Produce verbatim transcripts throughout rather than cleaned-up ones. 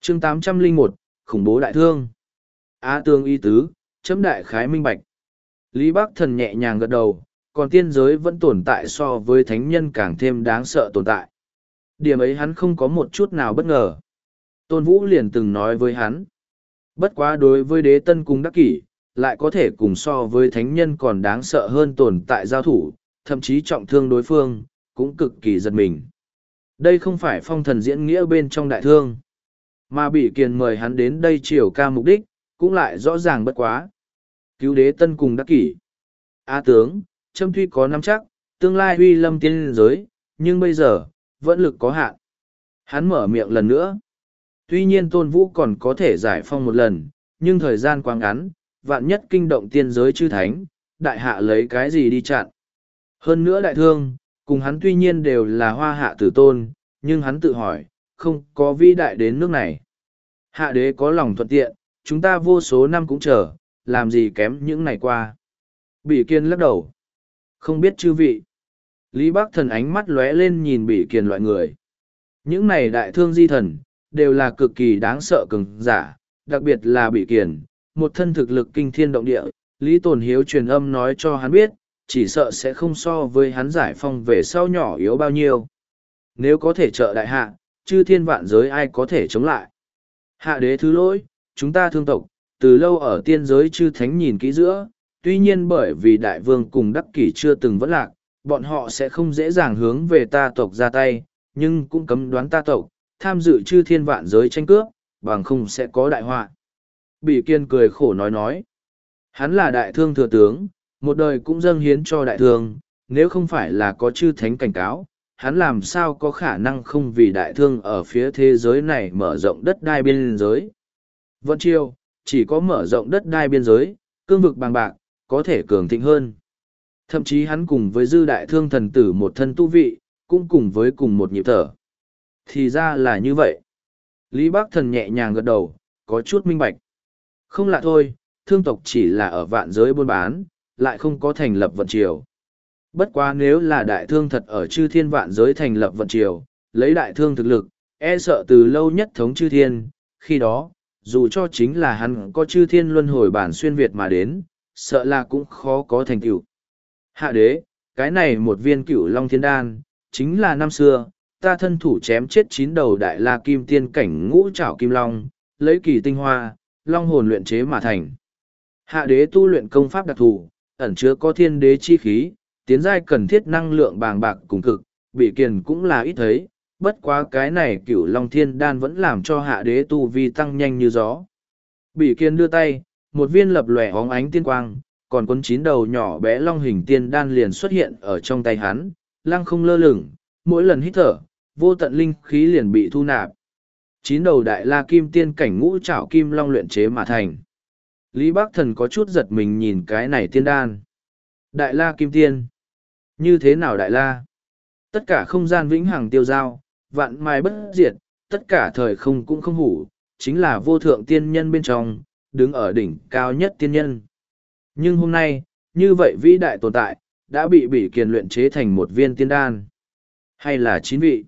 chương tám trăm lẻ một, khủng bố đại thương. Á tương y tứ, chấm đại khái minh bạch. Lý Bắc Thần nhẹ nhàng gật đầu, còn tiên giới vẫn tồn tại so với thánh nhân càng thêm đáng sợ tồn tại. Điểm ấy hắn không có một chút nào bất ngờ. Tôn Vũ liền từng nói với hắn. Bất quá đối với đế tân cùng đắc kỷ, lại có thể cùng so với thánh nhân còn đáng sợ hơn tồn tại giao thủ, thậm chí trọng thương đối phương, cũng cực kỳ giật mình. Đây không phải phong thần diễn nghĩa bên trong đại thương, mà bị kiền mời hắn đến đây triều ca mục đích, cũng lại rõ ràng bất quá. Cứu đế tân cùng đắc kỷ. A tướng, Trâm tuy có nắm chắc, tương lai huy lâm tiên giới, nhưng bây giờ, vẫn lực có hạn. Hắn mở miệng lần nữa. Tuy nhiên Tôn Vũ còn có thể giải phong một lần, nhưng thời gian quá ngắn, vạn nhất kinh động tiên giới chư thánh, đại hạ lấy cái gì đi chặn. Hơn nữa đại thương, cùng hắn tuy nhiên đều là hoa hạ tử tôn, nhưng hắn tự hỏi, không có vĩ đại đến nước này. Hạ đế có lòng thuận tiện, chúng ta vô số năm cũng chờ, làm gì kém những ngày qua. Bỉ Kiên lắc đầu. Không biết chư vị. Lý Bắc Thần ánh mắt lóe lên nhìn Bỉ Kiên loại người. Những này đại thương di thần, đều là cực kỳ đáng sợ cường giả, đặc biệt là Bỉ Kiên, một thân thực lực kinh thiên động địa. Lý Tồn Hiếu truyền âm nói cho hắn biết, chỉ sợ sẽ không so với hắn giải phong về sau nhỏ yếu bao nhiêu. Nếu có thể trợ đại hạ, chư thiên vạn giới ai có thể chống lại. Hạ đế thứ lỗi, chúng ta thương tộc, từ lâu ở tiên giới chư thánh nhìn kỹ giữa, tuy nhiên bởi vì đại vương cùng đắc kỷ chưa từng vẫn lạc, bọn họ sẽ không dễ dàng hướng về ta tộc ra tay, nhưng cũng cấm đoán ta tộc, tham dự chư thiên vạn giới tranh cướp, bằng không sẽ có đại họa. Bỉ Kiên cười khổ nói nói, hắn là đại thương thừa tướng, một đời cũng dâng hiến cho đại thương, nếu không phải là có chư thánh cảnh cáo, hắn làm sao có khả năng không vì đại thương ở phía thế giới này mở rộng đất đai biên giới. Vận chiêu, chỉ có mở rộng đất đai biên giới, cương vực bằng bạc, có thể cường thịnh hơn. Thậm chí hắn cùng với dư đại thương thần tử một thân tu vị, cũng cùng với cùng một nhịp thở. Thì ra là như vậy. Lý Bắc Thần nhẹ nhàng gật đầu, có chút minh bạch. Không lạ thôi, thương tộc chỉ là ở vạn giới buôn bán, lại không có thành lập vận triều. Bất quá nếu là đại thương thật ở chư thiên vạn giới thành lập vận triều, lấy đại thương thực lực, e sợ từ lâu nhất thống chư thiên, khi đó, dù cho chính là hắn có chư thiên luân hồi bản xuyên Việt mà đến, sợ là cũng khó có thành tựu. Hạ đế, cái này một viên cửu long thiên đan, chính là năm xưa, ta thân thủ chém chết chín đầu đại la kim tiên cảnh ngũ trảo kim long, lấy kỳ tinh hoa, long hồn luyện chế mà thành. Hạ đế tu luyện công pháp đặc thù, ẩn chứa có thiên đế chi khí, tiến giai cần thiết năng lượng bàng bạc cùng cực, Bỉ Kiên cũng là ít thấy, bất quá cái này cửu long thiên đan vẫn làm cho hạ đế tu vi tăng nhanh như gió. Bỉ Kiên đưa tay, một viên lập lòe óng ánh tiên quang, còn cuốn chín đầu nhỏ bé long hình tiên đan liền xuất hiện ở trong tay hắn, lăng không lơ lửng, mỗi lần hít thở, vô tận linh khí liền bị thu nạp. Chín đầu đại la kim tiên cảnh ngũ trảo kim long luyện chế mà thành. Lý Bắc Thần có chút giật mình nhìn cái này tiên đan. Đại la kim tiên. Như thế nào đại la? Tất cả không gian vĩnh hằng tiêu giao, vạn mai bất diệt, tất cả thời không cũng không hủ, chính là vô thượng tiên nhân bên trong, đứng ở đỉnh cao nhất tiên nhân. Nhưng hôm nay, như vậy vĩ đại tồn tại, đã bị Bỉ Kiên luyện chế thành một viên tiên đan. Hay là chín vị?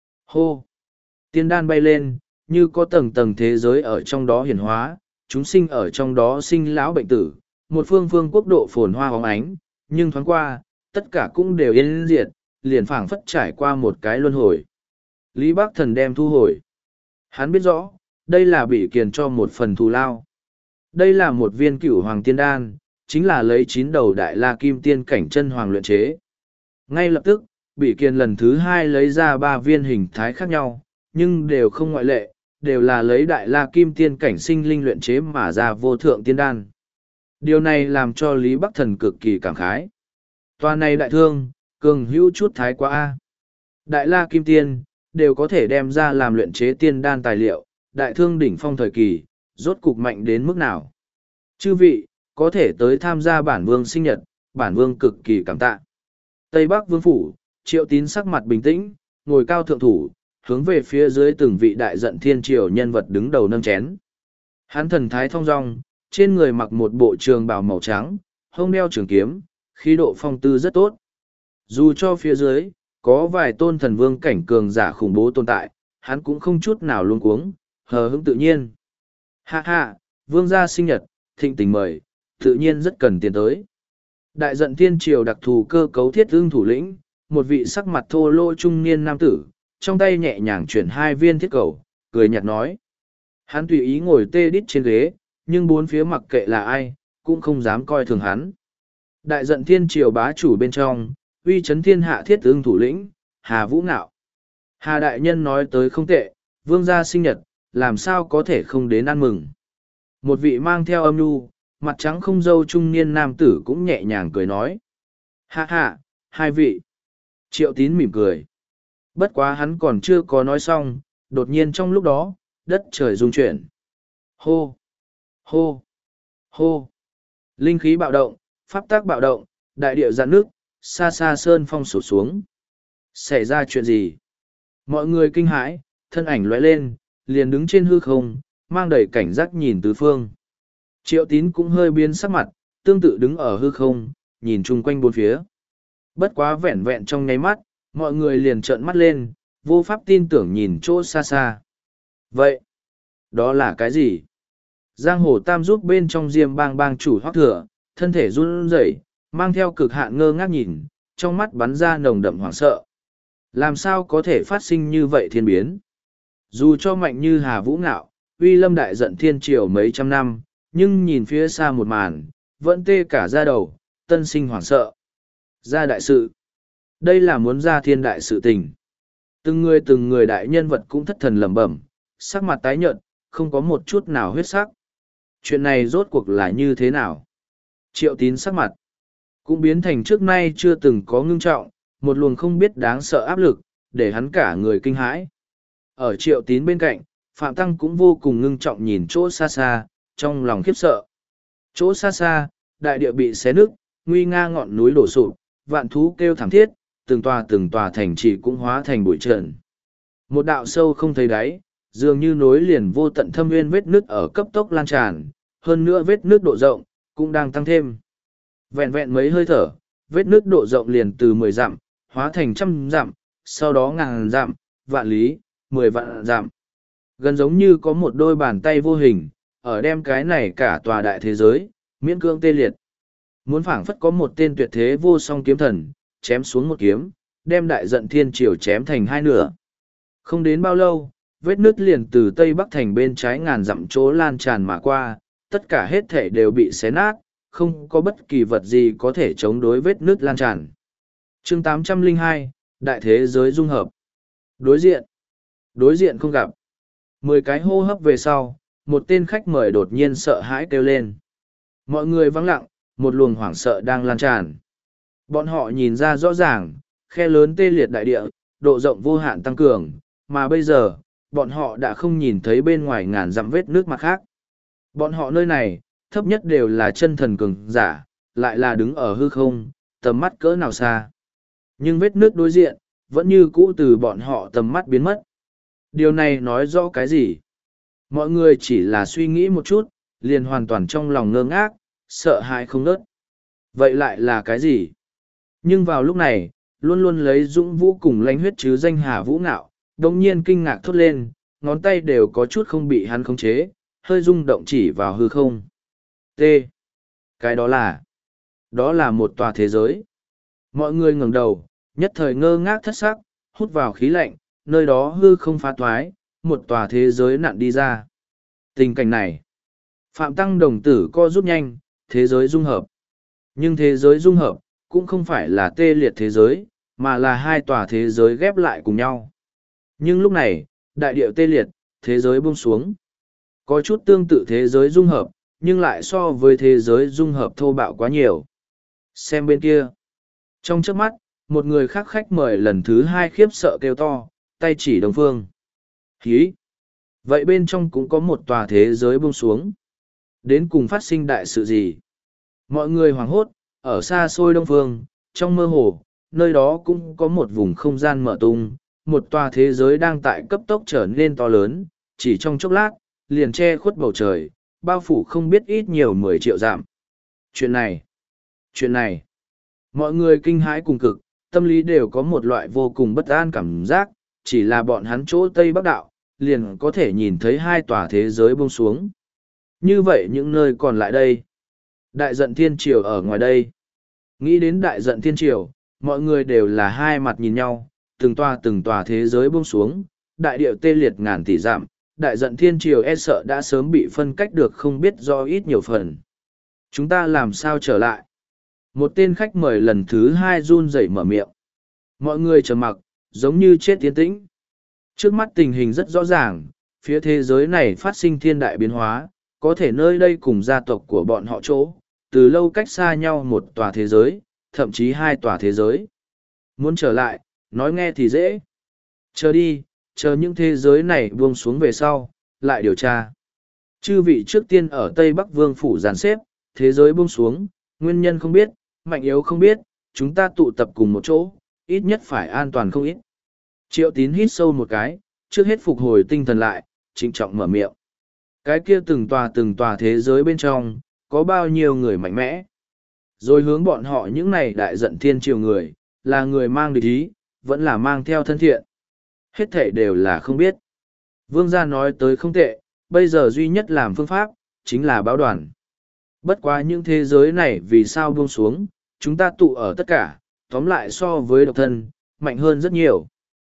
Hô! Tiên đan bay lên, như có tầng tầng thế giới ở trong đó hiển hóa, chúng sinh ở trong đó sinh lão bệnh tử, một phương phương quốc độ phồn hoa hóng ánh, nhưng thoáng qua, tất cả cũng đều yên diệt, liền phảng phất trải qua một cái luân hồi. Lý Bắc Thần đem thu hồi. Hắn biết rõ, đây là Bỉ Kiên cho một phần thù lao. Đây là một viên cửu hoàng tiên đan, chính là lấy chín đầu đại la kim tiên cảnh chân hoàng luyện chế. Ngay lập tức, Bỉ Kiên lần thứ hai lấy ra ba viên hình thái khác nhau, nhưng đều không ngoại lệ, đều là lấy đại la kim tiên cảnh sinh linh luyện chế mà ra vô thượng tiên đan. Điều này làm cho Lý Bắc Thần cực kỳ cảm khái. Tòa này đại thương, cường hữu chút thái quá a. Đại la kim tiên, đều có thể đem ra làm luyện chế tiên đan tài liệu, đại thương đỉnh phong thời kỳ, rốt cục mạnh đến mức nào. Chư vị, có thể tới tham gia bản vương sinh nhật, bản vương cực kỳ cảm tạ. Tây Bắc Vương Phủ, Triệu Tín sắc mặt bình tĩnh, ngồi cao thượng thủ, hướng về phía dưới từng vị đại giận thiên triều nhân vật đứng đầu nâng chén. Hắn thần thái thong dong, trên người mặc một bộ trường bào màu trắng, hông đeo trường kiếm, khí độ phong tư rất tốt. Dù cho phía dưới, có vài tôn thần vương cảnh cường giả khủng bố tồn tại, hắn cũng không chút nào luống cuống, hờ hững tự nhiên. Ha ha, vương gia sinh nhật, thịnh tình mời, tự nhiên rất cần tiền tới. Đại giận thiên triều đặc thù cơ cấu thiết ương thủ lĩnh, một vị sắc mặt thô lỗ trung niên nam tử, trong tay nhẹ nhàng chuyển hai viên thiết cầu, cười nhạt nói. Hắn tùy ý ngồi tê đít trên ghế, nhưng bốn phía mặc kệ là ai, cũng không dám coi thường hắn. Đại giận thiên triều bá chủ bên trong, uy chấn thiên hạ thiết ương thủ lĩnh, Hà Vũ Nạo. Hà đại nhân nói tới không tệ, vương gia sinh nhật, làm sao có thể không đến ăn mừng. Một vị mang theo âm nhu, mặt trắng không dâu trung niên nam tử cũng nhẹ nhàng cười nói. Ha ha, hai vị. Triệu tín mỉm cười. Bất quá hắn còn chưa có nói xong, đột nhiên trong lúc đó, đất trời rung chuyển. Hô! Hô! Hô! Linh khí bạo động, pháp tác bạo động, đại địa dạn nước, xa xa sơn phong sụt xuống. Xảy ra chuyện gì? Mọi người kinh hãi, thân ảnh lóe lên, liền đứng trên hư không, mang đầy cảnh giác nhìn tứ phương. Triệu tín cũng hơi biến sắc mặt, tương tự đứng ở hư không, nhìn chung quanh bốn phía. Bất quá vẹn vẹn trong nháy mắt, mọi người liền trợn mắt lên, vô pháp tin tưởng nhìn chỗ xa xa. Vậy, đó là cái gì? Giang hồ tam giúp bên trong diêm bang bang chủ Hoắc Thừa, thân thể run rẩy, mang theo cực hạn ngơ ngác nhìn, trong mắt bắn ra nồng đậm hoảng sợ. Làm sao có thể phát sinh như vậy thiên biến? Dù cho mạnh như Hà Vũ Ngạo, uy lâm đại giận thiên triều mấy trăm năm, nhưng nhìn phía xa một màn, vẫn tê cả da đầu, tân sinh hoảng sợ. Ra đại sự. Đây là muốn ra thiên đại sự tình. Từng người từng người đại nhân vật cũng thất thần lẩm bẩm, sắc mặt tái nhợt, không có một chút nào huyết sắc. Chuyện này rốt cuộc là như thế nào? Triệu tín sắc mặt cũng biến thành trước nay chưa từng có ngưng trọng, một luồng không biết đáng sợ áp lực, để hắn cả người kinh hãi. Ở triệu tín bên cạnh, Phạm Tăng cũng vô cùng ngưng trọng nhìn chỗ xa xa, trong lòng khiếp sợ. Chỗ xa xa, đại địa bị xé nứt, nguy nga ngọn núi đổ sụp, vạn thú kêu thảm thiết, từng tòa từng tòa thành trì cũng hóa thành bụi trần. Một đạo sâu không thấy đáy, dường như nối liền vô tận thâm nguyên vết nứt ở cấp tốc lan tràn, hơn nữa vết nứt độ rộng, cũng đang tăng thêm. Vẹn vẹn mấy hơi thở, vết nứt độ rộng liền từ mười dặm, hóa thành trăm dặm, sau đó ngàn dặm, vạn lý, mười vạn dặm. Gần giống như có một đôi bàn tay vô hình, ở đem cái này cả tòa đại thế giới, miễn cưỡng tê liệt. Muốn phảng phất có một tên tuyệt thế vô song kiếm thần, chém xuống một kiếm, đem đại giận thiên triều chém thành hai nửa. Không đến bao lâu, vết nứt liền từ tây bắc thành bên trái ngàn dặm chỗ lan tràn mà qua, tất cả hết thể đều bị xé nát, không có bất kỳ vật gì có thể chống đối vết nứt lan tràn. Chương tám trăm lẻ hai, Đại thế giới dung hợp. Đối diện. Đối diện không gặp. Mười cái hô hấp về sau, một tên khách mời đột nhiên sợ hãi kêu lên. Mọi người vắng lặng, một luồng hoảng sợ đang lan tràn. Bọn họ nhìn ra rõ ràng, khe lớn tê liệt đại địa, độ rộng vô hạn tăng cường, mà bây giờ, bọn họ đã không nhìn thấy bên ngoài ngàn dặm vết nước mặt khác. Bọn họ nơi này, thấp nhất đều là chân thần cường giả, lại là đứng ở hư không, tầm mắt cỡ nào xa. Nhưng vết nước đối diện, vẫn như cũ từ bọn họ tầm mắt biến mất. Điều này nói rõ cái gì? Mọi người chỉ là suy nghĩ một chút, liền hoàn toàn trong lòng ngơ ngác, sợ hãi không nớt. Vậy lại là cái gì? Nhưng vào lúc này, luôn luôn lấy dũng vũ cùng lãnh huyết chứ danh Hà Vũ Ngạo, đồng nhiên kinh ngạc thốt lên, ngón tay đều có chút không bị hắn khống chế, hơi rung động chỉ vào hư không. T. Cái đó là... Đó là một tòa thế giới. Mọi người ngẩng đầu, nhất thời ngơ ngác thất sắc, hút vào khí lạnh, nơi đó hư không phá toái, một tòa thế giới nặn đi ra. Tình cảnh này, Phạm Tăng đồng tử co rút nhanh, thế giới dung hợp. Nhưng thế giới dung hợp, cũng không phải là tê liệt thế giới, mà là hai tòa thế giới ghép lại cùng nhau. Nhưng lúc này, đại điệu tê liệt, thế giới buông xuống. Có chút tương tự thế giới dung hợp, nhưng lại so với thế giới dung hợp thô bạo quá nhiều. Xem bên kia. Trong trước mắt, một người khác khách mời lần thứ hai khiếp sợ kêu to, tay chỉ đồng phương. Hí! Vậy bên trong cũng có một tòa thế giới buông xuống. Đến cùng phát sinh đại sự gì? Mọi người hoảng hốt, ở xa xôi đông phương, trong mơ hồ, nơi đó cũng có một vùng không gian mở tung, một tòa thế giới đang tại cấp tốc trở nên to lớn, chỉ trong chốc lát, liền che khuất bầu trời, bao phủ không biết ít nhiều mười triệu dặm. Chuyện này, chuyện này, mọi người kinh hãi cùng cực, tâm lý đều có một loại vô cùng bất an cảm giác, chỉ là bọn hắn chỗ Tây Bắc Đạo, liền có thể nhìn thấy hai tòa thế giới buông xuống. Như vậy những nơi còn lại đây, đại giận thiên triều ở ngoài đây. Nghĩ đến đại giận thiên triều, mọi người đều là hai mặt nhìn nhau, từng tòa từng tòa thế giới buông xuống, đại điệu tê liệt ngàn tỷ dặm, đại giận thiên triều e sợ đã sớm bị phân cách được không biết do ít nhiều phần. Chúng ta làm sao trở lại? Một tên khách mời lần thứ hai run rẩy mở miệng. Mọi người trầm mặc, giống như chết tiến tĩnh. Trước mắt tình hình rất rõ ràng, phía thế giới này phát sinh thiên đại biến hóa, có thể nơi đây cùng gia tộc của bọn họ chỗ, từ lâu cách xa nhau một tòa thế giới, thậm chí hai tòa thế giới. Muốn trở lại, nói nghe thì dễ. Chờ đi, chờ những thế giới này buông xuống về sau, lại điều tra. Chư vị trước tiên ở Tây Bắc Vương Phủ dàn xếp, thế giới buông xuống, nguyên nhân không biết, mạnh yếu không biết, chúng ta tụ tập cùng một chỗ, ít nhất phải an toàn không ít. Triệu Tín hít sâu một cái, trước hết phục hồi tinh thần lại, trịnh trọng mở miệng. Cái kia từng tòa từng tòa thế giới bên trong, có bao nhiêu người mạnh mẽ. Rồi hướng bọn họ những này đại giận thiên triều người, là người mang địch ý, vẫn là mang theo thân thiện. Hết thể đều là không biết. Vương gia nói tới không tệ, bây giờ duy nhất làm phương pháp, chính là báo đoàn. Bất quá những thế giới này vì sao buông xuống, chúng ta tụ ở tất cả, tóm lại so với độc thân, mạnh hơn rất nhiều.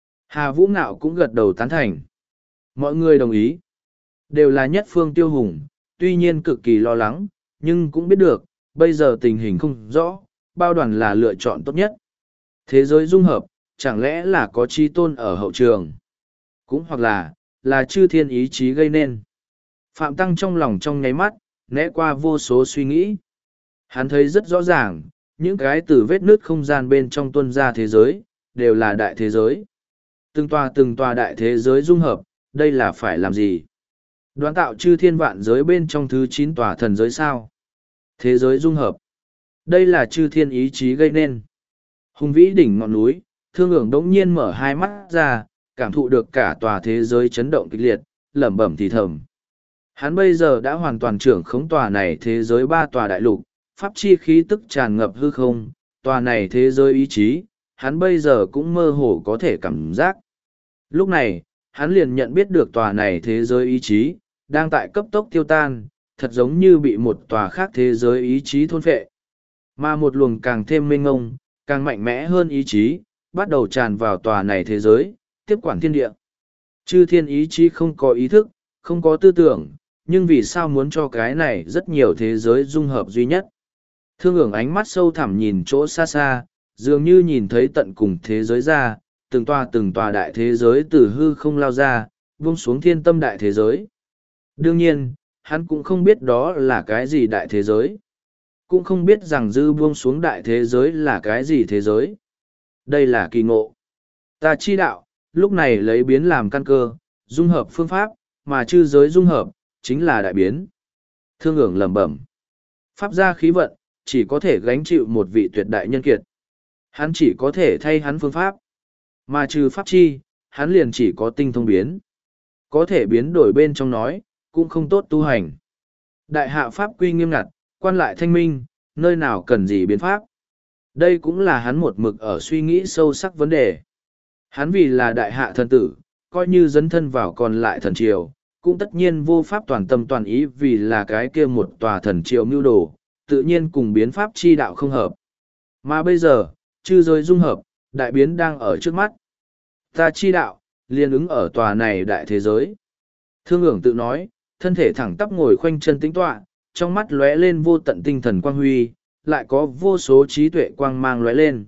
Hà Vũ Ngạo cũng gật đầu tán thành. Mọi người đồng ý. Đều là nhất phương tiêu hùng, tuy nhiên cực kỳ lo lắng, nhưng cũng biết được, bây giờ tình hình không rõ, bao đoàn là lựa chọn tốt nhất. Thế giới dung hợp, chẳng lẽ là có chi tôn ở hậu trường? Cũng hoặc là, là chư thiên ý chí gây nên. Phạm Tăng trong lòng trong nháy mắt, né qua vô số suy nghĩ. Hắn thấy rất rõ ràng, những cái từ vết nứt không gian bên trong tuân ra thế giới, đều là đại thế giới. Từng tòa từng tòa đại thế giới dung hợp, đây là phải làm gì? Đoán tạo chư thiên vạn giới bên trong thứ chín tòa thần giới sao? Thế giới dung hợp. Đây là chư thiên ý chí gây nên. Hùng vĩ đỉnh ngọn núi, thương ưởng đống nhiên mở hai mắt ra, cảm thụ được cả tòa thế giới chấn động kịch liệt, lẩm bẩm thì thầm. Hắn bây giờ đã hoàn toàn trưởng khống tòa này thế giới ba tòa đại lục, pháp chi khí tức tràn ngập hư không, tòa này thế giới ý chí, hắn bây giờ cũng mơ hồ có thể cảm giác. Lúc này, hắn liền nhận biết được tòa này thế giới ý chí, đang tại cấp tốc tiêu tan, thật giống như bị một tòa khác thế giới ý chí thôn phệ. Mà một luồng càng thêm mênh ngông, càng mạnh mẽ hơn ý chí, bắt đầu tràn vào tòa này thế giới, tiếp quản thiên địa. Chư thiên ý chí không có ý thức, không có tư tưởng, nhưng vì sao muốn cho cái này rất nhiều thế giới dung hợp duy nhất. Thương ưởng ánh mắt sâu thẳm nhìn chỗ xa xa, dường như nhìn thấy tận cùng thế giới ra, từng tòa từng tòa đại thế giới từ hư không lao ra, buông xuống thiên tâm đại thế giới. Đương nhiên, hắn cũng không biết đó là cái gì đại thế giới. Cũng không biết rằng dư buông xuống đại thế giới là cái gì thế giới. Đây là kỳ ngộ. Ta chi đạo, lúc này lấy biến làm căn cơ, dung hợp phương pháp, mà chư giới dung hợp, chính là đại biến. Thương ưởng lẩm bẩm. Pháp gia khí vận, chỉ có thể gánh chịu một vị tuyệt đại nhân kiệt. Hắn chỉ có thể thay hắn phương pháp. Mà trừ pháp chi, hắn liền chỉ có tinh thông biến. Có thể biến đổi bên trong nói, cũng không tốt tu hành. Đại hạ pháp quy nghiêm ngặt, quan lại thanh minh, nơi nào cần gì biến pháp. Đây cũng là hắn một mực ở suy nghĩ sâu sắc vấn đề. Hắn vì là đại hạ thần tử, coi như dấn thân vào còn lại thần triều, cũng tất nhiên vô pháp toàn tâm toàn ý vì là cái kia một tòa thần triều mưu đồ, tự nhiên cùng biến pháp chi đạo không hợp. Mà bây giờ, chư giới dung hợp, đại biến đang ở trước mắt. Ta chi đạo, liên ứng ở tòa này đại thế giới. Thương ưởng tự nói, thân thể thẳng tắp ngồi khoanh chân tĩnh tọa, trong mắt lóe lên vô tận tinh thần quang huy, lại có vô số trí tuệ quang mang lóe lên.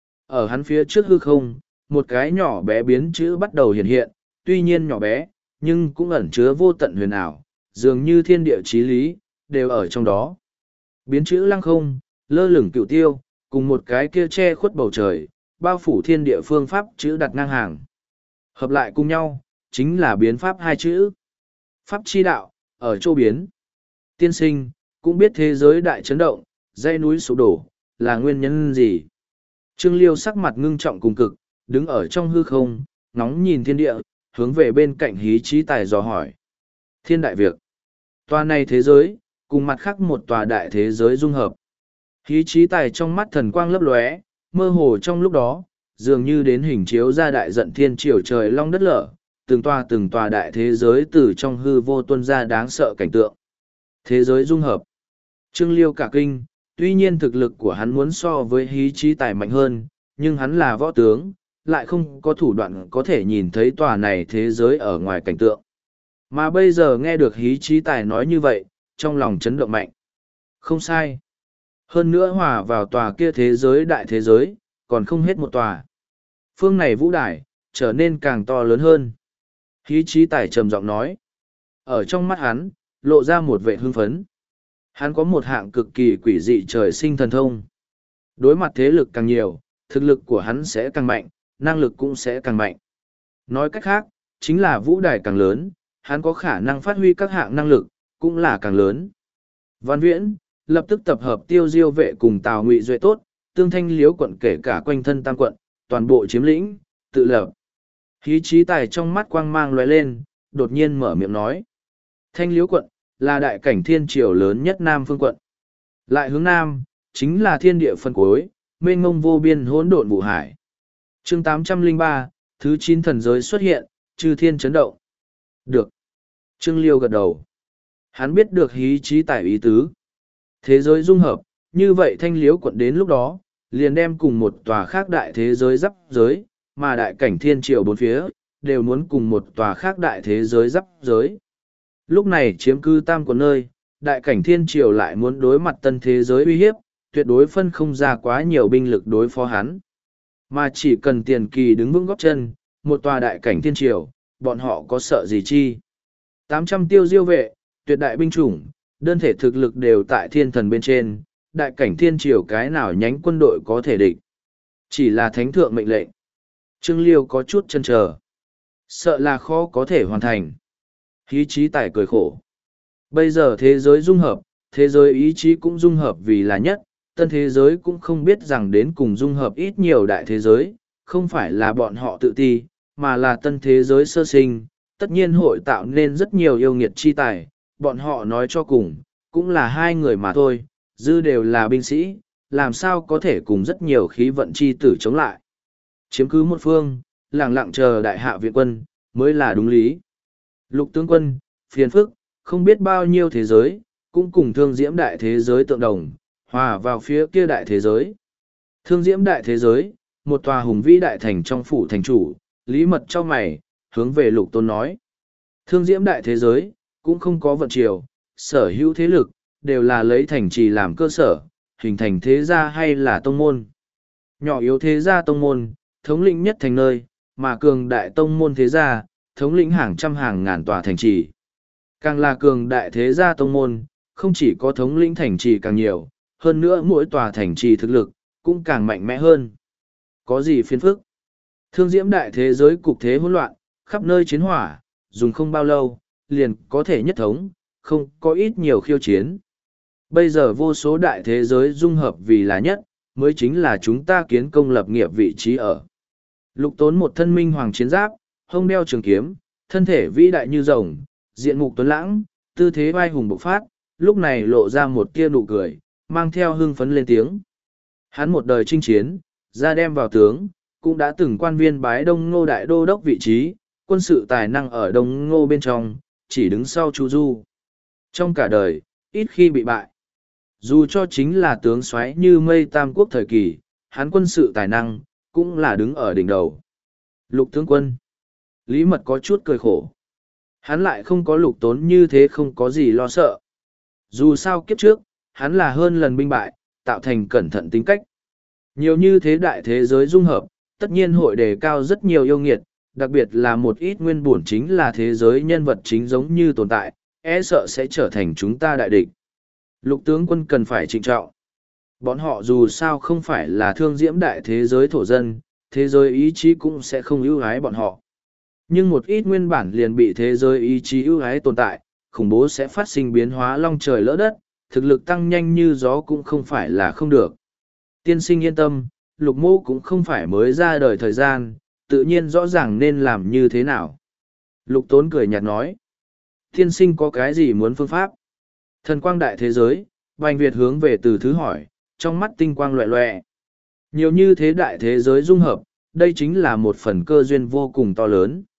Ở hắn phía trước hư không, một cái nhỏ bé biến chữ bắt đầu hiện hiện, tuy nhiên nhỏ bé, nhưng cũng ẩn chứa vô tận huyền ảo, dường như thiên địa chí lý, đều ở trong đó. Biến chữ lăng không, lơ lửng cựu tiêu, cùng một cái kia che khuất bầu trời, bao phủ thiên địa phương pháp chữ đặt ngang hàng. Hợp lại cùng nhau, chính là biến pháp hai chữ. Pháp chi đạo, ở chỗ biến. Tiên sinh, cũng biết thế giới đại chấn động, dãy núi sụp đổ, là nguyên nhân gì? Trương Liêu sắc mặt ngưng trọng cùng cực, đứng ở trong hư không, ngóng nhìn thiên địa, hướng về bên cạnh hí trí tài dò hỏi. Thiên đại việc. Tòa này thế giới, cùng mặt khác một tòa đại thế giới dung hợp. Hí trí tài trong mắt thần quang lấp lóe, mơ hồ trong lúc đó, dường như đến hình chiếu ra đại giận thiên triều trời long đất lở, từng tòa từng tòa đại thế giới từ trong hư vô tuôn ra đáng sợ cảnh tượng. Thế giới dung hợp. Trương Liêu cả kinh, tuy nhiên thực lực của hắn muốn so với hí trí tài mạnh hơn, nhưng hắn là võ tướng, lại không có thủ đoạn có thể nhìn thấy tòa này thế giới ở ngoài cảnh tượng. Mà bây giờ nghe được hí trí tài nói như vậy, trong lòng chấn động mạnh. Không sai. Hơn nữa hòa vào tòa kia thế giới đại thế giới, còn không hết một tòa. Phương này vũ đài, trở nên càng to lớn hơn. Hí trí tài trầm giọng nói. Ở trong mắt hắn, lộ ra một vẻ hưng phấn. Hắn có một hạng cực kỳ quỷ dị trời sinh thần thông. Đối mặt thế lực càng nhiều, thực lực của hắn sẽ càng mạnh, năng lực cũng sẽ càng mạnh. Nói cách khác, chính là vũ đài càng lớn, hắn có khả năng phát huy các hạng năng lực, cũng là càng lớn. Văn Viễn, lập tức tập hợp Tiêu Diêu vệ cùng Tào Ngụy Duệ tốt, Tương Thanh Liếu quận kể cả quanh thân tam quận, toàn bộ chiếm lĩnh, tự lập. Hí trí tài trong mắt quang mang lóe lên, đột nhiên mở miệng nói. Thanh Liếu quận, là đại cảnh thiên triều lớn nhất Nam Phương quận. Lại hướng Nam, chính là thiên địa phân cuối, mênh mông vô biên hỗn độn vũ hải. Chương tám trăm lẻ ba, thứ chín thần giới xuất hiện, chư thiên chấn động. Được. Trương Liêu gật đầu. Hắn biết được hí trí tài ý tứ. Thế giới dung hợp, như vậy Thanh Liếu quận đến lúc đó, liền đem cùng một tòa khác đại thế giới giáp giới, mà đại cảnh thiên triều bốn phía, đều muốn cùng một tòa khác đại thế giới giáp giới. Lúc này chiếm cư tam quận nơi, đại cảnh thiên triều lại muốn đối mặt tân thế giới uy hiếp, tuyệt đối phân không ra quá nhiều binh lực đối phó hắn. Mà chỉ cần tiền kỳ đứng vững góp chân, một tòa đại cảnh thiên triều, bọn họ có sợ gì chi. tám trăm tiêu diêu vệ, tuyệt đại binh chủng, đơn thể thực lực đều tại thiên thần bên trên, đại cảnh thiên triều cái nào nhánh quân đội có thể địch. Chỉ là thánh thượng mệnh lệnh. Trương Liêu có chút chần chờ, sợ là khó có thể hoàn thành. Hí trí tài cười khổ. Bây giờ thế giới dung hợp, thế giới ý chí cũng dung hợp vì là nhất, tân thế giới cũng không biết rằng đến cùng dung hợp ít nhiều đại thế giới, không phải là bọn họ tự ti, mà là tân thế giới sơ sinh, tất nhiên hội tạo nên rất nhiều yêu nghiệt chi tài, bọn họ nói cho cùng, cũng là hai người mà thôi, dư đều là binh sĩ, làm sao có thể cùng rất nhiều khí vận chi tử chống lại. Chiếm cứ một phương, lặng lặng chờ đại hạ viện quân, mới là đúng lý. Lục tướng quân, phiền phức, không biết bao nhiêu thế giới, cũng cùng thương diễm đại thế giới tượng đồng, hòa vào phía kia đại thế giới. Thương diễm đại thế giới, một tòa hùng vĩ đại thành trong phủ thành chủ, lý mật cho mày, hướng về lục tôn nói. Thương diễm đại thế giới, cũng không có vận triều, sở hữu thế lực, đều là lấy thành trì làm cơ sở, hình thành thế gia hay là tông môn. Nhỏ yếu thế gia tông môn, thống lĩnh nhất thành nơi, mà cường đại tông môn thế gia, thống lĩnh hàng trăm hàng ngàn tòa thành trì. Càng là cường đại thế gia tông môn, không chỉ có thống lĩnh thành trì càng nhiều, hơn nữa mỗi tòa thành trì thực lực, cũng càng mạnh mẽ hơn. Có gì phiền phức? Thương diễm đại thế giới cục thế hỗn loạn, khắp nơi chiến hỏa, dùng không bao lâu, liền có thể nhất thống, không có ít nhiều khiêu chiến. Bây giờ vô số đại thế giới dung hợp vì là nhất, mới chính là chúng ta kiến công lập nghiệp vị trí ở. Lục tốn một thân minh hoàng chiến giáp, hông đeo trường kiếm, thân thể vĩ đại như rồng, diện mục tuấn lãng, tư thế vai hùng bộc phát, lúc này lộ ra một tia nụ cười, mang theo hưng phấn lên tiếng. Hắn một đời chinh chiến, ra đem vào tướng, cũng đã từng quan viên bái Đông Ngô đại đô đốc vị trí, quân sự tài năng ở Đông Ngô bên trong, chỉ đứng sau Chu Du. Trong cả đời, ít khi bị bại. Dù cho chính là tướng soái như mây tam quốc thời kỳ, hắn quân sự tài năng, cũng là đứng ở đỉnh đầu. Lục tướng quân. Lý Mật có chút cười khổ. Hắn lại không có lục tốn như thế không có gì lo sợ. Dù sao kiếp trước, hắn là hơn lần binh bại, tạo thành cẩn thận tính cách. Nhiều như thế đại thế giới dung hợp, tất nhiên hội đề cao rất nhiều yêu nghiệt, đặc biệt là một ít nguyên bổn chính là thế giới nhân vật chính giống như tồn tại, e sợ sẽ trở thành chúng ta đại địch. Lục tướng quân cần phải trịnh trọng. Bọn họ dù sao không phải là thương diễm đại thế giới thổ dân, thế giới ý chí cũng sẽ không ưu ái bọn họ. Nhưng một ít nguyên bản liền bị thế giới ý chí ưu ái tồn tại, khủng bố sẽ phát sinh biến hóa long trời lỡ đất, thực lực tăng nhanh như gió cũng không phải là không được. Tiên sinh yên tâm, lục mô cũng không phải mới ra đời thời gian, tự nhiên rõ ràng nên làm như thế nào. Lục tốn cười nhạt nói. Tiên sinh có cái gì muốn phương pháp? Thần quang đại thế giới, Bành Việt hướng về từ thứ hỏi, trong mắt tinh quang loẹ loẹ. Nhiều như thế đại thế giới dung hợp, đây chính là một phần cơ duyên vô cùng to lớn.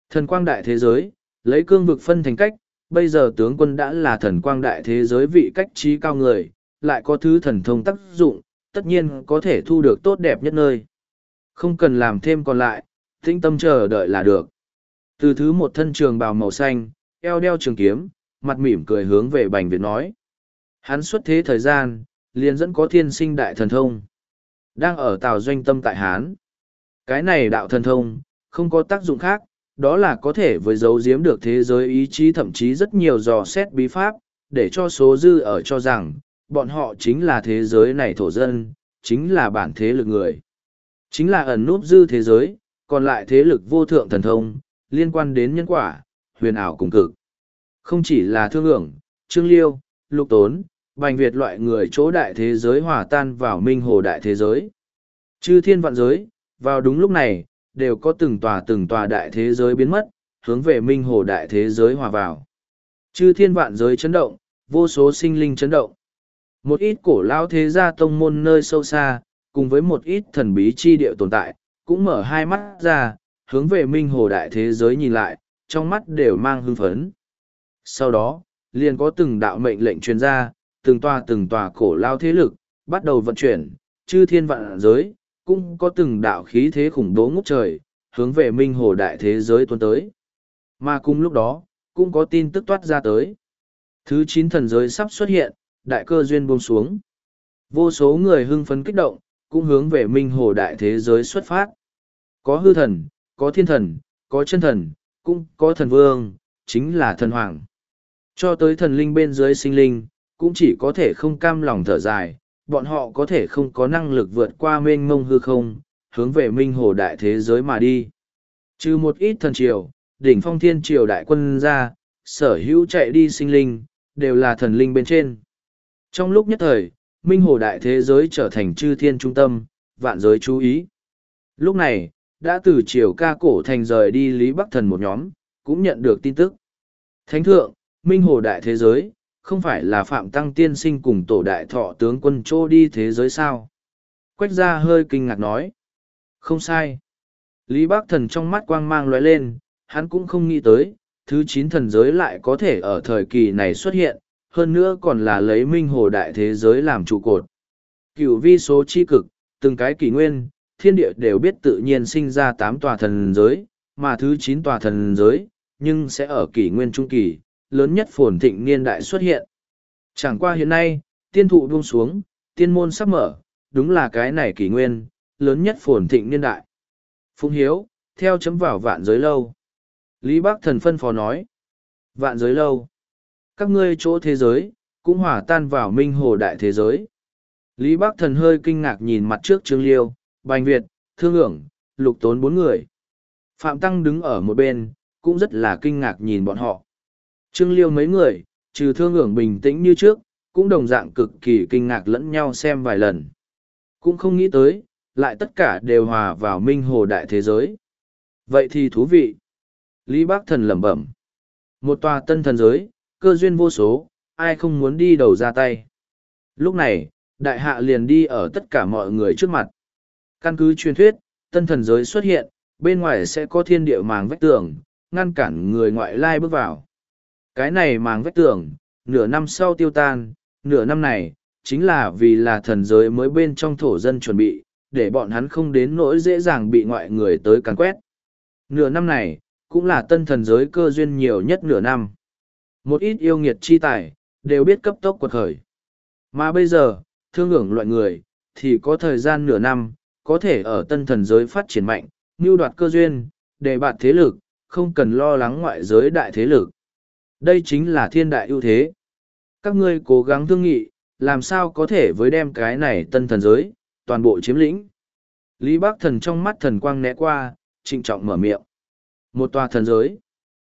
Thần quang đại thế giới, lấy cương vực phân thành cách, bây giờ tướng quân đã là thần quang đại thế giới vị cách trí cao người, lại có thứ thần thông tác dụng, tất nhiên có thể thu được tốt đẹp nhất nơi. Không cần làm thêm còn lại, tĩnh tâm chờ đợi là được. Từ thứ một thân trường bào màu xanh, eo đeo trường kiếm, mặt mỉm cười hướng về Bành Việt nói. Hắn xuất thế thời gian, liền dẫn có thiên sinh đại thần thông. Đang ở tào doanh tâm tại Hán. Cái này đạo thần thông, không có tác dụng khác, đó là có thể với dấu giếm được thế giới ý chí thậm chí rất nhiều dò xét bí pháp, để cho số dư ở cho rằng, bọn họ chính là thế giới này thổ dân, chính là bản thế lực người. Chính là ẩn núp dư thế giới, còn lại thế lực vô thượng thần thông, liên quan đến nhân quả, huyền ảo cùng cực. Không chỉ là thương ưởng, trương liêu, lục tốn, Bành Việt loại người chỗ đại thế giới hòa tan vào minh hồ đại thế giới. Chư thiên vạn giới, vào đúng lúc này, đều có từng tòa từng tòa đại thế giới biến mất, hướng về minh hồ đại thế giới hòa vào. Chư thiên vạn giới chấn động, vô số sinh linh chấn động. Một ít cổ lao thế gia tông môn nơi sâu xa, cùng với một ít thần bí chi địa tồn tại, cũng mở hai mắt ra, hướng về minh hồ đại thế giới nhìn lại, trong mắt đều mang hưng phấn. Sau đó, liền có từng đạo mệnh lệnh truyền ra, từng tòa từng tòa cổ lao thế lực, bắt đầu vận chuyển, chư thiên vạn giới, cũng có từng đạo khí thế khủng bố ngút trời, hướng về minh hồ đại thế giới tuôn tới. Mà cùng lúc đó, cũng có tin tức toát ra tới. Thứ chín thần giới sắp xuất hiện, đại cơ duyên buông xuống. Vô số người hưng phấn kích động, cũng hướng về minh hồ đại thế giới xuất phát. Có hư thần, có thiên thần, có chân thần, cũng có thần vương, chính là thần hoàng. Cho tới thần linh bên dưới sinh linh, cũng chỉ có thể không cam lòng thở dài, bọn họ có thể không có năng lực vượt qua mênh mông hư không, hướng về minh hồ đại thế giới mà đi. Trừ một ít thần triều, đỉnh phong thiên triều đại quân ra, sở hữu chạy đi sinh linh, đều là thần linh bên trên. Trong lúc nhất thời, minh hồ đại thế giới trở thành chư thiên trung tâm, vạn giới chú ý. Lúc này, đã từ triều ca cổ thành rời đi Lý Bắc Thần một nhóm, cũng nhận được tin tức. Thánh thượng, minh hồ đại thế giới, không phải là Phạm Tăng Tiên Sinh cùng tổ đại thọ tướng quân trô đi thế giới sao? Quách gia hơi kinh ngạc nói. Không sai. Lý Bắc Thần trong mắt quang mang lóe lên, hắn cũng không nghĩ tới, thứ chín thần giới lại có thể ở thời kỳ này xuất hiện, hơn nữa còn là lấy minh hồ đại thế giới làm trụ cột. Cửu vi số chi cực, từng cái kỷ nguyên, thiên địa đều biết tự nhiên sinh ra tám tòa thần giới, mà thứ chín tòa thần giới, nhưng sẽ ở kỷ nguyên trung kỳ, lớn nhất phồn thịnh niên đại xuất hiện. Chẳng qua hiện nay, tiên thụ buông xuống, tiên môn sắp mở, đúng là cái này kỷ nguyên, lớn nhất phồn thịnh niên đại. Phụng Hiếu, theo chấm vào vạn giới lâu. Lý Bắc Thần phân phó nói. Vạn giới lâu. Các ngươi chỗ thế giới, cũng hòa tan vào minh hồ đại thế giới. Lý Bắc Thần hơi kinh ngạc nhìn mặt trước Trương Liêu, Bành Việt, Thương ưởng, Lục Tốn bốn người. Phạm Tăng đứng ở một bên, cũng rất là kinh ngạc nhìn bọn họ. Trương Liêu mấy người, trừ Thương ưởng bình tĩnh như trước, cũng đồng dạng cực kỳ kinh ngạc lẫn nhau xem vài lần. Cũng không nghĩ tới, lại tất cả đều hòa vào minh hồ đại thế giới. Vậy thì thú vị. Lý Bắc Thần lẩm bẩm. Một tòa tân thần giới, cơ duyên vô số, ai không muốn đi đầu ra tay. Lúc này, đại hạ liền đi ở tất cả mọi người trước mặt. Căn cứ truyền thuyết, tân thần giới xuất hiện, bên ngoài sẽ có thiên địa màng vách tường, ngăn cản người ngoại lai bước vào. Cái này màng vách tường, nửa năm sau tiêu tan, nửa năm này, chính là vì là thần giới mới bên trong thổ dân chuẩn bị, để bọn hắn không đến nỗi dễ dàng bị ngoại người tới càn quét. Nửa năm này, cũng là tân thần giới cơ duyên nhiều nhất nửa năm. Một ít yêu nghiệt chi tài, đều biết cấp tốc quật khởi. Mà bây giờ, thương hưởng loại người, thì có thời gian nửa năm, có thể ở tân thần giới phát triển mạnh, mưu đoạt cơ duyên, đề bạt thế lực, không cần lo lắng ngoại giới đại thế lực. Đây chính là thiên đại ưu thế. Các ngươi cố gắng thương nghị, làm sao có thể với đem cái này tân thần giới, toàn bộ chiếm lĩnh. Lý Bắc Thần trong mắt thần quang né qua, trịnh trọng mở miệng. Một tòa thần giới.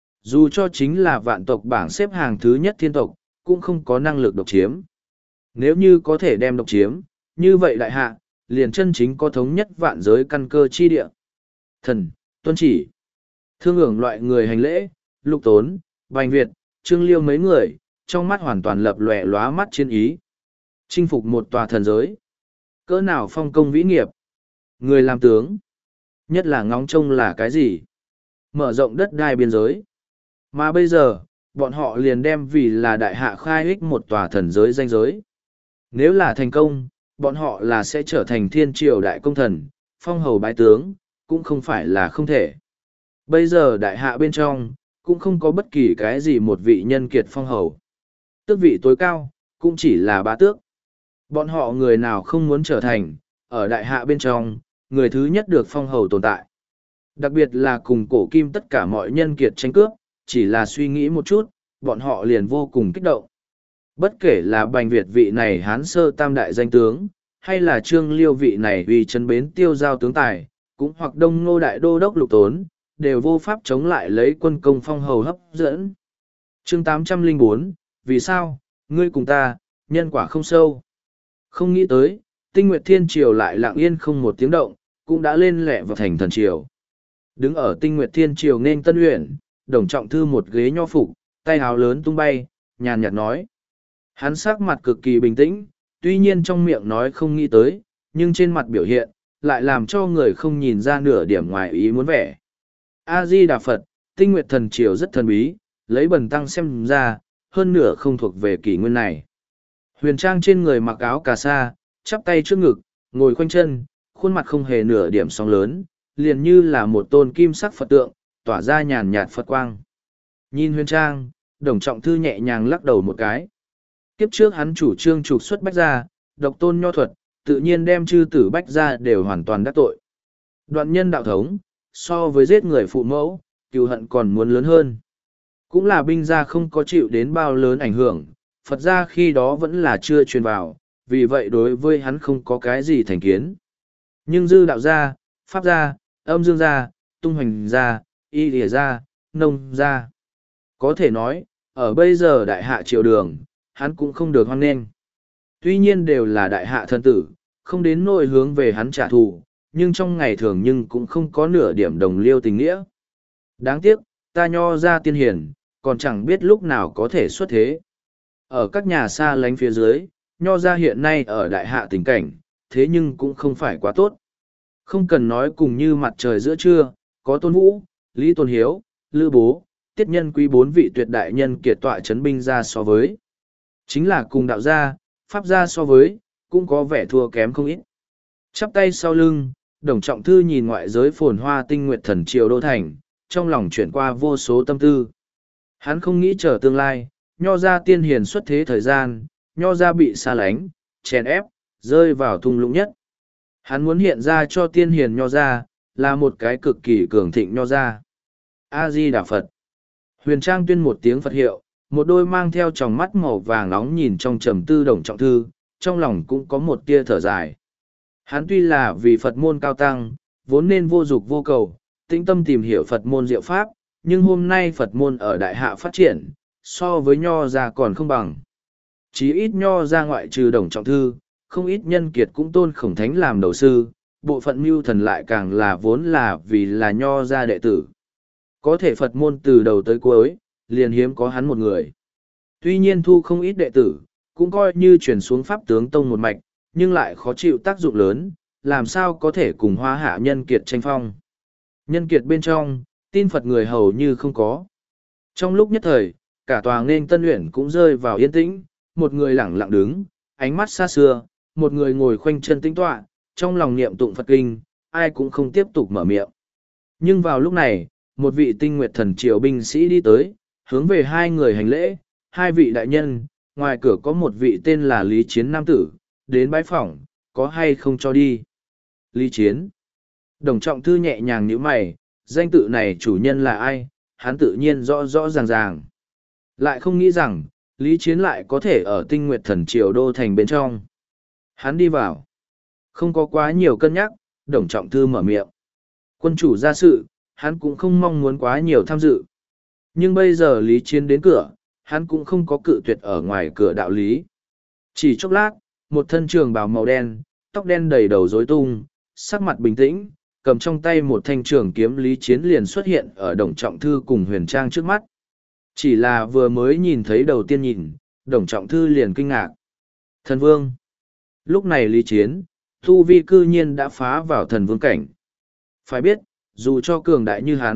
Dù cho chính là vạn tộc bảng xếp hàng thứ nhất thiên tộc, cũng không có năng lực độc chiếm. Nếu như có thể đem độc chiếm, như vậy đại hạ, liền chân chính có thống nhất vạn giới căn cơ chi địa. Thần, tuân chỉ. Thương hưởng loại người hành lễ, Lục Tốn, Bành Việt, Trương Liêu mấy người, trong mắt hoàn toàn lập lòe lóa mắt chiến ý. Chinh phục một tòa thần giới. Cỡ nào phong công vĩ nghiệp. Người làm tướng. Nhất là ngóng trông là cái gì? mở rộng đất đai biên giới. Mà bây giờ, bọn họ liền đem vì là đại hạ khai ích một tòa thần giới danh giới. Nếu là thành công, bọn họ là sẽ trở thành thiên triều đại công thần, phong hầu bái tướng, cũng không phải là không thể. Bây giờ đại hạ bên trong, cũng không có bất kỳ cái gì một vị nhân kiệt phong hầu. Tước vị tối cao, cũng chỉ là bá tước. Bọn họ người nào không muốn trở thành, ở đại hạ bên trong, người thứ nhất được phong hầu tồn tại. Đặc biệt là cùng cổ kim tất cả mọi nhân kiệt tranh cướp, chỉ là suy nghĩ một chút, bọn họ liền vô cùng kích động. Bất kể là Bành Việt vị này Hán sơ tam đại danh tướng, hay là Trương Liêu vị này uy chấn bến tiêu giao tướng tài, cũng hoặc Đông Ngô đại đô đốc Lục Tốn, đều vô pháp chống lại lấy quân công phong hầu hấp dẫn. Chương tám trăm lẻ bốn, vì sao, ngươi cùng ta, nhân quả không sâu. Không nghĩ tới, Tinh Nguyệt Thiên Triều lại lặng yên không một tiếng động, cũng đã lên lẹ vào thành thần triều. Đứng ở Tinh Nguyệt Thiên Triều nên Tân Uyển, Đồng Trọng Thư một ghế nho phục, tay háo lớn tung bay, nhàn nhạt nói. Hắn sắc mặt cực kỳ bình tĩnh, tuy nhiên trong miệng nói không nghĩ tới, nhưng trên mặt biểu hiện, lại làm cho người không nhìn ra nửa điểm ngoài ý muốn vẻ. A-di-đà Phật, Tinh Nguyệt Thần Triều rất thần bí, lấy bần tăng xem ra, hơn nửa không thuộc về kỷ nguyên này. Huyền Trang trên người mặc áo cà sa, chắp tay trước ngực, ngồi khoanh chân, khuôn mặt không hề nửa điểm sóng lớn, liền như là một tôn kim sắc Phật tượng, tỏa ra nhàn nhạt Phật quang. Nhìn Huyền Trang, Đồng Trọng Thư nhẹ nhàng lắc đầu một cái. Kiếp trước hắn chủ trương trục xuất Bách Gia, độc tôn nho thuật, tự nhiên đem chư tử Bách Gia đều hoàn toàn đắc tội. Đoạn nhân đạo thống, so với giết người phụ mẫu, cừu hận còn muốn lớn hơn. Cũng là binh gia không có chịu đến bao lớn ảnh hưởng, Phật gia khi đó vẫn là chưa truyền vào, vì vậy đối với hắn không có cái gì thành kiến. Nhưng dư đạo gia, pháp gia, âm dương gia, tung hoành gia, y lìa gia, nông gia. Có thể nói, ở bây giờ đại hạ triều đường, hắn cũng không được hoan nghênh. Tuy nhiên đều là đại hạ thân tử, không đến nỗi hướng về hắn trả thù, nhưng trong ngày thường nhưng cũng không có nửa điểm đồng liêu tình nghĩa. Đáng tiếc, ta nho ra tiên hiền, còn chẳng biết lúc nào có thể xuất thế. Ở các nhà xa lánh phía dưới, nho ra hiện nay ở đại hạ tình cảnh, thế nhưng cũng không phải quá tốt. Không cần nói cùng như mặt trời giữa trưa, có Tôn Vũ, Lý Tôn Hiếu, Lư Bố, Tiết Nhân Quý bốn vị tuyệt đại nhân kiệt tọa chấn binh ra so với. Chính là cùng đạo gia, pháp gia so với, cũng có vẻ thua kém không ít. Chắp tay sau lưng, Đồng Trọng Thư nhìn ngoại giới phồn hoa Tinh Nguyệt Thần Triều đô thành, trong lòng chuyển qua vô số tâm tư. Hắn không nghĩ chờ tương lai, nho ra tiên hiền xuất thế thời gian, nho ra bị xa lánh, chèn ép, rơi vào thung lũng nhất. Hắn muốn hiện ra cho tiên hiền nho ra, là một cái cực kỳ cường thịnh nho ra. A-di-đà Phật. Huyền Trang tuyên một tiếng Phật hiệu, một đôi mang theo tròng mắt màu vàng nóng nhìn trong trầm tư Đồng Trọng Thư, trong lòng cũng có một tia thở dài. Hắn tuy là vì Phật môn cao tăng, vốn nên vô dục vô cầu, tĩnh tâm tìm hiểu Phật môn diệu pháp, nhưng hôm nay Phật môn ở đại hạ phát triển, so với nho ra còn không bằng. Chí ít nho ra ngoại trừ Đồng Trọng Thư, không ít nhân kiệt cũng tôn Khổng Thánh làm đầu sư, bộ phận mưu thần lại càng là vốn là vì là nho ra đệ tử. Có thể Phật môn từ đầu tới cuối, liền hiếm có hắn một người. Tuy nhiên thu không ít đệ tử, cũng coi như chuyển xuống pháp tướng tông một mạch, nhưng lại khó chịu tác dụng lớn, làm sao có thể cùng hoa hạ nhân kiệt tranh phong. Nhân kiệt bên trong, tin Phật người hầu như không có. Trong lúc nhất thời, cả tòa nên Tân Uyển cũng rơi vào yên tĩnh, một người lẳng lặng đứng, ánh mắt xa xưa, một người ngồi khoanh chân tĩnh tọa, trong lòng niệm tụng Phật kinh, ai cũng không tiếp tục mở miệng. Nhưng vào lúc này, một vị Tinh Nguyệt Thần Triều binh sĩ đi tới, hướng về hai người hành lễ, hai vị đại nhân, ngoài cửa có một vị tên là Lý Chiến nam tử, đến bái phỏng, có hay không cho đi. Lý Chiến. Đồng Trọng Thư nhẹ nhàng nhíu mày, danh tự này chủ nhân là ai, hắn tự nhiên rõ rõ ràng ràng. Lại không nghĩ rằng, Lý Chiến lại có thể ở Tinh Nguyệt Thần Triều đô thành bên trong. Hắn đi vào. Không có quá nhiều cân nhắc, Đồng Trọng Thư mở miệng. Quân chủ ra sự, hắn cũng không mong muốn quá nhiều tham dự. Nhưng bây giờ Lý Chiến đến cửa, hắn cũng không có cự tuyệt ở ngoài cửa đạo lý. Chỉ chốc lát, một thân trường bào màu đen, tóc đen đầy đầu rối tung, sắc mặt bình tĩnh, cầm trong tay một thanh trường kiếm Lý Chiến liền xuất hiện ở Đồng Trọng Thư cùng Huyền Trang trước mắt. Chỉ là vừa mới nhìn thấy đầu tiên nhìn, Đồng Trọng Thư liền kinh ngạc. Thần Vương. Lúc này Lý Chiến, tu vi cư nhiên đã phá vào thần vương cảnh. Phải biết, dù cho cường đại như hắn,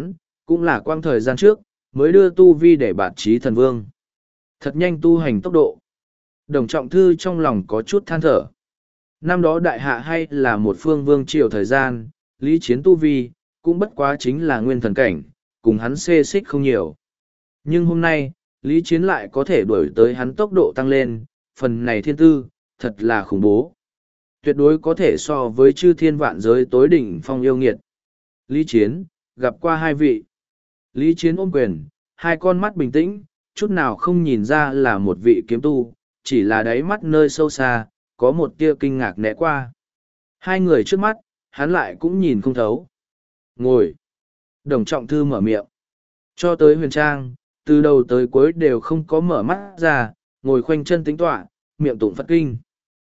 cũng là quang thời gian trước, mới đưa tu vi để bạt trí thần vương. Thật nhanh tu hành tốc độ. Đồng Trọng Thư trong lòng có chút than thở. Năm đó đại hạ hay là một phương vương triều thời gian, Lý Chiến tu vi, cũng bất quá chính là nguyên thần cảnh, cùng hắn xê xích không nhiều. Nhưng hôm nay, Lý Chiến lại có thể đuổi tới hắn tốc độ tăng lên, phần này thiên tư, thật là khủng bố. Tuyệt đối có thể so với chư thiên vạn giới tối đỉnh phong yêu nghiệt. Lý Chiến, gặp qua hai vị. Lý Chiến ôm quyền, hai con mắt bình tĩnh, chút nào không nhìn ra là một vị kiếm tu, chỉ là đáy mắt nơi sâu xa, có một tia kinh ngạc né qua. Hai người trước mắt, hắn lại cũng nhìn không thấu. Ngồi. Đồng Trọng Thư mở miệng. Cho tới Huyền Trang, từ đầu tới cuối đều không có mở mắt ra, ngồi khoanh chân tính tọa, miệng tụng Phật kinh.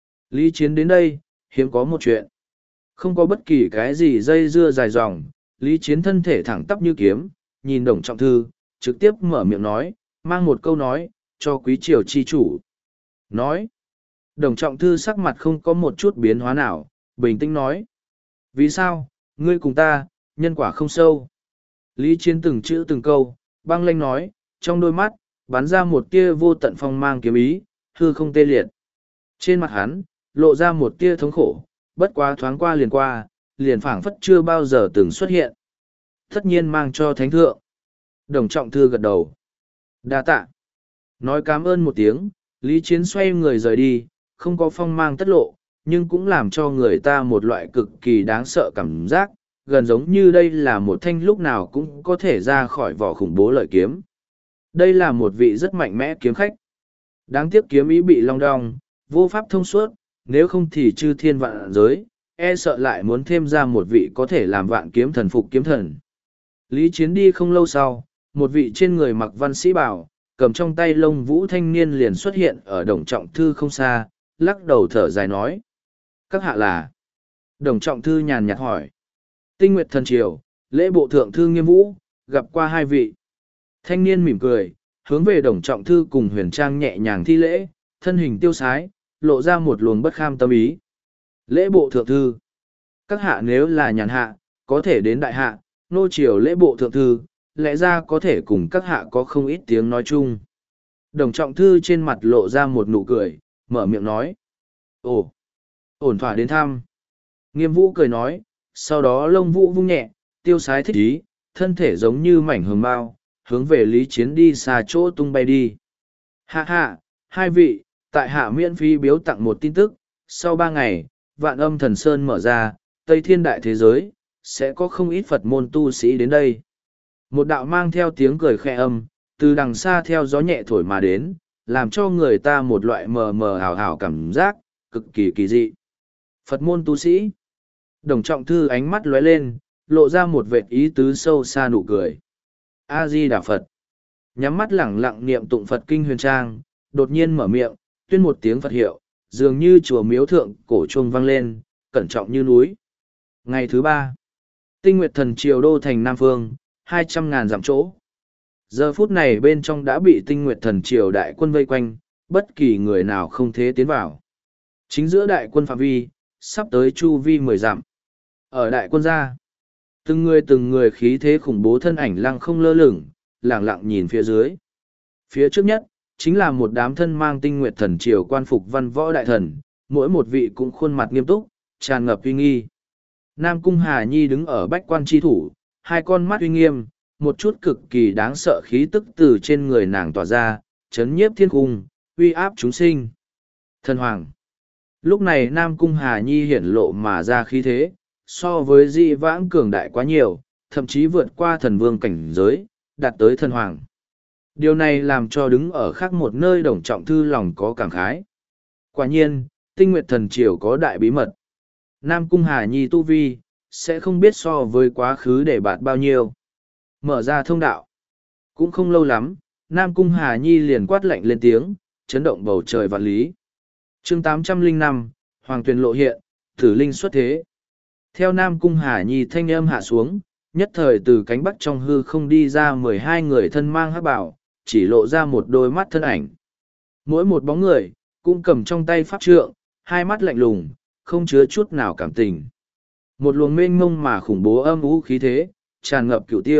Lý Chiến đến đây, hiếm có một chuyện. Không có bất kỳ cái gì dây dưa dài dòng, Lý Chiến thân thể thẳng tắp như kiếm, nhìn Đồng Trọng Thư, trực tiếp mở miệng nói, mang một câu nói, cho quý triều chi chủ. Nói. Đồng Trọng Thư sắc mặt không có một chút biến hóa nào, bình tĩnh nói. Vì sao, ngươi cùng ta, nhân quả không sâu. Lý Chiến từng chữ từng câu, băng lanh nói, trong đôi mắt, bắn ra một tia vô tận phong mang kiếm ý, hư không tê liệt. Trên mặt hắn, lộ ra một tia thống khổ, bất quá thoáng qua liền qua, liền phảng phất chưa bao giờ từng xuất hiện. Tất nhiên mang cho thánh thượng. Đồng Trọng Thư gật đầu. Đa tạ. Nói cảm ơn một tiếng, Lý Chiến xoay người rời đi, không có phong mang tất lộ, nhưng cũng làm cho người ta một loại cực kỳ đáng sợ cảm giác, gần giống như đây là một thanh lúc nào cũng có thể ra khỏi vỏ khủng bố lợi kiếm. Đây là một vị rất mạnh mẽ kiếm khách. Đáng tiếc kiếm ý bị long đong, vô pháp thông suốt, nếu không thì chư thiên vạn giới, e sợ lại muốn thêm ra một vị có thể làm vạn kiếm thần phục kiếm thần. Lý Chiến đi không lâu sau, một vị trên người mặc văn sĩ bào, cầm trong tay lông vũ thanh niên liền xuất hiện ở Đồng Trọng Thư không xa, lắc đầu thở dài nói. Các hạ là. Đồng Trọng Thư nhàn nhạt hỏi. Tinh Nguyệt Thần Triều, lễ bộ thượng thư Nghiêm Vũ, gặp qua hai vị. Thanh niên mỉm cười, hướng về Đồng Trọng Thư cùng Huyền Trang nhẹ nhàng thi lễ, thân hình tiêu sái, lộ ra một luồng bất kham tâm ý. Lễ bộ thượng thư. Các hạ nếu là nhàn hạ, có thể đến đại hạ, nô triều lễ bộ thượng thư, lẽ ra có thể cùng các hạ có không ít tiếng nói chung. Đồng Trọng Thư trên mặt lộ ra một nụ cười, mở miệng nói. Ồ, ổn thỏa đến thăm. Nghiêm Vũ cười nói, sau đó lông vũ vung nhẹ, tiêu sái thích ý, thân thể giống như mảnh hồng bao, hướng về Lý Chiến đi xa chỗ tung bay đi. Hạ hạ, hai vị, tại hạ miễn phí biếu tặng một tin tức, sau ba ngày, Vạn Âm Thần Sơn mở ra, Tây Thiên Đại Thế Giới, sẽ có không ít Phật môn tu sĩ đến đây. Một đạo mang theo tiếng cười khẽ âm, từ đằng xa theo gió nhẹ thổi mà đến, làm cho người ta một loại mờ mờ ảo ảo cảm giác, cực kỳ kỳ dị. Phật môn tu sĩ. Đồng Trọng Thư ánh mắt lóe lên, lộ ra một vệt ý tứ sâu xa nụ cười. A-di-đà Phật. Nhắm mắt lẳng lặng niệm tụng Phật kinh Huyền Trang, đột nhiên mở miệng, tuyên một tiếng Phật hiệu, dường như chùa miếu thượng cổ chuông vang lên, cẩn trọng như núi. Ngày thứ ba, Tinh Nguyệt Thần Triều đô thành Nam Phương, hai trăm ngàn dặm chỗ. Giờ phút này bên trong đã bị Tinh Nguyệt Thần Triều đại quân vây quanh, bất kỳ người nào không thể tiến vào. Chính giữa đại quân phạm vi, sắp tới chu vi mười dặm. Ở đại quân gia, từng người từng người khí thế khủng bố thân ảnh lăng không lơ lửng, lẳng lặng nhìn phía dưới. Phía trước nhất, chính là một đám thân mang Tinh Nguyệt Thần Triều quan phục văn võ đại thần, mỗi một vị cũng khuôn mặt nghiêm túc, tràn ngập uy nghi. Nam Cung Hà Nhi đứng ở bách quan tri thủ, hai con mắt uy nghiêm, một chút cực kỳ đáng sợ khí tức từ trên người nàng tỏa ra, chấn nhiếp thiên cung, uy áp chúng sinh. Thần Hoàng. Lúc này Nam Cung Hà Nhi hiển lộ mà ra khí thế, so với di vãng cường đại quá nhiều, thậm chí vượt qua thần vương cảnh giới, đạt tới thần hoàng. Điều này làm cho đứng ở khác một nơi Đồng Trọng Thư lòng có cảm khái. Quả nhiên, Tinh Nguyệt Thần Triều có đại bí mật. Nam Cung Hà Nhi tu vi, sẽ không biết so với quá khứ để bạt bao nhiêu. Mở ra thông đạo. Cũng không lâu lắm, Nam Cung Hà Nhi liền quát lạnh lên tiếng, chấn động bầu trời vạn lý. chương tám trăm lẻ năm, Hoàng Tuyền lộ hiện, Tử Linh xuất thế. Theo Nam Cung Hà Nhi thanh âm hạ xuống, nhất thời từ cánh bắc trong hư không đi ra mười hai người thân mang hắc bảo, chỉ lộ ra một đôi mắt thân ảnh. Mỗi một bóng người, cũng cầm trong tay pháp trượng, hai mắt lạnh lùng, không chứa chút nào cảm tình. Một luồng mênh mông mà khủng bố âm u khí thế, tràn ngập cửu tiêu,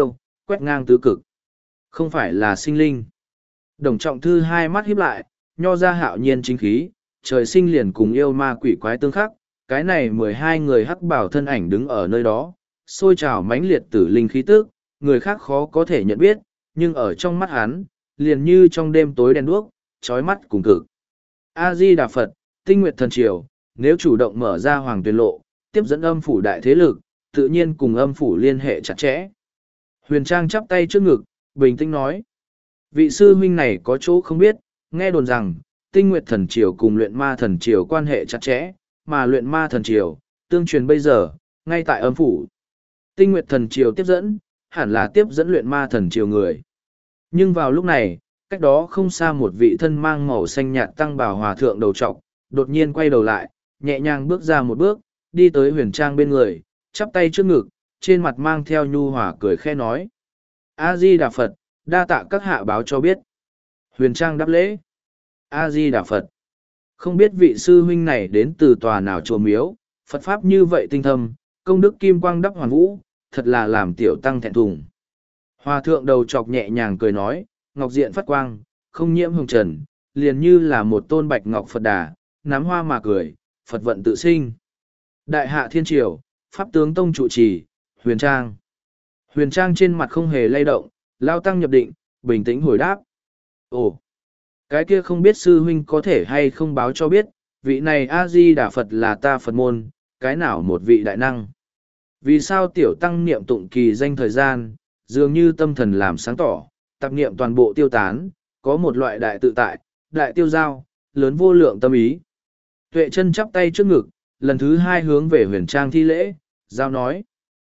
quét ngang tứ cực. Không phải là sinh linh. Đồng trọng thư hai mắt híp lại, nho ra hạo nhiên chính khí, trời sinh liền cùng yêu ma quỷ quái tương khắc, cái này mười hai người hắc bảo thân ảnh đứng ở nơi đó, sôi trào mãnh liệt tử linh khí tức, người khác khó có thể nhận biết, nhưng ở trong mắt hắn, liền như trong đêm tối đen đuốc, trói mắt cùng cực. A-di-đà Phật, tinh nguyệt thần triều, nếu chủ động mở ra hoàng tuyên lộ, tiếp dẫn âm phủ đại thế lực, tự nhiên cùng âm phủ liên hệ chặt chẽ. Huyền Trang chắp tay trước ngực, bình tĩnh nói. Vị sư huynh này có chỗ không biết, nghe đồn rằng, tinh nguyệt thần triều cùng luyện ma thần triều quan hệ chặt chẽ, mà luyện ma thần triều, tương truyền bây giờ, ngay tại âm phủ. Tinh nguyệt thần triều tiếp dẫn, hẳn là tiếp dẫn luyện ma thần triều người. Nhưng vào lúc này, cách đó không xa một vị thân mang màu xanh nhạt tăng bào hòa thượng đầu trọc, đột nhiên quay đầu lại, nhẹ nhàng bước ra một bước, đi tới Huyền Trang bên người, chắp tay trước ngực, trên mặt mang theo nhu hòa cười khe nói. A-di-đà Phật, đa tạ các hạ báo cho biết. Huyền Trang đáp lễ. A-di-đà Phật. Không biết vị sư huynh này đến từ tòa nào chùa miếu, Phật Pháp như vậy tinh thâm, công đức kim quang đắp hoàn vũ, thật là làm tiểu tăng thẹn thùng. Hòa thượng đầu chọc nhẹ nhàng cười nói, ngọc diện phát quang, không nhiễm hồng trần, liền như là một tôn bạch ngọc Phật đà, nắm hoa mà cười, Phật vận tự sinh. Đại hạ thiên triều, Pháp tướng tông trụ trì, Huyền Trang. Huyền Trang trên mặt không hề lay động, lao tăng nhập định, bình tĩnh hồi đáp. Ồ, cái kia không biết sư huynh có thể hay không báo cho biết, vị này A-di-đà Phật là ta Phật môn, cái nào một vị đại năng. Vì sao tiểu tăng niệm tụng kỳ danh thời gian, dường như tâm thần làm sáng tỏ, tạp niệm toàn bộ tiêu tán, có một loại đại tự tại, đại tiêu giao, lớn vô lượng tâm ý. Tuệ chân chắp tay trước ngực, lần thứ hai hướng về Huyền Trang thi lễ, giao nói.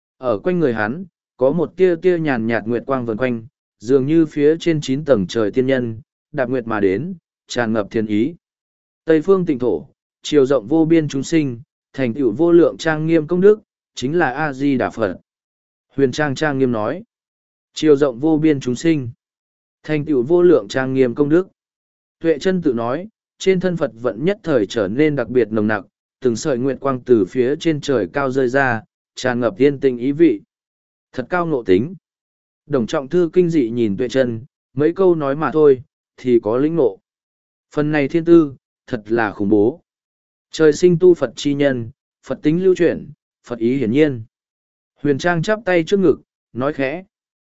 Ở quanh người hắn, có một tia tia nhàn nhạt nguyệt quang vần quanh, dường như phía trên chín tầng trời tiên nhân, đạp nguyệt mà đến, tràn ngập thiên ý. Tây phương tịnh thổ, chiều rộng vô biên chúng sinh, thành tựu vô lượng trang nghiêm công đức, chính là A-di-đà Phật. Huyền Trang trang nghiêm nói. Chiều rộng vô biên chúng sinh, thành tựu vô lượng trang nghiêm công đức. Tuệ chân tự nói, trên thân Phật vận nhất thời trở nên đặc biệt nồng nặc, từng sợi nguyệt quang từ phía trên trời cao rơi ra, tràn ngập yên tình ý vị. Thật cao ngộ tính. Đồng trọng thư kinh dị nhìn Tuệ chân, mấy câu nói mà thôi, thì có lĩnh ngộ. Phần này thiên tư, thật là khủng bố. Trời sinh tu Phật chi nhân, Phật tính lưu chuyển, Phật ý hiển nhiên. Huyền Trang chắp tay trước ngực, nói khẽ.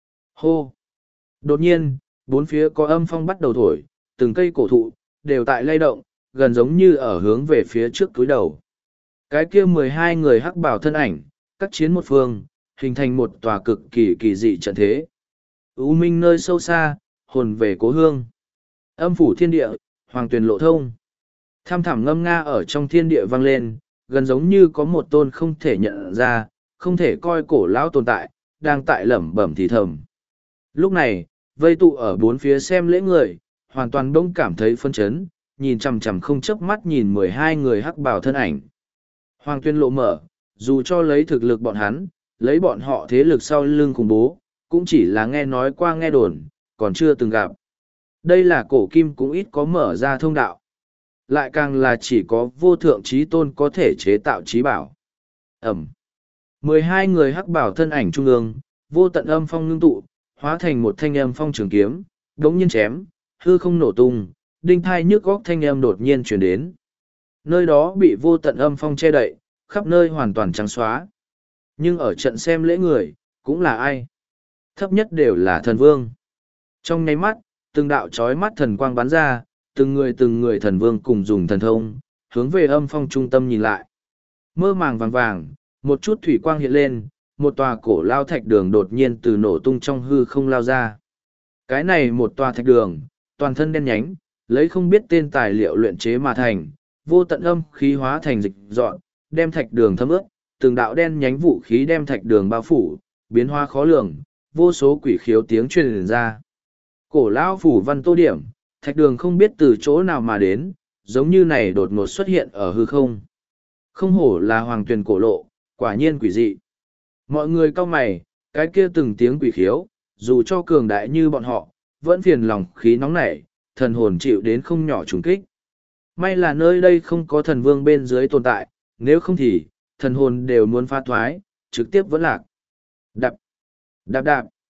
Hô! Đột nhiên, bốn phía có âm phong bắt đầu thổi, từng cây cổ thụ, đều tại lay động, gần giống như ở hướng về phía trước túi đầu. Cái kia mười hai người hắc bảo thân ảnh, các chiến một phương, hình thành một tòa cực kỳ kỳ dị trận thế. U minh nơi sâu xa, hồn về cố hương. Âm phủ thiên địa, hoàng tuyền lộ thông. Tham thẳm ngâm nga ở trong thiên địa vang lên, gần giống như có một tôn không thể nhận ra, không thể coi cổ lão tồn tại, đang tại lẩm bẩm thì thầm. Lúc này, vây tụ ở bốn phía xem lễ người, hoàn toàn đông cảm thấy phân chấn, nhìn chằm chằm không chớp mắt nhìn mười hai người hắc bào thân ảnh. Hoàng tuyên lộ mở, dù cho lấy thực lực bọn hắn, lấy bọn họ thế lực sau lưng khủng bố, cũng chỉ là nghe nói qua nghe đồn, còn chưa từng gặp. Đây là cổ kim cũng ít có mở ra thông đạo. Lại càng là chỉ có vô thượng trí tôn có thể chế tạo trí bảo. Ẩm. mười hai người hắc bảo thân ảnh trung ương, vô tận âm phong ngưng tụ, hóa thành một thanh âm phong trường kiếm, đống nhiên chém, hư không nổ tung, đinh thai nhức góc thanh âm đột nhiên chuyển đến. Nơi đó bị vô tận âm phong che đậy, khắp nơi hoàn toàn trắng xóa. Nhưng ở trận xem lễ người, cũng là ai? Thấp nhất đều là thần vương. Trong nháy mắt, từng đạo chói mắt thần quang bắn ra, từng người từng người thần vương cùng dùng thần thông, hướng về âm phong trung tâm nhìn lại. Mơ màng vàng vàng, một chút thủy quang hiện lên, một tòa cổ lao thạch đường đột nhiên từ nổ tung trong hư không lao ra. Cái này một tòa thạch đường, toàn thân đen nhánh, lấy không biết tên tài liệu luyện chế mà thành, vô tận âm khí hóa thành dịch dọn, đem thạch đường thấm ướt, từng đạo đen nhánh vũ khí đem thạch đường bao phủ, biến hóa khó lường, vô số quỷ khiếu tiếng truyền ra. Cổ lao phủ văn tô điểm, thạch đường không biết từ chỗ nào mà đến, giống như này đột ngột xuất hiện ở hư không. Không hổ là hoàng tuyền cổ lộ, quả nhiên quỷ dị. Mọi người cau mày, cái kia từng tiếng quỷ khiếu, dù cho cường đại như bọn họ, vẫn phiền lòng khí nóng nảy, thần hồn chịu đến không nhỏ trùng kích. May là nơi đây không có thần vương bên dưới tồn tại, nếu không thì, thần hồn đều muốn phá thoái, trực tiếp vẫn lạc. Đạp, đạp đạp.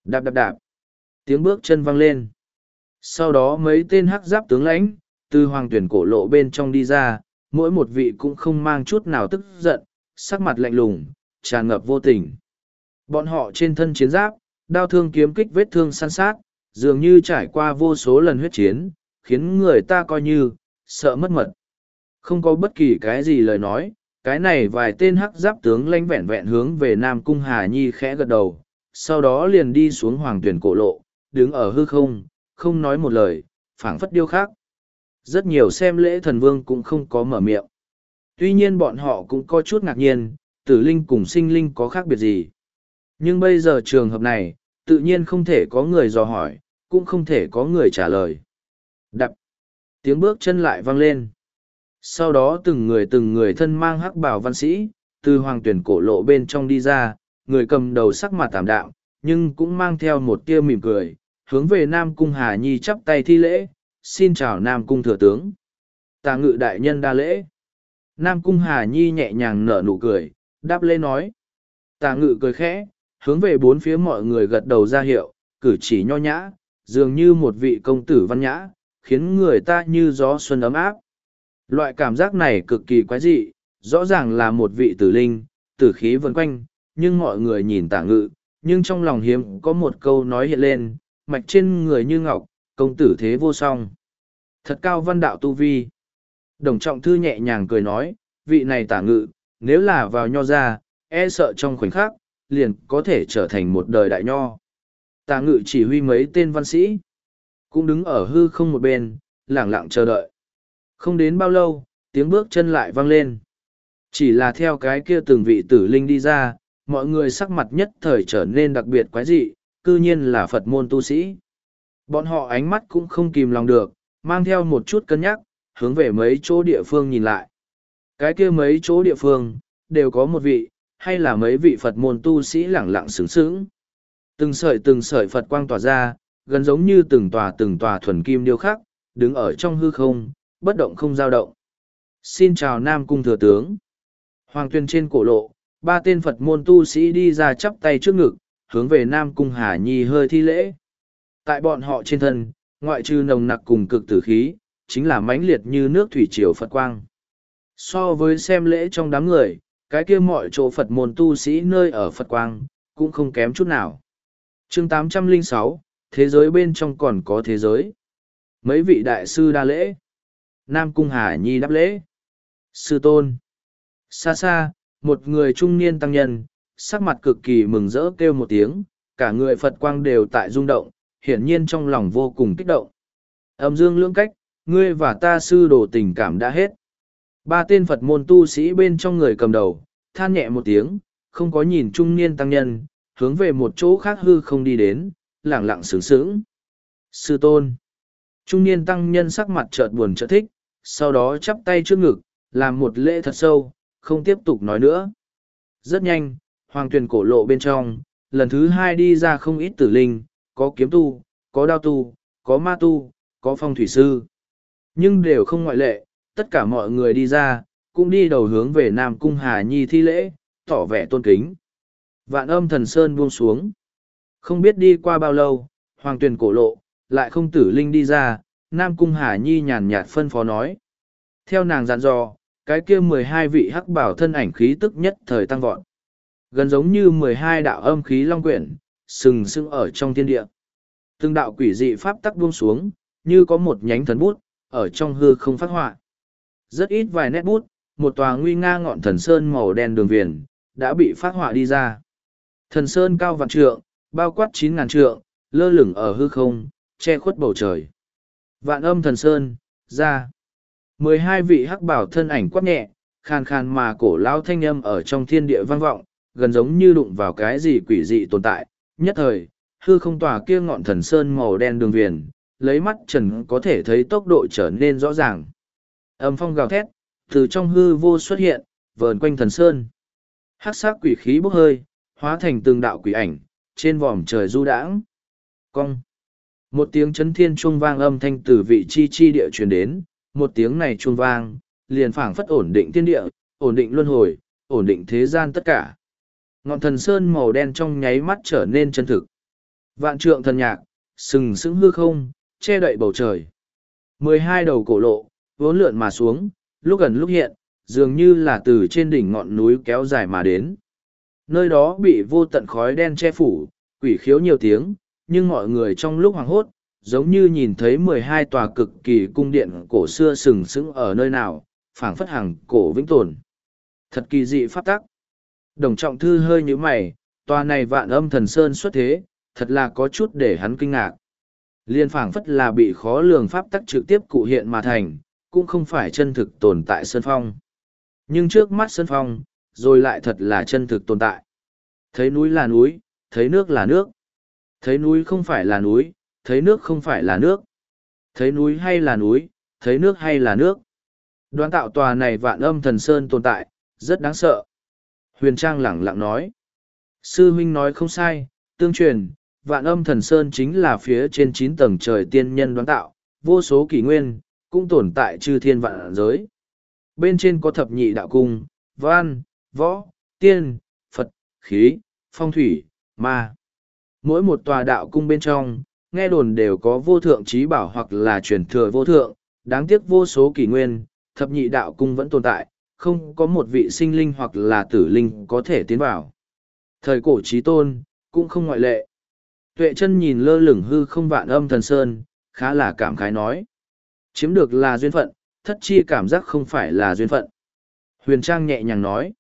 Đạp đạp đạp. Tiếng bước chân vang lên. Sau đó mấy tên hắc giáp tướng lãnh, từ hoàng tuyển cổ lộ bên trong đi ra, mỗi một vị cũng không mang chút nào tức giận, sắc mặt lạnh lùng, tràn ngập vô tình. Bọn họ trên thân chiến giáp, đao thương kiếm kích vết thương săn sát, dường như trải qua vô số lần huyết chiến, khiến người ta coi như, sợ mất mật. Không có bất kỳ cái gì lời nói, cái này vài tên hắc giáp tướng lãnh vẹn vẹn hướng về Nam Cung Hà Nhi khẽ gật đầu, sau đó liền đi xuống hoàng tuyển cổ lộ, đứng ở hư không, không nói một lời, phảng phất điêu khắc. Rất nhiều xem lễ thần vương cũng không có mở miệng. Tuy nhiên bọn họ cũng có chút ngạc nhiên, tử linh cùng sinh linh có khác biệt gì. Nhưng bây giờ trường hợp này, tự nhiên không thể có người dò hỏi, cũng không thể có người trả lời. Đập. Tiếng bước chân lại vang lên. Sau đó từng người từng người thân mang hắc bào văn sĩ, từ hoàng tuyển cổ lộ bên trong đi ra, người cầm đầu sắc mặt tạm đạm, nhưng cũng mang theo một tia mỉm cười, hướng về Nam Cung Hà Nhi chắp tay thi lễ, xin chào Nam Cung thừa tướng. Tà ngự đại nhân đa lễ. Nam Cung Hà Nhi nhẹ nhàng nở nụ cười, đáp lễ nói. Tà ngự cười khẽ, hướng về bốn phía mọi người gật đầu ra hiệu, cử chỉ nho nhã, dường như một vị công tử văn nhã, khiến người ta như gió xuân ấm áp. Loại cảm giác này cực kỳ quái dị, rõ ràng là một vị tử linh, tử khí vần quanh, nhưng mọi người nhìn tả ngự, nhưng trong lòng hiếm có một câu nói hiện lên, mạch trên người như ngọc, công tử thế vô song. Thật cao văn đạo tu vi. Đồng Trọng Thư nhẹ nhàng cười nói, vị này tả ngự, nếu là vào nho ra, e sợ trong khoảnh khắc, liền có thể trở thành một đời đại nho. Tả ngự chỉ huy mấy tên văn sĩ, cũng đứng ở hư không một bên, lẳng lặng chờ đợi. Không đến bao lâu, tiếng bước chân lại vang lên. Chỉ là theo cái kia từng vị tử linh đi ra, mọi người sắc mặt nhất thời trở nên đặc biệt quái dị, cư nhiên là Phật môn tu sĩ. Bọn họ ánh mắt cũng không kìm lòng được, mang theo một chút cân nhắc, hướng về mấy chỗ địa phương nhìn lại. Cái kia mấy chỗ địa phương, đều có một vị, hay là mấy vị Phật môn tu sĩ lẳng lặng sướng sướng. Từng sợi từng sợi Phật quang tỏa ra, gần giống như từng tòa từng tòa thuần kim điêu khắc, đứng ở trong hư không, bất động không dao động. Xin chào Nam Cung thừa tướng. Hoàng tuyên trên cổ lộ, ba tên Phật môn tu sĩ đi ra chắp tay trước ngực, hướng về Nam Cung Hà Nhi hơi thi lễ. Tại bọn họ trên thân, ngoại trừ nồng nặc cùng cực tử khí, chính là mãnh liệt như nước thủy triều Phật quang. So với xem lễ trong đám người, cái kia mọi chỗ Phật môn tu sĩ nơi ở Phật quang, cũng không kém chút nào. chương tám trăm lẻ sáu, thế giới bên trong còn có thế giới. Mấy vị đại sư đa lễ. Nam Cung Hà Nhi đáp lễ. Sư tôn. Xa xa, một người trung niên tăng nhân, sắc mặt cực kỳ mừng rỡ kêu một tiếng, cả người Phật quang đều tại rung động, hiển nhiên trong lòng vô cùng kích động. Âm dương lưỡng cách, ngươi và ta sư đồ tình cảm đã hết. Ba tên Phật môn tu sĩ bên trong người cầm đầu, than nhẹ một tiếng, không có nhìn trung niên tăng nhân, hướng về một chỗ khác hư không đi đến, lẳng lặng sướng sướng. Sư tôn. Trung niên tăng nhân sắc mặt chợt buồn chợt thích, sau đó chắp tay trước ngực, làm một lễ thật sâu, không tiếp tục nói nữa. Rất nhanh, hoàng tuyển cổ lộ bên trong, lần thứ hai đi ra không ít tử linh, có kiếm tu, có đao tu, có ma tu, có phong thủy sư. Nhưng đều không ngoại lệ, tất cả mọi người đi ra, cũng đi đầu hướng về Nam Cung Hà Nhi thi lễ, tỏ vẻ tôn kính. Vạn âm thần sơn buông xuống. Không biết đi qua bao lâu, hoàng tuyển cổ lộ, lại không tử linh đi ra, Nam Cung Hà Nhi nhàn nhạt phân phó nói. Theo nàng dặn dò, cái kia mười hai vị hắc bảo thân ảnh khí tức nhất thời tăng vọt. Gần giống như mười hai đạo âm khí long quyển, sừng sững ở trong thiên địa. Từng đạo quỷ dị pháp tắc buông xuống, như có một nhánh thần bút, ở trong hư không phát họa. Rất ít vài nét bút, một tòa nguy nga ngọn thần sơn màu đen đường viền, đã bị phát họa đi ra. Thần sơn cao vạn trượng, bao quát chín ngàn trượng, lơ lửng ở hư không, che khuất bầu trời. Vạn âm thần sơn, ra. Mười hai vị hắc bảo thân ảnh quát nhẹ, khàn khàn mà cổ lao thanh âm ở trong thiên địa vang vọng, gần giống như đụng vào cái gì quỷ dị tồn tại. Nhất thời, hư không tòa kia ngọn thần sơn màu đen đường viền, lấy mắt trần có thể thấy tốc độ trở nên rõ ràng. Âm phong gào thét, từ trong hư vô xuất hiện, vờn quanh thần sơn. Hắc sắc quỷ khí bốc hơi, hóa thành từng đạo quỷ ảnh, trên vòm trời du đãng. Cong. Một tiếng chấn thiên chuông vang âm thanh từ vị chi chi địa truyền đến, một tiếng này chuông vang, liền phảng phất ổn định thiên địa, ổn định luân hồi, ổn định thế gian tất cả. Ngọn thần sơn màu đen trong nháy mắt trở nên chân thực. Vạn trượng thần nhạc, sừng sững hư không, che đậy bầu trời. Mười hai đầu cổ lộ, vốn lượn mà xuống, lúc gần lúc hiện, dường như là từ trên đỉnh ngọn núi kéo dài mà đến. Nơi đó bị vô tận khói đen che phủ, quỷ khiếu nhiều tiếng, nhưng mọi người trong lúc hoảng hốt, giống như nhìn thấy mười hai tòa cực kỳ cung điện cổ xưa sừng sững ở nơi nào, phảng phất hàng cổ vĩnh tồn. Thật kỳ dị pháp tắc. Đồng Trọng Thư hơi nhíu mày, tòa này Vạn Âm Thần Sơn xuất thế, thật là có chút để hắn kinh ngạc. Liên phảng phất là bị khó lường pháp tắc trực tiếp cụ hiện mà thành, cũng không phải chân thực tồn tại Sơn Phong. Nhưng trước mắt Sơn Phong, rồi lại thật là chân thực tồn tại. Thấy núi là núi, thấy nước là nước. Thấy núi không phải là núi, thấy nước không phải là nước. Thấy núi hay là núi, thấy nước hay là nước. Đoán tạo tòa này Vạn Âm Thần Sơn tồn tại, rất đáng sợ. Huyền Trang lẳng lặng nói. Sư huynh nói không sai, tương truyền, Vạn Âm Thần Sơn chính là phía trên chín tầng trời tiên nhân đoán tạo, vô số kỷ nguyên, cũng tồn tại chư thiên vạn giới. Bên trên có thập nhị đạo cung, văn, võ, tiên, Phật, khí, phong thủy, ma. Mỗi một tòa đạo cung bên trong, nghe đồn đều có vô thượng trí bảo hoặc là truyền thừa vô thượng, đáng tiếc vô số kỷ nguyên, thập nhị đạo cung vẫn tồn tại, không có một vị sinh linh hoặc là tử linh có thể tiến vào. Thời cổ trí tôn, cũng không ngoại lệ. Tuệ chân nhìn lơ lửng hư không Vạn Âm Thần Sơn, khá là cảm khái nói. Chiếm được là duyên phận, thất chi cảm giác không phải là duyên phận. Huyền Trang nhẹ nhàng nói.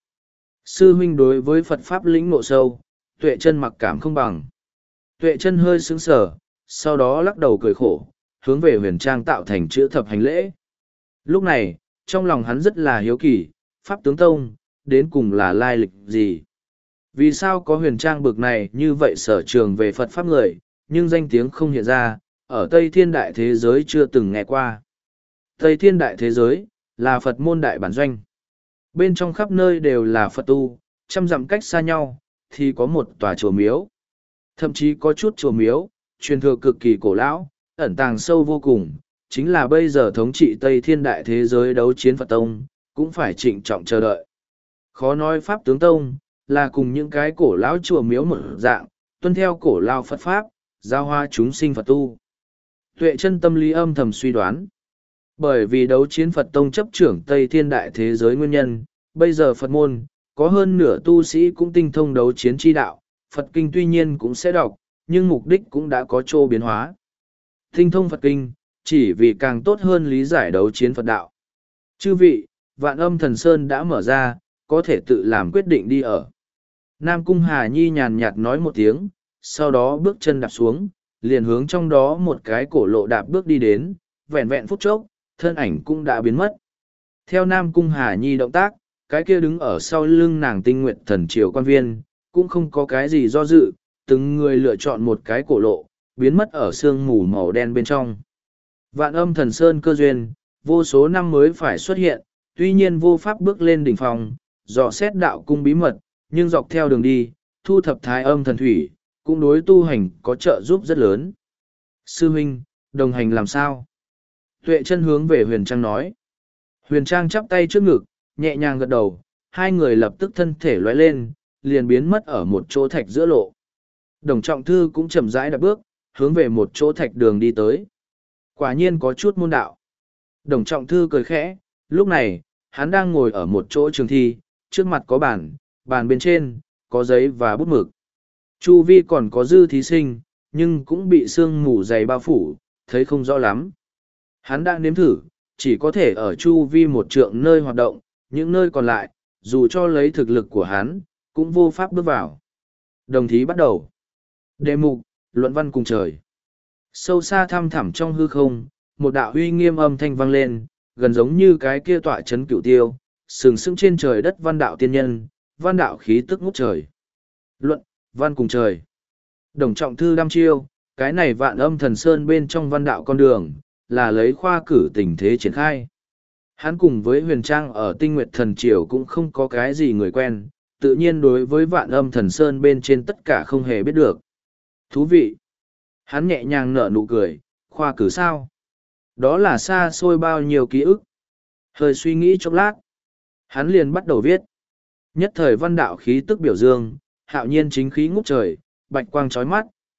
Sư huynh đối với Phật Pháp lĩnh ngộ sâu, Tuệ chân mặc cảm không bằng. Tuệ chân hơi sững sờ, sau đó lắc đầu cười khổ, hướng về Huyền Trang tạo thành chữ thập hành lễ. Lúc này, trong lòng hắn rất là hiếu kỳ, Pháp tướng tông, đến cùng là lai lịch gì? Vì sao có Huyền Trang bực này như vậy sở trường về Phật Pháp người, nhưng danh tiếng không hiện ra, ở Tây Thiên Đại thế giới chưa từng nghe qua. Tây Thiên Đại thế giới, là Phật môn đại bản doanh. Bên trong khắp nơi đều là Phật tu, trăm dặm cách xa nhau, thì có một tòa chùa miếu. Thậm chí có chút chùa miếu, truyền thừa cực kỳ cổ lão, ẩn tàng sâu vô cùng, chính là bây giờ thống trị Tây Thiên Đại thế giới đấu chiến Phật Tông, cũng phải trịnh trọng chờ đợi. Khó nói Pháp tướng Tông, là cùng những cái cổ lão chùa miếu một dạng, tuân theo cổ lao Phật Pháp, giao hoa chúng sinh Phật tu. Tuệ chân tâm lý âm thầm suy đoán. Bởi vì đấu chiến Phật Tông chấp trưởng Tây Thiên Đại thế giới nguyên nhân, bây giờ Phật môn, có hơn nửa tu sĩ cũng tinh thông đấu chiến chi đạo, Phật Kinh tuy nhiên cũng sẽ đọc, nhưng mục đích cũng đã có chỗ biến hóa. Tinh thông Phật Kinh, chỉ vì càng tốt hơn lý giải đấu chiến Phật đạo. Chư vị, Vạn Âm Thần Sơn đã mở ra, có thể tự làm quyết định đi ở. Nam Cung Hà Nhi nhàn nhạt nói một tiếng, sau đó bước chân đạp xuống, liền hướng trong đó một cái cổ lộ đạp bước đi đến, vẹn vẹn phút chốc, thân ảnh cũng đã biến mất. Theo Nam Cung Hà Nhi động tác, cái kia đứng ở sau lưng nàng Tinh Nguyệt Thần Triều quan viên, cũng không có cái gì do dự, từng người lựa chọn một cái cổ lộ, biến mất ở sương mù màu đen bên trong. Vạn Âm Thần Sơn cơ duyên, vô số năm mới phải xuất hiện, tuy nhiên vô pháp bước lên đỉnh phòng, dò xét đạo cung bí mật, nhưng dọc theo đường đi, thu thập thái âm thần thủy, cũng đối tu hành có trợ giúp rất lớn. Sư huynh, đồng hành làm sao? Tuệ chân hướng về Huyền Trang nói. Huyền Trang chắp tay trước ngực, nhẹ nhàng gật đầu, hai người lập tức thân thể lóe lên, liền biến mất ở một chỗ thạch giữa lộ. Đồng Trọng Thư cũng chậm rãi đạp bước, hướng về một chỗ thạch đường đi tới. Quả nhiên có chút môn đạo. Đồng Trọng Thư cười khẽ, lúc này, hắn đang ngồi ở một chỗ trường thi, trước mặt có bàn, bàn bên trên, có giấy và bút mực. Chu vi còn có dư thí sinh, nhưng cũng bị sương mù dày bao phủ, thấy không rõ lắm. Hắn đã nếm thử, chỉ có thể ở chu vi một trượng nơi hoạt động, những nơi còn lại, dù cho lấy thực lực của hắn, cũng vô pháp bước vào. Đồng thí bắt đầu. Đề mục, luận văn cùng trời. Sâu xa thăm thẳm trong hư không, một đạo uy nghiêm âm thanh vang lên, gần giống như cái kia tọa chấn cửu tiêu, sừng sững trên trời đất văn đạo tiên nhân, văn đạo khí tức ngút trời. Luận, văn cùng trời. Đồng Trọng Thư đăm chiêu, cái này Vạn Âm Thần Sơn bên trong văn đạo con đường, là lấy khoa cử tình thế triển khai. Hắn cùng với Huyền Trang ở Tinh Nguyệt Thần Triều cũng không có cái gì người quen, tự nhiên đối với Vạn Âm Thần Sơn bên trên tất cả không hề biết được. Thú vị. Hắn nhẹ nhàng nở nụ cười, khoa cử sao? Đó là xa xôi bao nhiêu ký ức. Hơi suy nghĩ chốc lát, hắn liền bắt đầu viết. Nhất thời văn đạo khí tức biểu dương, hạo nhiên chính khí ngút trời, bạch quang chói mắt,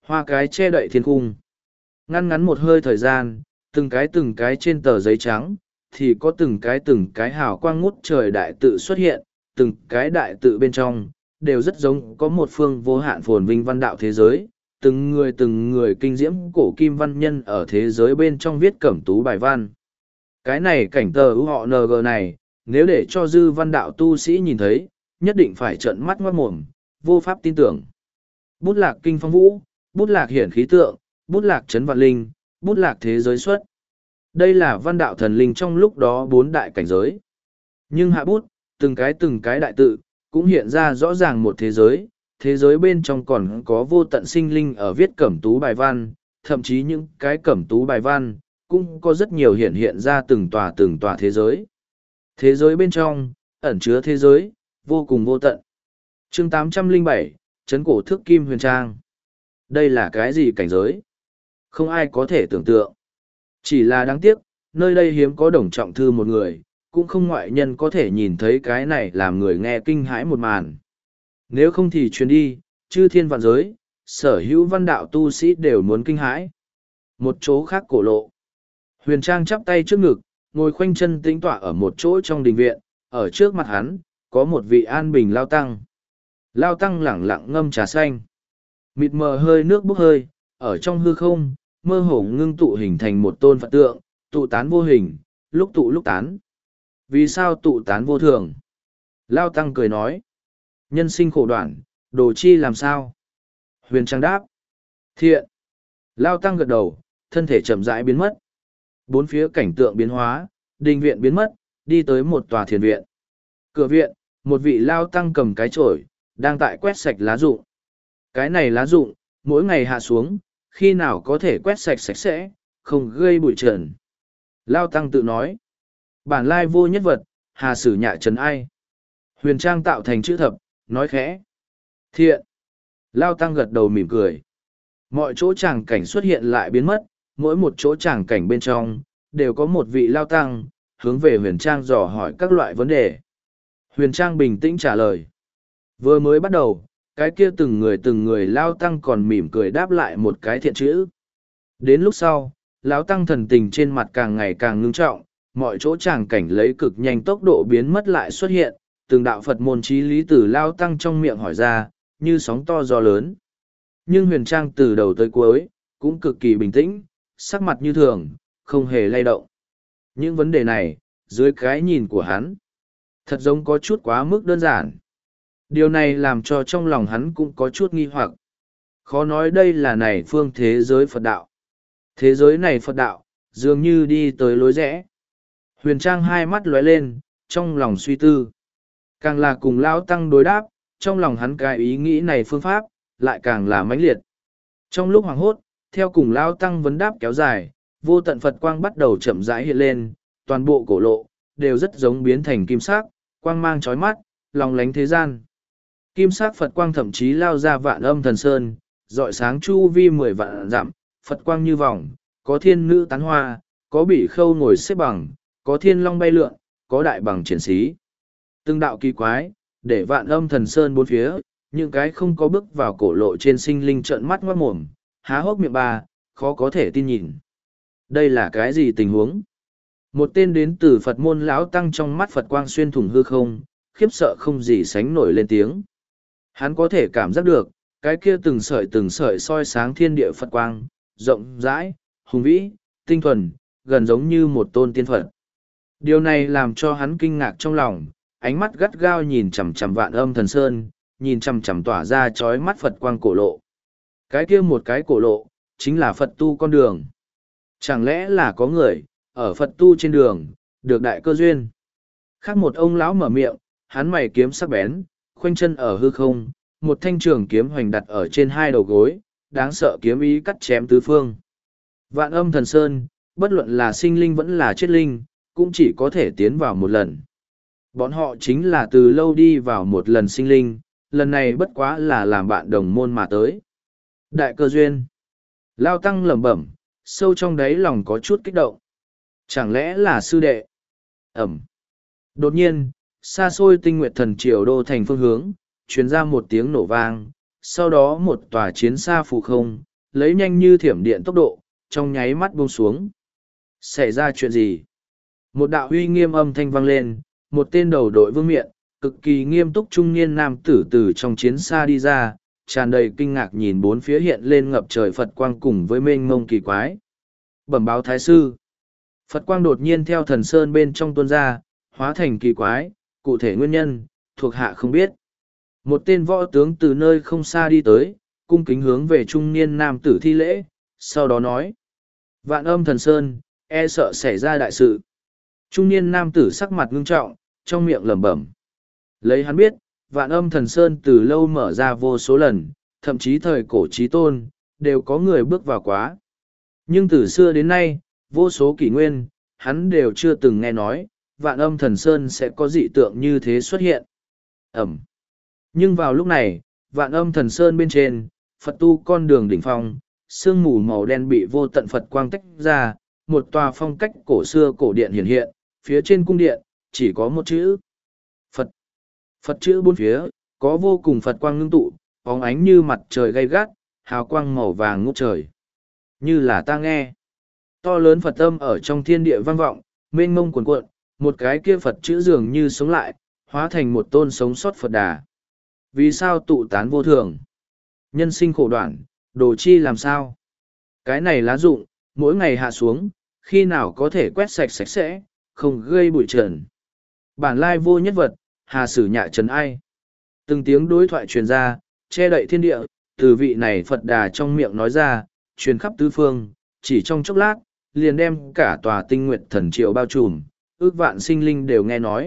hoa cái che đậy thiên cung. Ngăn ngắn một hơi thời gian, từng cái từng cái trên tờ giấy trắng, thì có từng cái từng cái hào quang ngút trời đại tự xuất hiện, từng cái đại tự bên trong, đều rất giống có một phương vô hạn phồn vinh văn đạo thế giới, từng người từng người kinh diễm cổ kim văn nhân ở thế giới bên trong viết cẩm tú bài văn. Cái này cảnh tờ ưu họ en giê này, nếu để cho dư văn đạo tu sĩ nhìn thấy, nhất định phải trợn mắt ngoát mồm, vô pháp tin tưởng. Bút lạc kinh phong vũ, bút lạc hiển khí tượng, bút lạc trấn vạn linh, bút lạc thế giới xuất. Đây là văn đạo thần linh trong lúc đó bốn đại cảnh giới. Nhưng hạ bút, từng cái từng cái đại tự, cũng hiện ra rõ ràng một thế giới, thế giới bên trong còn có vô tận sinh linh ở viết cẩm tú bài văn, thậm chí những cái cẩm tú bài văn, cũng có rất nhiều hiện hiện ra từng tòa từng tòa thế giới. Thế giới bên trong, ẩn chứa thế giới, vô cùng vô tận. chương tám trăm lẻ bảy, Trấn cổ thước kim huyền trang. Đây là cái gì cảnh giới? Không ai có thể tưởng tượng. Chỉ là đáng tiếc, nơi đây hiếm có đồng trọng thư một người, cũng không ngoại nhân có thể nhìn thấy cái này làm người nghe kinh hãi một màn. Nếu không thì truyền đi, chư thiên vạn giới, sở hữu văn đạo tu sĩ đều muốn kinh hãi. Một chỗ khác cổ lộ. Huyền Trang chắp tay trước ngực, ngồi khoanh chân tĩnh tọa ở một chỗ trong đình viện, ở trước mặt hắn, có một vị an bình lao tăng. Lao tăng lẳng lặng ngâm trà xanh. Mịt mờ hơi nước bốc hơi, ở trong hư không, mơ hồ ngưng tụ hình thành một tôn Phật tượng, tụ tán vô hình, lúc tụ lúc tán. Vì sao tụ tán vô thường? Lao tăng cười nói. Nhân sinh khổ đoạn, đồ chi làm sao? Huyền Trang đáp. Thiện. Lao tăng gật đầu, thân thể chậm rãi biến mất. Bốn phía cảnh tượng biến hóa, đình viện biến mất, đi tới một tòa thiền viện. Cửa viện, một vị Lao tăng cầm cái chổi, đang tại quét sạch lá rụng. Cái này lá rụng, mỗi ngày hạ xuống, khi nào có thể quét sạch sạch sẽ, không gây bụi trần. Lao tăng tự nói. Bản lai vô nhất vật, hà sử nhạ trần ai. Huyền Trang tạo thành chữ thập, nói khẽ. Thiện. Lao tăng gật đầu mỉm cười. Mọi chỗ tràng cảnh xuất hiện lại biến mất, mỗi một chỗ tràng cảnh bên trong, đều có một vị Lao tăng, hướng về Huyền Trang dò hỏi các loại vấn đề. Huyền Trang bình tĩnh trả lời. Vừa mới bắt đầu, cái kia từng người từng người Lao tăng còn mỉm cười đáp lại một cái thiện chữ. Đến lúc sau, Lão tăng thần tình trên mặt càng ngày càng ngưng trọng, mọi chỗ tràng cảnh lấy cực nhanh tốc độ biến mất lại xuất hiện, từng đạo Phật môn trí lý từ Lao tăng trong miệng hỏi ra, như sóng to gió lớn. Nhưng Huyền Trang từ đầu tới cuối, cũng cực kỳ bình tĩnh, sắc mặt như thường, không hề lay động. Những vấn đề này, dưới cái nhìn của hắn, thật giống có chút quá mức đơn giản. Điều này làm cho trong lòng hắn cũng có chút nghi hoặc. Khó nói đây là này phương thế giới Phật đạo. Thế giới này Phật đạo, dường như đi tới lối rẽ. Huyền Trang hai mắt lóe lên, trong lòng suy tư. Càng là cùng Lão tăng đối đáp, trong lòng hắn cái ý nghĩ này phương pháp, lại càng là mãnh liệt. Trong lúc hoảng hốt, theo cùng Lão tăng vấn đáp kéo dài, vô tận Phật quang bắt đầu chậm rãi hiện lên, toàn bộ cổ lộ, đều rất giống biến thành kim sắc, quang mang chói mắt, lòng lánh thế gian. Kim sắc Phật quang thậm chí lao ra vạn âm thần sơn, rọi sáng chu vi mười vạn dặm, Phật quang như vòng, có thiên nữ tán hoa, có bỉ khâu ngồi xếp bằng, có thiên long bay lượn, có đại bằng triển sĩ. Từng đạo kỳ quái, để vạn âm thần sơn bốn phía, những cái không có bước vào cổ lộ trên sinh linh trợn mắt ngoát mồm, há hốc miệng ba, khó có thể tin nhìn. Đây là cái gì tình huống? Một tên đến từ Phật môn lão tăng trong mắt Phật quang xuyên thủng hư không, khiếp sợ không gì sánh nổi lên tiếng. Hắn có thể cảm giác được, cái kia từng sợi từng sợi soi sáng thiên địa Phật quang, rộng rãi, hùng vĩ, tinh thuần, gần giống như một tôn tiên Phật. Điều này làm cho hắn kinh ngạc trong lòng, ánh mắt gắt gao nhìn chằm chằm vạn âm thần sơn, nhìn chằm chằm tỏa ra chói mắt Phật quang cổ lộ. Cái kia một cái cổ lộ, chính là Phật tu con đường. Chẳng lẽ là có người, ở Phật tu trên đường, được đại cơ duyên. Khác một ông lão mở miệng, hắn mày kiếm sắc bén, khoanh chân ở hư không, một thanh trường kiếm hoành đặt ở trên hai đầu gối, đáng sợ kiếm ý cắt chém tứ phương. Vạn âm thần sơn, bất luận là sinh linh vẫn là chết linh, cũng chỉ có thể tiến vào một lần. Bọn họ chính là từ lâu đi vào một lần sinh linh, lần này bất quá là làm bạn đồng môn mà tới. Đại cơ duyên. Lao tăng lẩm bẩm, sâu trong đáy lòng có chút kích động. Chẳng lẽ là sư đệ? Ẩm. Đột nhiên, xa xôi tinh nguyệt thần triều đô thành phương hướng, truyền ra một tiếng nổ vang, sau đó một tòa chiến xa phù không, lấy nhanh như thiểm điện tốc độ, trong nháy mắt buông xuống. Xảy ra chuyện gì? Một đạo uy nghiêm âm thanh vang lên, một tên đầu đội vương miện, cực kỳ nghiêm túc trung niên nam tử từ trong chiến xa đi ra, tràn đầy kinh ngạc nhìn bốn phía hiện lên ngập trời Phật quang cùng với mênh mông kỳ quái. Bẩm báo thái sư. Phật quang đột nhiên theo thần sơn bên trong tuôn ra, hóa thành kỳ quái, cụ thể nguyên nhân, thuộc hạ không biết. Một tên võ tướng từ nơi không xa đi tới, cung kính hướng về trung niên nam tử thi lễ, sau đó nói. Vạn âm thần sơn, e sợ xảy ra đại sự. Trung niên nam tử sắc mặt ngưng trọng, trong miệng lẩm bẩm. Lấy hắn biết, vạn âm thần sơn từ lâu mở ra vô số lần, thậm chí thời cổ trí tôn, đều có người bước vào quá. Nhưng từ xưa đến nay, vô số kỷ nguyên, hắn đều chưa từng nghe nói, vạn âm thần sơn sẽ có dị tượng như thế xuất hiện. Ẩm. Nhưng vào lúc này, vạn âm thần sơn bên trên, Phật tu con đường đỉnh phong, sương mù màu đen bị vô tận Phật quang tách ra, một tòa phong cách cổ xưa cổ điện hiện hiện, phía trên cung điện, chỉ có một chữ. Phật. Phật chữ bốn phía, có vô cùng Phật quang ngưng tụ, bóng ánh như mặt trời gay gắt, hào quang màu vàng ngút trời. Như là ta nghe. To lớn Phật âm ở trong thiên địa vang vọng, mênh mông cuồn cuộn, một cái kia Phật chữ dường như sống lại, hóa thành một tôn sống sót Phật đà. Vì sao tụ tán vô thường? Nhân sinh khổ đoạn, đồ chi làm sao? Cái này lá rụng, mỗi ngày hạ xuống, khi nào có thể quét sạch sạch sẽ, không gây bụi trần. Bản lai vô nhất vật, hà sử nhạ trần ai? Từng tiếng đối thoại truyền ra, che đậy thiên địa, từ vị này Phật đà trong miệng nói ra, truyền khắp tứ phương, chỉ trong chốc lát, liền đem cả tòa tinh nguyệt thần triệu bao trùm, ước vạn sinh linh đều nghe nói.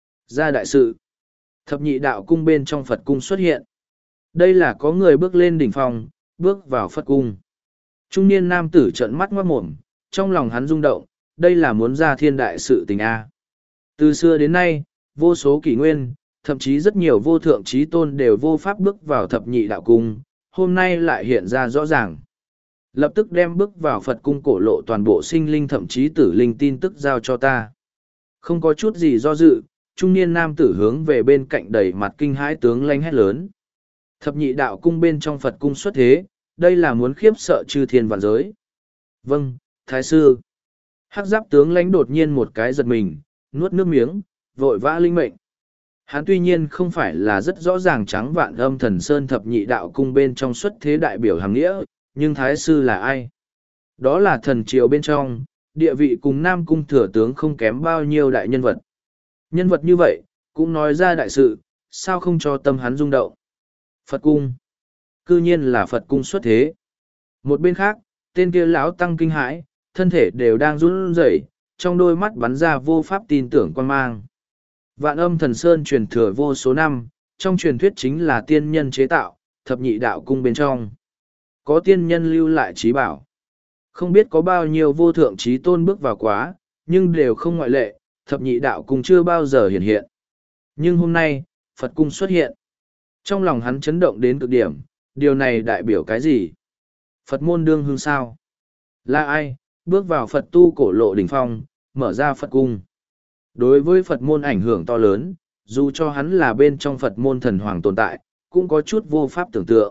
Ra đại sự, thập nhị đạo cung bên trong Phật cung xuất hiện. Đây là có người bước lên đỉnh phong, bước vào Phật cung. Trung niên nam tử trợn mắt ngoát mồm, trong lòng hắn rung động, đây là muốn ra thiên đại sự tình A. Từ xưa đến nay, vô số kỷ nguyên, thậm chí rất nhiều vô thượng trí tôn đều vô pháp bước vào thập nhị đạo cung, hôm nay lại hiện ra rõ ràng. Lập tức đem bước vào Phật cung cổ lộ toàn bộ sinh linh thậm chí tử linh tin tức giao cho ta. Không có chút gì do dự, trung niên nam tử hướng về bên cạnh đầy mặt kinh hãi tướng lanh hét lớn. Thập nhị đạo cung bên trong Phật cung xuất thế, đây là muốn khiếp sợ chư thiên vạn giới. Vâng, thái sư. Hắc giáp tướng lãnh đột nhiên một cái giật mình, nuốt nước miếng, vội vã linh mệnh. Hắn tuy nhiên không phải là rất rõ ràng trắng vạn âm thần sơn thập nhị đạo cung bên trong xuất thế đại biểu hàng nghĩa, nhưng thái sư là ai? Đó là thần triều bên trong, địa vị cùng Nam cung thừa tướng không kém bao nhiêu đại nhân vật. Nhân vật như vậy, cũng nói ra đại sự, sao không cho tâm hắn rung động? Phật cung. Cư nhiên là Phật cung xuất thế. Một bên khác, tên kia lão tăng kinh hãi, thân thể đều đang run rẩy, trong đôi mắt bắn ra vô pháp tin tưởng quan mang. Vạn âm thần sơn truyền thừa vô số năm, trong truyền thuyết chính là tiên nhân chế tạo, thập nhị đạo cung bên trong. Có tiên nhân lưu lại trí bảo. Không biết có bao nhiêu vô thượng trí tôn bước vào quá, nhưng đều không ngoại lệ, thập nhị đạo cung chưa bao giờ hiện hiện. Nhưng hôm nay, Phật cung xuất hiện. Trong lòng hắn chấn động đến cực điểm, điều này đại biểu cái gì? Phật môn đương hương sao? Là ai, bước vào Phật tu cổ lộ đỉnh phong, mở ra Phật cung? Đối với Phật môn ảnh hưởng to lớn, dù cho hắn là bên trong Phật môn thần hoàng tồn tại, cũng có chút vô pháp tưởng tượng.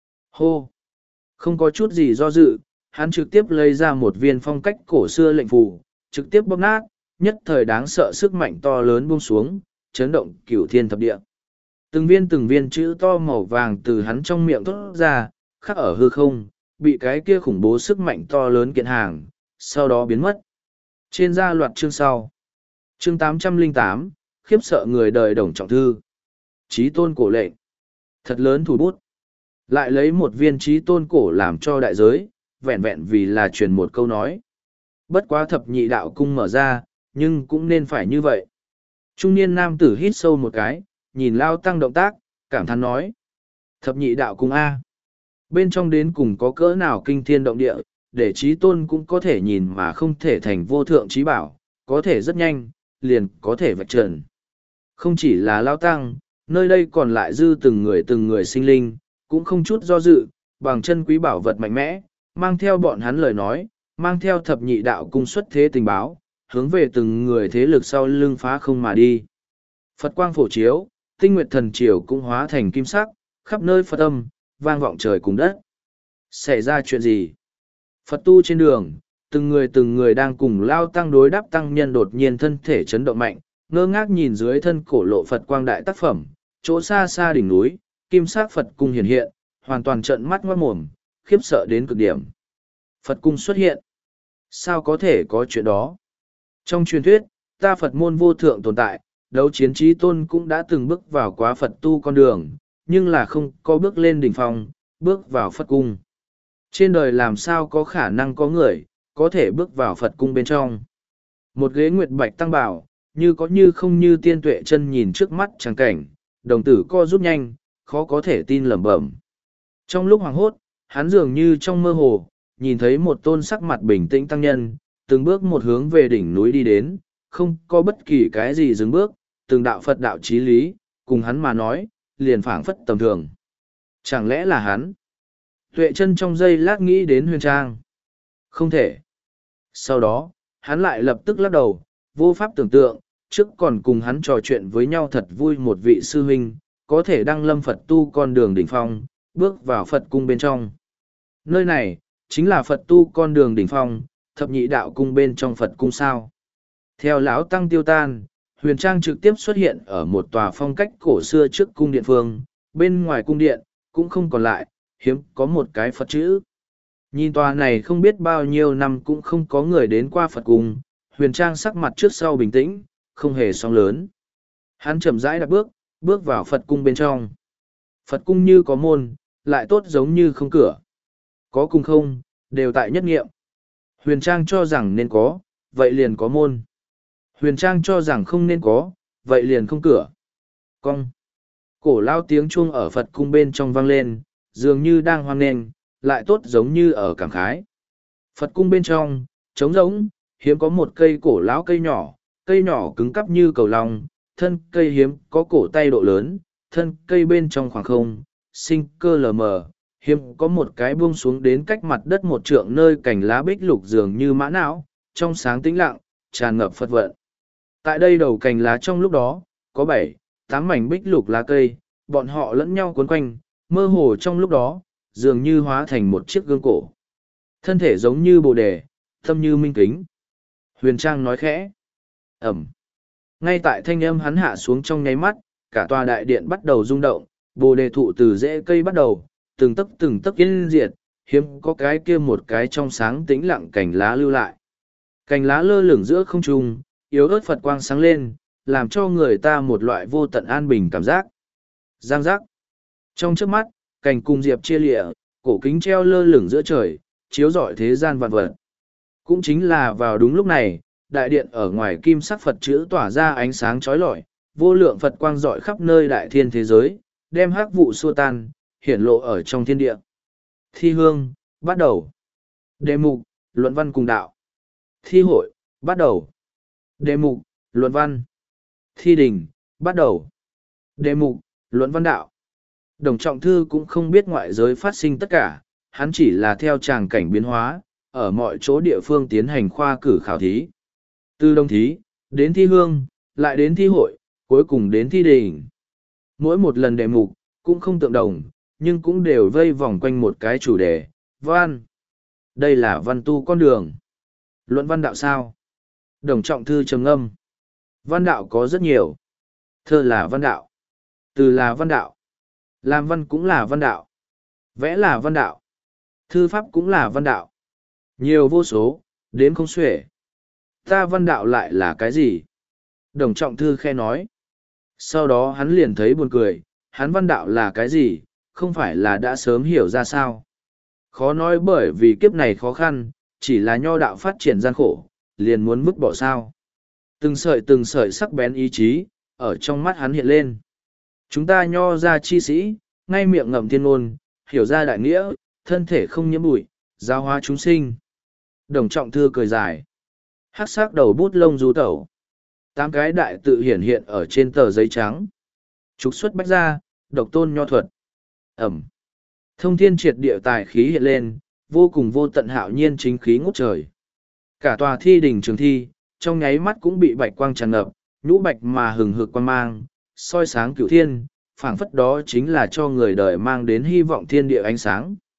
Hô! Không có chút gì do dự, hắn trực tiếp lấy ra một viên phong cách cổ xưa lệnh phù, trực tiếp bóp nát, nhất thời đáng sợ sức mạnh to lớn buông xuống, chấn động cửu thiên thập địa. Từng viên từng viên chữ to màu vàng từ hắn trong miệng thốt ra, khắc ở hư không, bị cái kia khủng bố sức mạnh to lớn kiện hàng, sau đó biến mất. Trên da loạt chương sau. Chương tám trăm lẻ tám, khiếp sợ người đời đồng trọng thư. Chí tôn cổ lệnh. Thật lớn thủ bút. Lại lấy một viên chí tôn cổ làm cho đại giới, vẹn vẹn vì là truyền một câu nói. Bất quá thập nhị đạo cung mở ra, nhưng cũng nên phải như vậy. Trung niên nam tử hít sâu một cái, nhìn lao tăng động tác, cảm thán nói. Thập nhị đạo cung A. Bên trong đến cùng có cỡ nào kinh thiên động địa, để trí tôn cũng có thể nhìn mà không thể thành vô thượng trí bảo, có thể rất nhanh, liền có thể vạch trần. Không chỉ là lao tăng, nơi đây còn lại dư từng người từng người sinh linh, cũng không chút do dự, bằng chân quý bảo vật mạnh mẽ, mang theo bọn hắn lời nói, mang theo thập nhị đạo cung xuất thế tình báo, hướng về từng người thế lực sau lưng phá không mà đi. Phật quang phổ chiếu, tinh nguyệt thần triều cũng hóa thành kim sắc, khắp nơi Phật âm, vang vọng trời cùng đất. Xảy ra chuyện gì? Phật tu trên đường, từng người từng người đang cùng lao tăng đối đáp, tăng nhân đột nhiên thân thể chấn động mạnh, ngơ ngác nhìn dưới thân cổ lộ Phật quang đại tác phẩm, chỗ xa xa đỉnh núi, kim sắc Phật cung hiện hiện, hoàn toàn trợn mắt ngoát mồm, khiếp sợ đến cực điểm. Phật cung xuất hiện. Sao có thể có chuyện đó? Trong truyền thuyết, ta Phật môn vô thượng tồn tại, đấu chiến trí tôn cũng đã từng bước vào quá Phật tu con đường, nhưng là không có bước lên đỉnh phong, bước vào Phật cung. Trên đời làm sao có khả năng có người, có thể bước vào Phật cung bên trong. Một ghế nguyệt bạch tăng bảo, như có như không như tiên tuệ chân nhìn trước mắt trắng cảnh, đồng tử co rút nhanh, khó có thể tin lẩm bẩm. Trong lúc hoảng hốt, hắn dường như trong mơ hồ, nhìn thấy một tôn sắc mặt bình tĩnh tăng nhân, từng bước một hướng về đỉnh núi đi đến, không có bất kỳ cái gì dừng bước, từng đạo Phật đạo chí lý, cùng hắn mà nói, liền phảng phất tầm thường. Chẳng lẽ là hắn? Tuệ chân trong giây lát nghĩ đến Huyền Trang. Không thể. Sau đó, hắn lại lập tức lắc đầu, vô pháp tưởng tượng, trước còn cùng hắn trò chuyện với nhau thật vui một vị sư huynh, có thể đăng lâm Phật tu con đường đỉnh phong, bước vào Phật cung bên trong. Nơi này, chính là Phật tu con đường đỉnh phong, thập nhị đạo cung bên trong Phật cung sao. Theo lão tăng tiêu tan, Huyền Trang trực tiếp xuất hiện ở một tòa phong cách cổ xưa trước cung điện phương, bên ngoài cung điện, cũng không còn lại, hiếm có một cái Phật chữ. Nhìn tòa này không biết bao nhiêu năm cũng không có người đến qua Phật cung, Huyền Trang sắc mặt trước sau bình tĩnh, không hề sóng lớn. Hắn chậm rãi đạp bước, bước vào Phật cung bên trong. Phật cung như có môn, lại tốt giống như không cửa. Có cung không, đều tại nhất nghiệm. Huyền Trang cho rằng nên có, vậy liền có môn. Huyền Trang cho rằng không nên có, vậy liền không cửa. Cong. Cổ lao tiếng chuông ở Phật cung bên trong vang lên, dường như đang hoan nghênh, lại tốt giống như ở cảm khái. Phật cung bên trong, trống rỗng, hiếm có một cây cổ lão cây nhỏ, cây nhỏ cứng cắp như cầu long, thân cây hiếm có cổ tay độ lớn, thân cây bên trong khoảng không, sinh cơ lờ mờ, hiếm có một cái buông xuống đến cách mặt đất một trượng nơi cành lá bích lục dường như mã não, trong sáng tĩnh lặng, tràn ngập Phật vận. Tại đây đầu cành lá trong lúc đó, có bảy, tám mảnh bích lục lá cây, bọn họ lẫn nhau cuốn quanh, mơ hồ trong lúc đó, dường như hóa thành một chiếc gương cổ. Thân thể giống như bồ đề, tâm như minh kính. Huyền Trang nói khẽ. Ẩm. Ngay tại thanh âm hắn hạ xuống trong nháy mắt, cả tòa đại điện bắt đầu rung động, bồ đề thụ từ rễ cây bắt đầu, từng tấc từng tấc yên diệt, hiếm có cái kia một cái trong sáng tĩnh lặng cành lá lưu lại. Cành lá lơ lửng giữa không trung, yếu ớt Phật quang sáng lên, làm cho người ta một loại vô tận an bình cảm giác. Giang giác. Trong trước mắt, cành cùng diệp chia lịa, cổ kính treo lơ lửng giữa trời, chiếu rọi thế gian vạn vật. Cũng chính là vào đúng lúc này, đại điện ở ngoài kim sắc Phật chữ tỏa ra ánh sáng chói lọi, vô lượng Phật quang rọi khắp nơi đại thiên thế giới, đem hắc vụ xua tan, hiển lộ ở trong thiên địa. Thi hương, bắt đầu. Đề mục, luận văn cùng đạo. Thi hội, bắt đầu. Đề mục, luận văn. Thi đình, bắt đầu. Đề mục, luận văn đạo. Đồng Trọng Thư cũng không biết ngoại giới phát sinh tất cả, hắn chỉ là theo tràng cảnh biến hóa, ở mọi chỗ địa phương tiến hành khoa cử khảo thí. Từ đồng thí, đến thi hương, lại đến thi hội, cuối cùng đến thi đình. Mỗi một lần đề mục, cũng không tương đồng, nhưng cũng đều vây vòng quanh một cái chủ đề, văn. Đây là văn tu con đường. Luận văn đạo sao? Đồng Trọng Thư trầm ngâm. Văn đạo có rất nhiều. Thơ là văn đạo. Từ là văn đạo. Làm văn cũng là văn đạo. Vẽ là văn đạo. Thư pháp cũng là văn đạo. Nhiều vô số, đến không xuể. Ta văn đạo lại là cái gì? Đồng Trọng Thư khe nói. Sau đó hắn liền thấy buồn cười, hắn văn đạo là cái gì, không phải là đã sớm hiểu ra sao. Khó nói bởi vì kiếp này khó khăn, chỉ là nho đạo phát triển gian khổ, liền muốn vứt bỏ sao. Từng sợi từng sợi sắc bén ý chí, ở trong mắt hắn hiện lên. Chúng ta nho ra chi sĩ, ngay miệng ngậm thiên ngôn, hiểu ra đại nghĩa, thân thể không nhiễm bụi, giáo hóa chúng sinh. Đồng Trọng Thư cười dài. Hắc sắc đầu bút lông du tẩu. Tám cái đại tự hiển hiện ở trên tờ giấy trắng. Trục xuất bách ra, độc tôn nho thuật. Ẩm. Thông thiên triệt địa tài khí hiện lên, vô cùng vô tận hạo nhiên chính khí ngút trời. Cả tòa thi đình trường thi, trong nháy mắt cũng bị bạch quang tràn ngập, nhũ bạch mà hừng hực quang mang, soi sáng cửu thiên, phảng phất đó chính là cho người đời mang đến hy vọng thiên địa ánh sáng.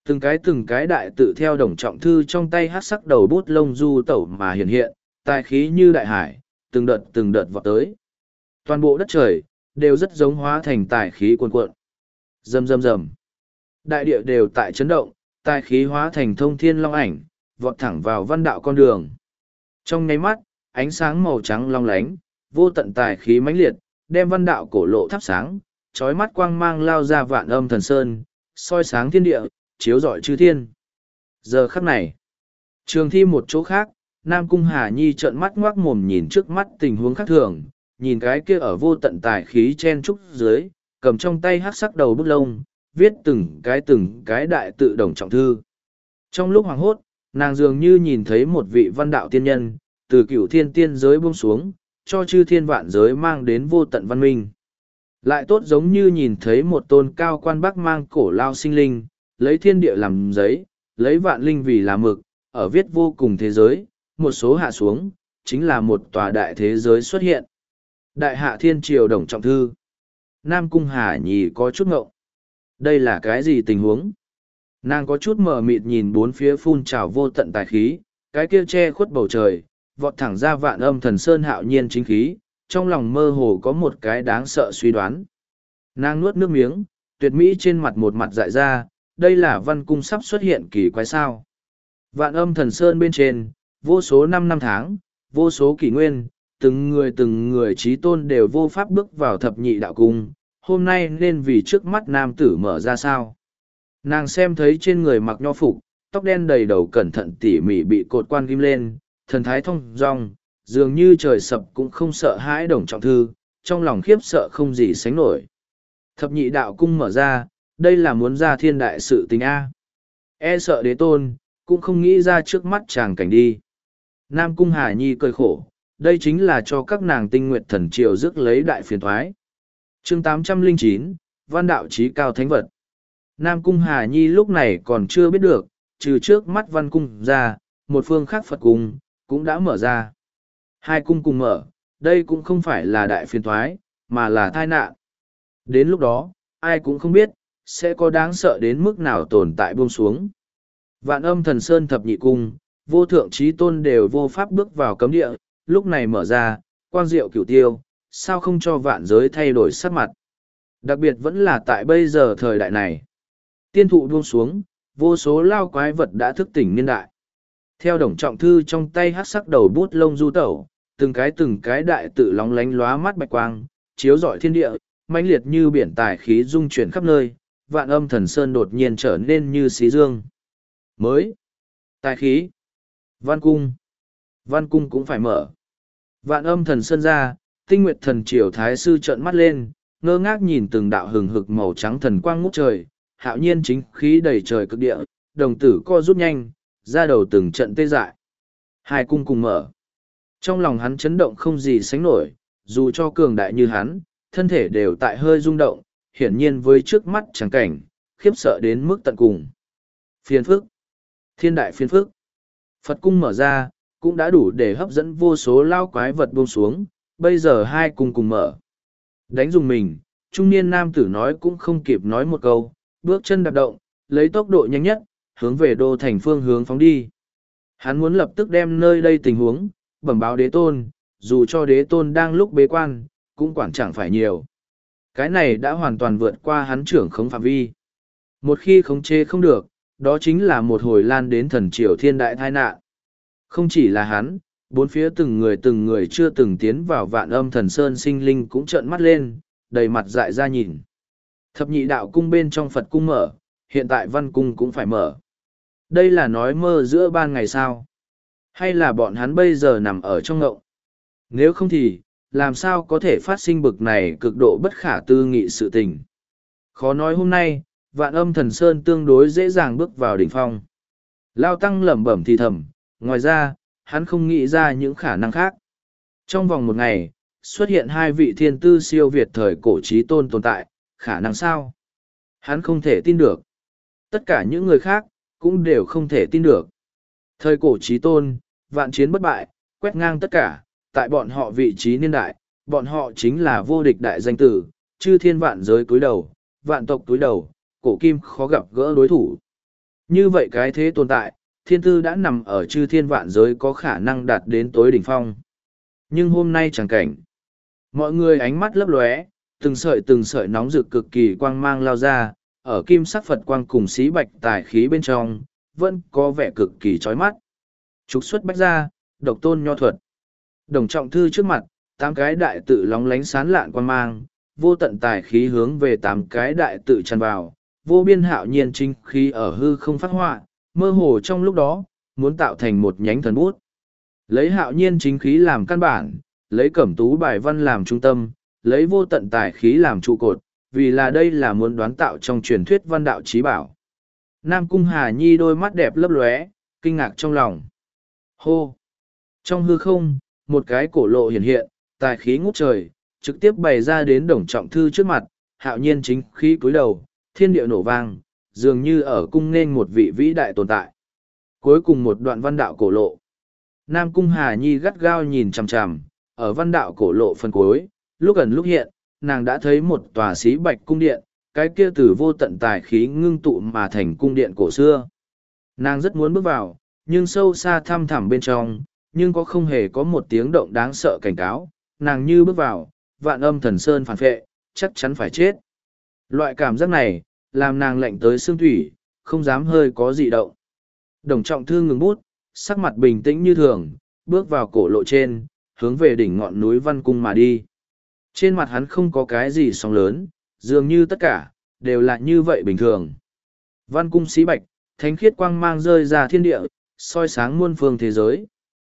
Từng cái từng cái đại tự theo đồng trọng thư trong tay hát sắc đầu bút lông du tẩu mà hiện hiện, tài khí như đại hải, từng đợt từng đợt vọt tới. Toàn bộ đất trời, đều rất giống hóa thành tài khí cuồn cuộn. Rầm rầm rầm. Đại địa đều tại chấn động, tài khí hóa thành thông thiên long ảnh, vọt thẳng vào văn đạo con đường. Trong nháy mắt, ánh sáng màu trắng long lánh, vô tận tài khí mãnh liệt, đem văn đạo cổ lộ thắp sáng, chói mắt quang mang lao ra vạn âm thần sơn, soi sáng thiên địa, chiếu rọi chư thiên. Giờ khắc này, trường thi một chỗ khác, Nam Cung Hà Nhi trợn mắt ngoác mồm nhìn trước mắt tình huống khác thường, nhìn cái kia ở vô tận tài khí chen trúc dưới, cầm trong tay hát sắc đầu bút lông, viết từng cái từng cái đại tự đồng trọng thư. Trong lúc hoàng hốt, nàng dường như nhìn thấy một vị văn đạo tiên nhân, từ cửu thiên tiên giới buông xuống, cho chư thiên vạn giới mang đến vô tận văn minh. Lại tốt giống như nhìn thấy một tôn cao quan bắc mang cổ lao sinh linh, lấy thiên địa làm giấy, lấy vạn linh vì là mực, ở viết vô cùng thế giới, một số hạ xuống, chính là một tòa đại thế giới xuất hiện. Đại hạ thiên triều đồng trọng thư. Nam Cung Hà Nhi có chút ngộng. Đây là cái gì tình huống? Nàng có chút mờ mịt nhìn bốn phía phun trào vô tận tài khí, cái kia che khuất bầu trời, vọt thẳng ra vạn âm thần sơn hạo nhiên chính khí, trong lòng mơ hồ có một cái đáng sợ suy đoán. Nàng nuốt nước miếng, tuyệt mỹ trên mặt một mặt dại ra, đây là văn cung sắp xuất hiện kỳ quái sao. Vạn âm thần sơn bên trên, vô số năm năm tháng, vô số kỷ nguyên, từng người từng người trí tôn đều vô pháp bước vào thập nhị đạo cung, hôm nay nên vì trước mắt nam tử mở ra sao. Nàng xem thấy trên người mặc nho phục, tóc đen đầy đầu cẩn thận tỉ mỉ bị cột quan ghim lên, thần thái thông dong, dường như trời sập cũng không sợ hãi đồng trọng thư, trong lòng khiếp sợ không gì sánh nổi. Thập nhị đạo cung mở ra, đây là muốn ra thiên đại sự tình A. E sợ đế tôn, cũng không nghĩ ra trước mắt chàng cảnh đi. Nam Cung Hà Nhi cười khổ, đây chính là cho các nàng tinh nguyệt thần triều rước lấy đại phiền thoái. chương tám trăm lẻ chín, Văn đạo trí cao thánh vật. Nam Cung Hà Nhi lúc này còn chưa biết được, trừ trước mắt văn cung ra, một phương khác Phật cung, cũng đã mở ra. Hai cung cùng mở, đây cũng không phải là đại phiền thoái, mà là tai nạn. Đến lúc đó, ai cũng không biết, sẽ có đáng sợ đến mức nào tồn tại buông xuống. Vạn âm thần sơn thập nhị cung, vô thượng trí tôn đều vô pháp bước vào cấm địa, lúc này mở ra, quang diệu cửu tiêu, sao không cho vạn giới thay đổi sắc mặt. Đặc biệt vẫn là tại bây giờ thời đại này. Tiên thụ buông xuống, vô số lao quái vật đã thức tỉnh niên đại. Theo đồng trọng thư trong tay hát sắc đầu bút lông du tẩu, từng cái từng cái đại tự lóng lánh lóa mắt bạch quang, chiếu rọi thiên địa, mãnh liệt như biển tài khí dung chuyển khắp nơi, vạn âm thần sơn đột nhiên trở nên như xí dương. Mới, tài khí, văn cung, văn cung cũng phải mở. Vạn âm thần sơn ra, tinh nguyệt thần triều thái sư trợn mắt lên, ngơ ngác nhìn từng đạo hừng hực màu trắng thần quang ngút trời, hạo nhiên chính khí đầy trời cực địa, đồng tử co rút nhanh, ra đầu từng trận tê dại. Hai cung cùng mở. Trong lòng hắn chấn động không gì sánh nổi, dù cho cường đại như hắn, thân thể đều tại hơi rung động, hiển nhiên với trước mắt trắng cảnh, khiếp sợ đến mức tận cùng. Phiên phức. Thiên đại phiên phức. Phật cung mở ra, cũng đã đủ để hấp dẫn vô số lao quái vật buông xuống, bây giờ hai cung cùng mở. Đánh dùng mình, trung niên nam tử nói cũng không kịp nói một câu, bước chân đạp động, lấy tốc độ nhanh nhất, hướng về đô thành phương hướng phóng đi. Hắn muốn lập tức đem nơi đây tình huống, bẩm báo đế tôn, dù cho đế tôn đang lúc bế quan, cũng quản chẳng phải nhiều. Cái này đã hoàn toàn vượt qua hắn trưởng khống phạm vi. Một khi khống chế không được, đó chính là một hồi lan đến thần triều thiên đại tai nạn. Không chỉ là hắn, bốn phía từng người từng người chưa từng tiến vào vạn âm thần sơn sinh linh cũng trợn mắt lên, đầy mặt dại ra nhìn. Thập nhị đạo cung bên trong Phật cung mở, hiện tại văn cung cũng phải mở. Đây là nói mơ giữa ban ngày sao? Hay là bọn hắn bây giờ nằm ở trong ngộng? Nếu không thì, làm sao có thể phát sinh bực này cực độ bất khả tư nghị sự tình? Khó nói hôm nay, vạn âm thần sơn tương đối dễ dàng bước vào đỉnh phong. Lao tăng lẩm bẩm thì thầm, ngoài ra, hắn không nghĩ ra những khả năng khác. Trong vòng một ngày, xuất hiện hai vị thiên tư siêu việt thời cổ trí tôn tồn tại, khả năng sao? Hắn không thể tin được. Tất cả những người khác, cũng đều không thể tin được. Thời cổ trí tôn, vạn chiến bất bại, quét ngang tất cả, tại bọn họ vị trí niên đại, bọn họ chính là vô địch đại danh tử, chư thiên vạn giới cúi đầu, vạn tộc cúi đầu, cổ kim khó gặp gỡ đối thủ. Như vậy cái thế tồn tại, thiên tư đã nằm ở chư thiên vạn giới có khả năng đạt đến tối đỉnh phong. Nhưng hôm nay chẳng cảnh. Mọi người ánh mắt lấp lóe, từng sợi từng sợi nóng rực cực kỳ quang mang lao ra, ở kim sắc Phật quang cùng xí bạch tài khí bên trong, vẫn có vẻ cực kỳ chói mắt. Trục xuất bách ra, độc tôn nho thuật. Đồng trọng thư trước mặt, tám cái đại tự lóng lánh sán lạn quang mang, vô tận tài khí hướng về tám cái đại tự tràn vào, vô biên hạo nhiên chính khí ở hư không phát họa, mơ hồ trong lúc đó, muốn tạo thành một nhánh thần bút. Lấy hạo nhiên chính khí làm căn bản, lấy cẩm tú bài văn làm trung tâm, lấy vô tận tài khí làm trụ cột, vì là đây là muốn đoán tạo trong truyền thuyết văn đạo trí bảo. Nam Cung Hà Nhi đôi mắt đẹp lấp lóe, kinh ngạc trong lòng. Hô! Trong hư không, một cái cổ lộ hiện hiện, tài khí ngút trời, trực tiếp bày ra đến đồng trọng thư trước mặt, hạo nhiên chính khí cúi đầu, thiên địa nổ vang, dường như ở cung nên một vị vĩ đại tồn tại. Cuối cùng một đoạn văn đạo cổ lộ. Nam Cung Hà Nhi gắt gao nhìn chằm chằm, ở văn đạo cổ lộ phần cuối, lúc gần lúc hiện, nàng đã thấy một tòa xí bạch cung điện, cái kia từ vô tận tài khí ngưng tụ mà thành cung điện cổ xưa. Nàng rất muốn bước vào, nhưng sâu xa thăm thẳm bên trong, nhưng có không hề có một tiếng động đáng sợ cảnh cáo, nàng như bước vào, vạn âm thần sơn phản phệ, chắc chắn phải chết. Loại cảm giác này, làm nàng lạnh tới xương thủy, không dám hơi có dị động. Đồng trọng thư ngừng bút, sắc mặt bình tĩnh như thường, bước vào cổ lộ trên, hướng về đỉnh ngọn núi Văn Cung mà đi. Trên mặt hắn không có cái gì sóng lớn, dường như tất cả, đều là như vậy bình thường. Văn Cung xí bạch, thánh khiết quang mang rơi ra thiên địa, soi sáng muôn phương thế giới.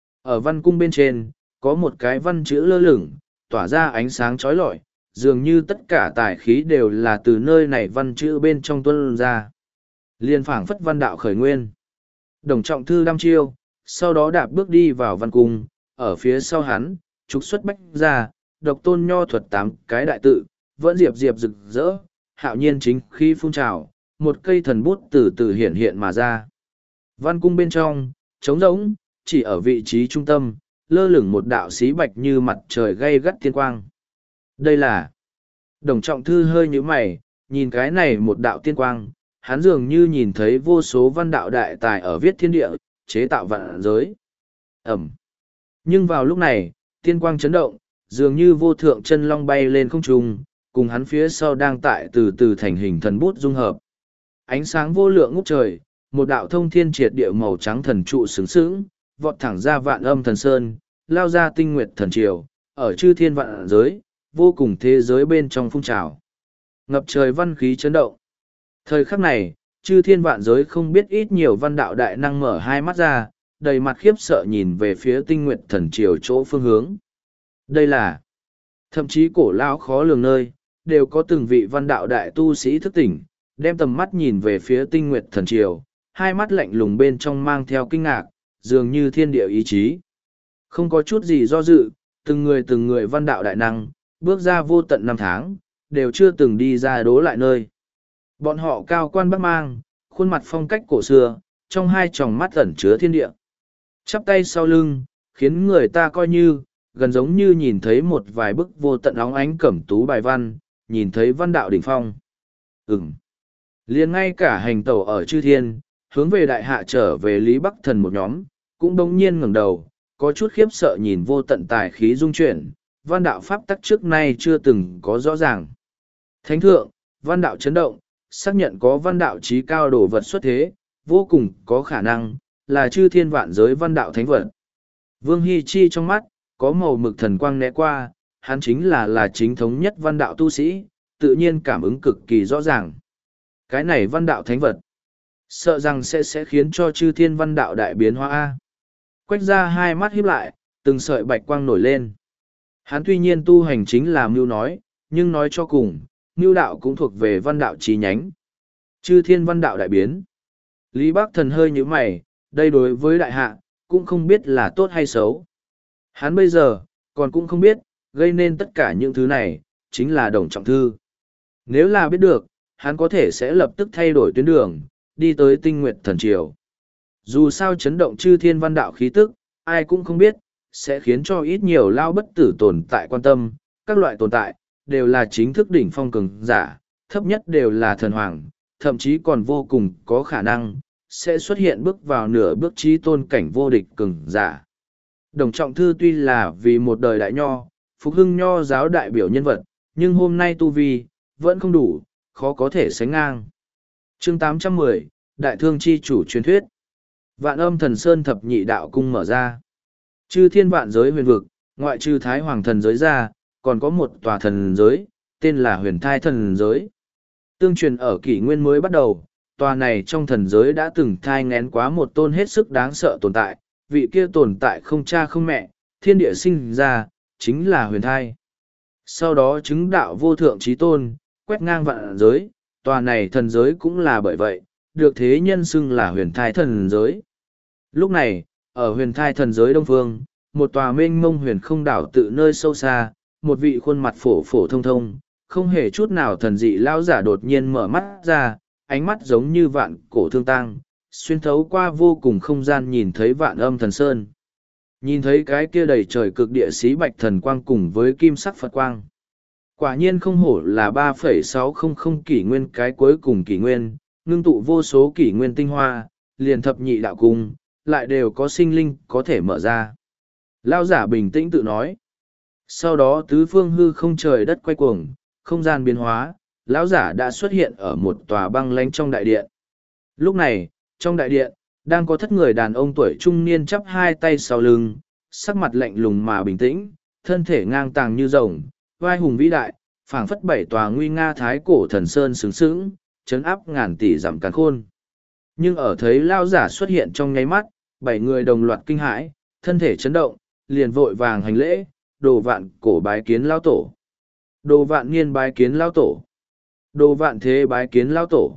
Ở Văn Cung bên trên, có một cái văn chữ lơ lửng, tỏa ra ánh sáng chói lọi, dường như tất cả tài khí đều là từ nơi này văn chữ bên trong tuôn ra. Liên phảng phất văn đạo khởi nguyên. Đồng trọng thư đăm chiêu, sau đó đạp bước đi vào Văn Cung, ở phía sau hắn, trục xuất bách ra, độc tôn nho thuật tám cái đại tự, vẫn diệp diệp rực rỡ, hạo nhiên chính khi phun trào, một cây thần bút từ từ hiện hiện mà ra. Văn Cung bên trong, trống rỗng, chỉ ở vị trí trung tâm, lơ lửng một đạo xí bạch như mặt trời gay gắt thiên quang. Đây là... Đồng trọng thư hơi nhíu mày, nhìn cái này một đạo tiên quang, hắn dường như nhìn thấy vô số văn đạo đại tài ở viết thiên địa, chế tạo vạn giới. Ẩm. Nhưng vào lúc này, tiên quang chấn động, dường như vô thượng chân long bay lên không trung, cùng hắn phía sau đang tại từ từ thành hình thần bút dung hợp. Ánh sáng vô lượng ngút trời, một đạo thông thiên triệt địa màu trắng thần trụ sướng sướng, vọt thẳng ra vạn âm thần sơn, lao ra tinh nguyệt thần triều, ở chư thiên vạn giới, vô cùng thế giới bên trong phun trào. Ngập trời văn khí chấn động. Thời khắc này, chư thiên vạn giới không biết ít nhiều văn đạo đại năng mở hai mắt ra, đầy mặt khiếp sợ nhìn về phía tinh nguyệt thần triều chỗ phương hướng. Đây là, thậm chí cổ lão khó lường nơi, đều có từng vị văn đạo đại tu sĩ thức tỉnh, đem tầm mắt nhìn về phía tinh nguyệt thần triều, hai mắt lạnh lùng bên trong mang theo kinh ngạc, dường như thiên địa ý chí. Không có chút gì do dự, từng người từng người văn đạo đại năng, bước ra vô tận năm tháng, đều chưa từng đi ra đố lại nơi. Bọn họ cao quan bắc mang, khuôn mặt phong cách cổ xưa, trong hai tròng mắt ẩn chứa thiên địa. Chắp tay sau lưng, khiến người ta coi như, gần giống như nhìn thấy một vài bức vô tận óng ánh cẩm tú bài văn, nhìn thấy văn đạo đỉnh phong. Ừm. Liền ngay cả hành tẩu ở chư thiên, hướng về đại hạ trở về Lý Bắc Thần một nhóm, cũng đông nhiên ngẩng đầu, có chút khiếp sợ nhìn vô tận tài khí dung chuyển, văn đạo pháp tắc trước nay chưa từng có rõ ràng. Thánh thượng, văn đạo chấn động, xác nhận có văn đạo trí cao đồ vật xuất thế, vô cùng có khả năng, là chư thiên vạn giới văn đạo thánh vật. Vương Hy Chi trong mắt, có màu mực thần quang né qua, hắn chính là là chính thống nhất văn đạo tu sĩ, tự nhiên cảm ứng cực kỳ rõ ràng. Cái này văn đạo thánh vật, sợ rằng sẽ sẽ khiến cho chư thiên văn đạo đại biến hóa A. Quách ra hai mắt híp lại, từng sợi bạch quang nổi lên. Hắn tuy nhiên tu hành chính là mưu nói, nhưng nói cho cùng, mưu đạo cũng thuộc về văn đạo chi nhánh. Chư thiên văn đạo đại biến. Lý Bắc Thần hơi như mày, đây đối với đại hạ, cũng không biết là tốt hay xấu. Hắn bây giờ, còn cũng không biết, gây nên tất cả những thứ này, chính là Đồng Trọng Thư. Nếu là biết được, hắn có thể sẽ lập tức thay đổi tuyến đường, đi tới tinh nguyệt thần triều. Dù sao chấn động chư thiên văn đạo khí tức, ai cũng không biết, sẽ khiến cho ít nhiều lao bất tử tồn tại quan tâm, các loại tồn tại, đều là chính thức đỉnh phong cường giả, thấp nhất đều là thần hoàng, thậm chí còn vô cùng có khả năng, sẽ xuất hiện bước vào nửa bước trí tôn cảnh vô địch cường giả. Đồng Trọng Thư tuy là vì một đời đại nho, phục hưng nho giáo đại biểu nhân vật, nhưng hôm nay tu vi, vẫn không đủ, khó có thể sánh ngang. chương tám trăm mười, Đại Thương Chi Chủ truyền thuyết. Vạn Âm Thần Sơn thập nhị đạo cung mở ra. Chư thiên vạn giới huyền vực, ngoại trừ Thái Hoàng thần giới ra, còn có một tòa thần giới, tên là Huyền Thai thần giới. Tương truyền ở kỷ nguyên mới bắt đầu, tòa này trong thần giới đã từng thai ngén quá một tôn hết sức đáng sợ tồn tại, vị kia tồn tại không cha không mẹ, thiên địa sinh ra, chính là Huyền Thai. Sau đó chứng đạo vô thượng trí tôn, quét ngang vạn giới, tòa này thần giới cũng là bởi vậy, được thế nhân xưng là Huyền Thai thần giới. Lúc này, ở Huyền Thai thần giới đông phương, một tòa mênh mông huyền không đảo tự nơi sâu xa, một vị khuôn mặt phổ phổ thông thông, không hề chút nào thần dị lao giả đột nhiên mở mắt ra, ánh mắt giống như vạn cổ thương tang, xuyên thấu qua vô cùng không gian nhìn thấy Vạn Âm Thần Sơn. Nhìn thấy cái kia đầy trời cực địa xí bạch thần quang cùng với kim sắc Phật quang. Quả nhiên không hổ là ba phẩy sáu không không kỷ nguyên cái cuối cùng kỷ nguyên, ngưng tụ vô số kỷ nguyên tinh hoa, liền thập nhị đạo cung, lại đều có sinh linh có thể mở ra. Lao giả bình tĩnh tự nói. Sau đó tứ phương hư không trời đất quay cuồng, không gian biến hóa, lão giả đã xuất hiện ở một tòa băng lánh trong đại điện. Lúc này, trong đại điện, đang có thất người đàn ông tuổi trung niên chắp hai tay sau lưng, sắc mặt lạnh lùng mà bình tĩnh, thân thể ngang tàng như rồng, vai hùng vĩ đại, phảng phất bảy tòa nguy nga thái cổ thần sơn sướng sướng, chấn áp ngàn tỷ dặm càn khôn. Nhưng ở thấy lao giả xuất hiện trong nháy mắt, bảy người đồng loạt kinh hãi, thân thể chấn động, liền vội vàng hành lễ, đồ vạn cổ bái kiến lao tổ. Đồ vạn niên bái kiến lao tổ. Đồ vạn thế bái kiến lao tổ.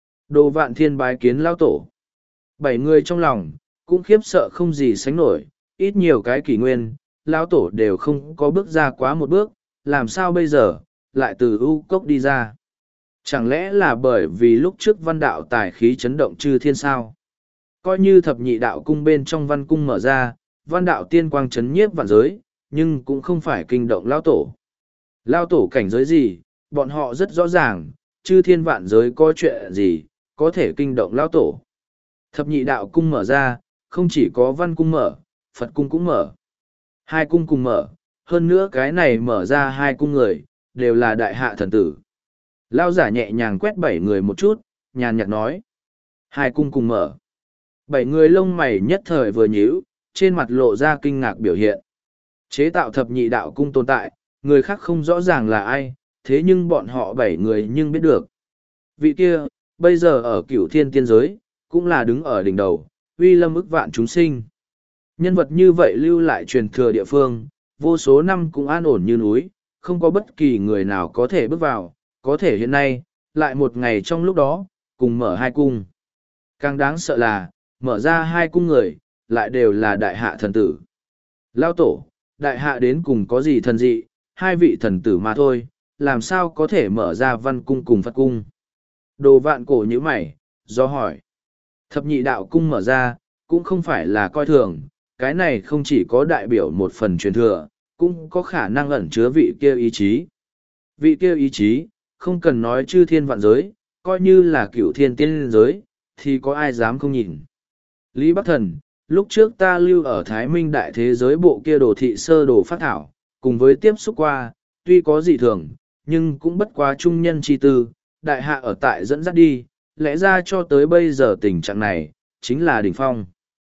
Đồ vạn thiên bái kiến lao tổ. Bảy người trong lòng, cũng khiếp sợ không gì sánh nổi, ít nhiều cái kỷ nguyên, lao tổ đều không có bước ra quá một bước, làm sao bây giờ, lại từ u cốc đi ra. Chẳng lẽ là bởi vì lúc trước văn đạo tài khí chấn động chư thiên sao? Coi như thập nhị đạo cung bên trong văn cung mở ra, văn đạo tiên quang chấn nhiếp vạn giới, nhưng cũng không phải kinh động lao tổ. Lao tổ cảnh giới gì, bọn họ rất rõ ràng, chư thiên vạn giới có chuyện gì, có thể kinh động lao tổ. Thập nhị đạo cung mở ra, không chỉ có văn cung mở, Phật cung cũng mở. Hai cung cùng mở, hơn nữa cái này mở ra hai cung người, đều là đại hạ thần tử. Lao giả nhẹ nhàng quét bảy người một chút, nhàn nhạt nói. Hai cung cùng mở. Bảy người lông mày nhất thời vừa nhíu, trên mặt lộ ra kinh ngạc biểu hiện. Chế tạo thập nhị đạo cung tồn tại, người khác không rõ ràng là ai, thế nhưng bọn họ bảy người nhưng biết được. Vị kia, bây giờ ở cửu thiên tiên giới, cũng là đứng ở đỉnh đầu, uy lâm ức vạn chúng sinh. Nhân vật như vậy lưu lại truyền thừa địa phương, vô số năm cũng an ổn như núi, không có bất kỳ người nào có thể bước vào, có thể hiện nay, lại một ngày trong lúc đó, cùng mở hai cung. Càng đáng sợ là, mở ra hai cung người, lại đều là đại hạ thần tử. Lao tổ, đại hạ đến cùng có gì thần dị, hai vị thần tử mà thôi, làm sao có thể mở ra văn cung cùng Phật cung. Đồ vạn cổ như mày, do hỏi. Thập nhị đạo cung mở ra, cũng không phải là coi thường, cái này không chỉ có đại biểu một phần truyền thừa, cũng có khả năng ẩn chứa vị kia ý chí. Vị kia ý chí, không cần nói chư thiên vạn giới, coi như là cửu thiên tiên giới, thì có ai dám không nhìn. Lý Bắc Thần, lúc trước ta lưu ở Thái Minh đại thế giới bộ kia đồ thị sơ đồ phát thảo, cùng với tiếp xúc qua, tuy có dị thường, nhưng cũng bất quá trung nhân chi tư, đại hạ ở tại dẫn dắt đi, lẽ ra cho tới bây giờ tình trạng này, chính là đỉnh phong.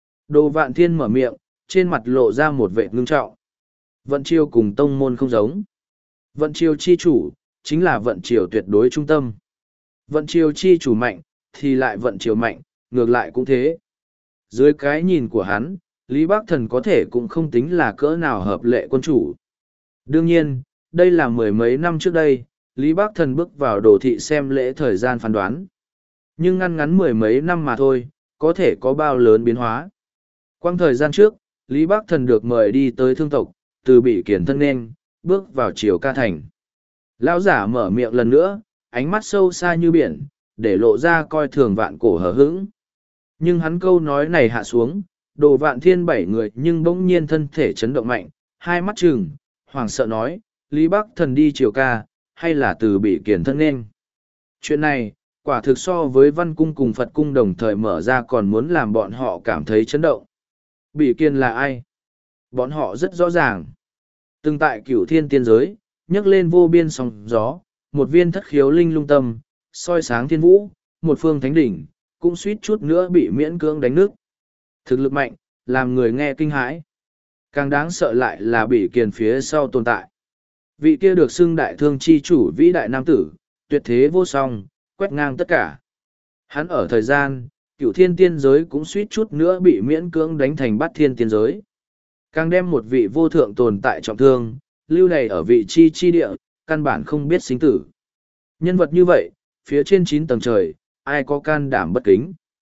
Đồ Vạn Thiên mở miệng, trên mặt lộ ra một vẻ ngưng trọng. Vận Chiêu cùng tông môn không giống. Vận Chiêu chi chủ, chính là Vận Chiêu tuyệt đối trung tâm. Vận Chiêu chi chủ mạnh, thì lại Vận Chiêu mạnh, ngược lại cũng thế. Dưới cái nhìn của hắn, Lý Bắc Thần có thể cũng không tính là cỡ nào hợp lệ quân chủ. Đương nhiên, đây là mười mấy năm trước đây, Lý Bắc Thần bước vào đồ thị xem lễ thời gian phán đoán. Nhưng ngăn ngắn mười mấy năm mà thôi, có thể có bao lớn biến hóa. Quang thời gian trước, Lý Bắc Thần được mời đi tới thương tộc, từ bị kiển thân nên, bước vào triều ca thành. Lão giả mở miệng lần nữa, ánh mắt sâu xa như biển, để lộ ra coi thường vạn cổ hờ hững. Nhưng hắn câu nói này hạ xuống, đồ vạn thiên bảy người nhưng bỗng nhiên thân thể chấn động mạnh, hai mắt trừng, hoảng sợ nói, Lý Bắc Thần đi triều ca, hay là từ bị kiển thân nên. Chuyện này, Quả thực so với văn cung cùng Phật cung đồng thời mở ra còn muốn làm bọn họ cảm thấy chấn động. Bỉ Kiên là ai? Bọn họ rất rõ ràng. Từng tại cửu thiên tiên giới, nhấc lên vô biên sóng gió, một viên thất khiếu linh lung tâm, soi sáng thiên vũ, một phương thánh đỉnh, cũng suýt chút nữa bị miễn cưỡng đánh nước. Thực lực mạnh, làm người nghe kinh hãi. Càng đáng sợ lại là Bỉ Kiên phía sau tồn tại. Vị kia được xưng đại thương chi chủ vĩ đại nam tử, tuyệt thế vô song, quét ngang tất cả. Hắn ở thời gian, cửu thiên tiên giới cũng suýt chút nữa bị miễn cưỡng đánh thành bát thiên tiên giới. Càng đem một vị vô thượng tồn tại trọng thương, lưu này ở vị chi chi địa, căn bản không biết sinh tử. Nhân vật như vậy, phía trên chín tầng trời, ai có can đảm bất kính.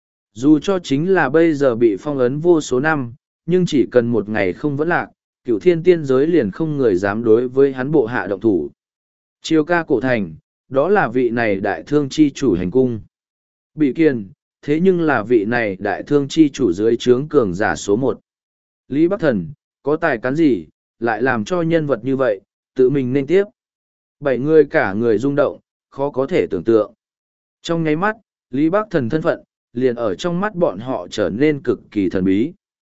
Dù cho chính là bây giờ bị phong ấn vô số năm, nhưng chỉ cần một ngày không vẫn lạc, cửu thiên tiên giới liền không người dám đối với hắn bộ hạ động thủ. Chiêu ca cổ thành, đó là vị này đại thương chi chủ hành cung. Bỉ Kiên, thế nhưng là vị này đại thương chi chủ dưới trướng cường giả số một. Lý Bắc Thần, có tài cán gì, lại làm cho nhân vật như vậy, tự mình nên tiếp. Bảy người cả người rung động, khó có thể tưởng tượng. Trong nháy mắt, Lý Bắc Thần thân phận, liền ở trong mắt bọn họ trở nên cực kỳ thần bí.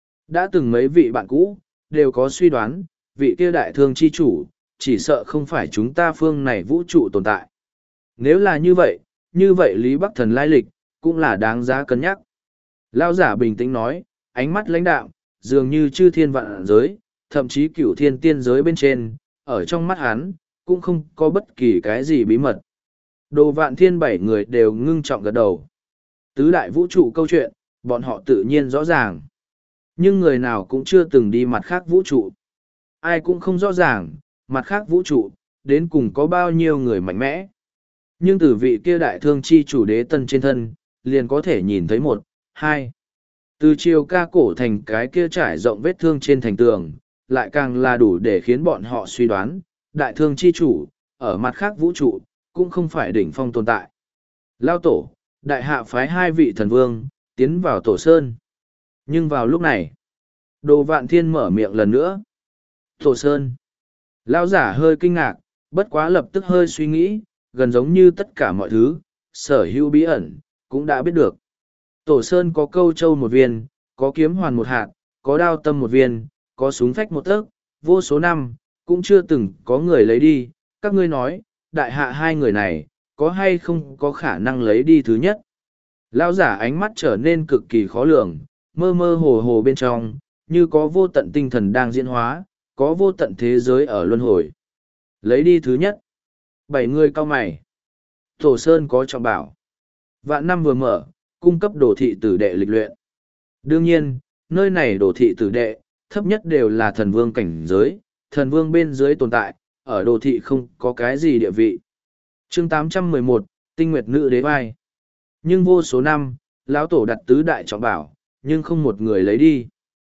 Đã từng mấy vị bạn cũ, đều có suy đoán, vị kia đại thương chi chủ, chỉ sợ không phải chúng ta phương này vũ trụ tồn tại. Nếu là như vậy, như vậy Lý Bắc Thần lai lịch, cũng là đáng giá cân nhắc. Lao giả bình tĩnh nói, ánh mắt lãnh đạm, dường như chư thiên vạn giới, thậm chí cửu thiên tiên giới bên trên, ở trong mắt hắn, cũng không có bất kỳ cái gì bí mật. Đồ Vạn Thiên bảy người đều ngưng trọng gật đầu. Tứ đại vũ trụ câu chuyện, bọn họ tự nhiên rõ ràng. Nhưng người nào cũng chưa từng đi mặt khác vũ trụ. Ai cũng không rõ ràng, mặt khác vũ trụ, đến cùng có bao nhiêu người mạnh mẽ. Nhưng từ vị kia đại thương chi chủ đế tân trên thân, liền có thể nhìn thấy một, hai. Từ chiều ca cổ thành cái kia trải rộng vết thương trên thành tường, lại càng là đủ để khiến bọn họ suy đoán, đại thương chi chủ, ở mặt khác vũ trụ, cũng không phải đỉnh phong tồn tại. Lao tổ, đại hạ phái hai vị thần vương, tiến vào tổ sơn. Nhưng vào lúc này, Đồ Vạn Thiên mở miệng lần nữa. Tổ sơn. Lao giả hơi kinh ngạc, bất quá lập tức hơi suy nghĩ, gần giống như tất cả mọi thứ, sở hữu bí ẩn, cũng đã biết được. Tổ sơn có câu châu một viên, có kiếm hoàn một hạt, có đao tâm một viên, có súng phách một tấc, vô số năm, cũng chưa từng có người lấy đi. Các ngươi nói, đại hạ hai người này, có hay không có khả năng lấy đi thứ nhất. Lao giả ánh mắt trở nên cực kỳ khó lường, mơ mơ hồ hồ bên trong, như có vô tận tinh thần đang diễn hóa, có vô tận thế giới ở luân hồi. Lấy đi thứ nhất. Bảy người cao mày. Tổ sơn có trọng bảo. Vạn năm vừa mở, cung cấp đồ thị tử đệ lịch luyện. Đương nhiên, nơi này đồ thị tử đệ, thấp nhất đều là thần vương cảnh giới, thần vương bên dưới tồn tại, ở đồ thị không có cái gì địa vị. Chương tám trăm mười một, Tinh Nguyệt Nữ Đế vai. Nhưng vô số năm, lão tổ đặt tứ đại trọng bảo, nhưng không một người lấy đi.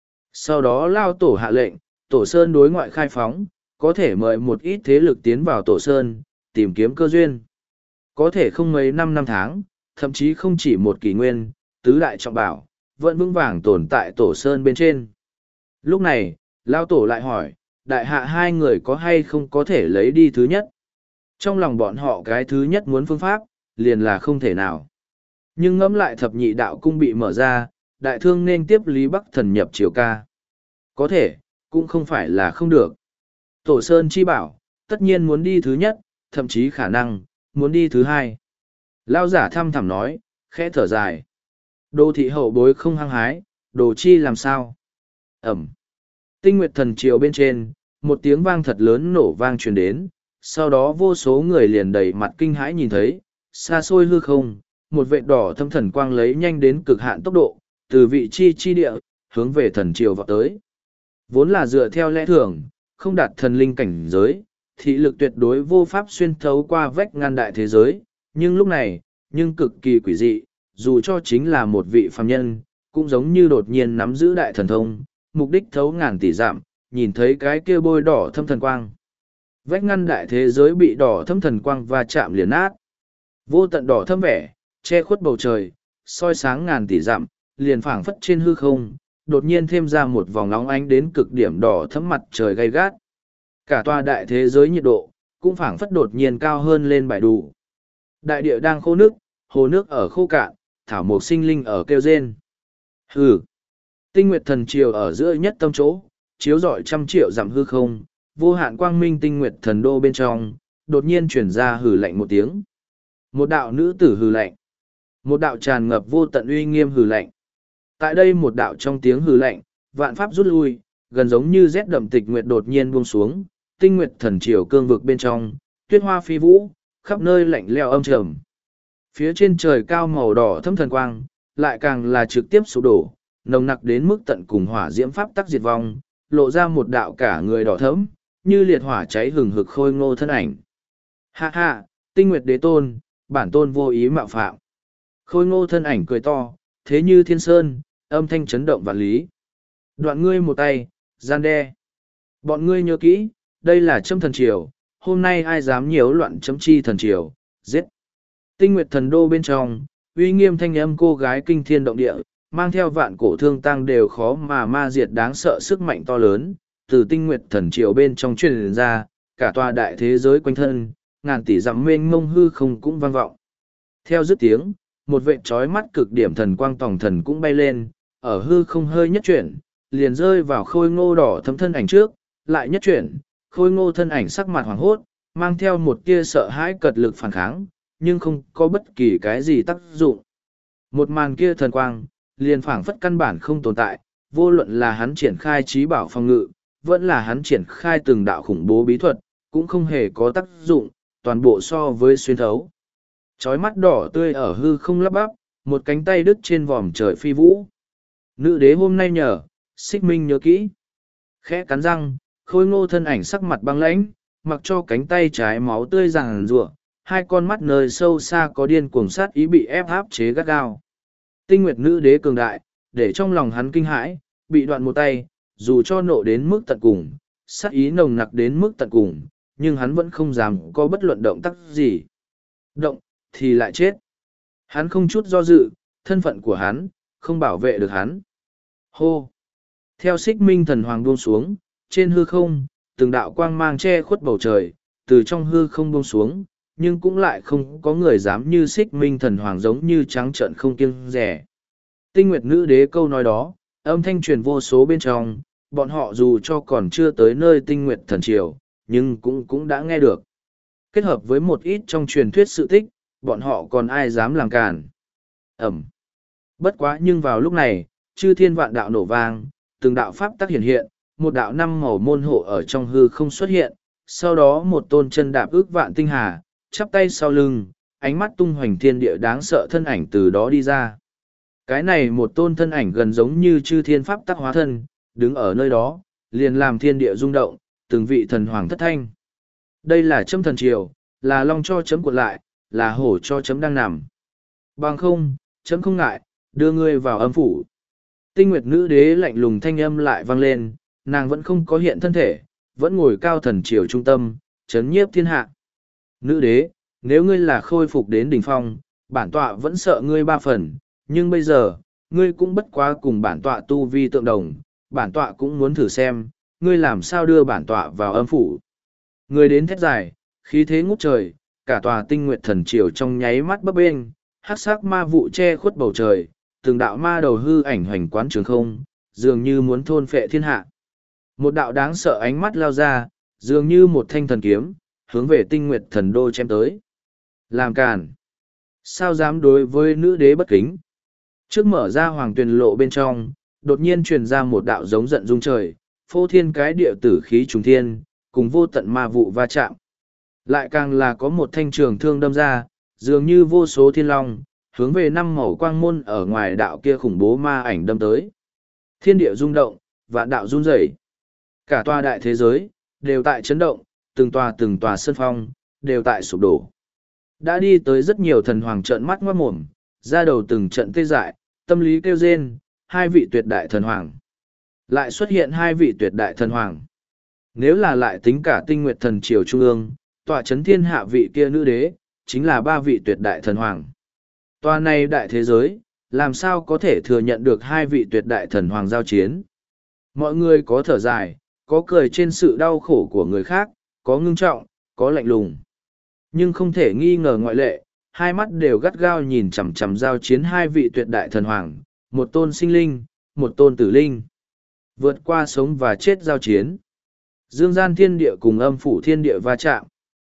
Sau đó lao tổ hạ lệnh, tổ sơn đối ngoại khai phóng, có thể mời một ít thế lực tiến vào tổ sơn, tìm kiếm cơ duyên. Có thể không mấy năm năm tháng, thậm chí không chỉ một kỷ nguyên, tứ đại trọng bảo, vẫn vững vàng tồn tại tổ sơn bên trên. Lúc này, lao tổ lại hỏi, đại hạ hai người có hay không có thể lấy đi thứ nhất. Trong lòng bọn họ cái thứ nhất muốn phương pháp, liền là không thể nào. Nhưng ngẫm lại thập nhị đạo cung bị mở ra, đại thương nên tiếp Lý Bắc Thần nhập triều ca. Có thể, cũng không phải là không được. Tổ Sơn chi bảo, tất nhiên muốn đi thứ nhất, thậm chí khả năng, muốn đi thứ hai. Lao giả thăm thẳm nói, khẽ thở dài. Đô thị hậu bối không hăng hái, đồ chi làm sao? Ẩm. Tinh Nguyệt Thần triều bên trên, một tiếng vang thật lớn nổ vang truyền đến, sau đó vô số người liền đầy mặt kinh hãi nhìn thấy, xa xôi hư không, một vệt đỏ thâm thần quang lấy nhanh đến cực hạn tốc độ, từ vị chi chi địa, hướng về thần triều vọt tới. Vốn là dựa theo lẽ thường, không đạt thần linh cảnh giới, thị lực tuyệt đối vô pháp xuyên thấu qua vách ngăn đại thế giới, nhưng lúc này, nhưng cực kỳ quỷ dị, dù cho chính là một vị phàm nhân, cũng giống như đột nhiên nắm giữ đại thần thông, mục đích thấu ngàn tỷ dặm, nhìn thấy cái kia bôi đỏ thâm thần quang. Vách ngăn đại thế giới bị đỏ thâm thần quang và chạm liền nát. Vô tận đỏ thâm vẻ, che khuất bầu trời, soi sáng ngàn tỷ dặm, liền phảng phất trên hư không, đột nhiên thêm ra một vòng nóng ánh đến cực điểm đỏ thấm mặt trời gay gắt. Cả tòa đại thế giới nhiệt độ, cũng phảng phất đột nhiên cao hơn lên bài đủ. Đại địa đang khô nước, hồ nước ở khô cạn, thảo mộc sinh linh ở kêu rên. Hừ! Tinh nguyệt thần triều ở giữa nhất tâm chỗ, chiếu rọi trăm triệu dặm hư không, vô hạn quang minh tinh nguyệt thần đô bên trong, đột nhiên chuyển ra hừ lạnh một tiếng. Một đạo nữ tử hừ lạnh. Một đạo tràn ngập vô tận uy nghiêm hừ lạnh. Tại đây một đạo trong tiếng hừ lạnh, vạn pháp rút lui, gần giống như rét đậm tịch nguyệt đột nhiên buông xuống, tinh nguyệt thần triều cương vực bên trong, tuyết hoa phi vũ, khắp nơi lạnh lẽo âm trầm. Phía trên trời cao màu đỏ thâm thần quang, lại càng là trực tiếp sụp đổ, nồng nặc đến mức tận cùng hỏa diễm pháp tắc diệt vong, lộ ra một đạo cả người đỏ thẫm, như liệt hỏa cháy hừng hực khôi ngô thân ảnh. Ha ha, tinh nguyệt đế tôn, bản tôn vô ý mạo phạm. Khôi ngô thân ảnh cười to, thế như thiên sơn, âm thanh chấn động vạn lý. Đoạn ngươi một tay, gian đe. Bọn ngươi nhớ kỹ, đây là châm thần triều, hôm nay ai dám nhiễu loạn chấm chi thần triều, giết. Tinh nguyệt thần đô bên trong, uy nghiêm thanh âm cô gái kinh thiên động địa, mang theo vạn cổ thương tăng đều khó mà ma diệt đáng sợ sức mạnh to lớn, từ tinh nguyệt thần triều bên trong truyền ra, cả tòa đại thế giới quanh thân, ngàn tỷ dặm mênh mông hư không cũng vang vọng. Theo dứt tiếng, một vệ trói mắt cực điểm thần quang tòng thần cũng bay lên, ở hư không hơi nhất chuyển, liền rơi vào khôi ngô đỏ thấm thân ảnh trước, lại nhất chuyển, khôi ngô thân ảnh sắc mặt hoảng hốt, mang theo một tia sợ hãi cật lực phản kháng, nhưng không có bất kỳ cái gì tác dụng. Một màn kia thần quang, liền phảng phất căn bản không tồn tại, vô luận là hắn triển khai trí bảo phòng ngự, vẫn là hắn triển khai từng đạo khủng bố bí thuật, cũng không hề có tác dụng, toàn bộ so với xuyên thấu. Chói mắt đỏ tươi ở hư không lắp bắp, một cánh tay đứt trên vòm trời phi vũ. Nữ đế hôm nay nhờ, xích minh nhớ kỹ. Khẽ cắn răng, khôi ngô thân ảnh sắc mặt băng lãnh, mặc cho cánh tay trái máu tươi ràng rụa, hai con mắt nơi sâu xa có điên cuồng sát ý bị ép áp chế gắt gao. Tinh nguyệt nữ đế cường đại, để trong lòng hắn kinh hãi, bị đoạn một tay, dù cho nộ đến mức tận cùng, sát ý nồng nặc đến mức tận cùng, nhưng hắn vẫn không dám có bất luận động tác gì. Động, thì lại chết. Hắn không chút do dự, thân phận của hắn, không bảo vệ được hắn. Hô! Theo xích minh thần hoàng buông xuống, trên hư không, từng đạo quang mang che khuất bầu trời, từ trong hư không buông xuống, nhưng cũng lại không có người dám như xích minh thần hoàng giống như trắng trợn không kiêng rẻ. Tinh nguyệt nữ đế câu nói đó, âm thanh truyền vô số bên trong, bọn họ dù cho còn chưa tới nơi tinh nguyệt thần triều, nhưng cũng cũng đã nghe được. Kết hợp với một ít trong truyền thuyết sự tích, bọn họ còn ai dám làm cản. Ẩm. Bất quá nhưng vào lúc này, chư thiên vạn đạo nổ vang, từng đạo pháp tắc hiện hiện, một đạo năm màu môn hộ ở trong hư không xuất hiện, sau đó một tôn chân đạp ước vạn tinh hà, chắp tay sau lưng, ánh mắt tung hoành thiên địa đáng sợ thân ảnh từ đó đi ra. Cái này một tôn thân ảnh gần giống như chư thiên pháp tắc hóa thân, đứng ở nơi đó, liền làm thiên địa rung động, từng vị thần hoàng thất thanh. Đây là chấm thần triều, là long cho chấm cuộn lại, là hổ cho chấm đang nằm. Bằng không, chấm không ngại, đưa ngươi vào âm phủ. Tinh nguyệt nữ đế lạnh lùng thanh âm lại vang lên, nàng vẫn không có hiện thân thể, vẫn ngồi cao thần triều trung tâm, chấn nhiếp thiên hạ. Nữ đế, nếu ngươi là khôi phục đến đỉnh phong, bản tọa vẫn sợ ngươi ba phần, nhưng bây giờ, ngươi cũng bất quá cùng bản tọa tu vi tượng đồng, bản tọa cũng muốn thử xem, ngươi làm sao đưa bản tọa vào âm phủ. Ngươi đến thét dài, khí thế ngút trời, cả tòa tinh nguyệt thần triều trong nháy mắt bấp bênh, hắc sắc ma vụ che khuất bầu trời, từng đạo ma đầu hư ảnh hoành quán trường không, dường như muốn thôn phệ thiên hạ. Một đạo đáng sợ ánh mắt lao ra, dường như một thanh thần kiếm, hướng về tinh nguyệt thần đô chém tới. Làm càn. Sao dám đối với nữ đế bất kính? Trước mở ra hoàng tuyền lộ bên trong, đột nhiên truyền ra một đạo giống giận rung trời, phô thiên cái địa tử khí trùng thiên, cùng vô tận ma vụ va chạm. Lại càng là có một thanh trường thương đâm ra, dường như vô số thiên long, hướng về năm màu quang môn ở ngoài đạo kia khủng bố ma ảnh đâm tới. Thiên địa rung động, vạn đạo run rẩy. Cả tòa đại thế giới, đều tại chấn động, từng tòa từng tòa sân phong, đều tại sụp đổ. Đã đi tới rất nhiều thần hoàng trợn mắt ngoát mồm, ra đầu từng trận tê dại, tâm lý kêu rên, hai vị tuyệt đại thần hoàng. Lại xuất hiện hai vị tuyệt đại thần hoàng. Nếu là lại tính cả tinh nguyệt thần triều trung ương, tòa chấn thiên hạ vị kia nữ đế, chính là ba vị tuyệt đại thần hoàng. Tòa này đại thế giới, làm sao có thể thừa nhận được hai vị tuyệt đại thần hoàng giao chiến. Mọi người có thở dài, có cười trên sự đau khổ của người khác, có ngưng trọng, có lạnh lùng. Nhưng không thể nghi ngờ ngoại lệ, hai mắt đều gắt gao nhìn chằm chằm giao chiến hai vị tuyệt đại thần hoàng, một tôn sinh linh, một tôn tử linh. Vượt qua sống và chết giao chiến. Dương gian thiên địa cùng âm phủ thiên địa va chạm.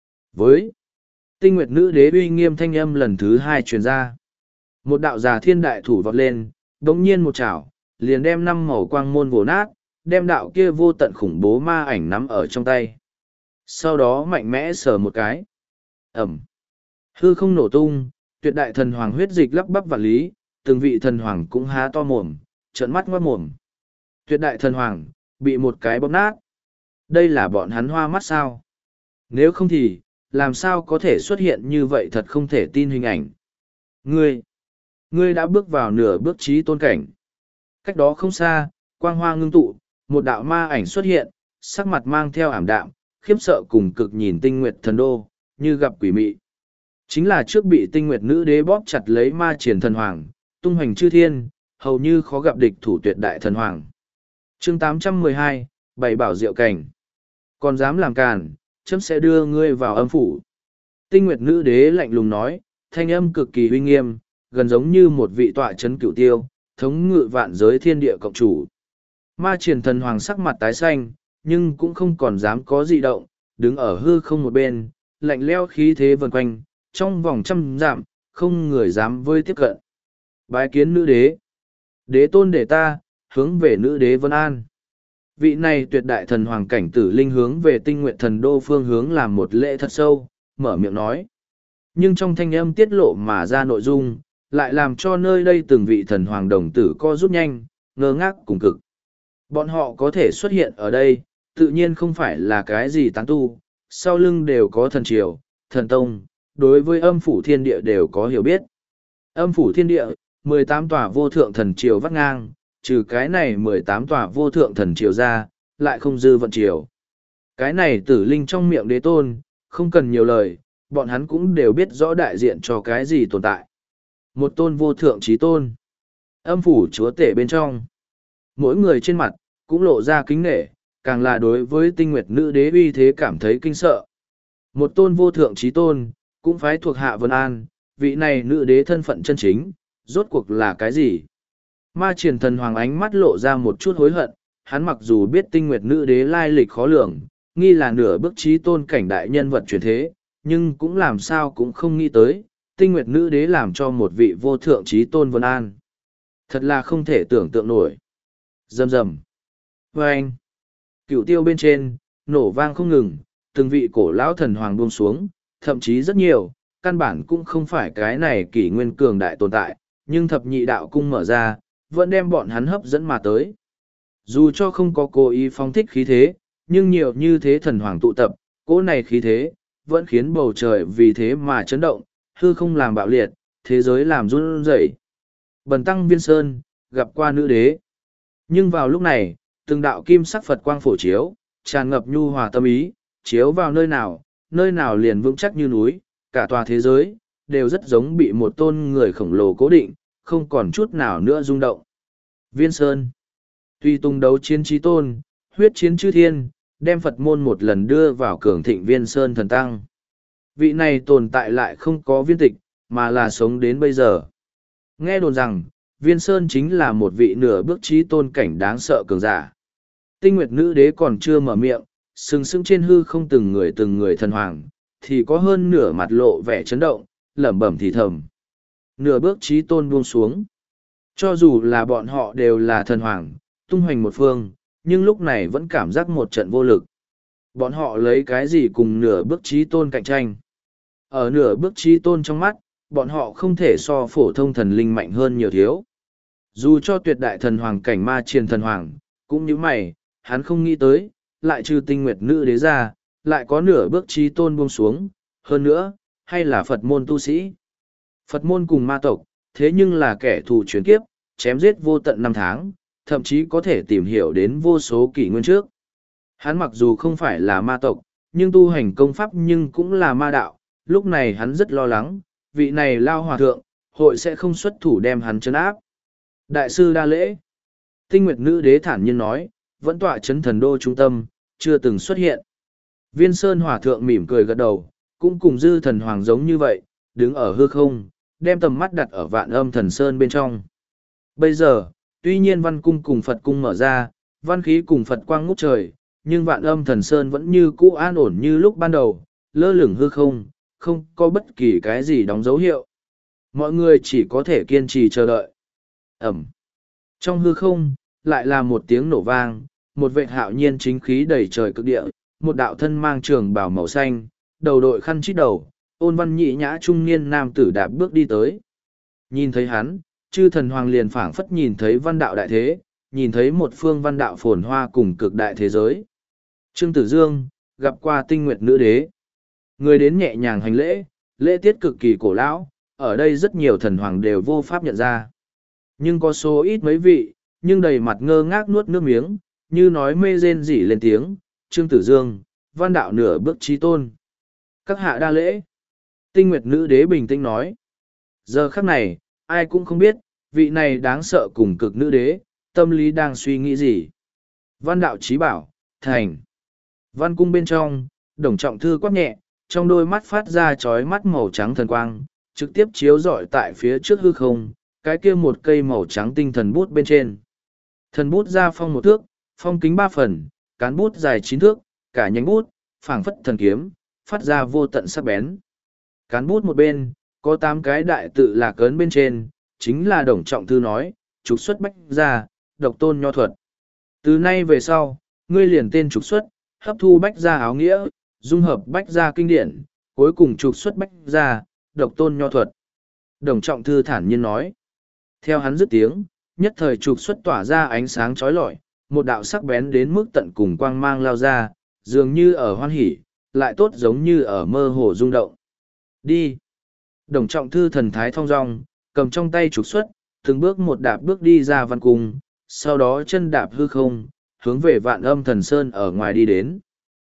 Với tinh nguyệt nữ đế uy nghiêm thanh âm lần thứ hai truyền ra. Một đạo già thiên đại thủ vọt lên, đống nhiên một chảo, liền đem năm màu quang môn vồ nát, đem đạo kia vô tận khủng bố ma ảnh nắm ở trong tay. Sau đó mạnh mẽ sờ một cái. Ẩm. Hư không nổ tung, tuyệt đại thần hoàng huyết dịch lắp bắp vạn lý, từng vị thần hoàng cũng há to mồm, trợn mắt ngoát mồm. Tuyệt đại thần hoàng, bị một cái bóp nát. Đây là bọn hắn hoa mắt sao? Nếu không thì, làm sao có thể xuất hiện như vậy thật không thể tin hình ảnh. Ngươi, ngươi đã bước vào nửa bước trí tôn cảnh. Cách đó không xa, quang hoa ngưng tụ, một đạo ma ảnh xuất hiện, sắc mặt mang theo ảm đạm, khiếp sợ cùng cực nhìn tinh nguyệt thần đô, như gặp quỷ mị. Chính là trước bị tinh nguyệt nữ đế bóp chặt lấy ma triển thần hoàng, tung hoành chư thiên, hầu như khó gặp địch thủ tuyệt đại thần hoàng. chương tám trăm mười hai, bảy bảo diệu cảnh. Còn dám làm càn, chấm sẽ đưa ngươi vào âm phủ. Tinh nguyệt nữ đế lạnh lùng nói, thanh âm cực kỳ uy nghiêm, gần giống như một vị tọa chấn cửu tiêu, thống ngự vạn giới thiên địa cộng chủ. Ma triển thần hoàng sắc mặt tái xanh, nhưng cũng không còn dám có dị động, đứng ở hư không một bên, lạnh leo khí thế vần quanh, trong vòng trăm dặm, không người dám vơi tiếp cận. Bái kiến nữ đế. Đế tôn để ta, hướng về nữ đế Vân An. Vị này tuyệt đại thần hoàng cảnh tử linh hướng về tinh nguyện thần đô phương hướng làm một lễ thật sâu, mở miệng nói. Nhưng trong thanh âm tiết lộ mà ra nội dung, lại làm cho nơi đây từng vị thần hoàng đồng tử co rút nhanh, ngơ ngác cùng cực. Bọn họ có thể xuất hiện ở đây, tự nhiên không phải là cái gì tán tu, sau lưng đều có thần triều, thần tông, đối với âm phủ thiên địa đều có hiểu biết. Âm phủ thiên địa, mười tám tòa vô thượng thần triều vắt ngang, trừ cái này mười tám tòa vô thượng thần triều ra, lại không dư vận triều. Cái này tử linh trong miệng đế tôn, không cần nhiều lời, bọn hắn cũng đều biết rõ đại diện cho cái gì tồn tại. Một tôn vô thượng trí tôn. Âm phủ chúa tể bên trong. Mỗi người trên mặt, cũng lộ ra kính nể, càng là đối với tinh nguyệt nữ đế uy thế cảm thấy kinh sợ. Một tôn vô thượng trí tôn, cũng phái thuộc hạ Vân An, vị này nữ đế thân phận chân chính, rốt cuộc là cái gì? Ma triển thần hoàng ánh mắt lộ ra một chút hối hận, hắn mặc dù biết tinh nguyệt nữ đế lai lịch khó lường, nghi là nửa bước trí tôn cảnh đại nhân vật truyền thế, nhưng cũng làm sao cũng không nghĩ tới, tinh nguyệt nữ đế làm cho một vị vô thượng trí tôn Vân An. Thật là không thể tưởng tượng nổi. Rầm rầm. Vâng. Cửu tiêu bên trên, nổ vang không ngừng, từng vị cổ lão thần hoàng buông xuống, thậm chí rất nhiều, căn bản cũng không phải cái này kỷ nguyên cường đại tồn tại, nhưng thập nhị đạo cung mở ra, vẫn đem bọn hắn hấp dẫn mà tới. Dù cho không có cố ý phóng thích khí thế, nhưng nhiều như thế thần hoàng tụ tập, cỗ này khí thế, vẫn khiến bầu trời vì thế mà chấn động, hư không làm bạo liệt, thế giới làm run rẩy. Bần tăng Viên Sơn, gặp qua nữ đế. Nhưng vào lúc này, từng đạo kim sắc Phật quang phổ chiếu, tràn ngập nhu hòa tâm ý, chiếu vào nơi nào, nơi nào liền vững chắc như núi, cả tòa thế giới, đều rất giống bị một tôn người khổng lồ cố định, không còn chút nào nữa rung động. Viên Sơn, tuy tung đấu chiến trí tôn, huyết chiến chư thiên, đem Phật môn một lần đưa vào cường thịnh Viên Sơn thần tăng. Vị này tồn tại lại không có viên tịch, mà là sống đến bây giờ. Nghe đồn rằng, Viên Sơn chính là một vị nửa bước trí tôn cảnh đáng sợ cường giả. Tinh nguyệt nữ đế còn chưa mở miệng, sừng sững trên hư không từng người từng người thần hoàng, thì có hơn nửa mặt lộ vẻ chấn động, lẩm bẩm thì thầm. Nửa bước trí tôn buông xuống. Cho dù là bọn họ đều là thần hoàng, tung hoành một phương, nhưng lúc này vẫn cảm giác một trận vô lực. Bọn họ lấy cái gì cùng nửa bước trí tôn cạnh tranh? Ở nửa bước trí tôn trong mắt, bọn họ không thể so phổ thông thần linh mạnh hơn nhiều thiếu. Dù cho tuyệt đại thần hoàng cảnh ma triền thần hoàng, cũng như mày, hắn không nghĩ tới, lại trừ tinh nguyệt nữ đế ra, lại có nửa bước trí tôn buông xuống, hơn nữa, hay là Phật môn tu sĩ. Phật môn cùng ma tộc, thế nhưng là kẻ thù chuyển kiếp, chém giết vô tận năm tháng, thậm chí có thể tìm hiểu đến vô số kỷ nguyên trước. Hắn mặc dù không phải là ma tộc, nhưng tu hành công pháp nhưng cũng là ma đạo, lúc này hắn rất lo lắng, vị này lao hòa thượng, hội sẽ không xuất thủ đem hắn trấn áp. Đại sư đa lễ. Tinh nguyệt nữ đế thản nhiên nói, vẫn tọa chấn thần đô trung tâm, chưa từng xuất hiện. Viên Sơn hòa thượng mỉm cười gật đầu, cũng cùng dư thần hoàng giống như vậy, đứng ở hư không, đem tầm mắt đặt ở vạn âm thần sơn bên trong. Bây giờ, tuy nhiên văn cung cùng Phật cung mở ra, văn khí cùng Phật quang ngút trời, nhưng vạn âm thần sơn vẫn như cũ an ổn như lúc ban đầu, lơ lửng hư không, không có bất kỳ cái gì đóng dấu hiệu. Mọi người chỉ có thể kiên trì chờ đợi. Ẩm. Trong hư không, lại là một tiếng nổ vang, một vệ hạo nhiên chính khí đầy trời cực địa, một đạo thân mang trường bào màu xanh, đầu đội khăn chít đầu, ôn văn nhị nhã trung niên nam tử đạp bước đi tới. Nhìn thấy hắn, chư thần hoàng liền phảng phất nhìn thấy văn đạo đại thế, nhìn thấy một phương văn đạo phồn hoa cùng cực đại thế giới. Trương Tử Dương, gặp qua tinh nguyệt nữ đế. Người đến nhẹ nhàng hành lễ, lễ tiết cực kỳ cổ lão, ở đây rất nhiều thần hoàng đều vô pháp nhận ra. Nhưng có số ít mấy vị, nhưng đầy mặt ngơ ngác nuốt nước miếng, như nói mê rên rỉ lên tiếng, Trương Tử Dương, văn đạo nửa bước trí tôn. Các hạ đa lễ. Tinh nguyệt nữ đế bình tĩnh nói. Giờ khắc này, ai cũng không biết, vị này đáng sợ cùng cực nữ đế, tâm lý đang suy nghĩ gì. Văn đạo trí bảo, thành. Văn cung bên trong, Đồng Trọng Thư quát nhẹ, trong đôi mắt phát ra chói mắt màu trắng thần quang, trực tiếp chiếu rọi tại phía trước hư không, cái kia một cây màu trắng tinh thần bút bên trên. Thần bút ra phong một thước, phong kính ba phần, cán bút dài chín thước, cả nhánh bút, phảng phất thần kiếm, phát ra vô tận sắc bén. Cán bút một bên, có tám cái đại tự lạc ấn bên trên, chính là Đồng Trọng Thư nói, trục xuất bách gia, độc tôn nho thuật. Từ nay về sau, ngươi liền tên trục xuất, hấp thu bách gia áo nghĩa, dung hợp bách gia kinh điển, cuối cùng trục xuất bách gia, độc tôn nho thuật. Đồng Trọng Thư thản nhiên nói. Theo hắn dứt tiếng, nhất thời trục xuất tỏa ra ánh sáng chói lọi, một đạo sắc bén đến mức tận cùng quang mang lao ra, dường như ở hoan hỉ, lại tốt giống như ở mơ hồ rung động. Đi! Đồng Trọng Thư thần thái thong dong, cầm trong tay trục xuất, từng bước một đạp bước đi ra văn cung, sau đó chân đạp hư không, hướng về vạn âm thần sơn ở ngoài đi đến.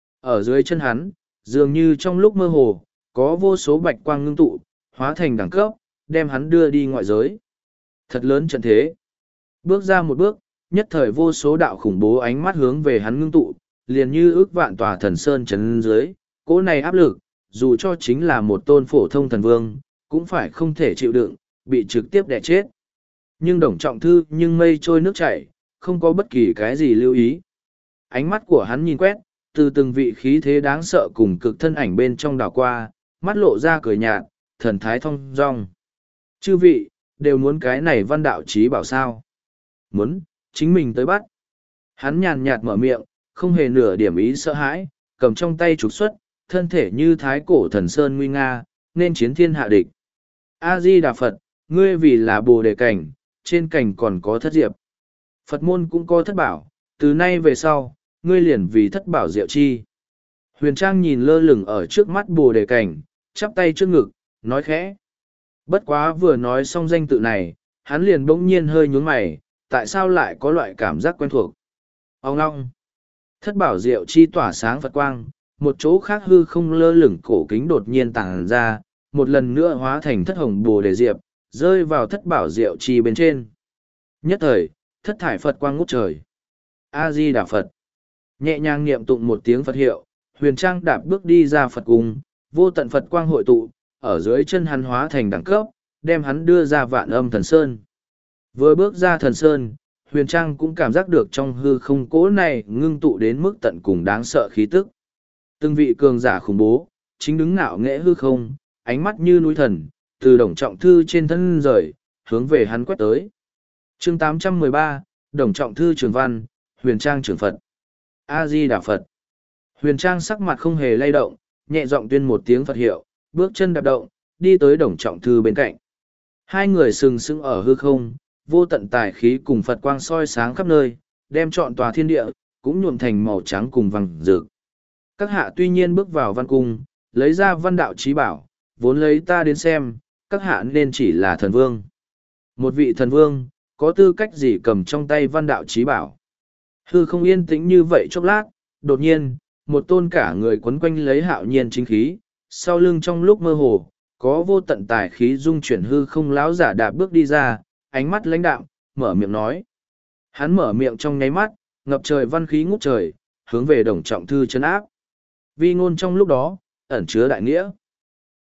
Ở dưới chân hắn, dường như trong lúc mơ hồ, có vô số bạch quang ngưng tụ, hóa thành đẳng cấp, đem hắn đưa đi ngoại giới. Thật lớn trận thế. Bước ra một bước, nhất thời vô số đạo khủng bố ánh mắt hướng về hắn ngưng tụ, liền như ước vạn tòa thần sơn chấn dưới, cỗ này áp lực, dù cho chính là một tôn phổ thông thần vương, cũng phải không thể chịu đựng, bị trực tiếp đè chết. Nhưng Đồng Trọng Thư nhưng mây trôi nước chảy, không có bất kỳ cái gì lưu ý. Ánh mắt của hắn nhìn quét, từ từng vị khí thế đáng sợ cùng cực thân ảnh bên trong đảo qua, mắt lộ ra cười nhạt, thần thái thong dong. Chư vị, đều muốn cái này văn đạo trí bảo sao? Muốn, chính mình tới bắt. Hắn nhàn nhạt mở miệng, không hề nửa điểm ý sợ hãi, cầm trong tay trục xuất, thân thể như thái cổ thần sơn nguy nga, nên chiến thiên hạ địch. A-di-đà Phật, ngươi vì là bồ đề cảnh, trên cảnh còn có thất diệp. Phật môn cũng có thất bảo, từ nay về sau, ngươi liền vì thất bảo diệu chi. Huyền Trang nhìn lơ lửng ở trước mắt bồ đề cảnh, chắp tay trước ngực, nói khẽ. Bất quá vừa nói xong danh tự này, hắn liền bỗng nhiên hơi nhún mày, tại sao lại có loại cảm giác quen thuộc. Ông ngong. Thất bảo diệu chi tỏa sáng Phật quang, một chỗ khác hư không lơ lửng cổ kính đột nhiên tàng ra, một lần nữa hóa thành thất hồng bồ đề diệp, rơi vào thất bảo diệu chi bên trên. Nhất thời, thất thải Phật quang ngút trời. A-di-đà Phật. Nhẹ nhàng niệm tụng một tiếng Phật hiệu, Huyền Trang đạp bước đi ra Phật cung, vô tận Phật quang hội tụ, ở dưới chân hắn hóa thành đẳng cấp, đem hắn đưa ra vạn âm thần sơn. Vừa bước ra thần sơn, Huyền Trang cũng cảm giác được trong hư không cỗ này ngưng tụ đến mức tận cùng đáng sợ khí tức. Từng vị cường giả khủng bố, chính đứng ngạo nghễ hư không, ánh mắt như núi thần, từ Đồng Trọng Thư trên thân rời, hướng về hắn quét tới. Chương tám trăm mười ba, Đồng Trọng Thư Trường Văn, Huyền Trang Trường Phật. A-di-đà Phật. Huyền Trang sắc mặt không hề lay động, nhẹ giọng tuyên một tiếng Phật hiệu, bước chân đạp động, đi tới Đồng Trọng Thư bên cạnh. Hai người sừng sững ở hư không, vô tận tài khí cùng Phật quang soi sáng khắp nơi, đem trọn tòa thiên địa, cũng nhuộm thành màu trắng cùng vàng rực. Các hạ tuy nhiên bước vào văn cung, lấy ra văn đạo trí bảo, vốn lấy ta đến xem, các hạ nên chỉ là thần vương. Một vị thần vương, có tư cách gì cầm trong tay văn đạo trí bảo. Hư không yên tĩnh như vậy chốc lát, đột nhiên, một tôn cả người quấn quanh lấy hạo nhiên chính khí, sau lưng trong lúc mơ hồ, có vô tận tài khí dung chuyển hư không láo giả đạp bước đi ra, ánh mắt lãnh đạm, mở miệng nói. Hắn mở miệng trong nháy mắt, ngập trời văn khí ngút trời, hướng về Đồng Trọng Thư trấn áp. Vi ngôn trong lúc đó, ẩn chứa đại nghĩa.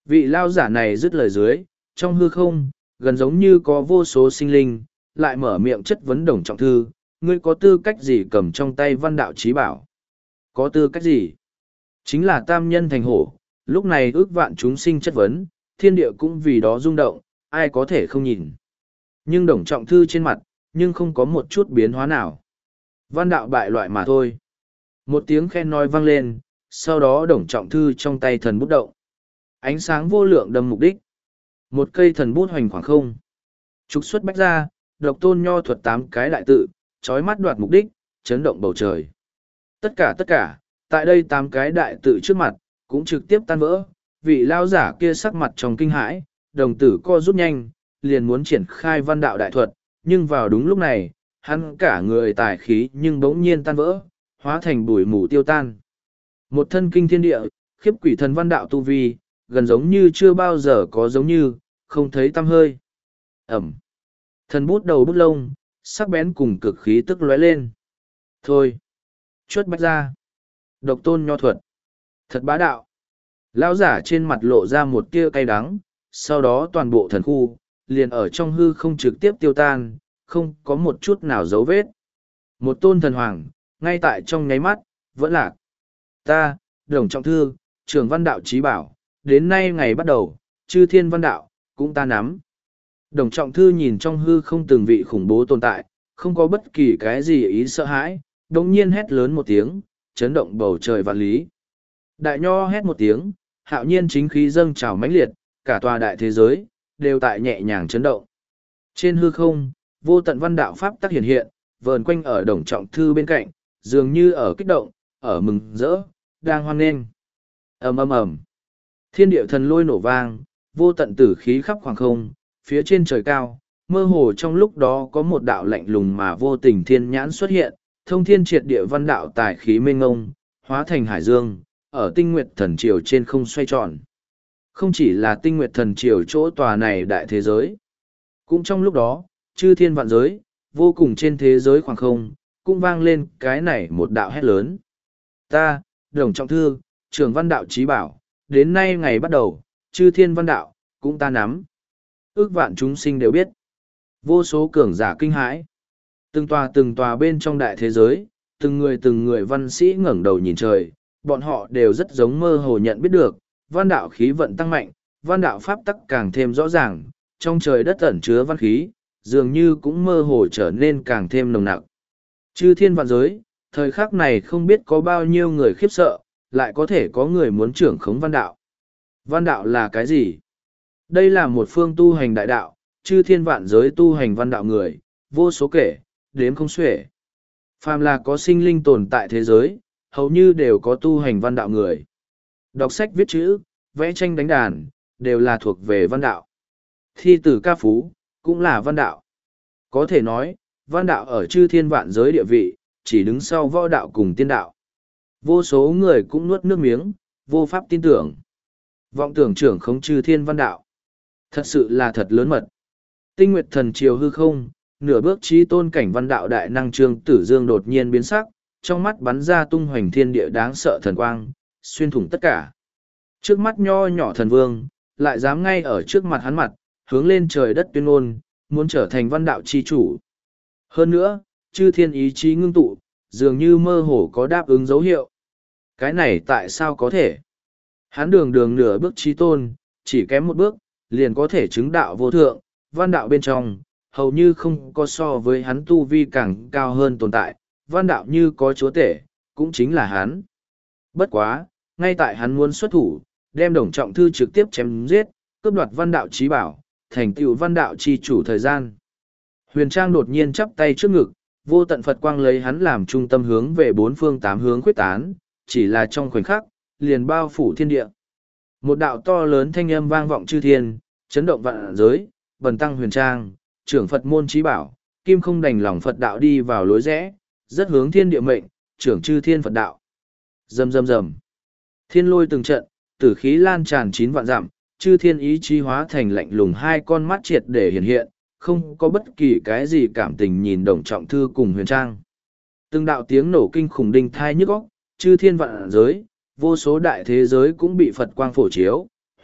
Vị lao giả này dứt lời dưới, trong hư không, gần giống như có vô số sinh linh, lại mở miệng chất vấn Đồng Trọng Thư, ngươi có tư cách gì cầm trong tay văn đạo trí bảo? Có tư cách gì? Chính là tam nhân thành hổ, lúc này ước vạn chúng sinh chất vấn, thiên địa cũng vì đó rung động, ai có thể không nhìn. Nhưng Đồng Trọng Thư trên mặt, nhưng không có một chút biến hóa nào. Văn đạo bại loại mà thôi. Một tiếng khen nói vang lên, sau đó Đồng Trọng Thư trong tay thần bút động. Ánh sáng vô lượng đâm mục đích. Một cây thần bút hoành khoảng không. Trục xuất bách ra, độc tôn nho thuật tám cái đại tự, trói mắt đoạt mục đích, chấn động bầu trời. Tất cả tất cả, tại đây tám cái đại tự trước mặt, cũng trực tiếp tan vỡ. Vị lao giả kia sắc mặt trong kinh hãi, đồng tử co rút nhanh, liền muốn triển khai văn đạo đại thuật, nhưng vào đúng lúc này, hắn cả người tài khí nhưng bỗng nhiên tan vỡ, hóa thành bụi mù tiêu tan. Một thân kinh thiên địa, khiếp quỷ thần văn đạo tu vi, gần giống như chưa bao giờ có giống như, không thấy tăm hơi. Ẩm. Thần bút đầu bút lông, sắc bén cùng cực khí tức lóe lên. Thôi. Chuất bách ra. Độc tôn nho thuật. Thật bá đạo. Lão giả trên mặt lộ ra một tia cay đắng, sau đó toàn bộ thần khu, liền ở trong hư không trực tiếp tiêu tan, không có một chút nào dấu vết. Một tôn thần hoàng, ngay tại trong nháy mắt, vẫn lạc. Ta, Đồng Trọng Thư, trưởng văn đạo trí bảo, đến nay ngày bắt đầu, chư thiên văn đạo, cũng ta nắm. Đồng Trọng Thư nhìn trong hư không từng vị khủng bố tồn tại, không có bất kỳ cái gì ý sợ hãi, đồng nhiên hét lớn một tiếng, chấn động bầu trời vạn lý. Đại nho hét một tiếng, hạo nhiên chính khí dâng trào mãnh liệt, cả tòa đại thế giới, đều tại nhẹ nhàng chấn động. Trên hư không, vô tận văn đạo pháp tắc hiện hiện, vờn quanh ở Đồng Trọng Thư bên cạnh, dường như ở kích động, ở mừng rỡ, đang hoan nghênh. Ầm ầm ầm. Thiên địa thần lôi nổ vang, vô tận tử khí khắp khoảng không, phía trên trời cao, mơ hồ trong lúc đó có một đạo lạnh lùng mà vô tình thiên nhãn xuất hiện, thông thiên triệt địa văn đạo tài khí mênh ngông, hóa thành hải dương, ở tinh nguyệt thần triều trên không xoay tròn. Không chỉ là tinh nguyệt thần triều chỗ tòa này đại thế giới, cũng trong lúc đó, chư thiên vạn giới, vô cùng trên thế giới khoảng không, cũng vang lên cái này một đạo hét lớn. Ta, Đồng Trọng Thư, trưởng văn đạo trí bảo, đến nay ngày bắt đầu, chư thiên văn đạo, cũng ta nắm. Ước vạn chúng sinh đều biết. Vô số cường giả kinh hãi. Từng tòa từng tòa bên trong đại thế giới, từng người từng người văn sĩ ngẩng đầu nhìn trời, bọn họ đều rất giống mơ hồ nhận biết được, văn đạo khí vận tăng mạnh, văn đạo pháp tắc càng thêm rõ ràng, trong trời đất ẩn chứa văn khí, dường như cũng mơ hồ trở nên càng thêm nồng nặc. Chư thiên vạn giới, thời khắc này không biết có bao nhiêu người khiếp sợ, lại có thể có người muốn trưởng khống văn đạo. Văn đạo là cái gì? Đây là một phương tu hành đại đạo, chư thiên vạn giới tu hành văn đạo người, vô số kể, đếm không xuể. Phàm là có sinh linh tồn tại thế giới, hầu như đều có tu hành văn đạo người. Đọc sách viết chữ, vẽ tranh đánh đàn, đều là thuộc về văn đạo. Thi tử ca phú, cũng là văn đạo. Có thể nói, văn đạo ở chư thiên vạn giới địa vị, chỉ đứng sau võ đạo cùng tiên đạo. Vô số người cũng nuốt nước miếng, vô pháp tin tưởng. Vọng tưởng trưởng không chư thiên văn đạo. Thật sự là thật lớn mật. Tinh nguyệt thần triều hư không, nửa bước trí tôn cảnh văn đạo đại năng Trương Tử Dương đột nhiên biến sắc, trong mắt bắn ra tung hoành thiên địa đáng sợ thần quang, xuyên thủng tất cả. Trước mắt nho nhỏ thần vương, lại dám ngay ở trước mặt hắn mặt, hướng lên trời đất tuyên ngôn, muốn trở thành văn đạo chi chủ. Hơn nữa, chư thiên ý chí ngưng tụ, dường như mơ hồ có đáp ứng dấu hiệu. Cái này tại sao có thể? Hắn đường đường nửa bước trí tôn, chỉ kém một bước, liền có thể chứng đạo vô thượng, văn đạo bên trong, hầu như không có so với hắn tu vi càng cao hơn tồn tại, văn đạo như có chúa tể, cũng chính là hắn. Bất quá, ngay tại hắn muốn xuất thủ, đem Đồng Trọng Thư trực tiếp chém giết, cướp đoạt văn đạo trí bảo, thành tựu văn đạo chi chủ thời gian. Huyền Trang đột nhiên chắp tay trước ngực, vô tận Phật quang lấy hắn làm trung tâm hướng về bốn phương tám hướng khuyết tán, chỉ là trong khoảnh khắc, liền bao phủ thiên địa. Một đạo to lớn thanh âm vang vọng chư thiên, chấn động vạn giới, bần tăng Huyền Trang, trưởng Phật môn trí bảo, kim không đành lòng Phật đạo đi vào lối rẽ, rất hướng thiên địa mệnh, trưởng chư thiên Phật đạo. Rầm rầm rầm. Thiên lôi từng trận, tử khí lan tràn chín vạn dặm, chư thiên ý chí hóa thành lạnh lùng hai con mắt triệt để hiện hiện, không có bất kỳ cái gì cảm tình nhìn Đồng Trọng Thư cùng Huyền Trang. Từng đạo tiếng nổ kinh khủng đinh thai nhức óc, chư thiên vạn giới, vô số đại thế giới cũng bị Phật quang phổ chiếu,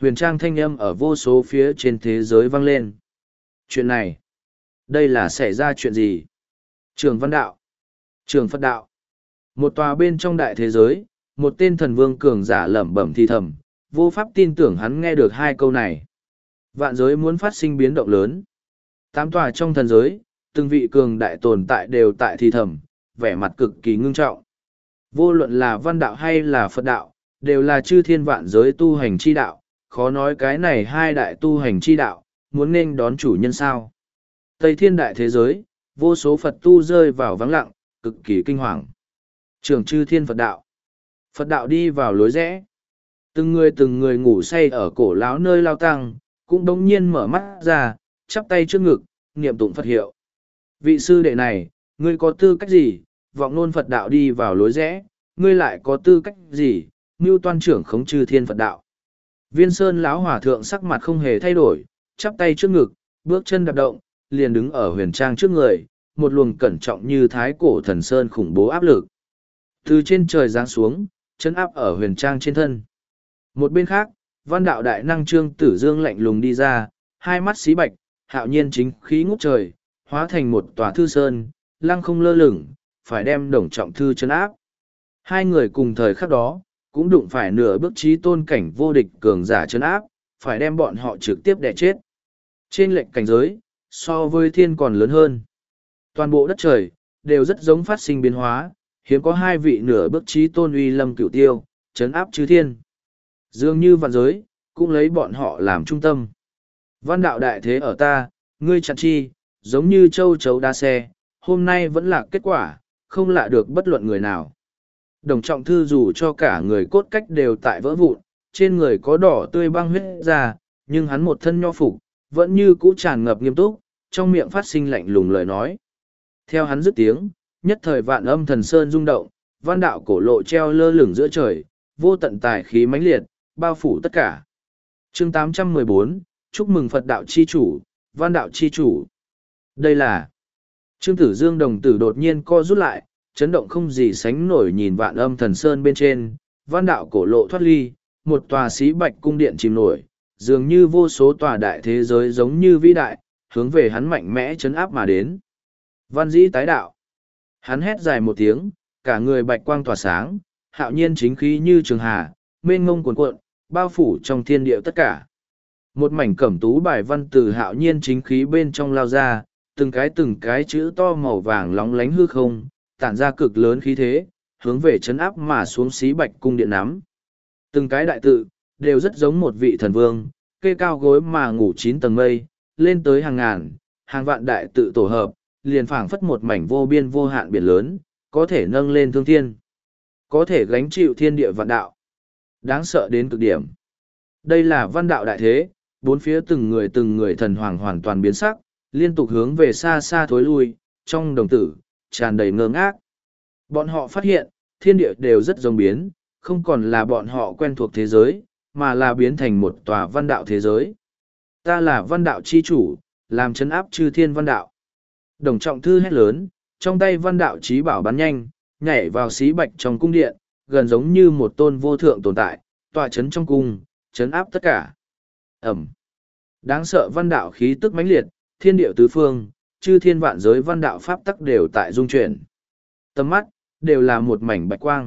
huyền trang thanh âm ở vô số phía trên thế giới vang lên. Chuyện này, đây là xảy ra chuyện gì? Trường văn đạo, trường Phật đạo. Một tòa bên trong đại thế giới, một tên thần vương cường giả lẩm bẩm thì thầm, vô pháp tin tưởng hắn nghe được hai câu này. Vạn giới muốn phát sinh biến động lớn. Tám tòa trong thần giới, từng vị cường đại tồn tại đều tại thì thầm, vẻ mặt cực kỳ ngưng trọng. Vô luận là văn đạo hay là Phật đạo, đều là chư thiên vạn giới tu hành chi đạo, khó nói cái này hai đại tu hành chi đạo, muốn nên đón chủ nhân sao. Tây thiên đại thế giới, vô số Phật tu rơi vào vắng lặng, cực kỳ kinh hoàng. Trường chư thiên Phật đạo. Phật đạo đi vào lối rẽ. Từng người từng người ngủ say ở cổ lão nơi lao tăng, cũng đống nhiên mở mắt ra, chắp tay trước ngực, niệm tụng Phật hiệu. Vị sư đệ này, ngươi có tư cách gì, vọng nôn Phật đạo đi vào lối rẽ, ngươi lại có tư cách gì, mưu toan trưởng khống chư thiên Phật đạo. Viên Sơn lão hòa thượng sắc mặt không hề thay đổi, chắp tay trước ngực, bước chân đạp động, liền đứng ở huyền trang trước người, một luồng cẩn trọng như thái cổ thần sơn khủng bố áp lực. Từ trên trời giáng xuống, chân áp ở huyền trang trên thân. Một bên khác, văn đạo đại năng Trương Tử Dương lạnh lùng đi ra, hai mắt xí bạch, hạo nhiên chính khí ngút trời, hóa thành một tòa thư sơn, lăng không lơ lửng, phải đem Đồng Trọng Thư chân áp. Hai người cùng thời khắc đó, cũng đụng phải nửa bước trí tôn cảnh vô địch cường giả chân áp, phải đem bọn họ trực tiếp đè chết. Trên lệnh cảnh giới, so với thiên còn lớn hơn. Toàn bộ đất trời, đều rất giống phát sinh biến hóa, hiếm có hai vị nửa bước trí tôn uy lâm cửu tiêu, chấn áp chư thiên. Dường như vạn giới, cũng lấy bọn họ làm trung tâm. Văn đạo đại thế ở ta, ngươi chặn chi, giống như châu chấu đa xe, hôm nay vẫn là kết quả, không lạ được bất luận người nào. Đồng Trọng Thư dù cho cả người cốt cách đều tại vỡ vụn, trên người có đỏ tươi băng huyết ra, nhưng hắn một thân nho phục, vẫn như cũ tràn ngập nghiêm túc, trong miệng phát sinh lạnh lùng lời nói. Theo hắn dứt tiếng, nhất thời vạn âm thần sơn rung động, văn đạo cổ lộ treo lơ lửng giữa trời, vô tận tài khí mãnh liệt, bao phủ tất cả. Chương tám trăm mười bốn, chúc mừng Phật đạo chi chủ, văn đạo chi chủ. Đây là Trương Tử Dương đồng tử đột nhiên co rút lại, chấn động không gì sánh nổi nhìn vạn âm thần sơn bên trên, văn đạo cổ lộ thoát ly, một tòa xí bạch cung điện chìm nổi, dường như vô số tòa đại thế giới giống như vĩ đại, hướng về hắn mạnh mẽ chấn áp mà đến. Văn dĩ tái đạo. Hắn hét dài một tiếng, cả người bạch quang tỏa sáng, hạo nhiên chính khí như trường hà, mênh mông cuồn cuộn, bao phủ trong thiên địa tất cả. Một mảnh cẩm tú bài văn từ hạo nhiên chính khí bên trong lao ra, từng cái từng cái chữ to màu vàng lóng lánh hư không, tản ra cực lớn khí thế, hướng về chấn áp mà xuống xí bạch cung điện nắm. Từng cái đại tự, đều rất giống một vị thần vương, kê cao gối mà ngủ chín tầng mây, lên tới hàng ngàn, hàng vạn đại tự tổ hợp, liền phảng phất một mảnh vô biên vô hạn biển lớn, có thể nâng lên thương thiên, có thể gánh chịu thiên địa vạn đạo. Đáng sợ đến cực điểm. Đây là văn đạo đại thế, bốn phía từng người từng người thần hoàng hoàn toàn biến sắc, liên tục hướng về xa xa thối lui, trong đồng tử, tràn đầy ngơ ngác. Bọn họ phát hiện, thiên địa đều rất giống biến, không còn là bọn họ quen thuộc thế giới, mà là biến thành một tòa văn đạo thế giới. Ta là văn đạo chi chủ, làm chấn áp chư thiên văn đạo. Đồng Trọng Thư hét lớn, trong tay văn đạo chí bảo bắn nhanh, nhảy vào xí bạch trong cung điện, gần giống như một tôn vô thượng tồn tại, tọa chấn trong cung, chấn áp tất cả. Ẩm. Đáng sợ văn đạo khí tức mãnh liệt, thiên địa tứ phương, chư thiên vạn giới văn đạo pháp tắc đều tại dung chuyển. Tầm mắt, đều là một mảnh bạch quang.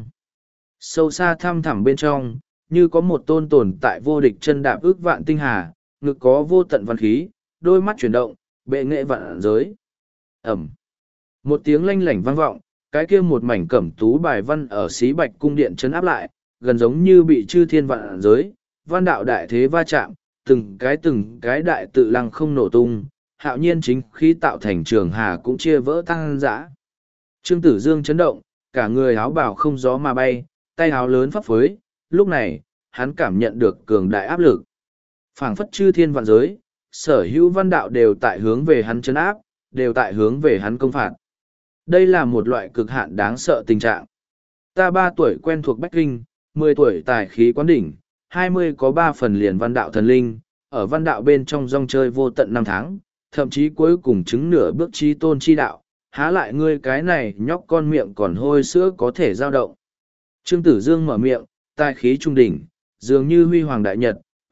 Sâu xa thăm thẳm bên trong, như có một tôn tồn tại vô địch chân đạp ước vạn tinh hà, ngực có vô tận văn khí, đôi mắt chuyển động, bệ nghệ vạn giới. Ẩm. Một tiếng lanh lảnh vang vọng, cái kia một mảnh cẩm tú bài văn ở xí bạch cung điện chấn áp lại, gần giống như bị chư thiên vạn giới, văn đạo đại thế va chạm, từng cái từng cái đại tự lăng không nổ tung, hạo nhiên chính khí tạo thành trường hà cũng chia vỡ tăng dã. Trương Tử Dương chấn động, cả người áo bào không gió mà bay, tay áo lớn phấp phới, lúc này, hắn cảm nhận được cường đại áp lực. Phảng phất chư thiên vạn giới, sở hữu văn đạo đều tại hướng về hắn chấn áp, đều tại hướng về hắn công phạt. Đây là một loại cực hạn đáng sợ tình trạng. Ta ba tuổi quen thuộc Bách Kinh, mười tuổi tài khí quán đỉnh, hai mươi có ba phần liền văn đạo thần linh, ở văn đạo bên trong rong chơi vô tận năm tháng, thậm chí cuối cùng chứng nửa bước chi tôn chi đạo, há lại ngươi cái này nhóc con miệng còn hôi sữa có thể dao động. Trương Tử Dương mở miệng, tài khí trung đỉnh, dường như huy hoàng đại nhật,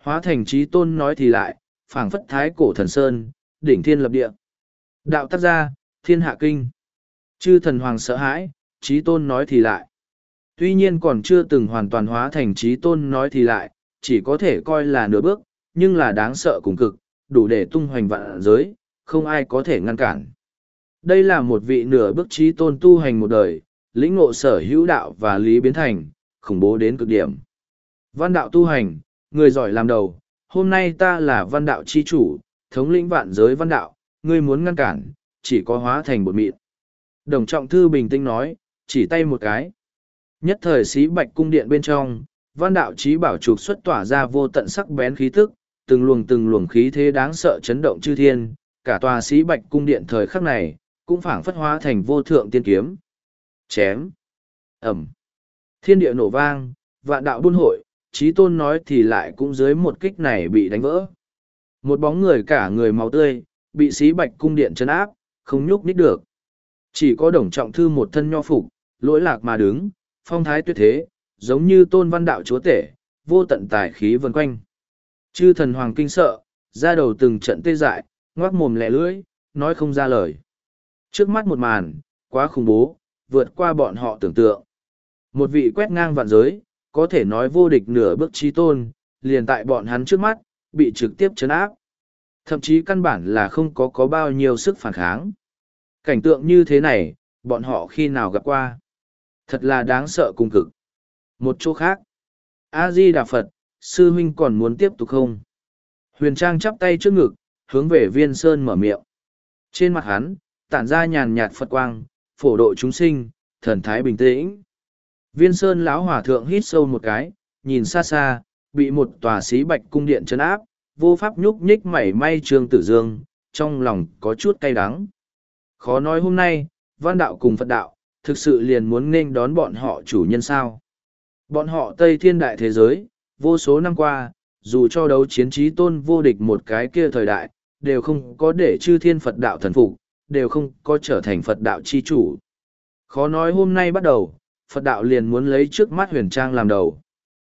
Hóa thành trí tôn nói thì lại, phảng phất thái cổ thần sơn, đỉnh thiên lập địa. Đạo tác gia, thiên hạ kinh. Chư thần hoàng sợ hãi, trí tôn nói thì lại. Tuy nhiên còn chưa từng hoàn toàn hóa thành trí tôn nói thì lại, chỉ có thể coi là nửa bước, nhưng là đáng sợ cùng cực, đủ để tung hoành vạn giới, không ai có thể ngăn cản. Đây là một vị nửa bước trí tôn tu hành một đời, lĩnh ngộ sở hữu đạo và lý biến thành, khủng bố đến cực điểm. Văn đạo tu hành, người giỏi làm đầu, hôm nay ta là văn đạo chi chủ, thống lĩnh vạn giới văn đạo, ngươi muốn ngăn cản, chỉ có hóa thành bột mịn. Đồng Trọng Thư bình tĩnh nói, chỉ tay một cái. Nhất thời xí bạch cung điện bên trong, văn đạo trí bảo trục xuất tỏa ra vô tận sắc bén khí tức, từng luồng từng luồng khí thế đáng sợ chấn động chư thiên, cả tòa xí bạch cung điện thời khắc này, cũng phảng phất hóa thành vô thượng tiên kiếm. Chém. Ẩm. Thiên địa nổ vang, vạn đạo buôn hội, trí tôn nói thì lại cũng dưới một kích này bị đánh vỡ. Một bóng người cả người máu tươi, bị xí bạch cung điện chấn áp, không nhúc nhích được. Chỉ có Đồng Trọng Thư một thân nho phục, lỗi lạc mà đứng, phong thái tuyệt thế, giống như tôn văn đạo chúa tể, vô tận tài khí vần quanh. Chư thần hoàng kinh sợ, ra đầu từng trận tê dại, ngoác mồm lẹ lưỡi, nói không ra lời. Trước mắt một màn, quá khủng bố, vượt qua bọn họ tưởng tượng. Một vị quét ngang vạn giới, có thể nói vô địch nửa bước trí tôn, liền tại bọn hắn trước mắt, bị trực tiếp chấn áp. Thậm chí căn bản là không có có bao nhiêu sức phản kháng. Cảnh tượng như thế này, bọn họ khi nào gặp qua. Thật là đáng sợ cùng cực. Một chỗ khác. A-di-đà Phật, sư huynh còn muốn tiếp tục không? Huyền Trang chắp tay trước ngực, hướng về Viên Sơn mở miệng. Trên mặt hắn, tản ra nhàn nhạt Phật quang, phổ độ chúng sinh, thần thái bình tĩnh. Viên Sơn lão hòa thượng hít sâu một cái, nhìn xa xa, bị một tòa xí bạch cung điện trấn áp, vô pháp nhúc nhích mảy may Trương Tử Dương, trong lòng có chút cay đắng. Khó nói hôm nay, văn đạo cùng Phật đạo, thực sự liền muốn nên đón bọn họ chủ nhân sao. Bọn họ Tây Thiên Đại thế giới, vô số năm qua, dù cho đấu chiến trí tôn vô địch một cái kia thời đại, đều không có để chư thiên Phật đạo thần phục, đều không có trở thành Phật đạo chi chủ. Khó nói hôm nay bắt đầu, Phật đạo liền muốn lấy trước mắt Huyền Trang làm đầu.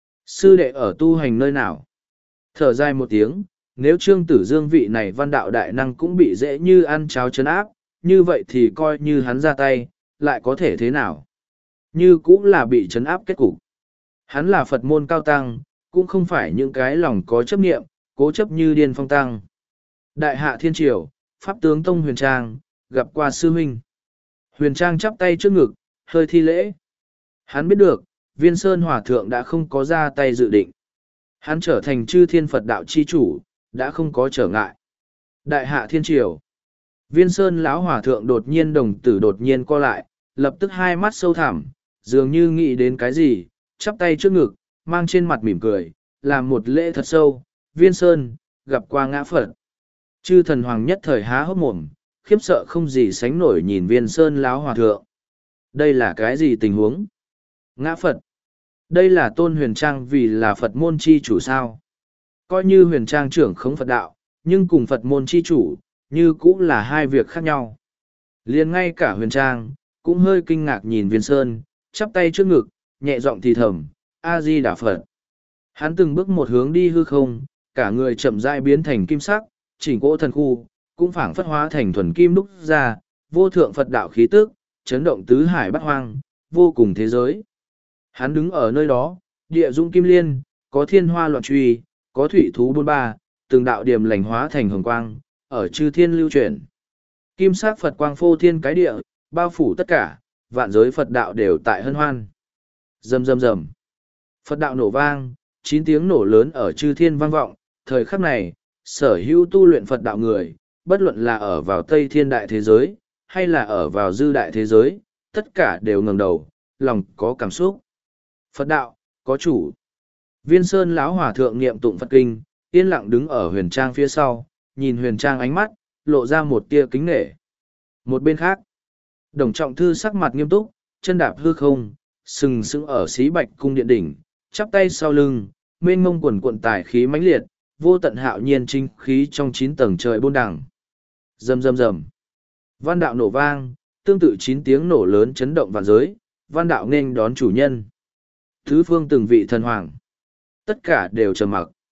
Sư đệ ở tu hành nơi nào? Thở dài một tiếng, nếu Trương Tử Dương vị này văn đạo đại năng cũng bị dễ như ăn cháo chấn áp, như vậy thì coi như hắn ra tay, lại có thể thế nào? Như cũng là bị chấn áp kết cục. Hắn là Phật môn cao tăng, cũng không phải những cái lòng có chấp niệm, cố chấp như điên phong tăng. Đại hạ thiên triều, Pháp tướng Tông Huyền Trang, gặp qua sư huynh. Huyền Trang chắp tay trước ngực, hơi thi lễ. Hắn biết được, Viên Sơn Hòa Thượng đã không có ra tay dự định. Hắn trở thành chư thiên Phật đạo chi chủ, đã không có trở ngại. Đại hạ thiên triều. Viên Sơn lão Hòa Thượng đột nhiên đồng tử đột nhiên co lại, lập tức hai mắt sâu thẳm, dường như nghĩ đến cái gì, chắp tay trước ngực, mang trên mặt mỉm cười, làm một lễ thật sâu. Viên Sơn, gặp qua ngã Phật. Chư thần hoàng nhất thời há hốc mồm, khiếp sợ không gì sánh nổi nhìn Viên Sơn lão Hòa Thượng. Đây là cái gì tình huống? Ngã Phật. Đây là Tôn Huyền Trang vì là Phật môn chi chủ sao? Coi như Huyền Trang trưởng không Phật đạo, nhưng cùng Phật môn chi chủ, như cũng là hai việc khác nhau. Liền ngay cả Huyền Trang, cũng hơi kinh ngạc nhìn Viên Sơn, chắp tay trước ngực, nhẹ giọng thì thầm, A-di-đà Phật. Hắn từng bước một hướng đi hư không, cả người chậm rãi biến thành kim sắc, chỉnh cỗ thần khu, cũng phảng phất hóa thành thuần kim đúc ra, vô thượng Phật đạo khí tức, chấn động tứ hải bát hoang, vô cùng thế giới. Hắn đứng ở nơi đó, địa dung kim liên, có thiên hoa loạn truy, có thủy thú bôn ba, từng đạo điểm lành hóa thành hồng quang, ở chư thiên lưu chuyển. Kim sắc Phật quang phô thiên cái địa, bao phủ tất cả, vạn giới Phật đạo đều tại hân hoan. Rầm rầm rầm. Phật đạo nổ vang, chín tiếng nổ lớn ở chư thiên vang vọng, thời khắc này, sở hữu tu luyện Phật đạo người, bất luận là ở vào Tây Thiên Đại thế giới, hay là ở vào Dư Đại thế giới, tất cả đều ngẩng đầu, lòng có cảm xúc. Phật đạo, có chủ. Viên Sơn lão Hòa Thượng niệm tụng Phật kinh, yên lặng đứng ở Huyền Trang phía sau, nhìn Huyền Trang ánh mắt, lộ ra một tia kính nể. Một bên khác, Đồng Trọng Thư sắc mặt nghiêm túc, chân đạp hư không, sừng sững ở xí bạch cung điện đỉnh, chắp tay sau lưng, mênh mông quần cuộn tài khí mãnh liệt, vô tận hạo nhiên trinh khí trong chín tầng trời bôn đẳng. Rầm rầm rầm. Văn đạo nổ vang, tương tự chín tiếng nổ lớn chấn động vạn giới, văn đạo nên đón chủ nhân. Thứ phương từng vị thần hoàng. Tất cả đều trầm mặc.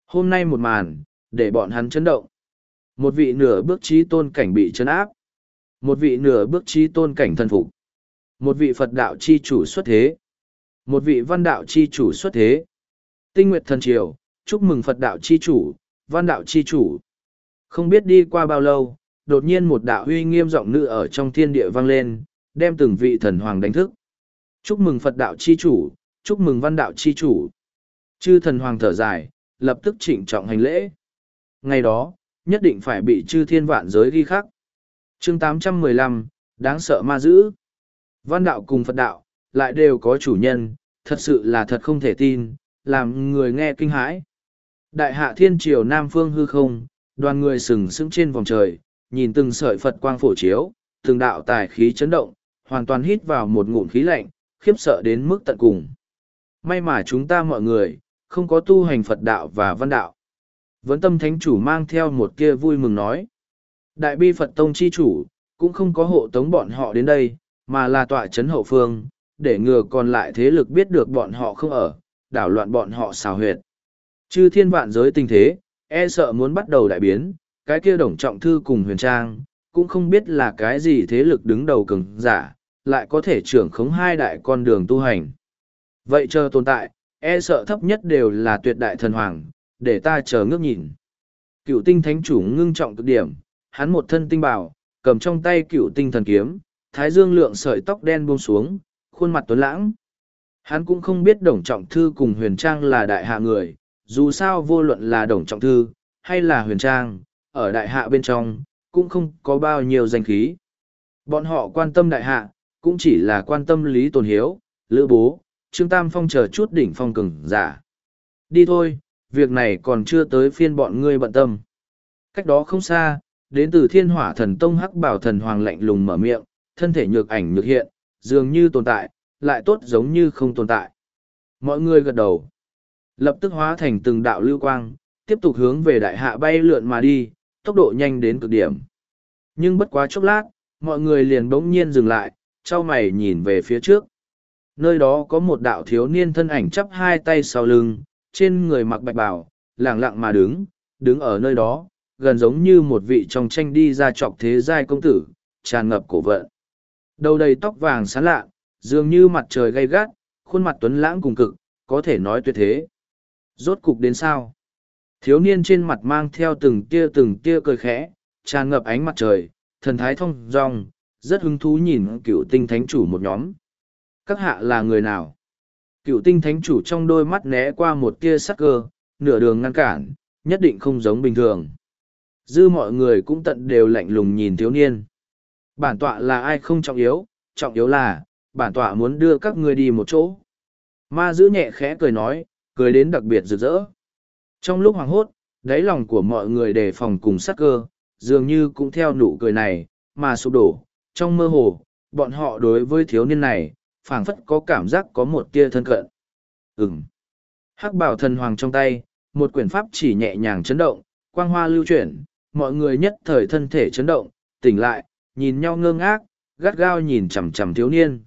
Hôm nay một màn, để bọn hắn chấn động. Một vị nửa bước trí tôn cảnh bị chấn áp. Một vị nửa bước trí tôn cảnh thân phục. Một vị Phật đạo chi chủ xuất thế. Một vị văn đạo chi chủ xuất thế. Tinh Nguyệt Thần Triều, chúc mừng Phật đạo chi chủ, văn đạo chi chủ. Không biết đi qua bao lâu, đột nhiên một đạo uy nghiêm giọng nữ ở trong thiên địa vang lên, đem từng vị thần hoàng đánh thức. Chúc mừng Phật đạo chi chủ, chúc mừng văn đạo chi chủ. Chư thần hoàng thở dài, lập tức trịnh trọng hành lễ. Ngày đó, nhất định phải bị chư thiên vạn giới ghi khắc. Chương tám trăm mười lăm, đáng sợ ma dữ. Văn đạo cùng Phật đạo, lại đều có chủ nhân, thật sự là thật không thể tin, làm người nghe kinh hãi. Đại hạ thiên triều Nam Phương hư không, đoàn người sừng sững trên vòng trời, nhìn từng sợi Phật quang phổ chiếu, từng đạo tài khí chấn động, hoàn toàn hít vào một ngụm khí lạnh, khiếp sợ đến mức tận cùng. May mà chúng ta mọi người, không có tu hành Phật đạo và văn đạo. Vấn Tâm Thánh Chủ mang theo một kia vui mừng nói. Đại bi Phật Tông chi chủ, cũng không có hộ tống bọn họ đến đây, mà là tọa chấn hậu phương, để ngừa còn lại thế lực biết được bọn họ không ở, đảo loạn bọn họ xào huyệt. Chư thiên vạn giới tình thế, e sợ muốn bắt đầu đại biến, cái kia Đồng Trọng Thư cùng Huyền Trang, cũng không biết là cái gì thế lực đứng đầu cường giả, lại có thể trưởng khống hai đại con đường tu hành. Vậy chờ tồn tại, e sợ thấp nhất đều là tuyệt đại thần hoàng, để ta chờ ngước nhìn. Cựu tinh thánh chủ ngưng trọng cực điểm, hắn một thân tinh bảo, cầm trong tay cựu tinh thần kiếm, thái dương lượng sợi tóc đen buông xuống, khuôn mặt tuấn lãng. Hắn cũng không biết Đồng Trọng Thư cùng Huyền Trang là đại hạ người, dù sao vô luận là Đồng Trọng Thư, hay là Huyền Trang, ở đại hạ bên trong, cũng không có bao nhiêu danh khí. Bọn họ quan tâm đại hạ, cũng chỉ là quan tâm Lý Tồn Hiếu, Lữ Bố, Trương Tam Phong chờ chút đỉnh phong cường giả. Đi thôi, việc này còn chưa tới phiên bọn ngươi bận tâm. Cách đó không xa, đến từ Thiên Hỏa Thần Tông Hắc Bảo Thần Hoàng lạnh lùng mở miệng, thân thể nhược ảnh nhược hiện, dường như tồn tại, lại tốt giống như không tồn tại. Mọi người gật đầu, lập tức hóa thành từng đạo lưu quang, tiếp tục hướng về đại hạ bay lượn mà đi, tốc độ nhanh đến cực điểm. Nhưng bất quá chốc lát, mọi người liền bỗng nhiên dừng lại, trao mày nhìn về phía trước. Nơi đó có một đạo thiếu niên thân ảnh chắp hai tay sau lưng, trên người mặc bạch bào, lẳng lặng mà đứng, đứng ở nơi đó, gần giống như một vị trong tranh đi ra trọc thế giai công tử, tràn ngập cổ vận. Đầu đầy tóc vàng sáng lạ, dường như mặt trời gay gắt, khuôn mặt tuấn lãng cùng cực, có thể nói tuyệt thế. Rốt cục đến sao? Thiếu niên trên mặt mang theo từng tia từng tia cười khẽ, tràn ngập ánh mặt trời, thần thái thông dong, rất hứng thú nhìn cựu tinh thánh chủ một nhóm. Các hạ là người nào? Cựu tinh thánh chủ trong đôi mắt né qua một tia sắc cơ, nửa đường ngăn cản, nhất định không giống bình thường. Dư mọi người cũng tận đều lạnh lùng nhìn thiếu niên. Bản tọa là ai không trọng yếu, trọng yếu là, bản tọa muốn đưa các ngươi đi một chỗ. Ma giữ nhẹ khẽ cười nói, cười đến đặc biệt rực rỡ. Trong lúc hoảng hốt, đáy lòng của mọi người đề phòng cùng sắc cơ, dường như cũng theo nụ cười này, mà sụp đổ. Trong mơ hồ, bọn họ đối với thiếu niên này, phảng phất có cảm giác có một tia thân cận. Ừm. Hắc bảo thần hoàng trong tay, một quyển pháp chỉ nhẹ nhàng chấn động, quang hoa lưu chuyển, mọi người nhất thời thân thể chấn động, tỉnh lại, nhìn nhau ngơ ngác, gắt gao nhìn chằm chằm thiếu niên.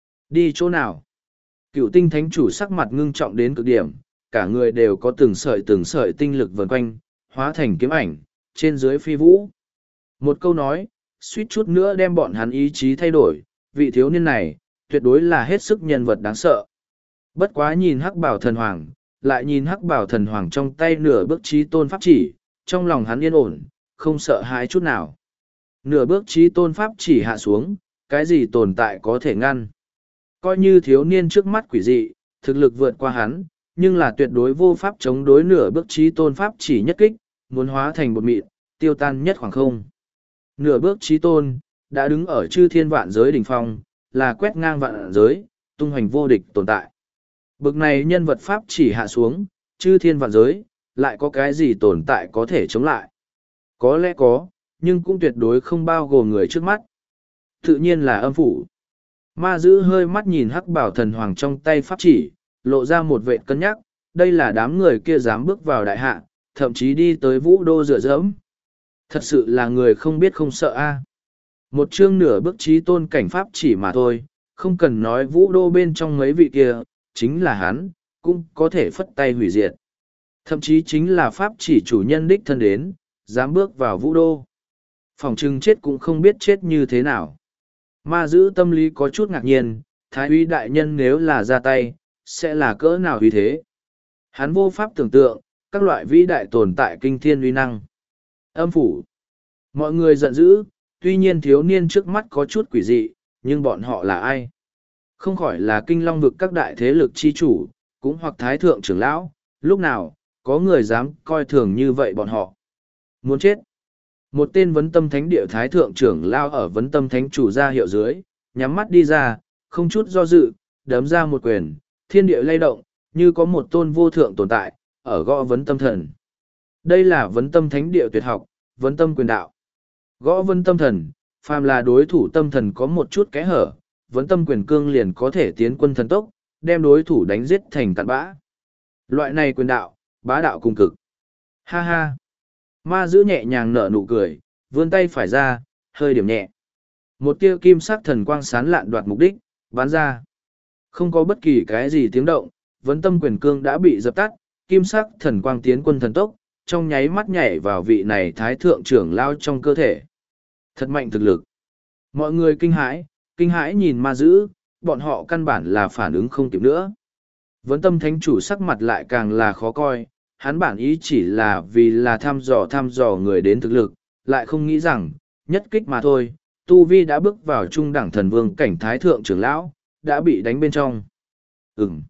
Đi chỗ nào? Cựu tinh thánh chủ sắc mặt ngưng trọng đến cực điểm, cả người đều có từng sợi từng sợi tinh lực vần quanh, hóa thành kiếm ảnh, trên dưới phi vũ. Một câu nói, suýt chút nữa đem bọn hắn ý chí thay đổi, vị thiếu niên này, tuyệt đối là hết sức nhân vật đáng sợ. Bất quá nhìn hắc bảo thần hoàng, lại nhìn hắc bảo thần hoàng trong tay nửa bước trí tôn pháp chỉ, trong lòng hắn yên ổn, không sợ hãi chút nào. Nửa bước trí tôn pháp chỉ hạ xuống, cái gì tồn tại có thể ngăn. Coi như thiếu niên trước mắt quỷ dị, thực lực vượt qua hắn, nhưng là tuyệt đối vô pháp chống đối nửa bước trí tôn pháp chỉ nhất kích, muốn hóa thành bột mịn, tiêu tan nhất khoảng không. Nửa bước trí tôn, đã đứng ở chư thiên vạn giới đỉnh phong, là quét ngang vạn giới, tung hoành vô địch tồn tại. Bực này nhân vật pháp chỉ hạ xuống, chư thiên vạn giới, lại có cái gì tồn tại có thể chống lại? Có lẽ có, nhưng cũng tuyệt đối không bao gồm người trước mắt. Tự nhiên là âm phủ. Ma giữ hơi mắt nhìn hắc bảo thần hoàng trong tay pháp chỉ, lộ ra một vệ cân nhắc, đây là đám người kia dám bước vào đại hạ, thậm chí đi tới vũ đô dựa dẫm. Thật sự là người không biết không sợ a. Một chương nửa bước trí tôn cảnh pháp chỉ mà thôi, không cần nói vũ đô bên trong mấy vị kia, chính là hắn, cũng có thể phất tay hủy diệt. Thậm chí chính là pháp chỉ chủ nhân đích thân đến, dám bước vào vũ đô. Phòng trưng chết cũng không biết chết như thế nào. Ma giữ tâm lý có chút ngạc nhiên, thái úy đại nhân nếu là ra tay, sẽ là cỡ nào uy thế. Hắn vô pháp tưởng tượng, các loại vĩ đại tồn tại kinh thiên uy năng. Âm phủ. Mọi người giận dữ, tuy nhiên thiếu niên trước mắt có chút quỷ dị, nhưng bọn họ là ai? Không khỏi là kinh long vực các đại thế lực chi chủ, cũng hoặc thái thượng trưởng lão, lúc nào, có người dám coi thường như vậy bọn họ. Muốn chết. Một tên vấn tâm thánh địa thái thượng trưởng lao ở vấn tâm thánh chủ ra hiệu dưới, nhắm mắt đi ra, không chút do dự, đấm ra một quyền, thiên địa lay động, như có một tôn vô thượng tồn tại, ở gõ vấn tâm thần. Đây là vấn tâm thánh địa tuyệt học, vấn tâm quyền đạo. Gõ vấn tâm thần, phàm là đối thủ tâm thần có một chút kẽ hở, vấn tâm quyền cương liền có thể tiến quân thần tốc, đem đối thủ đánh giết thành cặn bã. Loại này quyền đạo, bá đạo cùng cực. Ha ha. Ma giữ nhẹ nhàng nở nụ cười, vươn tay phải ra, hơi điểm nhẹ. Một tia kim sắc thần quang sán lạn đoạt mục đích, bắn ra. Không có bất kỳ cái gì tiếng động, vấn tâm quyền cương đã bị dập tắt, kim sắc thần quang tiến quân thần tốc, trong nháy mắt nhảy vào vị này thái thượng trưởng lao trong cơ thể. Thật mạnh thực lực. Mọi người kinh hãi, kinh hãi nhìn ma giữ, bọn họ căn bản là phản ứng không kịp nữa. Vấn tâm thánh chủ sắc mặt lại càng là khó coi, hắn bản ý chỉ là vì là thăm dò thăm dò người đến thực lực, lại không nghĩ rằng, nhất kích mà thôi, Tu Vi đã bước vào trung đẳng thần vương cảnh thái thượng trưởng lão, đã bị đánh bên trong. Ừm,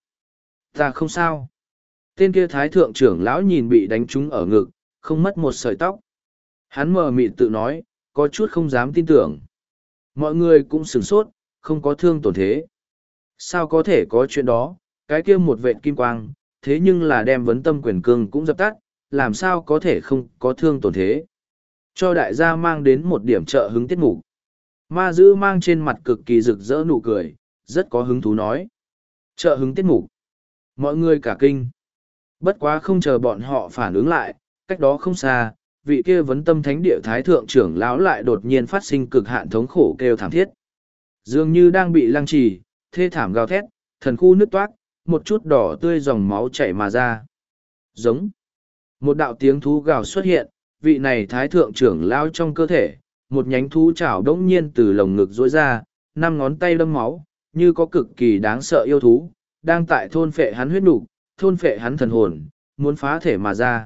ta không sao. Tên kia thái thượng trưởng lão nhìn bị đánh trúng ở ngực, không mất một sợi tóc. Hắn mờ mịt tự nói, có chút không dám tin tưởng. Mọi người cũng sửng sốt, không có thương tổn thế. Sao có thể có chuyện đó, cái kia một vệt kim quang, thế nhưng là đem vấn tâm quyền cương cũng dập tắt, làm sao có thể không có thương tổn thế. Cho đại gia mang đến một điểm trợ hứng tiết mục. Ma giữ mang trên mặt cực kỳ rực rỡ nụ cười, rất có hứng thú nói. Trợ hứng tiết mục. Mọi người cả kinh. Bất quá không chờ bọn họ phản ứng lại, cách đó không xa, vị kia vấn tâm thánh địa thái thượng trưởng lão lại đột nhiên phát sinh cực hạn thống khổ kêu thảm thiết. Dường như đang bị lăng trì, thê thảm gào thét, thần khu nứt toát, một chút đỏ tươi dòng máu chảy mà ra. Giống. Một đạo tiếng thú gào xuất hiện, vị này thái thượng trưởng lão trong cơ thể, một nhánh thú chảo đống nhiên từ lồng ngực rỗi ra, năm ngón tay đâm máu, như có cực kỳ đáng sợ yêu thú, đang tại thôn phệ hắn huyết nục, thôn phệ hắn thần hồn, muốn phá thể mà ra.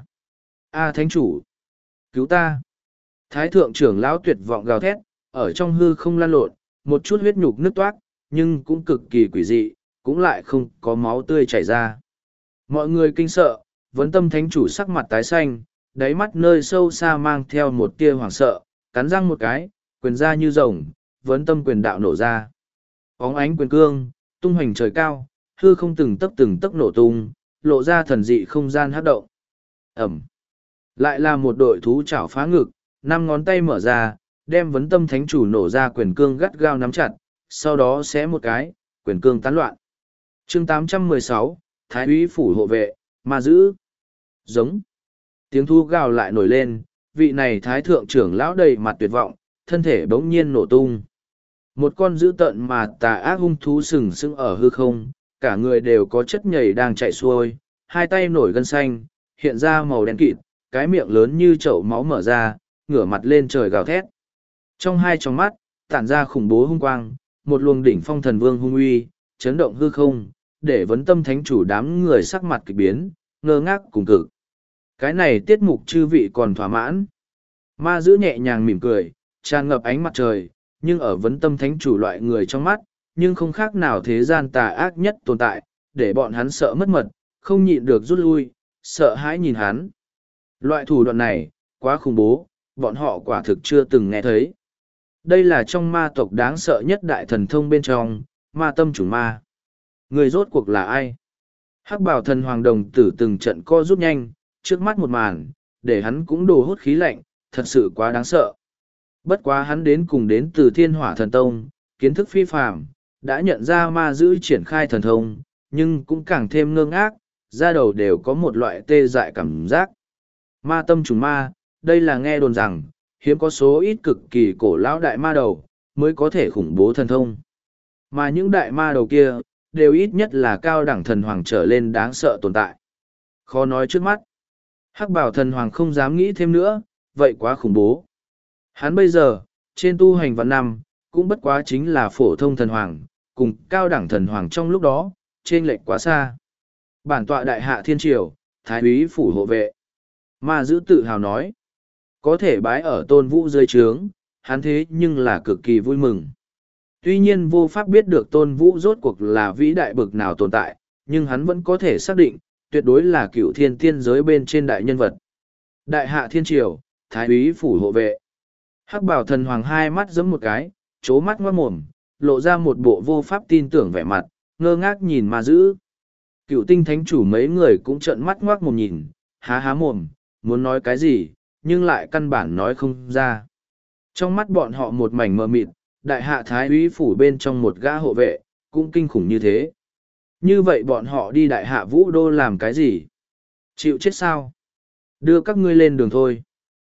A thánh chủ! Cứu ta! Thái thượng trưởng lão tuyệt vọng gào thét, ở trong hư không lan lộn, một chút huyết nhục nứt toát, nhưng cũng cực kỳ quỷ dị, cũng lại không có máu tươi chảy ra. Mọi người kinh sợ, vấn tâm thánh chủ sắc mặt tái xanh, đáy mắt nơi sâu xa mang theo một tia hoảng sợ, cắn răng một cái, quyền ra như rồng, vấn tâm quyền đạo nổ ra. Óng ánh quyền cương, tung hoành trời cao, hư không từng tấc từng tấc nổ tung, lộ ra thần dị không gian hát động. Ẩm. Lại là một đội thú chảo phá ngực, năm ngón tay mở ra, đem vấn tâm thánh chủ nổ ra quyền cương gắt gao nắm chặt, sau đó xé một cái, quyền cương tán loạn. chương tám trăm mười sáu, Thái úy phủ hộ vệ, ma giữ. Giống. Tiếng thu gào lại nổi lên, vị này thái thượng trưởng lão đầy mặt tuyệt vọng, thân thể bỗng nhiên nổ tung. Một con dữ tợn mà tà ác hung thú sừng sững ở hư không, cả người đều có chất nhầy đang chạy xuôi, hai tay nổi gân xanh, hiện ra màu đen kịt, cái miệng lớn như chậu máu mở ra, ngửa mặt lên trời gào thét. Trong hai tròng mắt, tản ra khủng bố hung quang, một luồng đỉnh phong thần vương hung uy, chấn động hư không, để vấn tâm thánh chủ đám người sắc mặt kịch biến, ngơ ngác cùng cực. Cái này tiết mục chư vị còn thỏa mãn. Ma giữ nhẹ nhàng mỉm cười, tràn ngập ánh mặt trời, nhưng ở vấn tâm thánh chủ loại người trong mắt, nhưng không khác nào thế gian tà ác nhất tồn tại, để bọn hắn sợ mất mật, không nhịn được rút lui, sợ hãi nhìn hắn. Loại thủ đoạn này, quá khủng bố, bọn họ quả thực chưa từng nghe thấy. Đây là trong ma tộc đáng sợ nhất đại thần thông bên trong, ma tâm chủng ma. Người rốt cuộc là ai? Hắc bảo thần hoàng đồng tử từng trận co rút nhanh, trước mắt một màn, để hắn cũng đồ hút khí lạnh, thật sự quá đáng sợ. Bất quá hắn đến cùng đến từ thiên hỏa thần tông, kiến thức phi phàm, đã nhận ra ma giữ triển khai thần thông, nhưng cũng càng thêm ngơ ngác, da đầu đều có một loại tê dại cảm giác. Ma tâm trùng ma, đây là nghe đồn rằng, hiếm có số ít cực kỳ cổ lão đại ma đầu, mới có thể khủng bố thần thông. Mà những đại ma đầu kia, đều ít nhất là cao đẳng thần hoàng trở lên đáng sợ tồn tại. Khó nói trước mắt, Hắc bảo thần hoàng không dám nghĩ thêm nữa, vậy quá khủng bố. Hắn bây giờ, trên tu hành vạn năm, cũng bất quá chính là phổ thông thần hoàng, cùng cao đẳng thần hoàng trong lúc đó, trên lệch quá xa. Bản tọa đại hạ thiên triều, thái úy phủ hộ vệ. Ma giữ tự hào nói, có thể bái ở tôn vũ dưới trướng, hắn thế nhưng là cực kỳ vui mừng. Tuy nhiên vô pháp biết được tôn vũ rốt cuộc là vĩ đại bực nào tồn tại, nhưng hắn vẫn có thể xác định, tuyệt đối là cựu thiên tiên giới bên trên đại nhân vật. Đại hạ thiên triều, thái úy phủ hộ vệ. Hắc bảo thần hoàng hai mắt giẫm một cái, chố mắt ngoa mồm, lộ ra một bộ vô pháp tin tưởng vẻ mặt, ngơ ngác nhìn ma giữ. Cựu tinh thánh chủ mấy người cũng trợn mắt ngoác mồm nhìn, há há mồm, muốn nói cái gì, nhưng lại căn bản nói không ra. Trong mắt bọn họ một mảnh mờ mịt, đại hạ thái úy phủ bên trong một gã hộ vệ, cũng kinh khủng như thế. Như vậy bọn họ đi đại hạ vũ đô làm cái gì? Chịu chết sao? Đưa các ngươi lên đường thôi.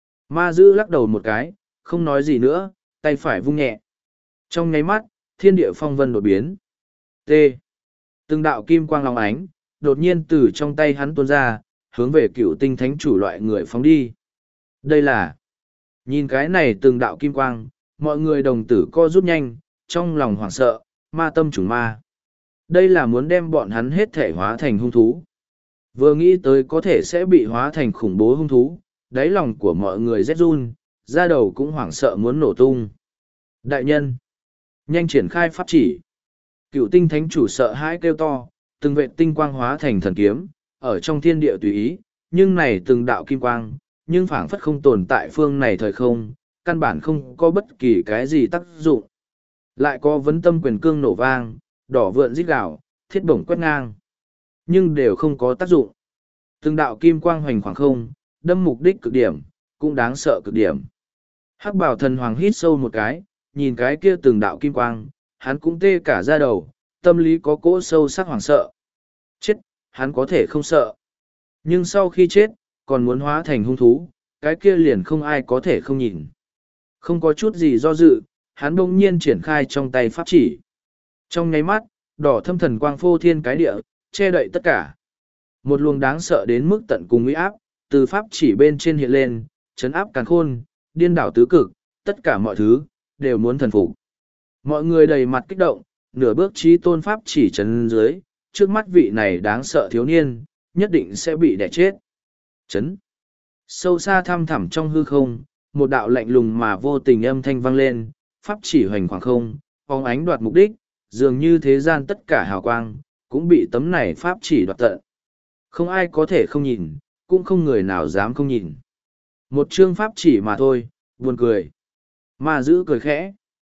Ma giữ lắc đầu một cái, không nói gì nữa, tay phải vung nhẹ. Trong nháy mắt, thiên địa phong vân đột biến. T. Từng đạo kim quang long ánh, đột nhiên từ trong tay hắn tuôn ra, hướng về cựu tinh thánh chủ loại người phóng đi. Đây là... Nhìn cái này từng đạo kim quang, mọi người đồng tử co rút nhanh, trong lòng hoảng sợ, ma tâm chủng ma. Đây là muốn đem bọn hắn hết thể hóa thành hung thú. Vừa nghĩ tới có thể sẽ bị hóa thành khủng bố hung thú, đáy lòng của mọi người rét run, da đầu cũng hoảng sợ muốn nổ tung. Đại nhân, nhanh triển khai pháp chỉ. Cựu tinh thánh chủ sợ hãi kêu to, từng vệ tinh quang hóa thành thần kiếm, ở trong thiên địa tùy ý, nhưng này từng đạo kim quang, nhưng phảng phất không tồn tại phương này thời không, căn bản không có bất kỳ cái gì tác dụng. Lại có vấn tâm quyền cương nổ vang, đỏ vượn rít gạo, thiết bổng quét ngang. Nhưng đều không có tác dụng. Từng đạo kim quang hoành khoảng không, đâm mục đích cực điểm, cũng đáng sợ cực điểm. Hắc bảo thần hoàng hít sâu một cái, nhìn cái kia từng đạo kim quang, hắn cũng tê cả da đầu, tâm lý có cỗ sâu sắc hoảng sợ. Chết, hắn có thể không sợ. Nhưng sau khi chết, còn muốn hóa thành hung thú, cái kia liền không ai có thể không nhìn. Không có chút gì do dự, hắn bỗng nhiên triển khai trong tay pháp chỉ. Trong nháy mắt, đỏ thâm thần quang phô thiên cái địa, che đậy tất cả. Một luồng đáng sợ đến mức tận cùng uy áp, từ pháp chỉ bên trên hiện lên, chấn áp càn khôn, điên đảo tứ cực, tất cả mọi thứ, đều muốn thần phục. Mọi người đầy mặt kích động, nửa bước trí tôn pháp chỉ chấn dưới, trước mắt vị này đáng sợ thiếu niên, nhất định sẽ bị đẻ chết. Chấn. Sâu xa thăm thẳm trong hư không, một đạo lạnh lùng mà vô tình âm thanh vang lên, pháp chỉ hoành khoảng không, phóng ánh đoạt mục đích, dường như thế gian tất cả hào quang, cũng bị tấm này pháp chỉ đoạt tận. Không ai có thể không nhìn, cũng không người nào dám không nhìn. Một chương pháp chỉ mà thôi, buồn cười. Ma giữ cười khẽ.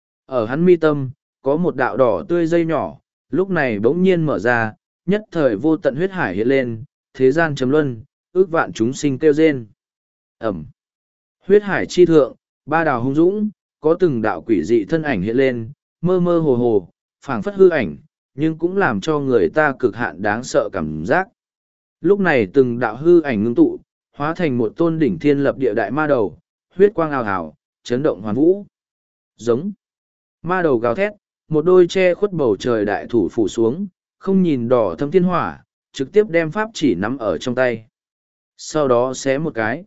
Ở hắn mi tâm, có một đạo đỏ tươi dây nhỏ, lúc này bỗng nhiên mở ra, nhất thời vô tận huyết hải hiện lên, thế gian chấm luân, ước vạn chúng sinh kêu rên. Ẩm. Huyết hải chi thượng, ba đào hung dũng, có từng đạo quỷ dị thân ảnh hiện lên, mơ mơ hồ hồ, phảng phất hư ảnh, nhưng cũng làm cho người ta cực hạn đáng sợ cảm giác. Lúc này từng đạo hư ảnh ngưng tụ, hóa thành một tôn đỉnh thiên lập địa đại ma đầu, huyết quang ào ào, chấn động hoàn vũ. Giống. Ma đầu gào thét, một đôi che khuất bầu trời đại thủ phủ xuống, không nhìn đỏ thâm thiên hỏa, trực tiếp đem pháp chỉ nắm ở trong tay. Sau đó xé một cái.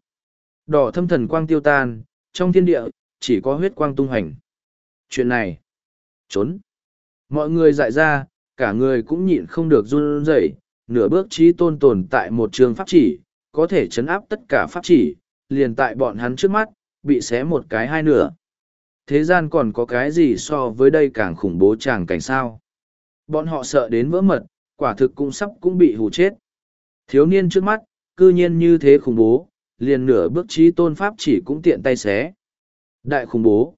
Đỏ thâm thần quang tiêu tan, trong thiên địa, chỉ có huyết quang tung hành. Chuyện này. Trốn. Mọi người dại ra, cả người cũng nhịn không được run rẩy, nửa bước trí tôn tồn tại một trường pháp chỉ, có thể chấn áp tất cả pháp chỉ, liền tại bọn hắn trước mắt, bị xé một cái hai nửa. Thế gian còn có cái gì so với đây càng khủng bố tràng cảnh sao? Bọn họ sợ đến vỡ mật, quả thực cũng sắp cũng bị hù chết. Thiếu niên trước mắt, cư nhiên như thế khủng bố, liền nửa bước trí tôn pháp chỉ cũng tiện tay xé. Đại khủng bố.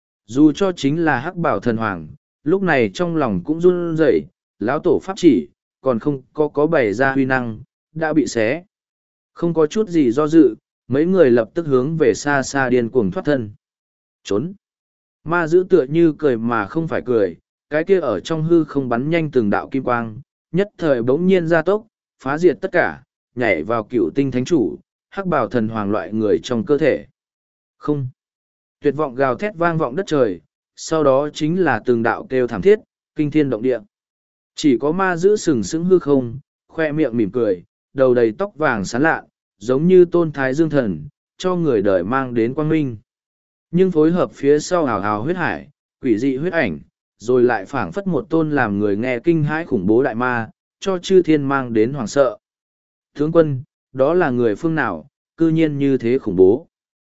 Dù cho chính là hắc bảo thần hoàng, lúc này trong lòng cũng run rẩy, lão tổ pháp chỉ, còn không có có bày ra huy năng, đã bị xé. Không có chút gì do dự, mấy người lập tức hướng về xa xa điên cuồng thoát thân. Trốn. Ma giữ tựa như cười mà không phải cười, cái kia ở trong hư không bắn nhanh từng đạo kim quang, nhất thời bỗng nhiên ra tốc, phá diệt tất cả, nhảy vào cựu tinh thánh chủ, hắc bào thần hoàng loại người trong cơ thể. Không. Tuyệt vọng gào thét vang vọng đất trời, sau đó chính là từng đạo kêu thảm thiết, kinh thiên động địa. Chỉ có ma giữ sừng sững hư không, khoe miệng mỉm cười, đầu đầy tóc vàng sán lạ, giống như tôn thái dương thần, cho người đời mang đến quang minh. Nhưng phối hợp phía sau hào hào huyết hải, quỷ dị huyết ảnh, rồi lại phảng phất một tôn làm người nghe kinh hãi khủng bố đại ma, cho chư thiên mang đến hoàng sợ. Tướng quân, đó là người phương nào, cư nhiên như thế khủng bố.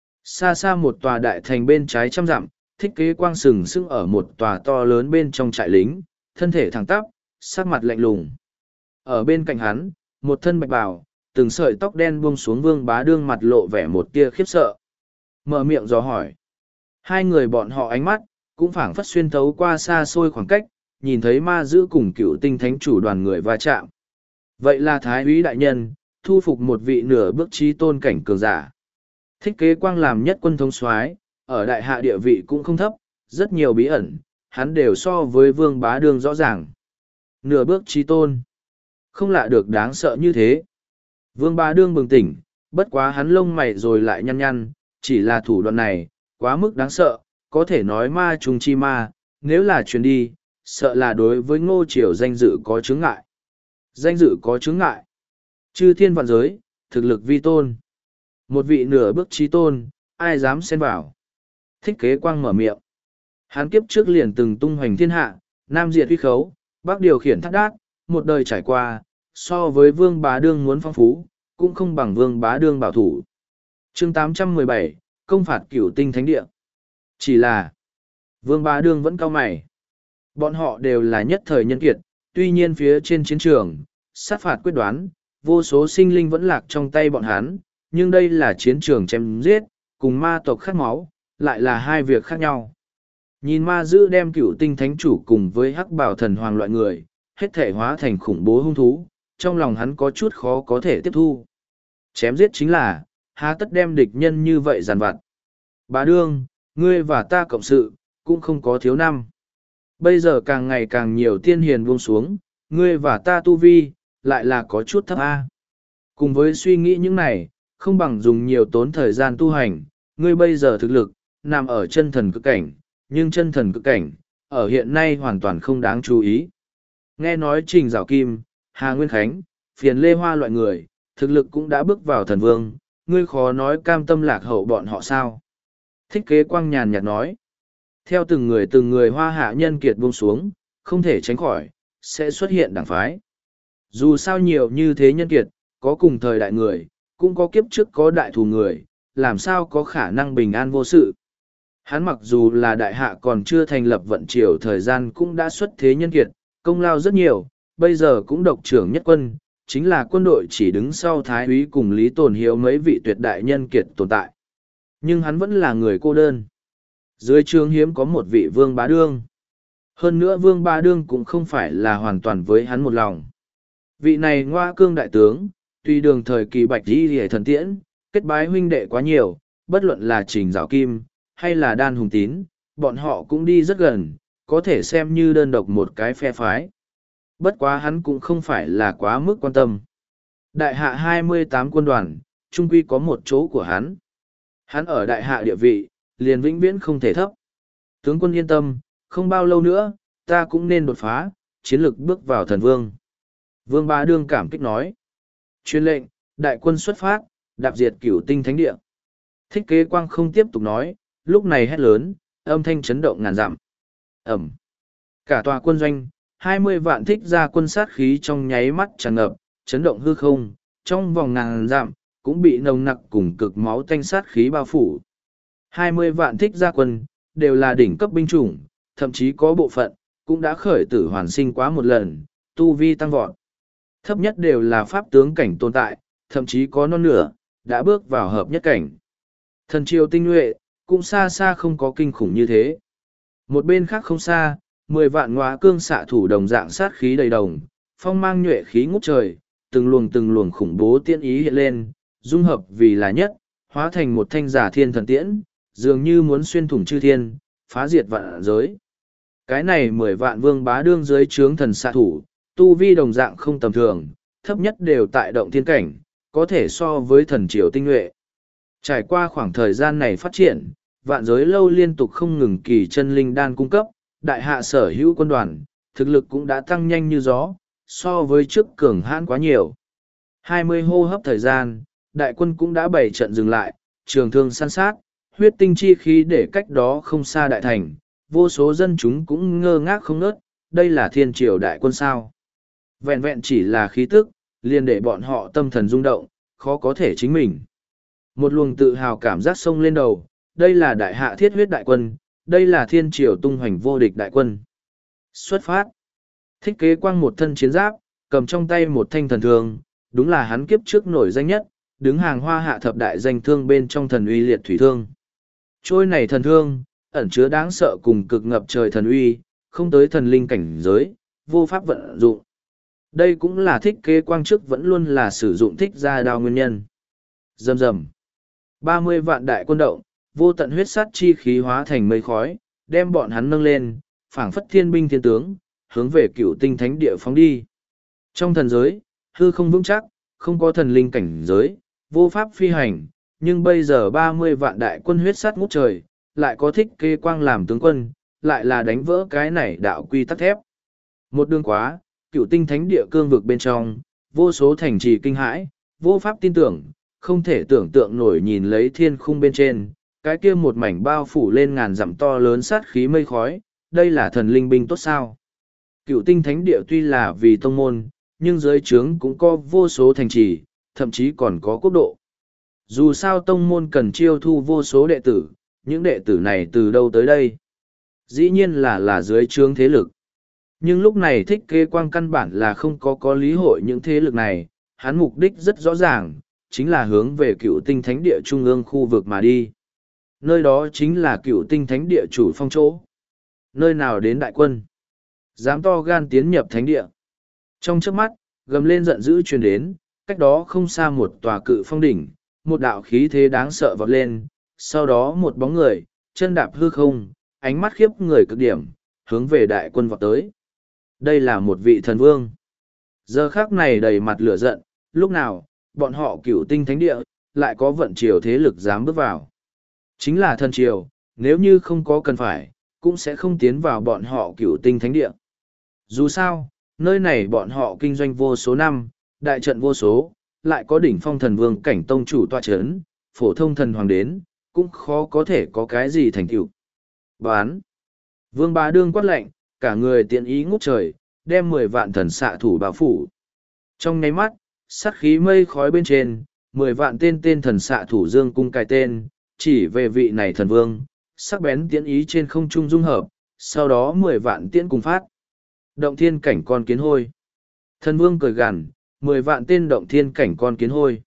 Xa xa một tòa đại thành bên trái trăm dặm, Thích Kế Quang sừng sững ở một tòa to lớn bên trong trại lính, thân thể thẳng tắp, sắc mặt lạnh lùng. Ở bên cạnh hắn, một thân bạch bào, từng sợi tóc đen buông xuống Vương Bá Đương mặt lộ vẻ một tia khiếp sợ. Mở miệng dò hỏi. Hai người bọn họ ánh mắt, cũng phảng phất xuyên thấu qua xa xôi khoảng cách, nhìn thấy ma giữ cùng cựu tinh thánh chủ đoàn người va chạm. Vậy là Thái úy đại nhân, thu phục một vị nửa bước trí tôn cảnh cường giả. Thích Kế Quang làm nhất quân thống soái, ở đại hạ địa vị cũng không thấp, rất nhiều bí ẩn, hắn đều so với Vương Bá Đương rõ ràng. Nửa bước trí tôn, không lạ được đáng sợ như thế. Vương Bá Đương bừng tỉnh, bất quá hắn lông mày rồi lại nhăn nhăn, chỉ là thủ đoạn này, quá mức đáng sợ, có thể nói ma trùng chi ma, nếu là truyền đi, sợ là đối với Ngô Triều danh dự có chướng ngại. Danh dự có chướng ngại. Chư thiên vạn giới, thực lực vi tôn. Một vị nửa bước trí tôn, ai dám xen vào. Thích Kế Quang mở miệng. Hắn kiếp trước liền từng tung hoành thiên hạ, nam diệt uy khấu, bắc điều khiển thác đát, một đời trải qua, so với Vương Bá Đương muốn phong phú, cũng không bằng Vương Bá Đương bảo thủ. Chương tám trăm mười bảy, công phạt cửu tinh thánh địa. Chỉ là, Vương Bá Đương vẫn cao mày. Bọn họ đều là nhất thời nhân kiệt, tuy nhiên phía trên chiến trường, sát phạt quyết đoán, vô số sinh linh vẫn lạc trong tay bọn hắn, nhưng đây là chiến trường chém giết, cùng ma tộc khát máu, lại là hai việc khác nhau. Nhìn ma dữ đem cửu tinh thánh chủ cùng với hắc bảo thần hoàng loại người, hết thể hóa thành khủng bố hung thú, trong lòng hắn có chút khó có thể tiếp thu. Chém giết chính là, há tất đem địch nhân như vậy giàn vặt. Bá Đương, ngươi và ta cộng sự, cũng không có thiếu năm. Bây giờ càng ngày càng nhiều tiên hiền buông xuống, ngươi và ta tu vi, lại là có chút thấp A. Cùng với suy nghĩ những này, không bằng dùng nhiều tốn thời gian tu hành, ngươi bây giờ thực lực, nằm ở chân thần cực cảnh, nhưng chân thần cực cảnh, ở hiện nay hoàn toàn không đáng chú ý. Nghe nói Trình Giảo Kim, Hà Nguyên Khánh, Phiền Lê Hoa loại người, thực lực cũng đã bước vào thần vương, ngươi khó nói cam tâm lạc hậu bọn họ sao. Thích Kế Quang nhàn nhạt nói. Theo từng người từng người hoa hạ nhân kiệt buông xuống, không thể tránh khỏi, sẽ xuất hiện đảng phái. Dù sao nhiều như thế nhân kiệt, có cùng thời đại người, cũng có kiếp trước có đại thù người, làm sao có khả năng bình an vô sự. Hắn mặc dù là đại hạ còn chưa thành lập vận triều thời gian cũng đã xuất thế nhân kiệt, công lao rất nhiều, bây giờ cũng độc trưởng nhất quân, chính là quân đội chỉ đứng sau Thái úy cùng Lý Tồn Hiếu mấy vị tuyệt đại nhân kiệt tồn tại. Nhưng hắn vẫn là người cô đơn. Dưới trướng hiếm có một vị Vương Bá Đương. Hơn nữa Vương Bá Đương cũng không phải là hoàn toàn với hắn một lòng. Vị này ngoa cương đại tướng, tuy đường thời kỳ bạch đi hề thần tiễn, kết bái huynh đệ quá nhiều, bất luận là Trình Giảo Kim, hay là Đan Hùng Tín, bọn họ cũng đi rất gần, có thể xem như đơn độc một cái phe phái. Bất quá hắn cũng không phải là quá mức quan tâm. Đại hạ hai mươi tám quân đoàn, trung quy có một chỗ của hắn. Hắn ở đại hạ địa vị, liền vĩnh viễn không thể thấp. Tướng quân yên tâm, không bao lâu nữa, ta cũng nên đột phá, chiến lực bước vào thần vương. Vương Bá Đương cảm kích nói. Truyền lệnh, đại quân xuất phát, đạp diệt cửu tinh thánh địa. Thích Kế Quang không tiếp tục nói, lúc này hét lớn, âm thanh chấn động ngàn dặm. Ẩm. Cả tòa quân doanh, hai mươi vạn thích ra quân sát khí trong nháy mắt tràn ngập, chấn động hư không, trong vòng ngàn dặm, cũng bị nồng nặc cùng cực máu tanh sát khí bao phủ. hai mươi vạn thích gia quân, đều là đỉnh cấp binh chủng, thậm chí có bộ phận, cũng đã khởi tử hoàn sinh quá một lần, tu vi tăng vọt. Thấp nhất đều là pháp tướng cảnh tồn tại, thậm chí có non nửa, đã bước vào hợp nhất cảnh. Thần triều tinh nhuệ, cũng xa xa không có kinh khủng như thế. Một bên khác không xa, mười vạn ngóa cương xạ thủ đồng dạng sát khí đầy đồng, phong mang nhuệ khí ngút trời, từng luồng từng luồng khủng bố tiên ý hiện lên, dung hợp vì là nhất, hóa thành một thanh giả thiên thần tiễn, dường như muốn xuyên thủng chư thiên, phá diệt vạn giới. Cái này mười vạn Vương Bá Đương dưới trướng thần xạ thủ, tu vi đồng dạng không tầm thường, thấp nhất đều tại động thiên cảnh, có thể so với thần triều tinh nhuệ. Trải qua khoảng thời gian này phát triển, vạn giới lâu liên tục không ngừng kỳ chân linh đan cung cấp, đại hạ sở hữu quân đoàn, thực lực cũng đã tăng nhanh như gió, so với trước cường hãn quá nhiều. hai mươi hô hấp thời gian, Đại quân cũng đã bày trận dừng lại, trường thương săn sát, huyết tinh chi khí để cách đó không xa đại thành, vô số dân chúng cũng ngơ ngác không ngớt, đây là thiên triều đại quân sao. Vẹn vẹn chỉ là khí tức, liền để bọn họ tâm thần rung động, khó có thể chính mình. Một luồng tự hào cảm giác sông lên đầu, đây là đại hạ thiết huyết đại quân, đây là thiên triều tung hoành vô địch đại quân. Xuất phát. Thích Kế Quang một thân chiến giáp, cầm trong tay một thanh thần thương, đúng là hắn kiếp trước nổi danh nhất, đứng hàng hoa hạ thập đại danh thương bên trong thần uy liệt thủy thương. Trôi này thần thương, ẩn chứa đáng sợ cùng cực ngập trời thần uy, không tới thần linh cảnh giới, vô pháp vận dụng. Đây cũng là Thích Kế Quang trước vẫn luôn là sử dụng thích gia đao nguyên nhân. Rầm rầm. ba mươi vạn đại quân động, vô tận huyết sát chi khí hóa thành mây khói, đem bọn hắn nâng lên, phảng phất thiên binh thiên tướng, hướng về cựu tinh thánh địa phóng đi. Trong thần giới, hư không vững chắc, không có thần linh cảnh giới, vô pháp phi hành, nhưng bây giờ ba mươi vạn đại quân huyết sát ngút trời, lại có Thích Kế Quang làm tướng quân, lại là đánh vỡ cái này đạo quy tắc thép. Một đường quá, cựu tinh thánh địa cương vực bên trong, vô số thành trì kinh hãi, vô pháp tin tưởng, không thể tưởng tượng nổi nhìn lấy thiên khung bên trên, cái kia một mảnh bao phủ lên ngàn dặm to lớn sát khí mây khói, đây là thần linh binh tốt sao. Cựu tinh thánh địa tuy là vì tông môn, nhưng dưới trướng cũng có vô số thành trì, thậm chí còn có quốc độ. Dù sao tông môn cần chiêu thu vô số đệ tử, những đệ tử này từ đâu tới đây? Dĩ nhiên là là dưới trướng thế lực. Nhưng lúc này Thích Kế Quang căn bản là không có có lý hội những thế lực này, hắn mục đích rất rõ ràng, chính là hướng về cựu tinh thánh địa trung ương khu vực mà đi. Nơi đó chính là cựu tinh thánh địa chủ phong chỗ. Nơi nào đến đại quân? Dám to gan tiến nhập thánh địa. Trong trước mắt, gầm lên giận dữ truyền đến, cách đó không xa một tòa cự phong đỉnh, một đạo khí thế đáng sợ vọt lên, sau đó một bóng người, chân đạp hư không, ánh mắt khiếp người cực điểm, hướng về đại quân vọt tới. Đây là một vị thần vương. Giờ khắc này đầy mặt lửa giận, lúc nào, bọn họ cửu tinh thánh địa, lại có vận triều thế lực dám bước vào. Chính là thần triều, nếu như không có cần phải, cũng sẽ không tiến vào bọn họ cửu tinh thánh địa. Dù sao, nơi này bọn họ kinh doanh vô số năm, đại trận vô số, lại có đỉnh phong thần vương cảnh tông chủ tọa chấn, phổ thông thần hoàng đến, cũng khó có thể có cái gì thành tựu. Bán. Vương Bá Đương quát lệnh, cả người tiện ý ngút trời, đem mười vạn thần xạ thủ bao phủ. Trong nháy mắt, sát khí mây khói bên trên, mười vạn tên tên thần xạ thủ dương cung cài tên, chỉ về vị này thần vương, sắc bén tiễn ý trên không trung dung hợp, sau đó mười vạn tiễn cùng phát. Động thiên cảnh con kiến hôi. Thần vương cười gằn, mười vạn tên động thiên cảnh con kiến hôi.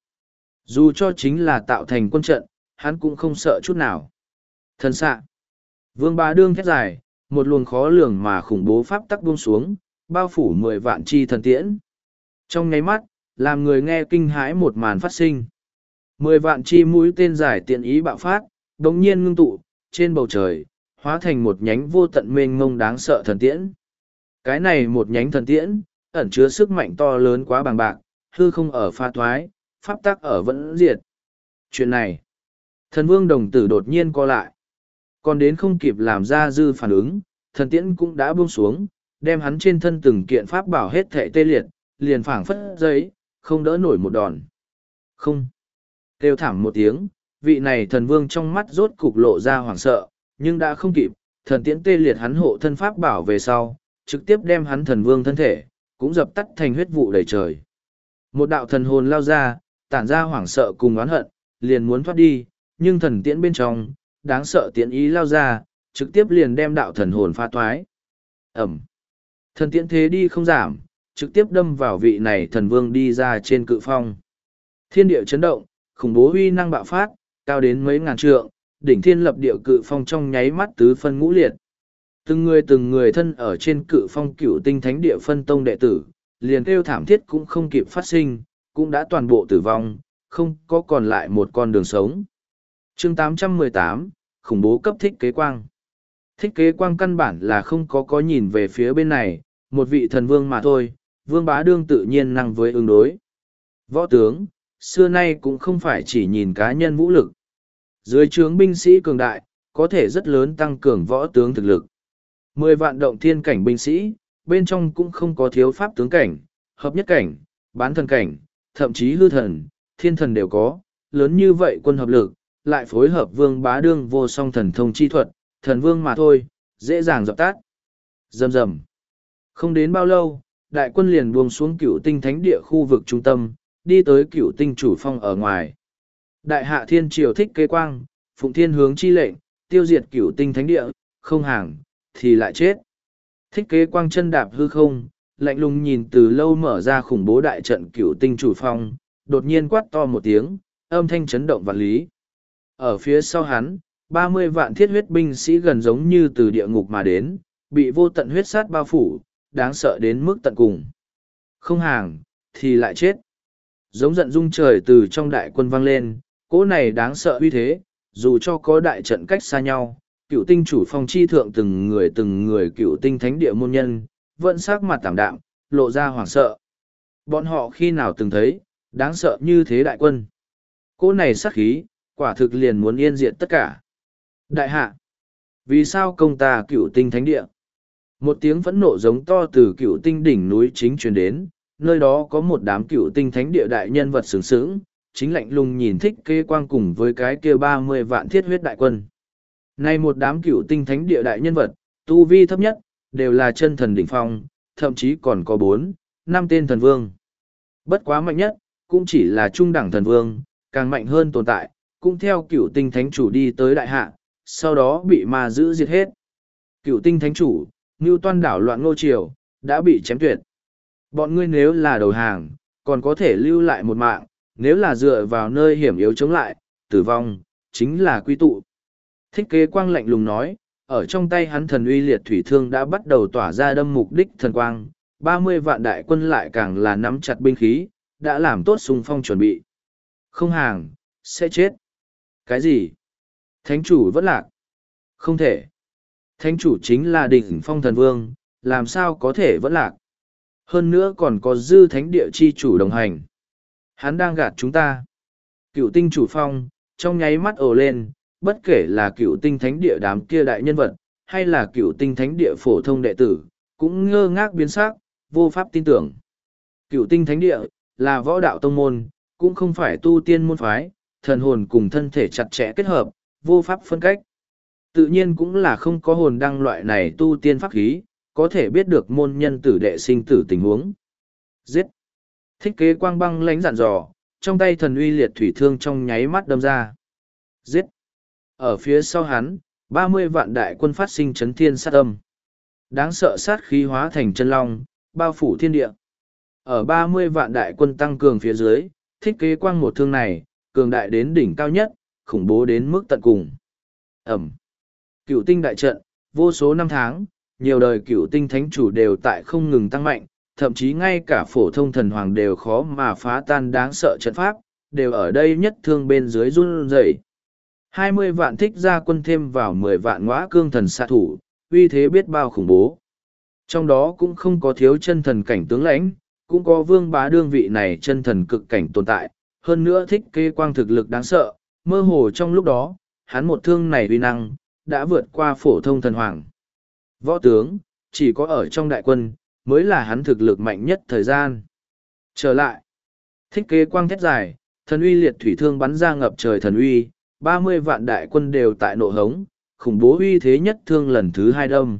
Dù cho chính là tạo thành quân trận, hắn cũng không sợ chút nào. Thần xạ. Vương Bá Đương thét dài, một luồng khó lường mà khủng bố pháp tắc buông xuống, bao phủ mười vạn chi thần tiễn. Trong nháy mắt, làm người nghe kinh hãi một màn phát sinh. Mười vạn chi mũi tên giải tiện ý bạo phát, đống nhiên ngưng tụ, trên bầu trời, hóa thành một nhánh vô tận mênh mông đáng sợ thần tiễn. Cái này một nhánh thần tiễn, ẩn chứa sức mạnh to lớn quá bằng bạc, hư không ở pha thoái, pháp tắc ở vẫn diệt. Chuyện này, thần vương đồng tử đột nhiên co lại. Còn đến không kịp làm ra dư phản ứng, thần tiễn cũng đã buông xuống, đem hắn trên thân từng kiện pháp bảo hết thệ tê liệt, liền phảng phất giấy, không đỡ nổi một đòn. Không. Kêu thảm một tiếng, vị này thần vương trong mắt rốt cục lộ ra hoảng sợ, nhưng đã không kịp, thần tiễn tê liệt hắn hộ thân pháp bảo về sau, trực tiếp đem hắn thần vương thân thể, cũng dập tắt thành huyết vụ đầy trời. Một đạo thần hồn lao ra, tản ra hoảng sợ cùng oán hận, liền muốn thoát đi, nhưng thần tiễn bên trong, đáng sợ tiễn ý lao ra, trực tiếp liền đem đạo thần hồn phá toái. Ẩm. Thần tiễn thế đi không giảm, trực tiếp đâm vào vị này thần vương đi ra trên cự phong. Thiên địa chấn động, khủng bố uy năng bạo phát, cao đến mấy ngàn trượng, đỉnh thiên lập địa cự phong trong nháy mắt tứ phân ngũ liệt. Từng người từng người thân ở trên cự phong cửu tinh thánh địa phân tông đệ tử, liền kêu thảm thiết cũng không kịp phát sinh, cũng đã toàn bộ tử vong, không có còn lại một con đường sống. Chương tám trăm mười tám, khủng bố cấp Thích Kế Quang. Thích Kế Quang căn bản là không có có nhìn về phía bên này, một vị thần vương mà thôi, Vương Bá Đương tự nhiên năng với ứng đối. Võ tướng, xưa nay cũng không phải chỉ nhìn cá nhân vũ lực. Dưới trướng binh sĩ cường đại, có thể rất lớn tăng cường võ tướng thực lực. Mười vạn động thiên cảnh binh sĩ, bên trong cũng không có thiếu pháp tướng cảnh, hợp nhất cảnh, bán thần cảnh, thậm chí hư thần, thiên thần đều có, lớn như vậy quân hợp lực, lại phối hợp vương bá đương vô song thần thông chi thuật, thần vương mà thôi, dễ dàng dập tắt. Rầm rầm. Không đến bao lâu, đại quân liền buông xuống cựu tinh thánh địa khu vực trung tâm, đi tới cựu tinh chủ phong ở ngoài. Đại hạ thiên triều thích kế quang, phụng thiên hướng chi lệnh, tiêu diệt cựu tinh thánh địa, không hàng, thì lại chết. Thích kế quang chân đạp hư không, lạnh lùng nhìn từ lâu mở ra khủng bố đại trận cựu tinh chủ phong, đột nhiên quát to một tiếng, âm thanh chấn động vạn lý. Ở phía sau hắn, ba mươi vạn thiết huyết binh sĩ gần giống như từ địa ngục mà đến, bị vô tận huyết sát bao phủ, đáng sợ đến mức tận cùng. Không hàng, thì lại chết. Giống giận rung trời từ trong đại quân vang lên, cỗ này đáng sợ uy thế, dù cho có đại trận cách xa nhau, cựu tinh chủ phong chi thượng từng người từng người cựu tinh thánh địa môn nhân, vẫn sắc mặt tảm đạm, lộ ra hoảng sợ. Bọn họ khi nào từng thấy, đáng sợ như thế đại quân. Cỗ này sát khí, quả thực liền muốn yên diệt tất cả. Đại hạ, vì sao công ta cựu tinh thánh địa? Một tiếng phẫn nộ giống to từ cựu tinh đỉnh núi chính truyền đến, nơi đó có một đám cựu tinh thánh địa đại nhân vật sướng sướng, chính lạnh lùng nhìn thích kế quang cùng với cái kia ba mươi vạn thiết huyết đại quân. Này một đám cựu tinh thánh địa đại nhân vật, tu vi thấp nhất, đều là chân thần đỉnh phong, thậm chí còn có bốn, năm tên thần vương. Bất quá mạnh nhất, cũng chỉ là trung đẳng thần vương, càng mạnh hơn tồn tại, cũng theo cựu tinh thánh chủ đi tới đại hạ, sau đó bị ma giữ diệt hết. Cựu tinh thánh chủ, Ngưu Toan đảo loạn Ngô Triều, đã bị chém tuyệt. Bọn ngươi nếu là đầu hàng, còn có thể lưu lại một mạng, nếu là dựa vào nơi hiểm yếu chống lại, tử vong, chính là quy tụ. Thích kế quang lạnh lùng nói, ở trong tay hắn thần uy liệt thủy thương đã bắt đầu tỏa ra đâm mục đích thần quang, ba mươi vạn đại quân lại càng là nắm chặt binh khí, đã làm tốt xung phong chuẩn bị. Không hàng, sẽ chết. Cái gì? Thánh chủ vẫn lạc. Không thể. Thánh chủ chính là đỉnh phong thần vương, làm sao có thể vẫn lạc. Hơn nữa còn có dư thánh địa chi chủ đồng hành. Hắn đang gạt chúng ta. Cựu tinh chủ phong, trong nháy mắt ồ lên, bất kể là cựu tinh thánh địa đám kia đại nhân vật, hay là cựu tinh thánh địa phổ thông đệ tử, cũng ngơ ngác biến sắc, vô pháp tin tưởng. Cựu tinh thánh địa, là võ đạo tông môn, cũng không phải tu tiên môn phái, thần hồn cùng thân thể chặt chẽ kết hợp, vô pháp phân cách. Tự nhiên cũng là không có hồn đăng loại này tu tiên pháp khí, có thể biết được môn nhân tử đệ sinh tử tình huống. Giết! Thích kế quang băng lánh dặn dò, trong tay thần uy liệt thủy thương trong nháy mắt đâm ra. Giết! Ở phía sau hắn, ba mươi vạn đại quân phát sinh chấn thiên sát âm. Đáng sợ sát khí hóa thành chân long, bao phủ thiên địa. Ở ba mươi vạn đại quân tăng cường phía dưới, thích kế quang một thương này, cường đại đến đỉnh cao nhất, khủng bố đến mức tận cùng. Ẩm! Cựu tinh đại trận, vô số năm tháng, nhiều đời cựu tinh thánh chủ đều tại không ngừng tăng mạnh, thậm chí ngay cả phổ thông thần hoàng đều khó mà phá tan đáng sợ trận pháp, đều ở đây nhất thương bên dưới run rẩy. hai mươi vạn thích gia quân thêm vào mười vạn ngõa cương thần xạ thủ, uy thế biết bao khủng bố. Trong đó cũng không có thiếu chân thần cảnh tướng lãnh, cũng có vương bá đương vị này chân thần cực cảnh tồn tại, hơn nữa thích kế quang thực lực đáng sợ, mơ hồ trong lúc đó, hắn một thương này uy năng, đã vượt qua phổ thông thần hoàng. Võ tướng, chỉ có ở trong đại quân, mới là hắn thực lực mạnh nhất thời gian. Trở lại, thích kế quang thét dài, thần uy liệt thủy thương bắn ra ngập trời thần uy, ba mươi vạn đại quân đều tại nộ hống, khủng bố uy thế nhất thương lần thứ hai đâm.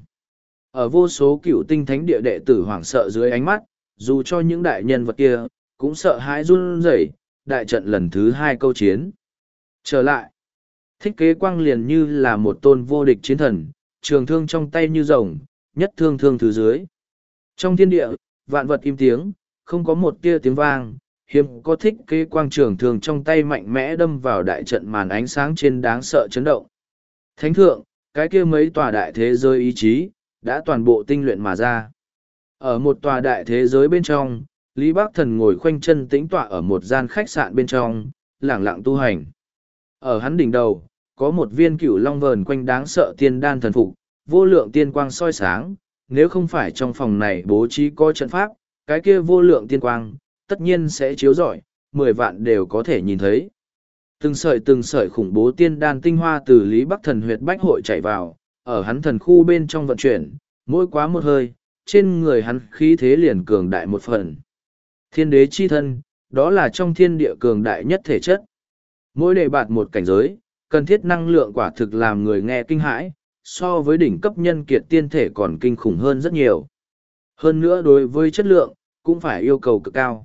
Ở vô số cựu tinh thánh địa đệ tử hoảng sợ dưới ánh mắt, dù cho những đại nhân vật kia, cũng sợ hãi run rẩy, đại trận lần thứ hai câu chiến. Trở lại, thích kế quang liền như là một tôn vô địch chiến thần, trường thương trong tay như rồng, nhất thương thương thứ dưới. Trong thiên địa, vạn vật im tiếng, không có một tia tiếng vang, hiếm có thích kế quang trường thương trong tay mạnh mẽ đâm vào đại trận màn ánh sáng trên đáng sợ chấn động. Thánh thượng, cái kia mấy tòa đại thế giới ý chí, đã toàn bộ tinh luyện mà ra. Ở một tòa đại thế giới bên trong, Lý Bác Thần ngồi khoanh chân tĩnh tọa ở một gian khách sạn bên trong, lẳng lặng tu hành. Ở hắn đỉnh đầu, có một viên cửu long vờn quanh đáng sợ tiên đan thần phục, vô lượng tiên quang soi sáng, nếu không phải trong phòng này bố trí có trận pháp, cái kia vô lượng tiên quang, tất nhiên sẽ chiếu rọi, mười vạn đều có thể nhìn thấy. Từng sợi từng sợi khủng bố tiên đan tinh hoa từ Lý Bắc Thần huyệt bách hội chảy vào, ở hắn thần khu bên trong vận chuyển, mỗi quá một hơi, trên người hắn khí thế liền cường đại một phần. Thiên đế chi thân, đó là trong thiên địa cường đại nhất thể chất. Mỗi đề bạt một cảnh giới, cần thiết năng lượng quả thực làm người nghe kinh hãi, so với đỉnh cấp nhân kiệt tiên thể còn kinh khủng hơn rất nhiều. Hơn nữa đối với chất lượng, cũng phải yêu cầu cực cao.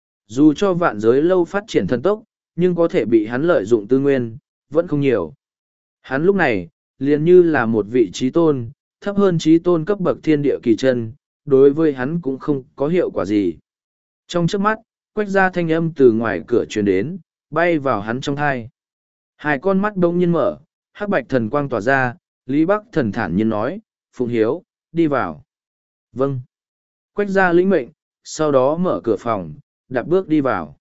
Dù cho vạn giới lâu phát triển thần tốc, nhưng có thể bị hắn lợi dụng tư nguyên, vẫn không nhiều. Hắn lúc này, liền như là một vị trí tôn, thấp hơn trí tôn cấp bậc thiên địa kỳ chân, đối với hắn cũng không có hiệu quả gì. Trong trước mắt, quách ra thanh âm từ ngoài cửa truyền đến, bay vào hắn trong thai. Hai con mắt bỗng nhiên mở, hắc bạch thần quang tỏa ra, Lý Bắc Thần thản nhiên nói, Phụng Hiếu, đi vào. Vâng. Quách ra lĩnh mệnh, sau đó mở cửa phòng, đạp bước đi vào.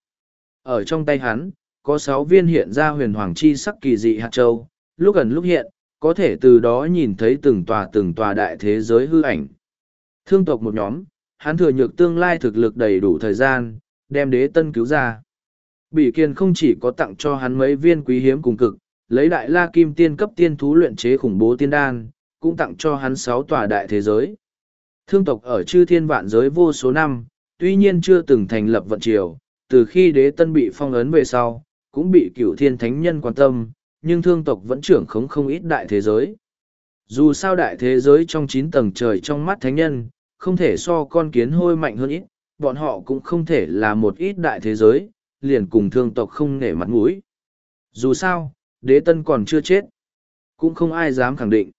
Ở trong tay hắn, có sáu viên hiện ra huyền hoàng chi sắc kỳ dị hạt châu, lúc gần lúc hiện, có thể từ đó nhìn thấy từng tòa từng tòa đại thế giới hư ảnh. Thương tộc một nhóm, hắn thừa nhược tương lai thực lực đầy đủ thời gian, đem đế tân cứu ra. Bỉ Kiên không chỉ có tặng cho hắn mấy viên quý hiếm cùng cực, lấy đại la kim tiên cấp tiên thú luyện chế khủng bố tiên đan, cũng tặng cho hắn sáu tòa đại thế giới. Thương tộc ở chư thiên vạn giới vô số năm, tuy nhiên chưa từng thành lập vận triều, từ khi đế tân bị phong ấn về sau, cũng bị cửu thiên thánh nhân quan tâm, nhưng thương tộc vẫn trưởng khống không ít đại thế giới. Dù sao đại thế giới trong chín tầng trời trong mắt thánh nhân, không thể so con kiến hôi mạnh hơn ít, bọn họ cũng không thể là một ít đại thế giới, liền cùng thương tộc không nể mặt mũi. Dù sao, đế tân còn chưa chết, cũng không ai dám khẳng định.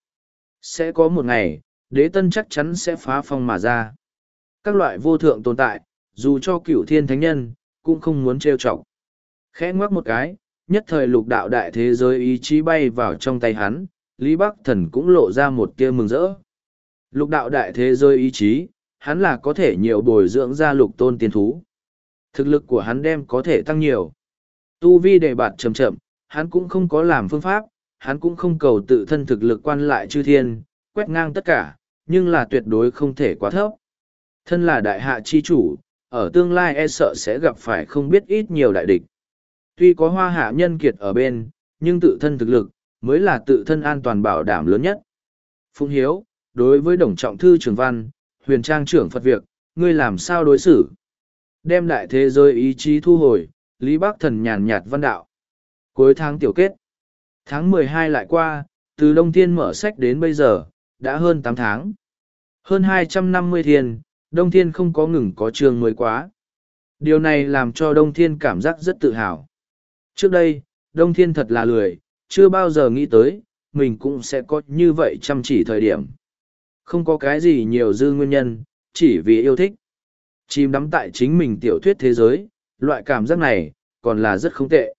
Sẽ có một ngày, đế tân chắc chắn sẽ phá phong mà ra. Các loại vô thượng tồn tại, dù cho cửu thiên thánh nhân, cũng không muốn trêu chọc. Khẽ ngoắc một cái, nhất thời lục đạo đại thế giới ý chí bay vào trong tay hắn, Lý Bắc Thần cũng lộ ra một tia mừng rỡ. Lục đạo đại thế giới ý chí, hắn là có thể nhiều bồi dưỡng ra lục tôn tiên thú. Thực lực của hắn đem có thể tăng nhiều. Tu vi đề bạt chậm chậm, hắn cũng không có làm phương pháp, hắn cũng không cầu tự thân thực lực quan lại chư thiên, quét ngang tất cả, nhưng là tuyệt đối không thể quá thấp. Thân là đại hạ chi chủ, ở tương lai e sợ sẽ gặp phải không biết ít nhiều đại địch. Tuy có hoa hạ nhân kiệt ở bên, nhưng tự thân thực lực, mới là tự thân an toàn bảo đảm lớn nhất. Phụng Hiếu, đối với Đồng Trọng Thư Trường Văn, Huyền Trang trưởng Phật việc, ngươi làm sao đối xử? Đem đại thế giới ý chí thu hồi, Lý Bắc Thần nhàn nhạt văn đạo. Cuối tháng tiểu kết. Tháng mười hai lại qua, từ Đông Thiên mở sách đến bây giờ, đã hơn tám tháng. Hơn hai trăm năm mươi thiên, Đông Thiên không có ngừng có trường mới quá. Điều này làm cho Đông Thiên cảm giác rất tự hào. Trước đây, Đông Thiên thật là lười, chưa bao giờ nghĩ tới, mình cũng sẽ có như vậy chăm chỉ thời điểm. Không có cái gì nhiều dư nguyên nhân, chỉ vì yêu thích. Chìm đắm tại chính mình tiểu thuyết thế giới, loại cảm giác này, còn là rất không tệ.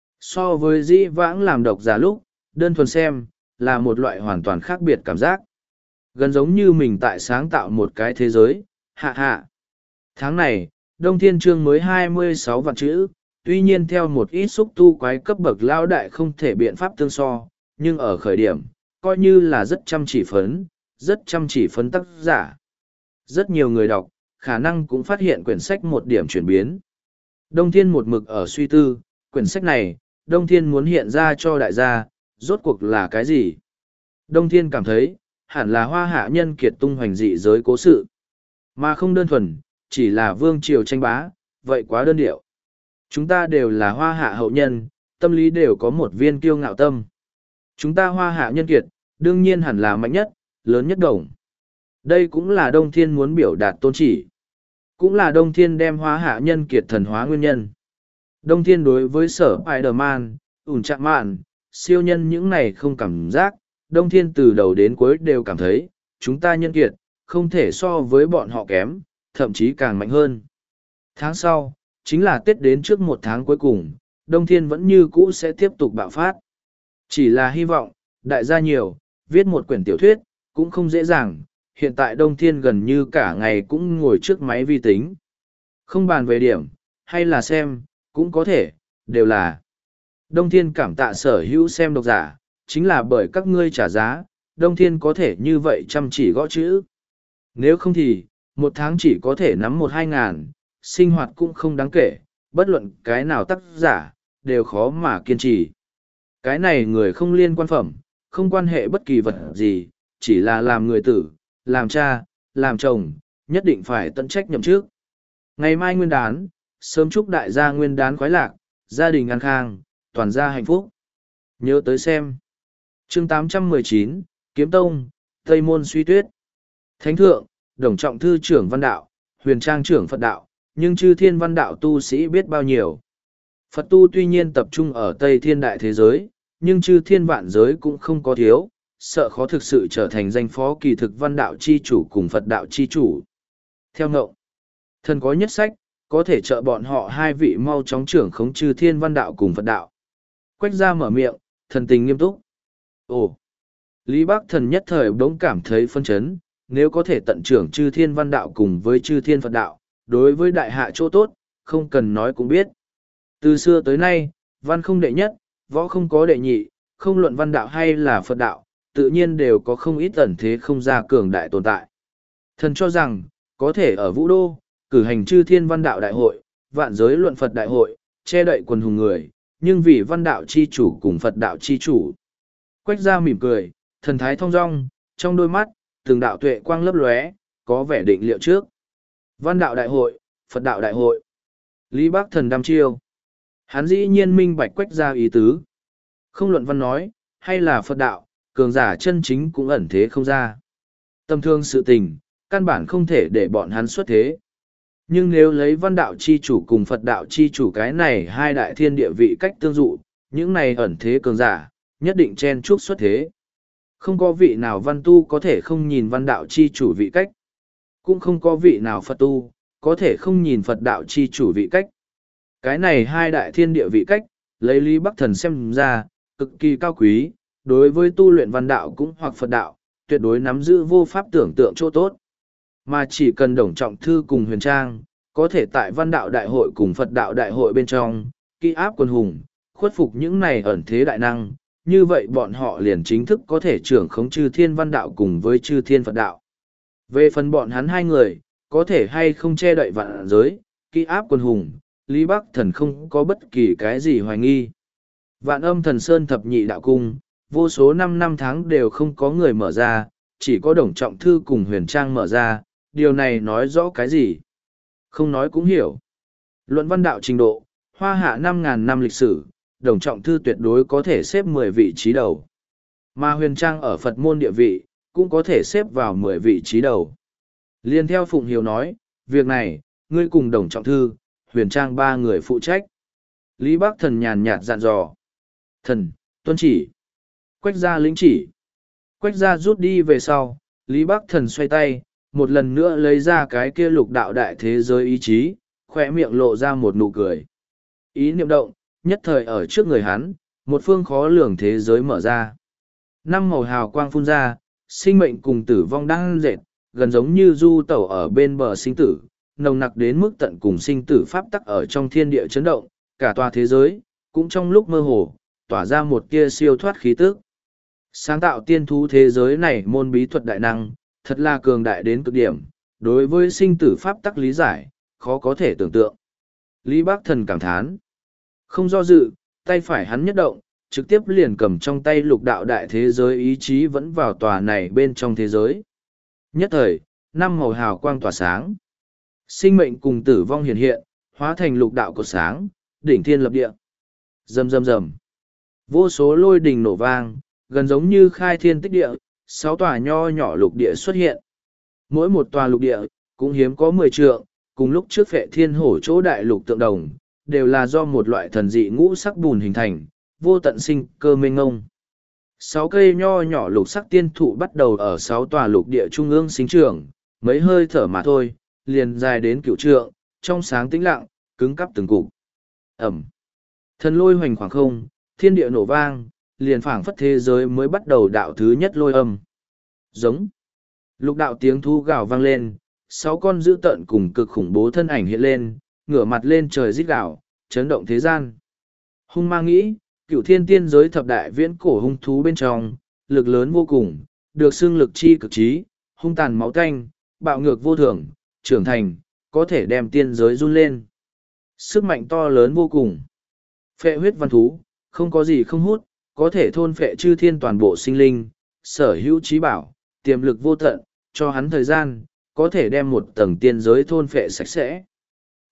So với dĩ vãng làm độc giả lúc, đơn thuần xem, là một loại hoàn toàn khác biệt cảm giác. Gần giống như mình tại sáng tạo một cái thế giới, hạ hạ. Tháng này, Đông Thiên Chương mới hai mươi sáu vạn chữ, tuy nhiên theo một ít xúc tu quái cấp bậc lao đại không thể biện pháp tương so, nhưng ở khởi điểm, coi như là rất chăm chỉ phấn, rất chăm chỉ phấn tác giả. Rất nhiều người đọc, khả năng cũng phát hiện quyển sách một điểm chuyển biến. Đông Thiên một mực ở suy tư, quyển sách này, Đông Thiên muốn hiện ra cho đại gia, rốt cuộc là cái gì? Đông Thiên cảm thấy, hẳn là hoa hạ nhân kiệt tung hoành dị giới cố sự. Mà không đơn thuần, chỉ là vương triều tranh bá, vậy quá đơn điệu. Chúng ta đều là hoa hạ hậu nhân, tâm lý đều có một viên kiêu ngạo tâm. Chúng ta hoa hạ nhân kiệt, đương nhiên hẳn là mạnh nhất, lớn nhất đồng. Đây cũng là Đông Thiên muốn biểu đạt tôn chỉ. Cũng là Đông Thiên đem hoa hạ nhân kiệt thần hóa nguyên nhân. Đông Thiên đối với sở Spider-Man, ủn chạm mạn, siêu nhân những này không cảm giác. Đông Thiên từ đầu đến cuối đều cảm thấy, chúng ta nhân kiệt, không thể so với bọn họ kém, thậm chí càng mạnh hơn. Tháng sau, chính là Tết đến trước một tháng cuối cùng, Đông Thiên vẫn như cũ sẽ tiếp tục bạo phát. Chỉ là hy vọng, đại gia nhiều, viết một quyển tiểu thuyết, cũng không dễ dàng, hiện tại Đông Thiên gần như cả ngày cũng ngồi trước máy vi tính. Không bàn về điểm, hay là xem, cũng có thể, đều là. Đông Thiên cảm tạ sở hữu xem độc giả, chính là bởi các ngươi trả giá, Đông Thiên có thể như vậy chăm chỉ gõ chữ. Nếu không thì, một tháng chỉ có thể nắm một hai ngàn, sinh hoạt cũng không đáng kể, bất luận cái nào tác giả, đều khó mà kiên trì. Cái này người không liên quan phẩm, không quan hệ bất kỳ vật gì, chỉ là làm người tử, làm cha, làm chồng, nhất định phải tận trách nhậm trước. Ngày mai nguyên đán, sớm chúc đại gia nguyên đán khoái lạc, gia đình an khang, toàn gia hạnh phúc. Nhớ tới xem. Chương tám trăm mười chín, Kiếm Tông, Tây Môn Suy Tuyết. Thánh thượng, Đồng Trọng Thư trưởng văn đạo, Huyền Trang trưởng Phật đạo, nhưng chư thiên văn đạo tu sĩ biết bao nhiêu. Phật tu tuy nhiên tập trung ở Tây Thiên Đại thế giới, nhưng chư thiên vạn giới cũng không có thiếu, sợ khó thực sự trở thành danh phó kỳ thực văn đạo chi chủ cùng Phật đạo chi chủ. Theo ngộng, thần có nhất sách, có thể trợ bọn họ hai vị mau chóng trưởng khống chư thiên văn đạo cùng Phật đạo. Quách gia mở miệng, thần tình nghiêm túc. Ồ! Lý Bắc Thần nhất thời bỗng cảm thấy phân chấn, nếu có thể tận trưởng chư thiên văn đạo cùng với chư thiên Phật đạo, đối với đại hạ chỗ tốt, không cần nói cũng biết. Từ xưa tới nay, văn không đệ nhất, võ không có đệ nhị, không luận văn đạo hay là Phật đạo, tự nhiên đều có không ít ẩn thế không ra cường đại tồn tại. Thần cho rằng, có thể ở Vũ Đô, cử hành chư thiên văn đạo đại hội, vạn giới luận Phật đại hội, che đậy quần hùng người, nhưng vì văn đạo chi chủ cùng Phật đạo chi chủ. Quách gia mỉm cười, thần thái thong dong, trong đôi mắt, từng đạo tuệ quang lấp lóe, có vẻ định liệu trước. Văn đạo đại hội, Phật đạo đại hội. Lý Bắc Thần đăm chiêu. Hắn dĩ nhiên minh bạch Quách gia ý tứ. Không luận văn nói, hay là Phật đạo, cường giả chân chính cũng ẩn thế không ra. Tâm thương sự tình, căn bản không thể để bọn hắn xuất thế. Nhưng nếu lấy văn đạo chi chủ cùng Phật đạo chi chủ cái này hai đại thiên địa vị cách tương dụ, những này ẩn thế cường giả, nhất định chen chúc xuất thế. Không có vị nào văn tu có thể không nhìn văn đạo chi chủ vị cách. Cũng không có vị nào Phật tu, có thể không nhìn Phật đạo chi chủ vị cách. Cái này hai đại thiên địa vị cách, lấy Lý Bắc Thần xem ra, cực kỳ cao quý, đối với tu luyện văn đạo cũng hoặc Phật đạo, tuyệt đối nắm giữ vô pháp tưởng tượng chỗ tốt. Mà chỉ cần Đồng Trọng Thư cùng Huyền Trang, có thể tại văn đạo đại hội cùng Phật đạo đại hội bên trong, kỹ áp quân hùng, khuất phục những này ẩn thế đại năng, như vậy bọn họ liền chính thức có thể trưởng khống chư thiên văn đạo cùng với chư thiên Phật đạo. Về phần bọn hắn hai người, có thể hay không che đậy vạn giới, kỹ áp quân hùng, Lý Bắc Thần không có bất kỳ cái gì hoài nghi. Vạn Âm Thần Sơn thập nhị đạo cung, vô số năm năm tháng đều không có người mở ra, chỉ có Đồng Trọng Thư cùng Huyền Trang mở ra, điều này nói rõ cái gì? Không nói cũng hiểu. Luận văn đạo trình độ, hoa hạ năm ngàn năm lịch sử, Đồng Trọng Thư tuyệt đối có thể xếp mười vị trí đầu. Mà Huyền Trang ở Phật môn địa vị, cũng có thể xếp vào mười vị trí đầu. Liên theo Phụng Hiếu nói, việc này, ngươi cùng Đồng Trọng Thư, Huyền Trang ba người phụ trách. Lý Bắc Thần nhàn nhạt dặn dò. Thần, tuân chỉ. Quách gia lĩnh chỉ. Quách gia rút đi về sau, Lý Bắc Thần xoay tay, một lần nữa lấy ra cái kia lục đạo đại thế giới ý chí, khỏe miệng lộ ra một nụ cười. Ý niệm động, nhất thời ở trước người hắn, một phương khó lường thế giới mở ra. Năm màu hào quang phun ra, sinh mệnh cùng tử vong đang dệt, gần giống như du tẩu ở bên bờ sinh tử, nồng nặc đến mức tận cùng sinh tử pháp tắc ở trong thiên địa chấn động, cả tòa thế giới, cũng trong lúc mơ hồ, tỏa ra một tia siêu thoát khí tức. Sáng tạo tiên thú thế giới này môn bí thuật đại năng, thật là cường đại đến cực điểm, đối với sinh tử pháp tắc lý giải, khó có thể tưởng tượng. Lý Bắc Thần cảm thán. Không do dự, tay phải hắn nhất động, trực tiếp liền cầm trong tay lục đạo đại thế giới ý chí vẫn vào tòa này bên trong thế giới. Nhất thời, năm màu hào quang tỏa sáng. Sinh mệnh cùng tử vong hiện hiện, hóa thành lục đạo cột sáng, đỉnh thiên lập địa. Rầm rầm rầm. Vô số lôi đình nổ vang, gần giống như khai thiên tích địa, sáu tòa nho nhỏ lục địa xuất hiện. Mỗi một tòa lục địa, cũng hiếm có mười trượng, cùng lúc trước Phệ Thiên Hổ chỗ đại lục tượng đồng, đều là do một loại thần dị ngũ sắc bùn hình thành, vô tận sinh cơ mênh ngông. Sáu cây nho nhỏ lục sắc tiên thụ bắt đầu ở sáu tòa lục địa trung ương sinh trưởng, mấy hơi thở mà thôi, liền dài đến cửu trượng, trong sáng tĩnh lặng, cứng cắp từng cục. Ẩm. Thần lôi hoành khoảng không, thiên địa nổ vang, liền phảng phất thế giới mới bắt đầu đạo thứ nhất lôi âm. Giống. Lục đạo tiếng thu gào vang lên, sáu con dữ tợn cùng cực khủng bố thân ảnh hiện lên, ngửa mặt lên trời rít gào, chấn động thế gian. Hung ma nghĩ, cửu thiên tiên giới thập đại viễn cổ hung thú bên trong, lực lớn vô cùng, được xưng lực chi cực trí, hung tàn máu tanh, bạo ngược vô thường, trưởng thành, có thể đem tiên giới run lên. Sức mạnh to lớn vô cùng. Phệ huyết văn thú, không có gì không hút, có thể thôn phệ chư thiên toàn bộ sinh linh, sở hữu trí bảo, tiềm lực vô tận, cho hắn thời gian, có thể đem một tầng tiên giới thôn phệ sạch sẽ.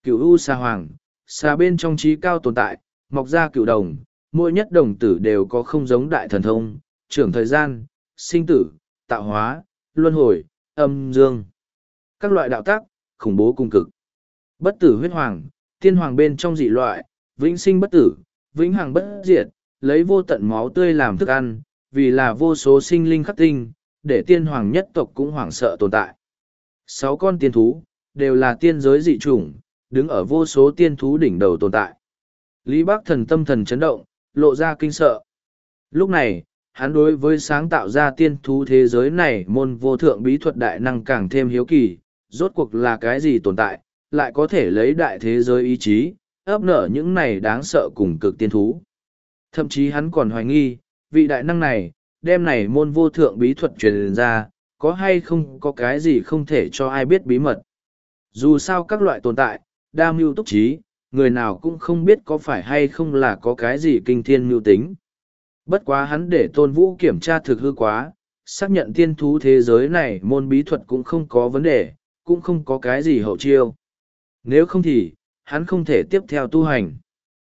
Cửu U Sa Hoàng, xà bên trong trí cao tồn tại, mọc ra cửu đồng, mỗi nhất đồng tử đều có không giống đại thần thông, trưởng thời gian, sinh tử, tạo hóa, luân hồi, âm dương. Các loại đạo tác, khủng bố cùng cực. Bất tử huyết hoàng, tiên hoàng bên trong dị loại, vĩnh sinh bất tử, vĩnh hằng bất diệt, lấy vô tận máu tươi làm thức ăn, vì là vô số sinh linh khắc tinh, để tiên hoàng nhất tộc cũng hoảng sợ tồn tại. Sáu con tiên thú, đều là tiên giới dị chủng, đứng ở vô số tiên thú đỉnh đầu tồn tại. Lý Bác Thần tâm thần chấn động, lộ ra kinh sợ. Lúc này, hắn đối với sáng tạo ra tiên thú thế giới này môn vô thượng bí thuật đại năng càng thêm hiếu kỳ, rốt cuộc là cái gì tồn tại, lại có thể lấy đại thế giới ý chí, ấp nở những này đáng sợ cùng cực tiên thú. Thậm chí hắn còn hoài nghi, vị đại năng này, đem này môn vô thượng bí thuật truyền ra, có hay không có cái gì không thể cho ai biết bí mật. Dù sao các loại tồn tại, đa mưu túc trí, người nào cũng không biết có phải hay không là có cái gì kinh thiên mưu tính. Bất quá hắn để Tôn Vũ kiểm tra thực hư quá, xác nhận tiên thú thế giới này môn bí thuật cũng không có vấn đề, cũng không có cái gì hậu chiêu. Nếu không thì, hắn không thể tiếp theo tu hành.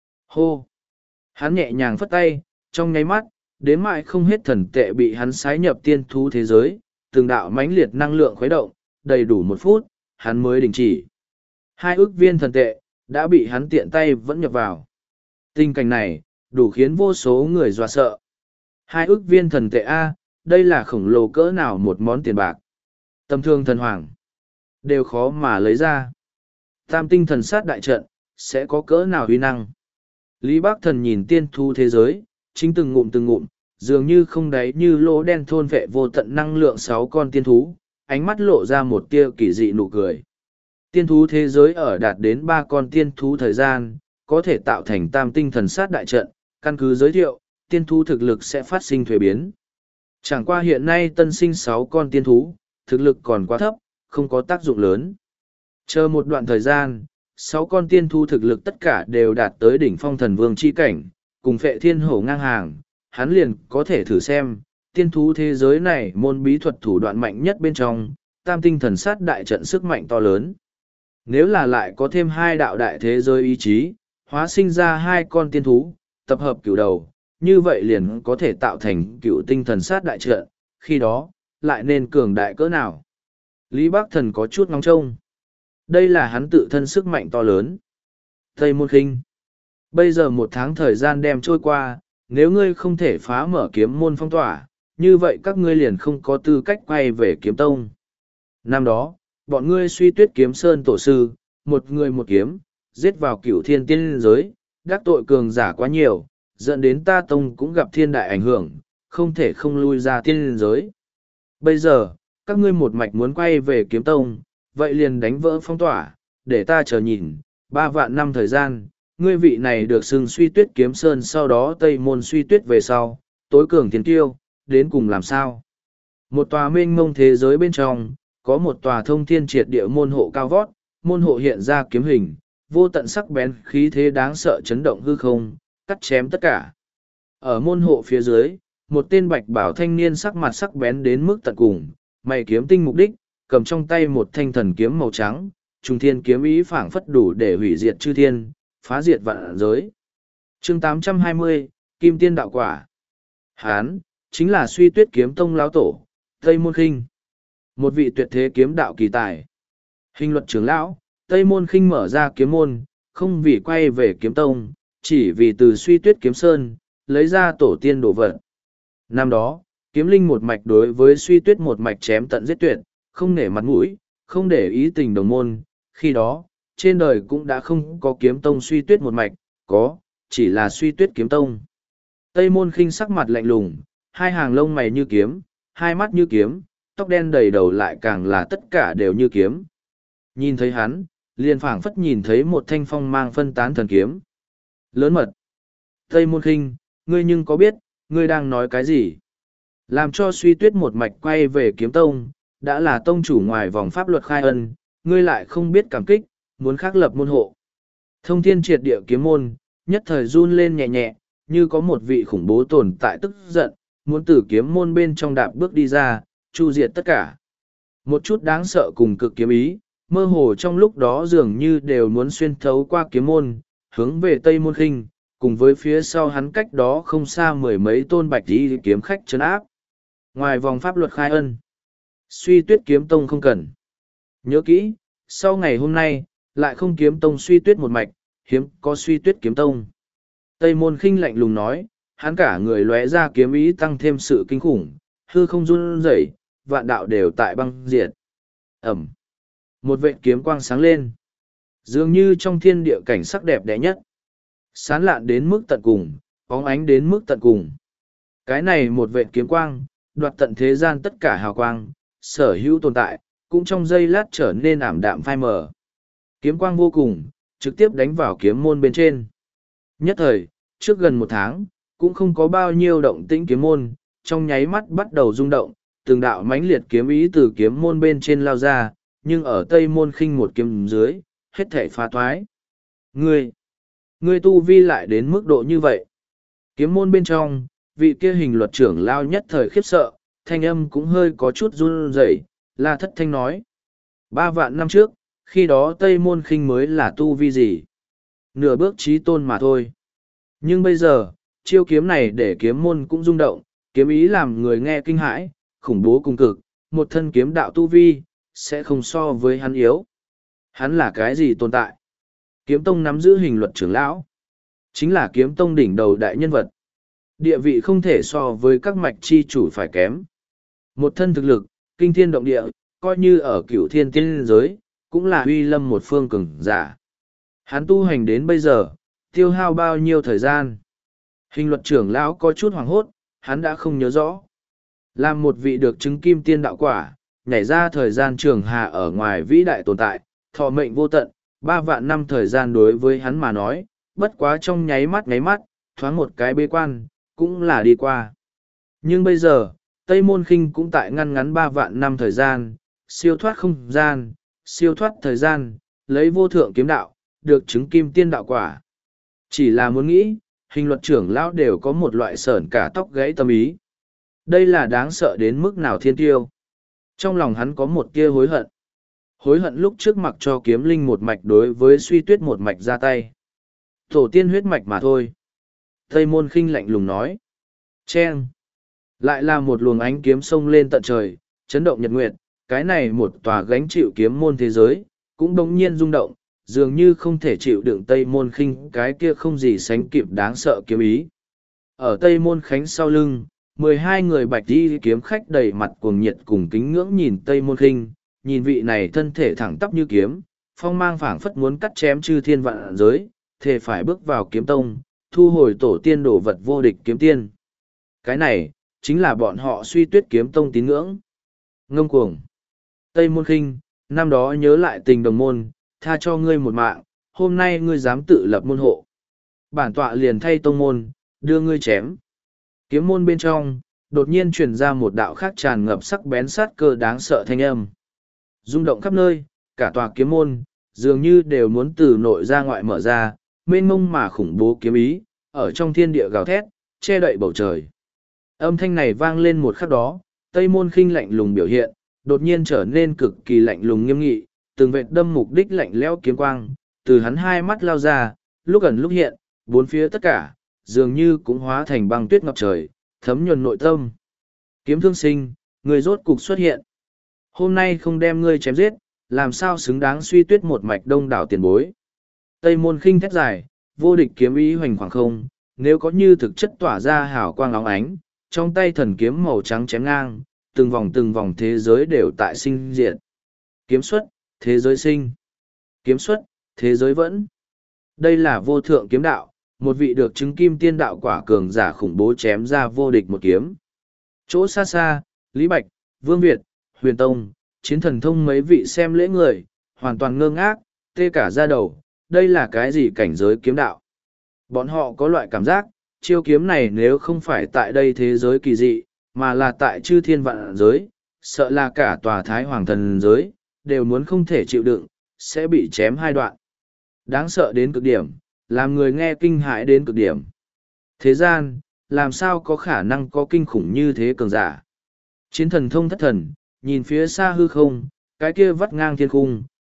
Hô! Hắn nhẹ nhàng phất tay, trong nháy mắt, đến mãi không hết thần tệ bị hắn sái nhập tiên thú thế giới, từng đạo mãnh liệt năng lượng khuấy động, đầy đủ một phút, hắn mới đình chỉ. Hai ức viên thần tệ, đã bị hắn tiện tay vẫn nhập vào. Tình cảnh này, đủ khiến vô số người dọa sợ. Hai ức viên thần tệ A, đây là khổng lồ cỡ nào một món tiền bạc. Tầm thương thần hoàng, đều khó mà lấy ra. Tam tinh thần sát đại trận, sẽ có cỡ nào uy năng. Lý Bác Thần nhìn tiên thu thế giới, chính từng ngụm từng ngụm, dường như không đáy như lỗ đen thôn vệ vô tận năng lượng sáu con tiên thú, ánh mắt lộ ra một tia kỳ dị nụ cười. Tiên thú thế giới ở đạt đến ba con tiên thú thời gian, có thể tạo thành tam tinh thần sát đại trận, căn cứ giới thiệu, tiên thú thực lực sẽ phát sinh thuế biến. Chẳng qua hiện nay tân sinh sáu con tiên thú, thực lực còn quá thấp, không có tác dụng lớn. Chờ một đoạn thời gian, sáu con tiên thú thực lực tất cả đều đạt tới đỉnh phong thần vương chi cảnh, cùng phệ thiên hổ ngang hàng, hắn liền có thể thử xem, tiên thú thế giới này môn bí thuật thủ đoạn mạnh nhất bên trong, tam tinh thần sát đại trận sức mạnh to lớn. Nếu là lại có thêm hai đạo đại thế giới ý chí, hóa sinh ra hai con tiên thú, tập hợp cửu đầu, như vậy liền có thể tạo thành cửu tinh thần sát đại trận, khi đó, lại nên cường đại cỡ nào. Lý Bác Thần có chút ngóng trông. Đây là hắn tự thân sức mạnh to lớn. Tây Môn Khinh. Bây giờ một tháng thời gian đem trôi qua, nếu ngươi không thể phá mở kiếm môn phong tỏa, như vậy các ngươi liền không có tư cách quay về kiếm tông. Năm đó, bọn ngươi suy tuyết kiếm sơn tổ sư, một người một kiếm, giết vào cửu thiên tiên giới, đắc tội cường giả quá nhiều, dẫn đến ta tông cũng gặp thiên đại ảnh hưởng, không thể không lui ra tiên giới. Bây giờ, các ngươi một mạch muốn quay về kiếm tông, vậy liền đánh vỡ phong tỏa, để ta chờ nhìn, ba vạn năm thời gian, ngươi vị này được xưng suy tuyết kiếm sơn sau đó tây môn suy tuyết về sau, tối cường thiên tiêu, đến cùng làm sao. Một tòa mênh mông thế giới bên trong, có một tòa thông thiên triệt địa môn hộ cao vót, môn hộ hiện ra kiếm hình, vô tận sắc bén khí thế đáng sợ chấn động hư không, cắt chém tất cả. Ở môn hộ phía dưới, một tên bạch bảo thanh niên sắc mặt sắc bén đến mức tận cùng, mày kiếm tinh mục đích, cầm trong tay một thanh thần kiếm màu trắng, trùng thiên kiếm ý phảng phất đủ để hủy diệt chư thiên, phá diệt vạn giới. Chương tám trăm hai mươi, Kim Tiên Đạo Quả. Hán, chính là suy tuyết kiếm tông lão tổ, Tây Môn Khinh. Một vị tuyệt thế kiếm đạo kỳ tài. Hình luật trưởng lão, Tây Môn Khinh mở ra kiếm môn, không vì quay về kiếm tông, chỉ vì từ suy tuyết kiếm sơn, lấy ra tổ tiên đồ vật. Năm đó, kiếm linh một mạch đối với suy tuyết một mạch chém tận giết tuyệt, không nể mặt mũi, không để ý tình đồng môn. Khi đó, trên đời cũng đã không có kiếm tông suy tuyết một mạch, có, chỉ là suy tuyết kiếm tông. Tây Môn Khinh sắc mặt lạnh lùng, hai hàng lông mày như kiếm, hai mắt như kiếm, tóc đen đầy đầu lại càng là tất cả đều như kiếm. Nhìn thấy hắn, liền phảng phất nhìn thấy một thanh phong mang phân tán thần kiếm. Lớn mật. Tây Môn Khinh, ngươi nhưng có biết, ngươi đang nói cái gì? Làm cho suy tuyết một mạch quay về kiếm tông, đã là tông chủ ngoài vòng pháp luật khai ân, ngươi lại không biết cảm kích, muốn khắc lập môn hộ. Thông thiên triệt địa kiếm môn, nhất thời run lên nhẹ nhẹ, như có một vị khủng bố tồn tại tức giận, muốn từ kiếm môn bên trong đạp bước đi ra, chu diệt tất cả. Một chút đáng sợ cùng cực kiếm ý, Mơ hồ trong lúc đó dường như đều muốn xuyên thấu qua kiếm môn, hướng về Tây Môn Khinh, cùng với phía sau hắn cách đó không xa mười mấy tôn bạch y kiếm khách trấn áp. Ngoài vòng pháp luật khai ân, Suy Tuyết kiếm tông không cần. Nhớ kỹ, sau ngày hôm nay, lại không kiếm tông Suy Tuyết một mạch, hiếm có Suy Tuyết kiếm tông. Tây Môn Khinh lạnh lùng nói, hắn cả người lóe ra kiếm ý tăng thêm sự kinh khủng, hư không run rẩy, vạn đạo đều tại băng diệt. Ẩm. Một vệt kiếm quang sáng lên. Dường như trong thiên địa cảnh sắc đẹp đẽ nhất. Sán lạn đến mức tận cùng, bóng ánh đến mức tận cùng. Cái này một vệt kiếm quang, đoạt tận thế gian tất cả hào quang, sở hữu tồn tại, cũng trong giây lát trở nên ảm đạm phai mờ. Kiếm quang vô cùng, trực tiếp đánh vào kiếm môn bên trên. Nhất thời, trước gần một tháng, cũng không có bao nhiêu động tĩnh kiếm môn, trong nháy mắt bắt đầu rung động, từng đạo mãnh liệt kiếm ý từ kiếm môn bên trên lao ra, nhưng ở Tây Môn Khinh một kiếm dưới, hết thể phá thoái. Ngươi, ngươi tu vi lại đến mức độ như vậy. Kiếm môn bên trong, vị kia hình luật trưởng lao nhất thời khiếp sợ, thanh âm cũng hơi có chút run rẩy, La Thất Thanh nói. Ba vạn năm trước, khi đó Tây Môn Khinh mới là tu vi gì? Nửa bước chí tôn mà thôi. Nhưng bây giờ, chiêu kiếm này để kiếm môn cũng rung động, kiếm ý làm người nghe kinh hãi, khủng bố cùng cực, một thân kiếm đạo tu vi, sẽ không so với hắn yếu. Hắn là cái gì tồn tại? Kiếm tông nắm giữ hình luật trưởng lão. Chính là kiếm tông đỉnh đầu đại nhân vật. Địa vị không thể so với các mạch chi chủ phải kém. Một thân thực lực, kinh thiên động địa, coi như ở cửu thiên tiên giới, cũng là uy lâm một phương cường giả. Hắn tu hành đến bây giờ, tiêu hao bao nhiêu thời gian? Hình luật trưởng lão có chút hoảng hốt, hắn đã không nhớ rõ. Làm một vị được chứng kim tiên đạo quả, nhảy ra thời gian trường hà ở ngoài vĩ đại tồn tại, thọ mệnh vô tận, ba vạn năm thời gian đối với hắn mà nói, bất quá trong nháy mắt nháy mắt, thoáng một cái bế quan, cũng là đi qua. Nhưng bây giờ, Tây Môn Khinh cũng tại ngăn ngắn ba vạn năm thời gian, siêu thoát không gian, siêu thoát thời gian, lấy vô thượng kiếm đạo, được chứng kim tiên đạo quả. Chỉ là muốn nghĩ, hình luật trưởng lão đều có một loại sởn cả tóc gãy tâm ý. Đây là đáng sợ đến mức nào thiên tiêu. Trong lòng hắn có một tia hối hận. Hối hận lúc trước mặc cho kiếm linh một mạch đối với Suy Tuyết một mạch ra tay. Tổ tiên huyết mạch mà thôi. Tây Môn Khinh lạnh lùng nói. Chen. Lại là một luồng ánh kiếm sông lên tận trời, chấn động nhật nguyệt. Cái này một tòa gánh chịu kiếm môn thế giới, cũng đống nhiên rung động, dường như không thể chịu đựng Tây Môn Khinh cái kia không gì sánh kịp đáng sợ kiếm ý. Ở Tây Môn Khánh sau lưng, mười hai người bạch đi kiếm khách đầy mặt cuồng nhiệt cùng kính ngưỡng nhìn Tây Môn Khinh, nhìn vị này thân thể thẳng tắp như kiếm, phong mang phảng phất muốn cắt chém chư thiên vạn giới, thề phải bước vào kiếm tông, thu hồi tổ tiên đổ vật vô địch kiếm tiên. Cái này, chính là bọn họ Suy Tuyết kiếm tông tín ngưỡng. Ngông cuồng. Tây Môn Khinh, năm đó nhớ lại tình đồng môn, tha cho ngươi một mạng, hôm nay ngươi dám tự lập môn hộ. Bản tọa liền thay tông môn, đưa ngươi chém. Kiếm môn bên trong, đột nhiên truyền ra một đạo khác tràn ngập sắc bén sát cơ đáng sợ thanh âm. Rung động khắp nơi, cả tòa kiếm môn, dường như đều muốn từ nội ra ngoại mở ra, mênh mông mà khủng bố kiếm ý, ở trong thiên địa gào thét, che đậy bầu trời. Âm thanh này vang lên một khắc đó, Tây Môn Khinh lạnh lùng biểu hiện, đột nhiên trở nên cực kỳ lạnh lùng nghiêm nghị, từng vệt đâm mục đích lạnh lẽo kiếm quang, từ hắn hai mắt lao ra, lúc ẩn lúc hiện, bốn phía tất cả, dường như cũng hóa thành băng tuyết ngập trời, thấm nhuần nội tâm. Kiếm Thương Sinh, người rốt cục xuất hiện. Hôm nay không đem ngươi chém giết, làm sao xứng đáng Suy Tuyết một mạch đông đảo tiền bối. Tây Môn Khinh thét dài, vô địch kiếm ý hoành khoảng không, nếu có như thực chất tỏa ra hào quang óng ánh, trong tay thần kiếm màu trắng chém ngang, từng vòng từng vòng thế giới đều tại sinh diệt. Kiếm xuất, thế giới sinh. Kiếm xuất, thế giới vẫn. Đây là vô thượng kiếm đạo, một vị được chứng kim tiên đạo quả cường giả khủng bố chém ra vô địch một kiếm. Chỗ xa xa, Lý Bạch, Vương Việt, Huyền Tông, Chiến Thần Thông mấy vị xem lễ người, hoàn toàn ngơ ngác, tê cả da đầu, đây là cái gì cảnh giới kiếm đạo. Bọn họ có loại cảm giác, chiêu kiếm này nếu không phải tại đây thế giới kỳ dị, mà là tại chư thiên vạn giới, sợ là cả tòa thái hoàng thần giới, đều muốn không thể chịu đựng, sẽ bị chém hai đoạn. Đáng sợ đến cực điểm, làm người nghe kinh hãi đến cực điểm. Thế gian, làm sao có khả năng có kinh khủng như thế cường giả. Chiến Thần Thông thất thần, nhìn phía xa hư không, cái kia vắt ngang thiên cung,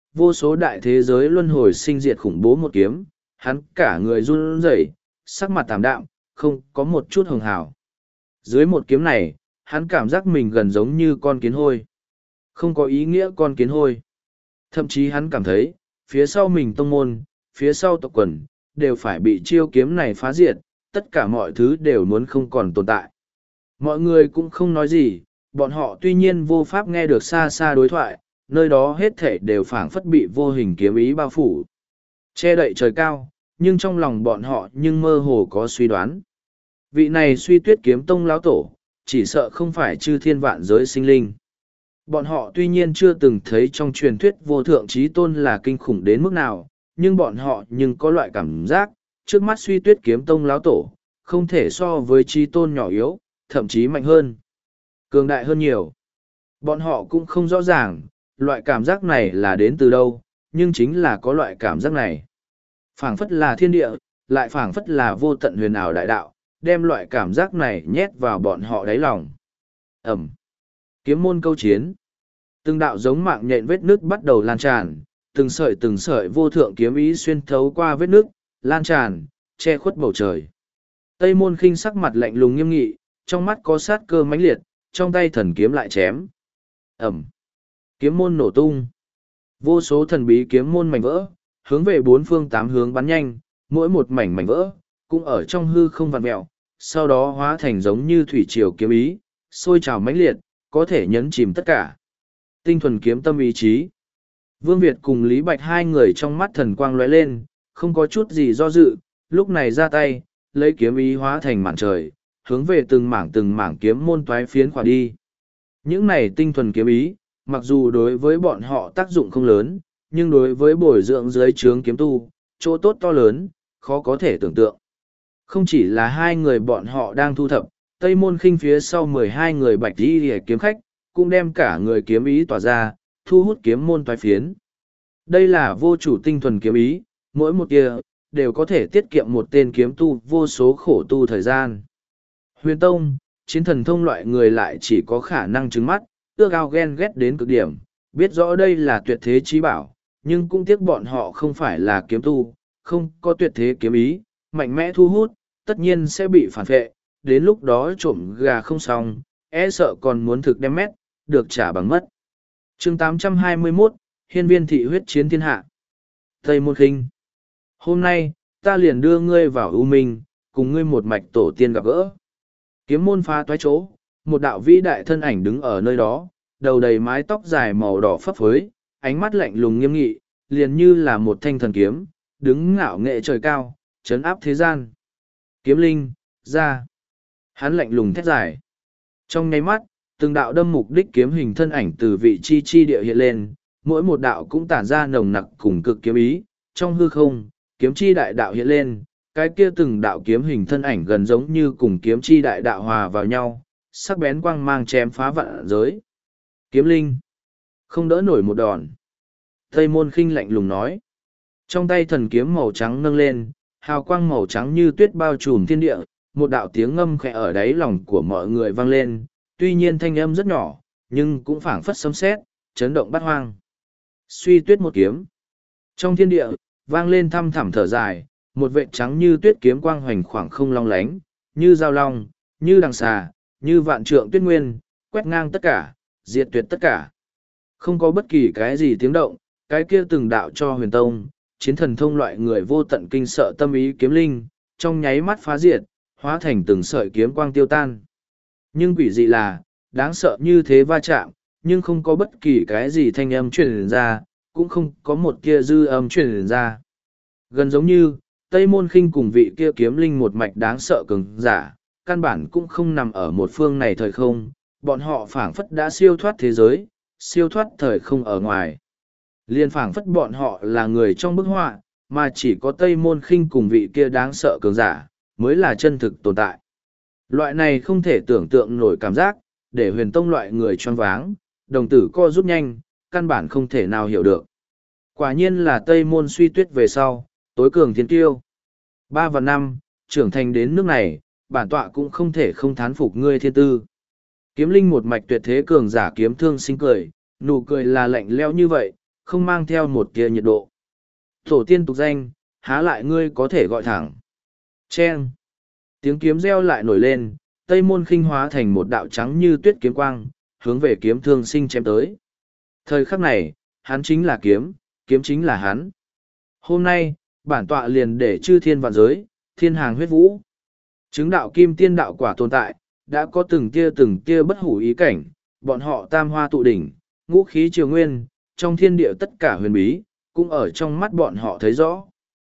vô số đại thế giới luân hồi sinh diệt khủng bố một kiếm, hắn cả người run rẩy, sắc mặt tảm đạm, không có một chút hường hào. Dưới một kiếm này, hắn cảm giác mình gần giống như con kiến hôi. Không có ý nghĩa con kiến hôi. Thậm chí hắn cảm thấy, phía sau mình tông môn, phía sau tộc quần, đều phải bị chiêu kiếm này phá diệt, tất cả mọi thứ đều muốn không còn tồn tại. Mọi người cũng không nói gì, bọn họ tuy nhiên vô pháp nghe được xa xa đối thoại, nơi đó hết thể đều phảng phất bị vô hình kiếm ý bao phủ. Che đậy trời cao, nhưng trong lòng bọn họ nhưng mơ hồ có suy đoán. Vị này Suy Tuyết Kiếm Tông lão tổ, chỉ sợ không phải chư thiên vạn giới sinh linh. Bọn họ tuy nhiên chưa từng thấy trong truyền thuyết vô thượng trí tôn là kinh khủng đến mức nào, nhưng bọn họ nhưng có loại cảm giác, trước mắt Suy Tuyết Kiếm Tông lão tổ, không thể so với trí tôn nhỏ yếu, thậm chí mạnh hơn, cường đại hơn nhiều. Bọn họ cũng không rõ ràng, loại cảm giác này là đến từ đâu, nhưng chính là có loại cảm giác này. Phảng phất là thiên địa, lại phảng phất là vô tận huyền ảo đại đạo, đem loại cảm giác này nhét vào bọn họ đáy lòng. Ẩm. Kiếm môn câu chiến. Từng đạo giống mạng nhện vết nước bắt đầu lan tràn, từng sợi từng sợi vô thượng kiếm ý xuyên thấu qua vết nước, lan tràn, che khuất bầu trời. Tây môn khinh sắc mặt lạnh lùng nghiêm nghị, trong mắt có sát cơ mãnh liệt, trong tay thần kiếm lại chém. Ẩm. Kiếm môn nổ tung. Vô số thần bí kiếm môn mảnh vỡ, hướng về bốn phương tám hướng bắn nhanh, mỗi một mảnh mảnh vỡ, cũng ở trong hư không vặn mẹo, sau đó hóa thành giống như thủy triều kiếm ý, sôi trào mãnh liệt, có thể nhấn chìm tất cả. Tinh thuần kiếm tâm ý chí. Vương Việt cùng Lý Bạch hai người trong mắt thần quang lóe lên, không có chút gì do dự, lúc này ra tay, lấy kiếm ý hóa thành màn trời, hướng về từng mảng từng mảng kiếm môn toái phiến khỏa đi. Những này tinh thuần kiếm ý, mặc dù đối với bọn họ tác dụng không lớn, nhưng đối với bồi dưỡng dưới trướng kiếm tu, chỗ tốt to lớn, khó có thể tưởng tượng. Không chỉ là hai người bọn họ đang thu thập, Tây Môn Khinh phía sau mười hai người bạch y kiếm khách, cũng đem cả người kiếm ý tỏa ra, thu hút kiếm môn toái phiến. Đây là vô chủ tinh thuần kiếm ý, mỗi một tia, đều có thể tiết kiệm một tên kiếm tu vô số khổ tu thời gian. Huyền Tông, chiến thần thông loại người lại chỉ có khả năng trứng mắt, ước ao ghen ghét đến cực điểm, biết rõ đây là tuyệt thế chí bảo, nhưng cũng tiếc bọn họ không phải là kiếm tu, không có tuyệt thế kiếm ý, mạnh mẽ thu hút, tất nhiên sẽ bị phản vệ, đến lúc đó trộm gà không xong, e sợ còn muốn thực đem mét, được trả bằng mất. chương tám trăm hai mươi mốt, Hiên viên thị huyết chiến thiên hạ. Tây Môn Khinh. Hôm nay, ta liền đưa ngươi vào ưu minh, cùng ngươi một mạch tổ tiên gặp gỡ. Kiếm môn phá toái chỗ, một đạo vĩ đại thân ảnh đứng ở nơi đó, đầu đầy mái tóc dài màu đỏ phấp phới, ánh mắt lạnh lùng nghiêm nghị, liền như là một thanh thần kiếm, đứng ngạo nghệ trời cao, chấn áp thế gian. Kiếm linh, ra. Hắn lạnh lùng thét dài. Trong nháy mắt, từng đạo đâm mục đích kiếm hình thân ảnh từ vị chi chi địa hiện lên, mỗi một đạo cũng tản ra nồng nặc cùng cực kiếm ý, trong hư không, kiếm chi đại đạo hiện lên, cái kia từng đạo kiếm hình thân ảnh gần giống như cùng kiếm chi đại đạo hòa vào nhau, sắc bén quang mang chém phá vạn giới. Kiếm linh, không đỡ nổi một đòn. Tây Môn Khinh lạnh lùng nói. Trong tay thần kiếm màu trắng nâng lên, hào quang màu trắng như tuyết bao trùm thiên địa, một đạo tiếng ngâm khẽ ở đáy lòng của mọi người vang lên, tuy nhiên thanh âm rất nhỏ, nhưng cũng phảng phất sấm sét, chấn động bát hoang. Suy tuyết một kiếm. Trong thiên địa, vang lên thăm thẳm thở dài, một vệt trắng như tuyết kiếm quang hoành khoảng không long lánh, như dao long, như đằng xà, như vạn trượng tuyết nguyên, quét ngang tất cả, diệt tuyệt tất cả. Không có bất kỳ cái gì tiếng động, cái kia từng đạo cho huyền tông, chiến thần thông loại người vô tận kinh sợ tâm ý kiếm linh, trong nháy mắt phá diệt, hóa thành từng sợi kiếm quang tiêu tan. Nhưng quỷ dị là, đáng sợ như thế va chạm, nhưng không có bất kỳ cái gì thanh âm truyền ra, cũng không có một kia dư âm truyền ra. Gần giống như, Tây Môn Khinh cùng vị kia kiếm linh một mạch đáng sợ cường giả, căn bản cũng không nằm ở một phương này thời không, bọn họ phảng phất đã siêu thoát thế giới, siêu thoát thời không ở ngoài. Liên phảng phất bọn họ là người trong bức họa, mà chỉ có Tây Môn Khinh cùng vị kia đáng sợ cường giả, mới là chân thực tồn tại. Loại này không thể tưởng tượng nổi cảm giác, để huyền tông loại người choáng váng, đồng tử co rút nhanh, căn bản không thể nào hiểu được. Quả nhiên là Tây Môn Suy Tuyết về sau, tối cường thiên tiêu. Ba và năm, trưởng thành đến nước này, bản tọa cũng không thể không thán phục ngươi thiên tư. Kiếm linh một mạch tuyệt thế cường giả kiếm thương sinh cười, nụ cười là lạnh lẽo như vậy, không mang theo một tia nhiệt độ. Tổ tiên tục danh, há lại ngươi có thể gọi thẳng. Chen. Tiếng kiếm reo lại nổi lên, Tây Môn Khinh hóa thành một đạo trắng như tuyết kiếm quang, hướng về kiếm thương sinh chém tới. Thời khắc này, hắn chính là kiếm, kiếm chính là hắn. Hôm nay, bản tọa liền để chư thiên vạn giới, thiên hàng huyết vũ. Chứng đạo kim tiên đạo quả tồn tại, đã có từng tia từng tia bất hủ ý cảnh, bọn họ tam hoa tụ đỉnh, ngũ khí triều nguyên, trong thiên địa tất cả huyền bí, cũng ở trong mắt bọn họ thấy rõ.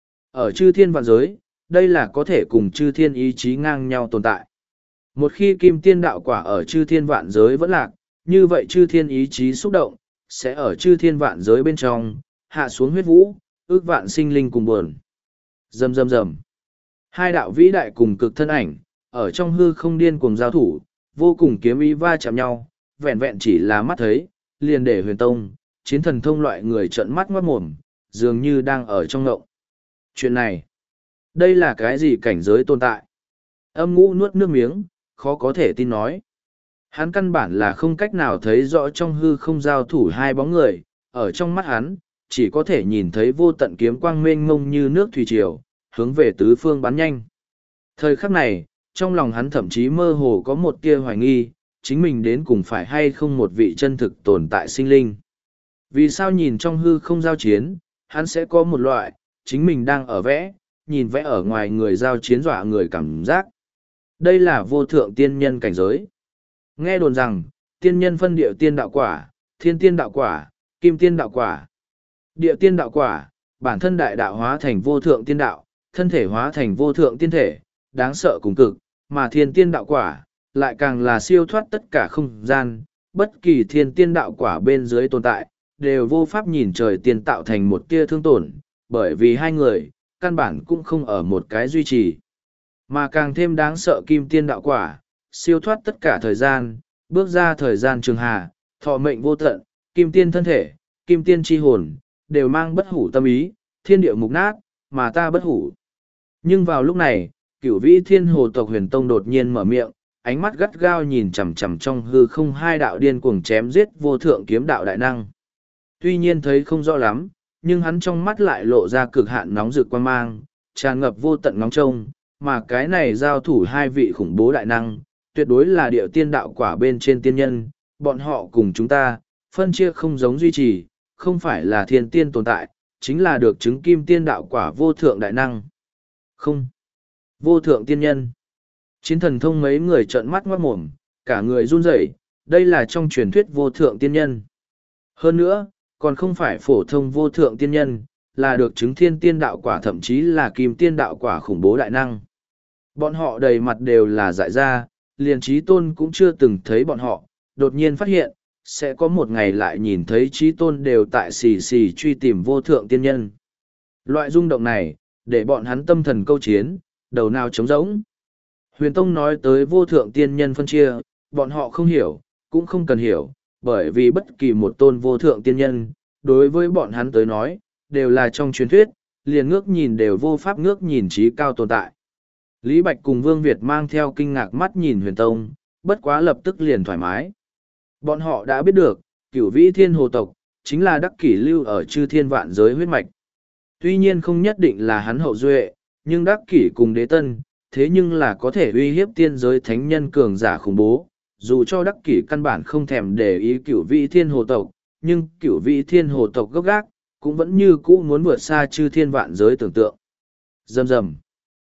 Ở chư thiên vạn giới, đây là có thể cùng chư thiên ý chí ngang nhau tồn tại. Một khi kim tiên đạo quả ở chư thiên vạn giới vẫn lạc, như vậy chư thiên ý chí xúc động, sẽ ở chư thiên vạn giới bên trong, hạ xuống huyết vũ, ước vạn sinh linh cùng buồn. Rầm rầm rầm. Hai đạo vĩ đại cùng cực thân ảnh, ở trong hư không điên cuồng giao thủ, vô cùng kiếm ý va chạm nhau, vẹn vẹn chỉ là mắt thấy, liền để huyền tông, chiến thần thông loại người trợn mắt ngoát mồm, dường như đang ở trong ngộng. Chuyện này, đây là cái gì cảnh giới tồn tại? Âm ngũ nuốt nước miếng, khó có thể tin nói. Hắn căn bản là không cách nào thấy rõ trong hư không giao thủ hai bóng người, ở trong mắt hắn, chỉ có thể nhìn thấy vô tận kiếm quang mênh mông như nước thủy triều, hướng về tứ phương bắn nhanh. Thời khắc này, trong lòng hắn thậm chí mơ hồ có một tia hoài nghi, chính mình đến cùng phải hay không một vị chân thực tồn tại sinh linh. Vì sao nhìn trong hư không giao chiến, hắn sẽ có một loại, chính mình đang ở vẽ, nhìn vẽ ở ngoài người giao chiến dọa người cảm giác. Đây là vô thượng tiên nhân cảnh giới. Nghe đồn rằng, tiên nhân phân địa tiên đạo quả, thiên tiên đạo quả, kim tiên đạo quả. Địa tiên đạo quả, bản thân đại đạo hóa thành vô thượng tiên đạo, thân thể hóa thành vô thượng tiên thể, đáng sợ cùng cực, mà thiên tiên đạo quả, lại càng là siêu thoát tất cả không gian, bất kỳ thiên tiên đạo quả bên dưới tồn tại, đều vô pháp nhìn trời tiên tạo thành một tia thương tổn, bởi vì hai người, căn bản cũng không ở một cái duy trì. Mà càng thêm đáng sợ kim tiên đạo quả, siêu thoát tất cả thời gian, bước ra thời gian trường hà, thọ mệnh vô tận, kim tiên thân thể, kim tiên chi hồn, đều mang bất hủ tâm ý, thiên địa mục nát, mà ta bất hủ. Nhưng vào lúc này, cửu vĩ thiên hồ tộc huyền tông đột nhiên mở miệng, ánh mắt gắt gao nhìn chằm chằm trong hư không hai đạo điên cuồng chém giết vô thượng kiếm đạo đại năng. Tuy nhiên thấy không rõ lắm, nhưng hắn trong mắt lại lộ ra cực hạn nóng rực quan mang, tràn ngập vô tận ngóng trông, mà cái này giao thủ hai vị khủng bố đại năng, tuyệt đối là địa tiên đạo quả bên trên tiên nhân, bọn họ cùng chúng ta, phân chia không giống duy trì, không phải là thiên tiên tồn tại, chính là được chứng kim tiên đạo quả vô thượng đại năng. Không. Vô thượng tiên nhân. Chiến thần thông mấy người trợn mắt ngoát mồm, cả người run rẩy, đây là trong truyền thuyết vô thượng tiên nhân. Hơn nữa, còn không phải phổ thông vô thượng tiên nhân, là được chứng thiên tiên đạo quả thậm chí là kim tiên đạo quả khủng bố đại năng. Bọn họ đầy mặt đều là dại ra, liền trí tôn cũng chưa từng thấy bọn họ, đột nhiên phát hiện, sẽ có một ngày lại nhìn thấy trí tôn đều tại xì xì truy tìm vô thượng tiên nhân. Loại rung động này, để bọn hắn tâm thần câu chiến, đầu nào trống rỗng. Huyền Tông nói tới vô thượng tiên nhân phân chia, bọn họ không hiểu, cũng không cần hiểu, bởi vì bất kỳ một tôn vô thượng tiên nhân, đối với bọn hắn tới nói, đều là trong truyền thuyết, liền ngước nhìn đều vô pháp ngước nhìn trí cao tồn tại. Lý Bạch cùng Vương Việt mang theo kinh ngạc mắt nhìn Huyền Tông, bất quá lập tức liền thoải mái. Bọn họ đã biết được, cửu vĩ thiên hồ tộc, chính là đắc kỷ lưu ở chư thiên vạn giới huyết mạch. Tuy nhiên không nhất định là hắn hậu duệ, nhưng đắc kỷ cùng đế tân, thế nhưng là có thể uy hiếp tiên giới thánh nhân cường giả khủng bố. Dù cho đắc kỷ căn bản không thèm để ý cửu vĩ thiên hồ tộc, nhưng cửu vĩ thiên hồ tộc gốc gác, cũng vẫn như cũ muốn vượt xa chư thiên vạn giới tưởng tượng. Rầm rầm.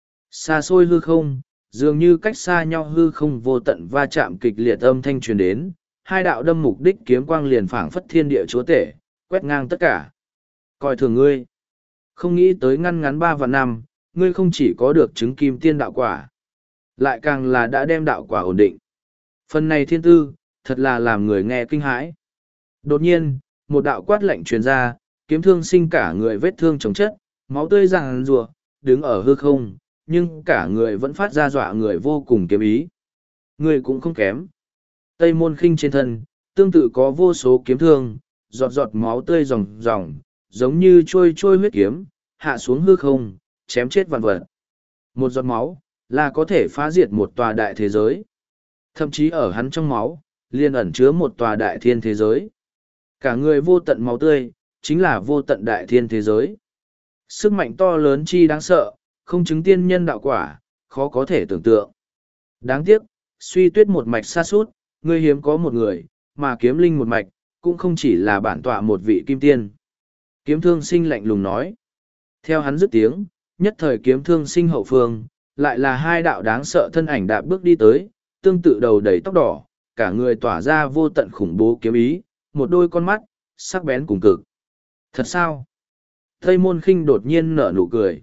Xa xôi hư không, dường như cách xa nhau hư không vô tận va chạm kịch liệt âm thanh truyền đến, hai đạo đâm mục đích kiếm quang liền phảng phất thiên địa chúa tể, quét ngang tất cả. Coi thường ngươi. Không nghĩ tới ngăn ngắn ba vạn năm, ngươi không chỉ có được chứng kim tiên đạo quả, lại càng là đã đem đạo quả ổn định. Phần này thiên tư, thật là làm người nghe kinh hãi. Đột nhiên, một đạo quát lạnh truyền ra, kiếm thương sinh cả người vết thương chống chất, máu tươi ràng rùa, đứng ở hư không, nhưng cả người vẫn phát ra dọa người vô cùng kiếm ý. Người cũng không kém. Tây Môn Khinh trên thân, tương tự có vô số kiếm thương, giọt giọt máu tươi ròng ròng, giống như trôi trôi huyết kiếm, hạ xuống hư không, chém chết vạn vật. Một giọt máu, là có thể phá diệt một tòa đại thế giới. Thậm chí ở hắn trong máu, liền ẩn chứa một tòa đại thiên thế giới. Cả người vô tận máu tươi, chính là vô tận đại thiên thế giới. Sức mạnh to lớn chi đáng sợ, không chứng tiên nhân đạo quả, khó có thể tưởng tượng. Đáng tiếc, suy tuyết một mạch xa suốt, ngươi hiếm có một người, mà kiếm linh một mạch, cũng không chỉ là bản tọa một vị kim tiên. Kiếm thương sinh lạnh lùng nói. Theo hắn dứt tiếng, nhất thời kiếm thương sinh hậu phương, lại là hai đạo đáng sợ thân ảnh đạp bước đi tới, tương tự đầu đầy tóc đỏ, cả người tỏa ra vô tận khủng bố kiếm ý, một đôi con mắt, sắc bén cùng cực. Thật sao? Tây Môn Khinh đột nhiên nở nụ cười.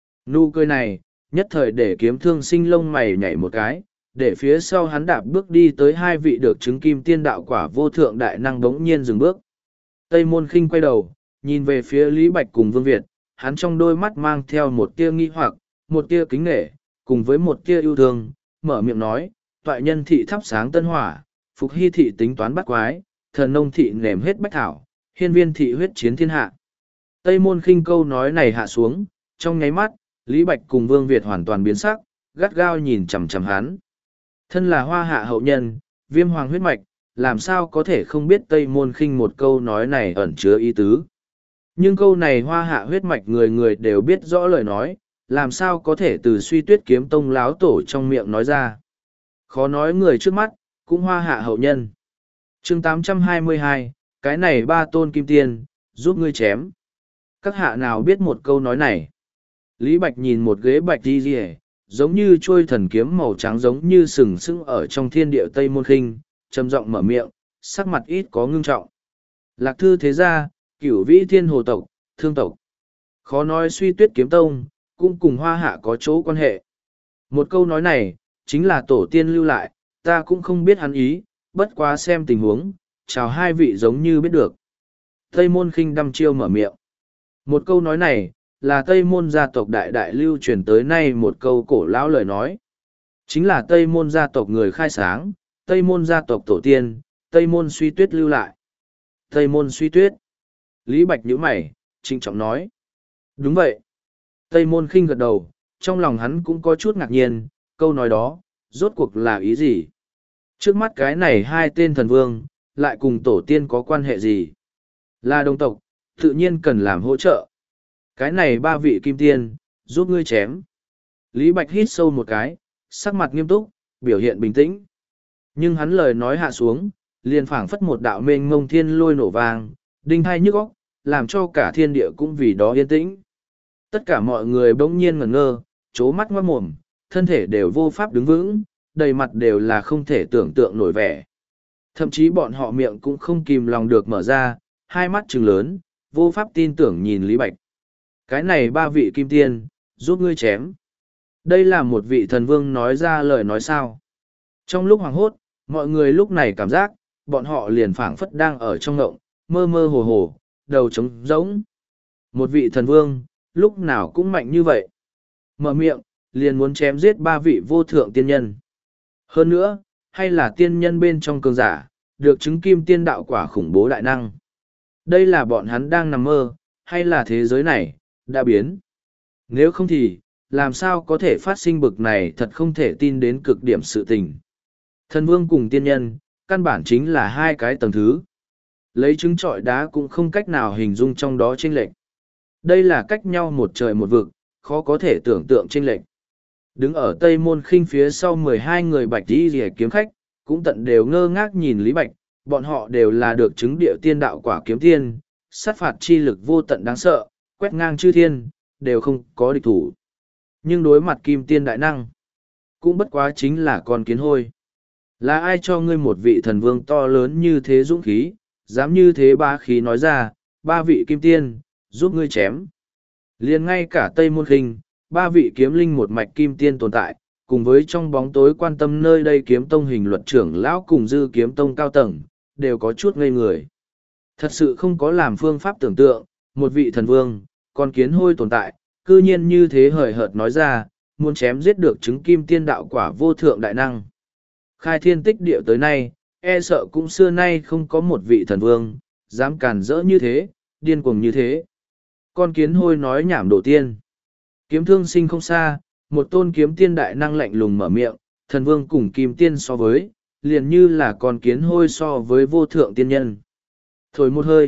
Nụ cười này, nhất thời để kiếm thương sinh lông mày nhảy một cái, để phía sau hắn đạp bước đi tới hai vị được chứng kim tiên đạo quả vô thượng đại năng bỗng nhiên dừng bước. Tây Môn Khinh quay đầu, nhìn về phía Lý Bạch cùng Vương Việt, hắn trong đôi mắt mang theo một tia nghi hoặc, một tia kính nể, cùng với một tia yêu thương, mở miệng nói, toại nhân thị thắp sáng tân hỏa, phục hy thị tính toán bắt quái, thần nông thị nềm hết bách thảo, hiên viên thị huyết chiến thiên hạ. Tây Môn Khinh câu nói này hạ xuống, trong nháy mắt, Lý Bạch cùng Vương Việt hoàn toàn biến sắc, gắt gao nhìn chằm chằm hắn. Thân là hoa hạ hậu nhân, viêm hoàng huyết mạch, làm sao có thể không biết Tây Môn Khinh một câu nói này ẩn chứa ý tứ. Nhưng câu này hoa hạ huyết mạch người người đều biết rõ lời nói, làm sao có thể từ suy tuyết kiếm tông láo tổ trong miệng nói ra. Khó nói người trước mắt, cũng hoa hạ hậu nhân. chương tám trăm hai mươi hai, cái này ba tôn kim tiên, giúp ngươi chém. Các hạ nào biết một câu nói này? Lý Bạch nhìn một ghế bạch đi rìa, giống như trôi thần kiếm màu trắng giống như sừng sững ở trong thiên địa Tây Môn Khinh, trầm giọng mở miệng, sắc mặt ít có ngưng trọng. Lạc thư thế gia, cửu vĩ thiên hồ tộc, thương tộc. Khó nói suy tuyết kiếm tông, cũng cùng hoa hạ có chỗ quan hệ. Một câu nói này, chính là tổ tiên lưu lại, ta cũng không biết hắn ý, bất quá xem tình huống, chào hai vị giống như biết được. Tây Môn Khinh đăm chiêu mở miệng. Một câu nói này, là Tây Môn gia tộc đại đại lưu truyền tới nay một câu cổ lão lời nói. Chính là Tây Môn gia tộc người khai sáng, Tây Môn gia tộc tổ tiên, Tây Môn suy tuyết lưu lại. Tây Môn suy tuyết. Lý Bạch nhíu mày, trịnh trọng nói. Đúng vậy. Tây Môn Khinh gật đầu, trong lòng hắn cũng có chút ngạc nhiên, câu nói đó, rốt cuộc là ý gì? Trước mắt cái này hai tên thần vương, lại cùng tổ tiên có quan hệ gì? Là đồng tộc, tự nhiên cần làm hỗ trợ. Cái này ba vị kim tiên, giúp ngươi chém. Lý Bạch hít sâu một cái, sắc mặt nghiêm túc, biểu hiện bình tĩnh. Nhưng hắn lời nói hạ xuống, liền phảng phất một đạo mênh mông thiên lôi nổ vang, đinh hai nhức óc, làm cho cả thiên địa cũng vì đó yên tĩnh. Tất cả mọi người bỗng nhiên ngẩn ngơ, chố mắt ngoát mồm, thân thể đều vô pháp đứng vững, đầy mặt đều là không thể tưởng tượng nổi vẻ. Thậm chí bọn họ miệng cũng không kìm lòng được mở ra, hai mắt trừng lớn, vô pháp tin tưởng nhìn Lý Bạch. Cái này ba vị kim tiên, giúp ngươi chém. Đây là một vị thần vương nói ra lời nói sao. Trong lúc hoảng hốt, mọi người lúc này cảm giác, bọn họ liền phảng phất đang ở trong ngộng, mơ mơ hồ hồ, đầu trống rỗng. Một vị thần vương, lúc nào cũng mạnh như vậy. Mở miệng, liền muốn chém giết ba vị vô thượng tiên nhân. Hơn nữa, hay là tiên nhân bên trong cường giả, được chứng kim tiên đạo quả khủng bố đại năng. Đây là bọn hắn đang nằm mơ, hay là thế giới này, đã biến. Nếu không thì, làm sao có thể phát sinh bực này thật không thể tin đến cực điểm sự tình. Thần vương cùng tiên nhân, căn bản chính là hai cái tầng thứ. Lấy trứng trọi đá cũng không cách nào hình dung trong đó chênh lệch. Đây là cách nhau một trời một vực, khó có thể tưởng tượng chênh lệch. Đứng ở Tây Môn Khinh phía sau mười hai người bạch đi rìa kiếm khách, cũng tận đều ngơ ngác nhìn Lý Bạch, bọn họ đều là được chứng địa tiên đạo quả kiếm tiên, sát phạt chi lực vô tận đáng sợ, quét ngang chư thiên, đều không có địch thủ. Nhưng đối mặt kim tiên đại năng, cũng bất quá chính là con kiến hôi. Là ai cho ngươi một vị thần vương to lớn như thế dũng khí, dám như thế bá khí nói ra, ba vị kim tiên, giúp ngươi chém. Liền ngay cả Tây Môn Khinh, ba vị kiếm linh một mạch kim tiên tồn tại, cùng với trong bóng tối quan tâm nơi đây kiếm tông hình luật trưởng lão cùng dư kiếm tông cao tầng, đều có chút ngây người. Thật sự không có làm phương pháp tưởng tượng, một vị thần vương, con kiến hôi tồn tại, cư nhiên như thế hời hợt nói ra, muốn chém giết được chứng kim tiên đạo quả vô thượng đại năng. Khai thiên tích địa tới nay, e sợ cũng xưa nay không có một vị thần vương, dám càn rỡ như thế, điên cuồng như thế. Con kiến hôi nói nhảm đổ tiên. Kiếm thương sinh không xa, một tôn kiếm tiên đại năng lạnh lùng mở miệng, thần vương cùng kim tiên so với, liền như là con kiến hôi so với vô thượng tiên nhân. Thổi một hơi,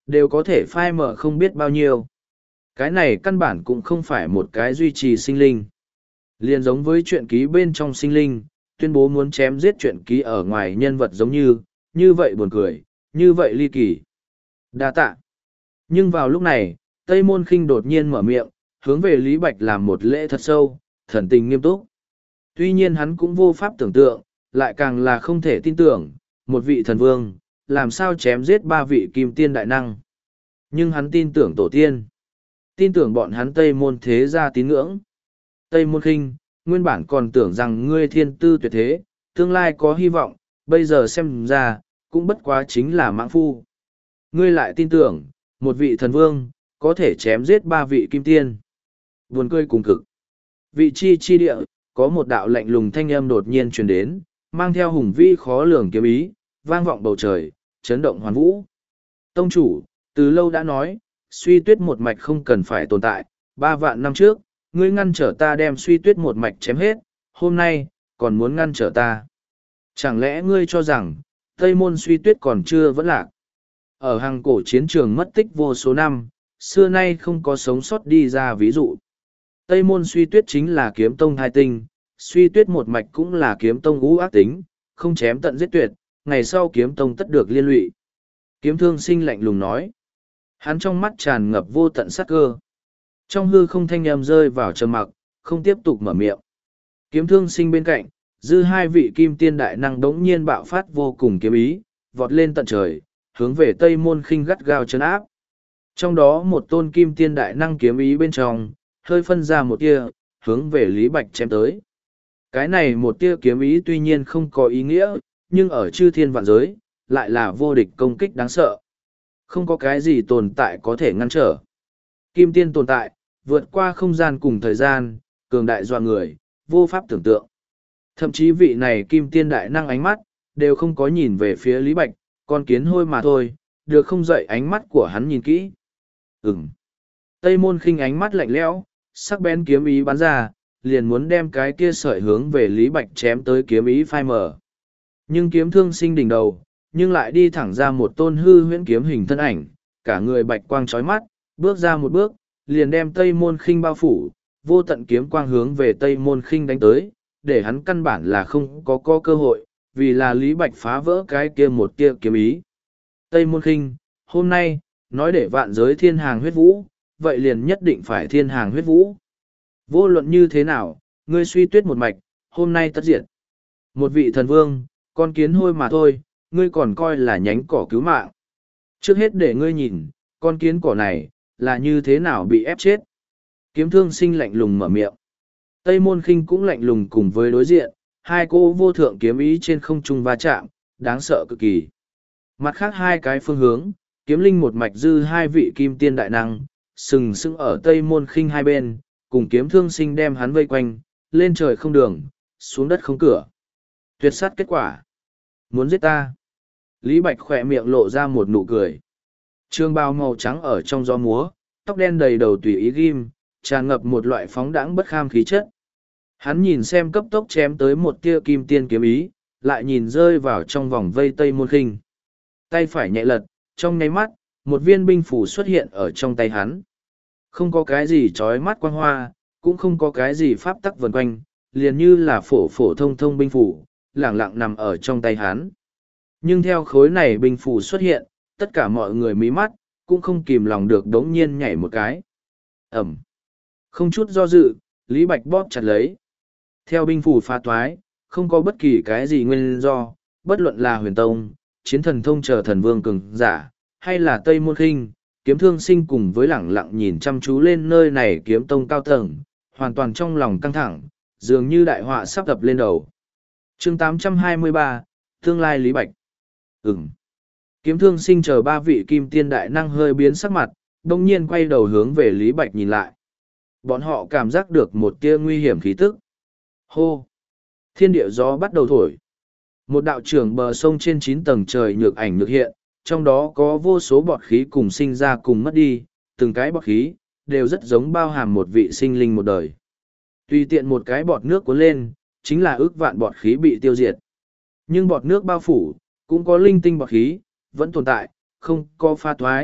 đều có thể phai mở không biết bao nhiêu. Cái này căn bản cũng không phải một cái duy trì sinh linh. Liền giống với chuyện ký bên trong sinh linh, tuyên bố muốn chém giết chuyện ký ở ngoài nhân vật giống như, như vậy buồn cười, như vậy ly kỳ. Đa tạ. Nhưng vào lúc này, Tây Môn Khinh đột nhiên mở miệng, hướng về Lý Bạch làm một lễ thật sâu, thần tình nghiêm túc. Tuy nhiên hắn cũng vô pháp tưởng tượng, lại càng là không thể tin tưởng, một vị thần vương, làm sao chém giết ba vị kim tiên đại năng. Nhưng hắn tin tưởng tổ tiên, tin tưởng bọn hắn Tây Môn thế gia tín ngưỡng. Tây Môn Khinh, nguyên bản còn tưởng rằng ngươi thiên tư tuyệt thế, tương lai có hy vọng, bây giờ xem ra, cũng bất quá chính là mãng phu. Ngươi lại tin tưởng, một vị thần vương, có thể chém giết ba vị kim tiên. Buồn cười cùng cực. Vị chi chi địa, có một đạo lạnh lùng thanh âm đột nhiên truyền đến, mang theo hùng vĩ khó lường kiếm ý, vang vọng bầu trời, chấn động hoàn vũ. Tông chủ, từ lâu đã nói, suy tuyết một mạch không cần phải tồn tại, ba vạn năm trước, ngươi ngăn trở ta đem suy tuyết một mạch chém hết, hôm nay, còn muốn ngăn trở ta. Chẳng lẽ ngươi cho rằng, Tây Môn suy tuyết còn chưa vẫn lạc? Ở hàng cổ chiến trường mất tích vô số năm, xưa nay không có sống sót đi ra ví dụ. Tây Môn suy tuyết chính là kiếm tông hai tinh, suy tuyết một mạch cũng là kiếm tông ngũ ác tính, không chém tận giết tuyệt, ngày sau kiếm tông tất được liên lụy. Kiếm thương sinh lạnh lùng nói. Hắn trong mắt tràn ngập vô tận sát cơ. Trong hư không thanh âm rơi vào trầm mặc, không tiếp tục mở miệng. Kiếm thương sinh bên cạnh, dư hai vị kim tiên đại năng đống nhiên bạo phát vô cùng kiếm ý, vọt lên tận trời, hướng về Tây Môn Khinh gắt gao chấn áp. Trong đó một tôn kim tiên đại năng kiếm ý bên trong, hơi phân ra một tia, hướng về Lý Bạch chém tới. Cái này một tia kiếm ý tuy nhiên không có ý nghĩa, nhưng ở chư thiên vạn giới, lại là vô địch công kích đáng sợ. Không có cái gì tồn tại có thể ngăn trở. Kim tiên tồn tại, vượt qua không gian cùng thời gian, cường đại doa người, vô pháp tưởng tượng. Thậm chí vị này kim tiên đại năng ánh mắt, đều không có nhìn về phía Lý Bạch, con kiến hôi mà thôi, được không dậy ánh mắt của hắn nhìn kỹ. Ừm. Tây Môn Khinh ánh mắt lạnh lẽo, sắc bén kiếm ý bắn ra, liền muốn đem cái kia sợi hướng về Lý Bạch chém tới kiếm ý phai mở. Nhưng kiếm thương sinh đỉnh đầu, nhưng lại đi thẳng ra một tôn hư huyễn kiếm hình thân ảnh, cả người bạch quang chói mắt, bước ra một bước, liền đem Tây Môn Khinh bao phủ, vô tận kiếm quang hướng về Tây Môn Khinh đánh tới, để hắn căn bản là không có có cơ hội, vì là Lý Bạch phá vỡ cái kia một tia kiếm ý. Tây Môn Khinh, hôm nay, nói để vạn giới thiên hàng huyết vũ, vậy liền nhất định phải thiên hàng huyết vũ. Vô luận như thế nào, ngươi suy tuyết một mạch, hôm nay tất diệt. Một vị thần vương, con kiến hôi mà thôi, ngươi còn coi là nhánh cỏ cứu mạng. Trước hết để ngươi nhìn, con kiến cỏ này, là như thế nào bị ép chết. Kiếm thương sinh lạnh lùng mở miệng. Tây Môn Khinh cũng lạnh lùng cùng với đối diện, hai cô vô thượng kiếm ý trên không trung va chạm, đáng sợ cực kỳ. Mặt khác hai cái phương hướng, kiếm linh một mạch dư hai vị kim tiên đại năng, sừng sững ở Tây Môn Khinh hai bên, cùng kiếm thương sinh đem hắn vây quanh, lên trời không đường, xuống đất không cửa. Tuyệt sát kết quả. Muốn giết ta. Lý Bạch khỏe miệng lộ ra một nụ cười. Trường bào màu trắng ở trong gió múa, tóc đen đầy đầu tùy ý ghim, tràn ngập một loại phóng đãng bất kham khí chất. Hắn nhìn xem cấp tốc chém tới một tia kim tiên kiếm ý, lại nhìn rơi vào trong vòng vây Tây Môn Khinh. Tay phải nhẹ lật, trong nháy mắt, một viên binh phủ xuất hiện ở trong tay hắn. Không có cái gì trói mắt quang hoa, cũng không có cái gì pháp tắc vần quanh, liền như là phổ phổ thông thông binh phủ, lẳng lặng nằm ở trong tay hắn. Nhưng theo khối này binh phủ xuất hiện, tất cả mọi người mí mắt, cũng không kìm lòng được đống nhiên nhảy một cái. Ẩm. Không chút do dự, Lý Bạch bóp chặt lấy. Theo binh phủ phá toái, không có bất kỳ cái gì nguyên do, bất luận là huyền tông, chiến thần thông chờ thần vương cường giả, hay là Tây Môn Khinh, kiếm thương sinh cùng với lẳng lặng nhìn chăm chú lên nơi này kiếm tông cao tầng, hoàn toàn trong lòng căng thẳng, dường như đại họa sắp tập lên đầu. chương tám trăm hai mươi ba, Tương lai Lý Bạch. Ừm. Kiếm thương sinh chờ ba vị kim tiên đại năng hơi biến sắc mặt, đồng nhiên quay đầu hướng về Lý Bạch nhìn lại. Bọn họ cảm giác được một tia nguy hiểm khí tức. Hô! Thiên địa gió bắt đầu thổi. Một đạo trưởng bờ sông trên chín tầng trời nhược ảnh nhược hiện, trong đó có vô số bọt khí cùng sinh ra cùng mất đi, từng cái bọt khí, đều rất giống bao hàm một vị sinh linh một đời. Tùy tiện một cái bọt nước cuốn lên, chính là ước vạn bọt khí bị tiêu diệt. Nhưng bọt nước bao phủ, cũng có linh tinh bọt khí, vẫn tồn tại, không có pha thoái,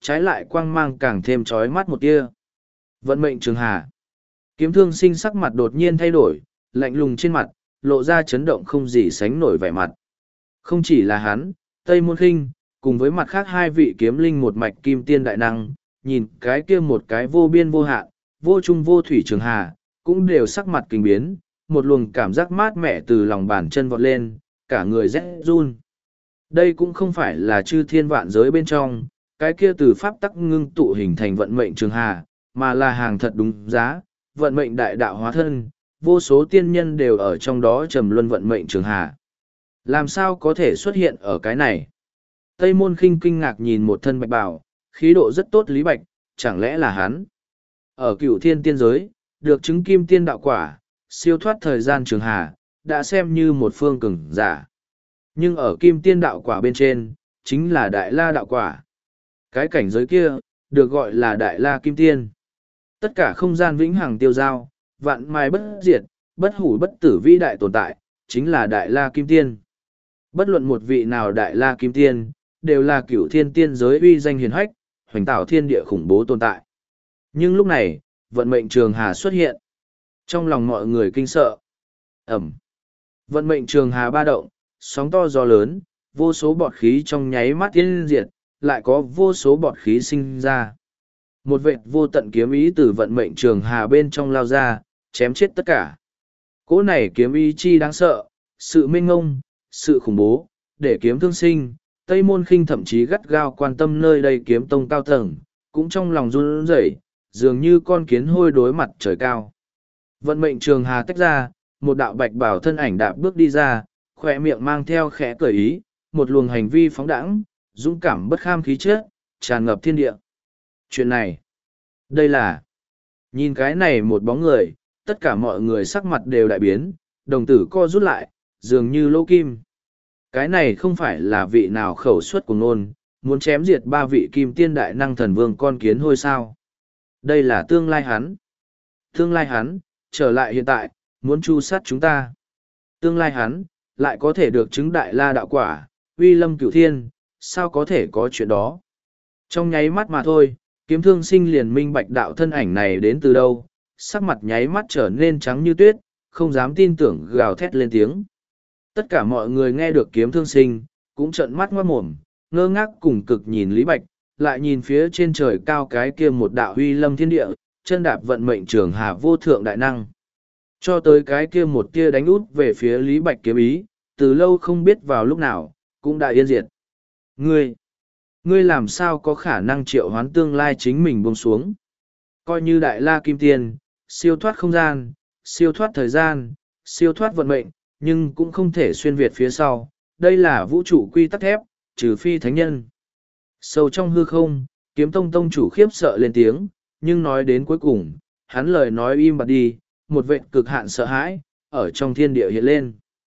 trái lại quang mang càng thêm trói mắt một tia. Vận mệnh trường hà. Kiếm thương sinh sắc mặt đột nhiên thay đổi, lạnh lùng trên mặt, lộ ra chấn động không gì sánh nổi vẻ mặt. Không chỉ là hắn, Tây Môn Khinh, cùng với mặt khác hai vị kiếm linh một mạch kim tiên đại năng, nhìn cái kia một cái vô biên vô hạn, vô trung vô thủy trường hà, cũng đều sắc mặt kinh biến, một luồng cảm giác mát mẻ từ lòng bàn chân vọt lên, cả người rét run. Đây cũng không phải là chư thiên vạn giới bên trong, cái kia từ pháp tắc ngưng tụ hình thành vận mệnh trường hà, mà là hàng thật đúng giá, vận mệnh đại đạo hóa thân, vô số tiên nhân đều ở trong đó trầm luân vận mệnh trường hà. Làm sao có thể xuất hiện ở cái này? Tây Môn Khinh kinh ngạc nhìn một thân bạch bào, khí độ rất tốt Lý Bạch, chẳng lẽ là hắn? Ở cựu thiên tiên giới, được chứng kim tiên đạo quả, siêu thoát thời gian trường hà, đã xem như một phương cường giả. Nhưng ở kim tiên đạo quả bên trên, chính là đại la đạo quả. Cái cảnh giới kia, được gọi là đại la kim tiên. Tất cả không gian vĩnh hằng tiêu giao, vạn mai bất diệt, bất hủ bất tử vĩ đại tồn tại, chính là đại la kim tiên. Bất luận một vị nào đại la kim tiên, đều là cửu thiên tiên giới uy danh hiền hách, hoành tạo thiên địa khủng bố tồn tại. Nhưng lúc này, vận mệnh trường hà xuất hiện. Trong lòng mọi người kinh sợ. Ẩm. Vận mệnh trường hà ba động, sóng to gió lớn, vô số bọt khí trong nháy mắt tiên diệt, lại có vô số bọt khí sinh ra. Một vệt vô tận kiếm ý từ vận mệnh trường hà bên trong lao ra, chém chết tất cả. Cỗ này kiếm ý chi đáng sợ, sự mênh ngông, sự khủng bố, để kiếm thương sinh, Tây Môn Khinh thậm chí gắt gao quan tâm nơi đây kiếm tông cao tầng, cũng trong lòng run rẩy, dường như con kiến hôi đối mặt trời cao. Vận mệnh trường hà tách ra, một đạo bạch bảo thân ảnh đạp bước đi ra, khỏe miệng mang theo khẽ cười ý, một luồng hành vi phóng đãng, dũng cảm bất kham khí chất, tràn ngập thiên địa. Chuyện này, đây là, nhìn cái này một bóng người, tất cả mọi người sắc mặt đều đại biến, đồng tử co rút lại, dường như lỗ kim. Cái này không phải là vị nào khẩu suất của nôn, muốn chém diệt ba vị kim tiên đại năng thần vương con kiến hôi sao. Đây là tương lai hắn. Tương lai hắn, trở lại hiện tại, muốn tru sát chúng ta. Tương lai hắn, lại có thể được chứng đại la đạo quả, uy lâm cửu thiên, sao có thể có chuyện đó. Trong nháy mắt mà thôi, kiếm thương sinh liền minh bạch đạo thân ảnh này đến từ đâu, sắc mặt nháy mắt trở nên trắng như tuyết, không dám tin tưởng gào thét lên tiếng. Tất cả mọi người nghe được kiếm thương sinh, cũng trợn mắt ngoát mồm, ngơ ngác cùng cực nhìn Lý Bạch, lại nhìn phía trên trời cao cái kia một đạo huy lâm thiên địa, chân đạp vận mệnh trường hà vô thượng đại năng. Cho tới cái kia một tia đánh út về phía Lý Bạch kiếm ý, từ lâu không biết vào lúc nào, cũng đã yên diệt. Ngươi, ngươi làm sao có khả năng triệu hoán tương lai chính mình buông xuống? Coi như đại la kim tiên, siêu thoát không gian, siêu thoát thời gian, siêu thoát vận mệnh, nhưng cũng không thể xuyên việt phía sau. Đây là vũ trụ quy tắc thép, trừ phi thánh nhân. Sâu trong hư không, kiếm tông tông chủ khiếp sợ lên tiếng, nhưng nói đến cuối cùng, hắn lời nói im bặt đi, một vệ cực hạn sợ hãi, ở trong thiên địa hiện lên.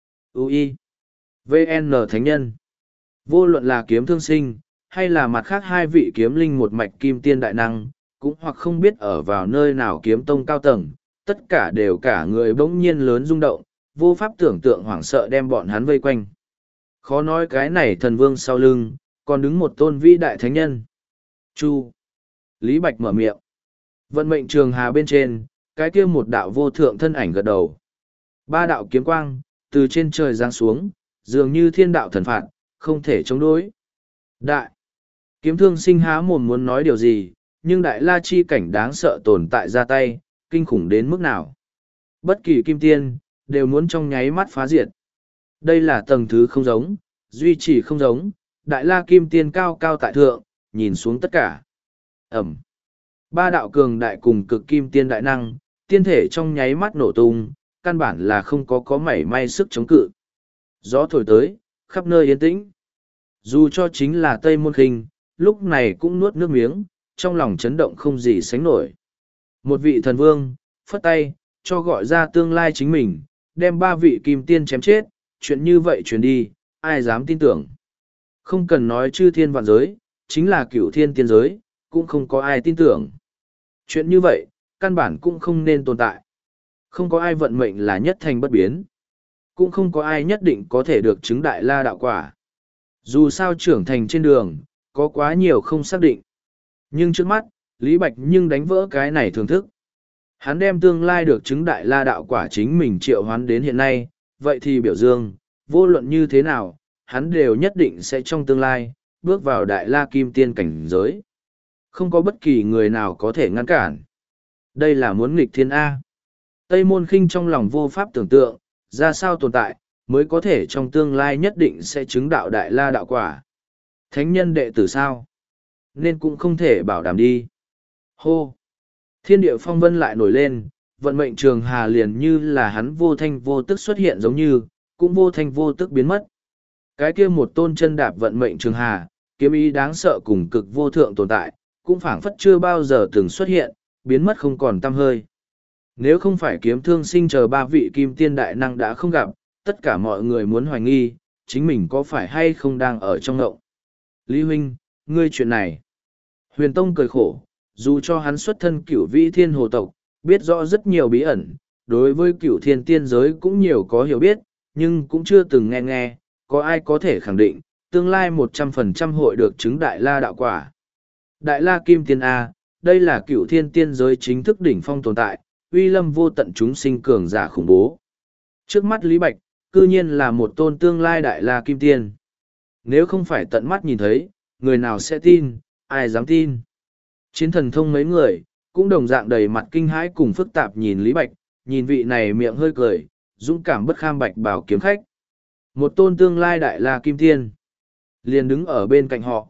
u i vê en thánh nhân. Vô luận là kiếm thương sinh, hay là mặt khác hai vị kiếm linh một mạch kim tiên đại năng, cũng hoặc không biết ở vào nơi nào kiếm tông cao tầng, tất cả đều cả người bỗng nhiên lớn rung động, vô pháp tưởng tượng hoảng sợ đem bọn hắn vây quanh. Khó nói cái này thần vương sau lưng, còn đứng một tôn vĩ đại thánh nhân. Chu. Lý Bạch mở miệng. Vận mệnh trường hà bên trên, cái kia một đạo vô thượng thân ảnh gật đầu. Ba đạo kiếm quang, từ trên trời giáng xuống, dường như thiên đạo thần phạt, không thể chống đối. Đại. Kiếm thương sinh há mồm muốn nói điều gì, nhưng đại la chi cảnh đáng sợ tồn tại ra tay, kinh khủng đến mức nào. Bất kỳ kim tiên, đều muốn trong nháy mắt phá diệt. Đây là tầng thứ không giống, duy trì không giống, đại la kim tiên cao cao tại thượng, nhìn xuống tất cả. Ẩm. Ba đạo cường đại cùng cực kim tiên đại năng, tiên thể trong nháy mắt nổ tung, căn bản là không có có mảy may sức chống cự. Gió thổi tới, khắp nơi yên tĩnh. Dù cho chính là Tây Môn Khinh, lúc này cũng nuốt nước miếng, trong lòng chấn động không gì sánh nổi. Một vị thần vương, phất tay, cho gọi ra tương lai chính mình, đem ba vị kim tiên chém chết, chuyện như vậy truyền đi, ai dám tin tưởng. Không cần nói chư thiên vạn giới, chính là cửu thiên tiên giới, cũng không có ai tin tưởng. Chuyện như vậy, căn bản cũng không nên tồn tại. Không có ai vận mệnh là nhất thành bất biến. Cũng không có ai nhất định có thể được chứng đại la đạo quả. Dù sao trưởng thành trên đường, có quá nhiều không xác định. Nhưng trước mắt, Lý Bạch nhưng đánh vỡ cái này thưởng thức. Hắn đem tương lai được chứng đại la đạo quả chính mình triệu hoán đến hiện nay, vậy thì biểu dương, vô luận như thế nào, hắn đều nhất định sẽ trong tương lai, bước vào đại la kim tiên cảnh giới. Không có bất kỳ người nào có thể ngăn cản. Đây là muốn nghịch thiên A. Tây Môn Khinh trong lòng vô pháp tưởng tượng, ra sao tồn tại, mới có thể trong tương lai nhất định sẽ chứng đạo đại la đạo quả. Thánh nhân đệ tử sao? Nên cũng không thể bảo đảm đi. Hô! Thiên địa phong vân lại nổi lên, vận mệnh trường hà liền như là hắn vô thanh vô tức xuất hiện giống như, cũng vô thanh vô tức biến mất. Cái kia một tôn chân đạp vận mệnh trường hà, kiếm ý đáng sợ cùng cực vô thượng tồn tại, cũng phảng phất chưa bao giờ từng xuất hiện, biến mất không còn tăm hơi. Nếu không phải kiếm thương sinh chờ ba vị kim tiên đại năng đã không gặp, tất cả mọi người muốn hoài nghi, chính mình có phải hay không đang ở trong ngộng. Lý huynh, ngươi chuyện này. Huyền Tông cười khổ, dù cho hắn xuất thân cửu vĩ thiên hồ tộc, biết rõ rất nhiều bí ẩn, đối với cửu thiên tiên giới cũng nhiều có hiểu biết, nhưng cũng chưa từng nghe nghe, có ai có thể khẳng định, tương lai một trăm phần trăm hội được chứng đại la đạo quả. Đại la kim tiên A, đây là cửu thiên tiên giới chính thức đỉnh phong tồn tại, uy lâm vô tận chúng sinh cường giả khủng bố. Trước mắt Lý Bạch, cư nhiên là một tôn tương lai đại la kim tiên. Nếu không phải tận mắt nhìn thấy, người nào sẽ tin, ai dám tin. Chiến thần thông mấy người, cũng đồng dạng đầy mặt kinh hãi cùng phức tạp nhìn Lý Bạch, nhìn vị này miệng hơi cười, dũng cảm bất kham bạch bảo kiếm khách. Một tôn tương lai đại la kim tiên, liền đứng ở bên cạnh họ.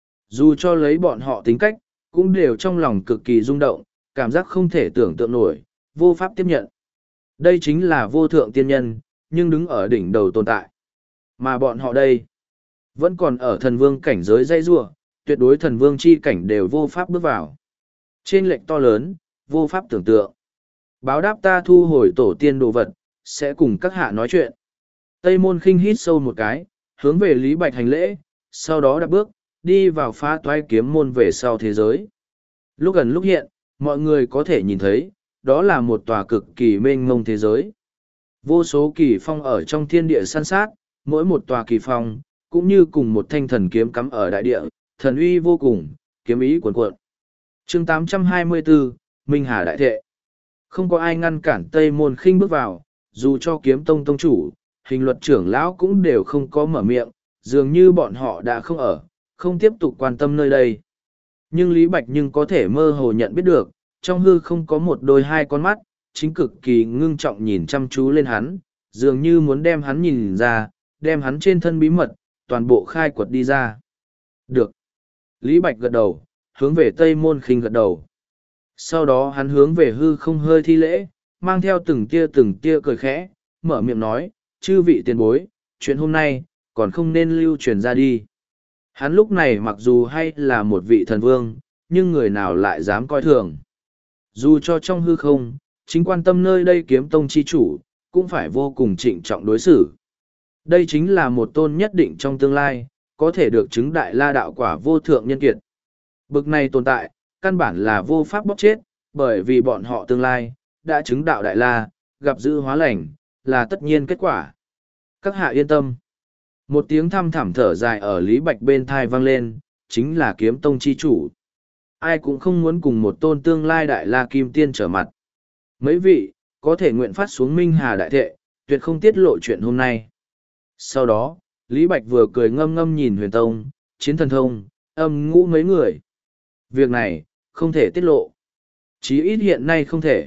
Dù cho lấy bọn họ tính cách, cũng đều trong lòng cực kỳ rung động, cảm giác không thể tưởng tượng nổi, vô pháp tiếp nhận. Đây chính là vô thượng tiên nhân, nhưng đứng ở đỉnh đầu tồn tại. Mà bọn họ đây, vẫn còn ở thần vương cảnh giới dây rua, tuyệt đối thần vương chi cảnh đều vô pháp bước vào. Trên lệnh to lớn, vô pháp tưởng tượng. Báo đáp ta thu hồi tổ tiên đồ vật, sẽ cùng các hạ nói chuyện. Tây Môn Khinh hít sâu một cái, hướng về Lý Bạch hành lễ, sau đó đạp bước, đi vào phá toái kiếm môn về sau thế giới. Lúc gần lúc hiện, mọi người có thể nhìn thấy, đó là một tòa cực kỳ mênh mông thế giới. Vô số kỳ phong ở trong thiên địa san sát, mỗi một tòa kỳ phong, cũng như cùng một thanh thần kiếm cắm ở đại địa, thần uy vô cùng, kiếm ý cuồn cuộn. Chương tám trăm hai mươi bốn, Minh Hà Đại Thệ. Không có ai ngăn cản Tây Môn Khinh bước vào, dù cho kiếm tông tông chủ, hình luật trưởng lão cũng đều không có mở miệng, dường như bọn họ đã không ở, không tiếp tục quan tâm nơi đây. Nhưng Lý Bạch nhưng có thể mơ hồ nhận biết được, trong hư không có một đôi hai con mắt, chính cực kỳ ngưng trọng nhìn chăm chú lên hắn, dường như muốn đem hắn nhìn ra, đem hắn trên thân bí mật, toàn bộ khai quật đi ra. Được. Lý Bạch gật đầu, hướng về Tây Môn Khinh gật đầu. Sau đó hắn hướng về hư không hơi thi lễ, mang theo từng tia từng tia cười khẽ, mở miệng nói, chư vị tiền bối, chuyện hôm nay, còn không nên lưu truyền ra đi. Hắn lúc này mặc dù hay là một vị thần vương, nhưng người nào lại dám coi thường. Dù cho trong hư không, chính quan tâm nơi đây kiếm tông chi chủ, cũng phải vô cùng trịnh trọng đối xử. Đây chính là một tôn nhất định trong tương lai, có thể được chứng đại la đạo quả vô thượng nhân kiệt. Bực này tồn tại, căn bản là vô pháp bóc chết, bởi vì bọn họ tương lai, đã chứng đạo đại la, gặp dữ hóa lành, là tất nhiên kết quả. Các hạ yên tâm. Một tiếng thăm thẳm thở dài ở Lý Bạch bên thai vang lên, chính là kiếm tông chi chủ. Ai cũng không muốn cùng một tôn tương lai đại la kim tiên trở mặt. Mấy vị, có thể nguyện phát xuống Minh Hà Đại Thệ, tuyệt không tiết lộ chuyện hôm nay. Sau đó, Lý Bạch vừa cười ngâm ngâm nhìn Huyền Tông, Chiến Thần Thông, âm ngũ mấy người. Việc này, không thể tiết lộ. Chí ít hiện nay không thể.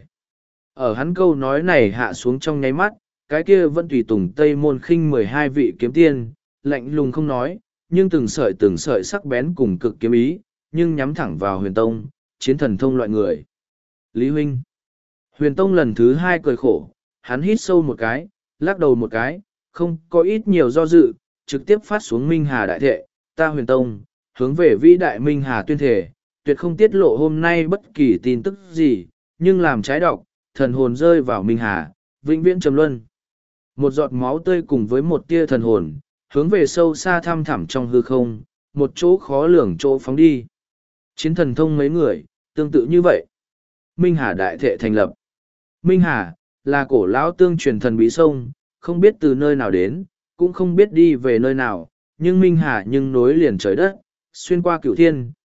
Ở hắn câu nói này hạ xuống trong nháy mắt, cái kia vẫn tùy tùng Tây Môn Khinh mười hai vị kiếm tiên, lạnh lùng không nói, nhưng từng sợi từng sợi sắc bén cùng cực kiếm ý, nhưng nhắm thẳng vào Huyền Tông, Chiến Thần Thông loại người. Lý huynh. Huyền Tông lần thứ hai cười khổ, hắn hít sâu một cái, lắc đầu một cái, không có ít nhiều do dự, trực tiếp phát xuống Minh Hà Đại Thệ, ta Huyền Tông, hướng về vĩ đại Minh Hà tuyên thể, tuyệt không tiết lộ hôm nay bất kỳ tin tức gì, nhưng làm trái độc, thần hồn rơi vào Minh Hà, vĩnh viễn trầm luân. Một giọt máu tươi cùng với một tia thần hồn, hướng về sâu xa thăm thẳm trong hư không, một chỗ khó lường chỗ phóng đi. Chiến Thần Thông mấy người, tương tự như vậy. Minh Hà Đại Thệ thành lập. Minh Hà, là cổ lão tương truyền thần bí sông, không biết từ nơi nào đến, cũng không biết đi về nơi nào, nhưng Minh Hà nhưng nối liền trời đất, xuyên qua cửu thiên,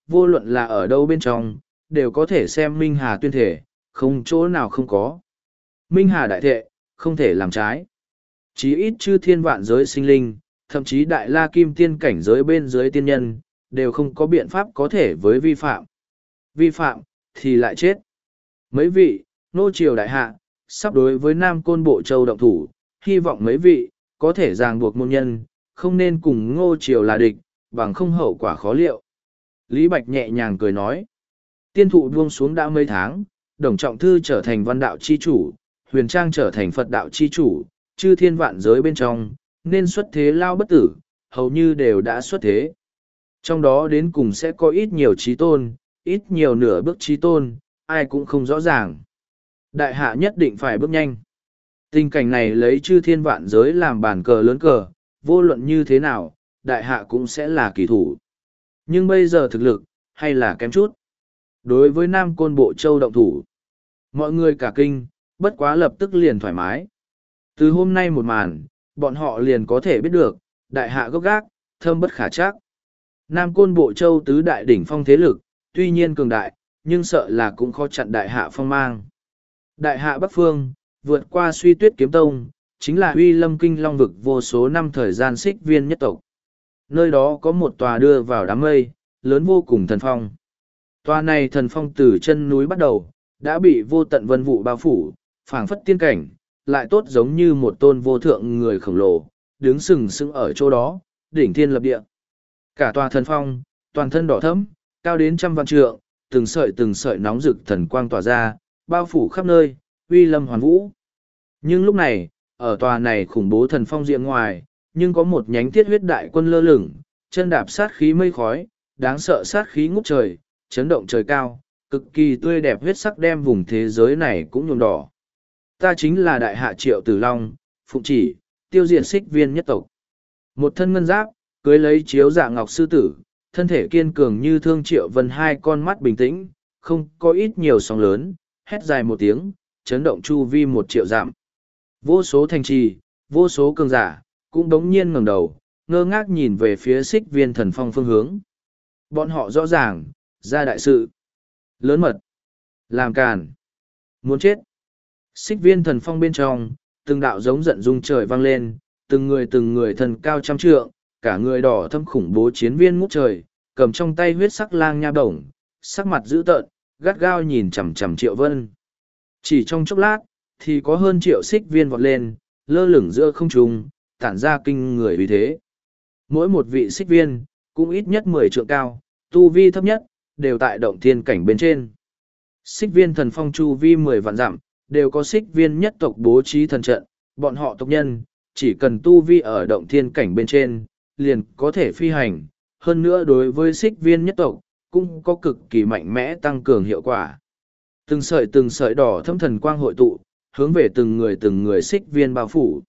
vô luận là ở đâu bên trong, đều có thể xem Minh Hà tuyên thể, không chỗ nào không có. Minh Hà đại thệ, không thể làm trái. Chí ít chư thiên vạn giới sinh linh, thậm chí đại la kim tiên cảnh giới bên dưới tiên nhân, đều không có biện pháp có thể với vi phạm. Vi phạm, thì lại chết. Mấy vị, nô triều đại hạ, sắp đối với Nam Côn Bộ Châu động thủ, hy vọng mấy vị, có thể ràng buộc môn nhân, không nên cùng ngô triều là địch, bằng không hậu quả khó liệu. Lý Bạch nhẹ nhàng cười nói, tiên thụ buông xuống đã mấy tháng, Đồng Trọng Thư trở thành văn đạo chi chủ, Huyền Trang trở thành Phật đạo chi chủ, chư thiên vạn giới bên trong, nên xuất thế lao bất tử, hầu như đều đã xuất thế. Trong đó đến cùng sẽ có ít nhiều trí tôn, ít nhiều nửa bước trí tôn, ai cũng không rõ ràng. Đại hạ nhất định phải bước nhanh. Tình cảnh này lấy chư thiên vạn giới làm bàn cờ lớn cờ, vô luận như thế nào, đại hạ cũng sẽ là kỳ thủ. Nhưng bây giờ thực lực, hay là kém chút. Đối với Nam Côn Bộ Châu động thủ, mọi người cả kinh, bất quá lập tức liền thoải mái. Từ hôm nay một màn, bọn họ liền có thể biết được, đại hạ gốc gác, thơm bất khả trắc. Nam Côn Bộ Châu tứ đại đỉnh phong thế lực, tuy nhiên cường đại, nhưng sợ là cũng khó chặn đại hạ phong mang. Đại hạ Bắc Phương, vượt qua Suy Tuyết Kiếm Tông, chính là Uy Lâm Kinh Long vực vô số năm thời gian xích viên nhất tộc. Nơi đó có một tòa đưa vào đám mây, lớn vô cùng thần phong. Tòa này thần phong từ chân núi bắt đầu, đã bị vô tận vân vụ bao phủ, phảng phất tiên cảnh, lại tốt giống như một tôn vô thượng người khổng lồ, đứng sừng sững ở chỗ đó, đỉnh thiên lập địa. Cả tòa thần phong, toàn thân đỏ thẫm, cao đến trăm vạn trượng, từng sợi từng sợi nóng rực thần quang tỏa ra, bao phủ khắp nơi, uy lâm hoàn vũ. Nhưng lúc này, ở tòa này khủng bố thần phong diện ngoài, nhưng có một nhánh thiết huyết đại quân lơ lửng, chân đạp sát khí mây khói, đáng sợ sát khí ngút trời, chấn động trời cao, cực kỳ tươi đẹp huyết sắc đem vùng thế giới này cũng nhuộm đỏ. Ta chính là đại hạ Triệu Tử Long, phụng chỉ, tiêu diệt xích viên nhất tộc. Một thân ngân giáp, cưới lấy chiếu dạ ngọc sư tử, thân thể kiên cường như thương Triệu Vân, hai con mắt bình tĩnh, không có ít nhiều sóng lớn, hét dài một tiếng, chấn động chu vi một triệu dặm. Vô số thành trì, vô số cường giả, cũng đống nhiên ngẩng đầu, ngơ ngác nhìn về phía xích viên thần phong phương hướng. Bọn họ rõ ràng, ra đại sự. Lớn mật. Làm càn. Muốn chết. Xích viên thần phong bên trong, từng đạo giống giận rung trời vang lên, từng người từng người thần cao trăm trượng, cả người đỏ thâm khủng bố chiến viên ngút trời, cầm trong tay huyết sắc lang nha bổng, sắc mặt dữ tợn, gắt gao nhìn chằm chằm Triệu Vân. Chỉ trong chốc lát, thì có hơn triệu xích viên vọt lên, lơ lửng giữa không trung, tản ra kinh người uy thế. Mỗi một vị xích viên, cũng ít nhất mười trượng cao, tu vi thấp nhất, đều tại động thiên cảnh bên trên. Xích viên thần phong chu vi mười vạn dặm, đều có xích viên nhất tộc bố trí thần trận, bọn họ tộc nhân, chỉ cần tu vi ở động thiên cảnh bên trên, liền có thể phi hành, hơn nữa đối với xích viên nhất tộc, cũng có cực kỳ mạnh mẽ tăng cường hiệu quả. Từng sợi từng sợi đỏ thâm thần quang hội tụ, hướng về từng người từng người xích viên bao phủ.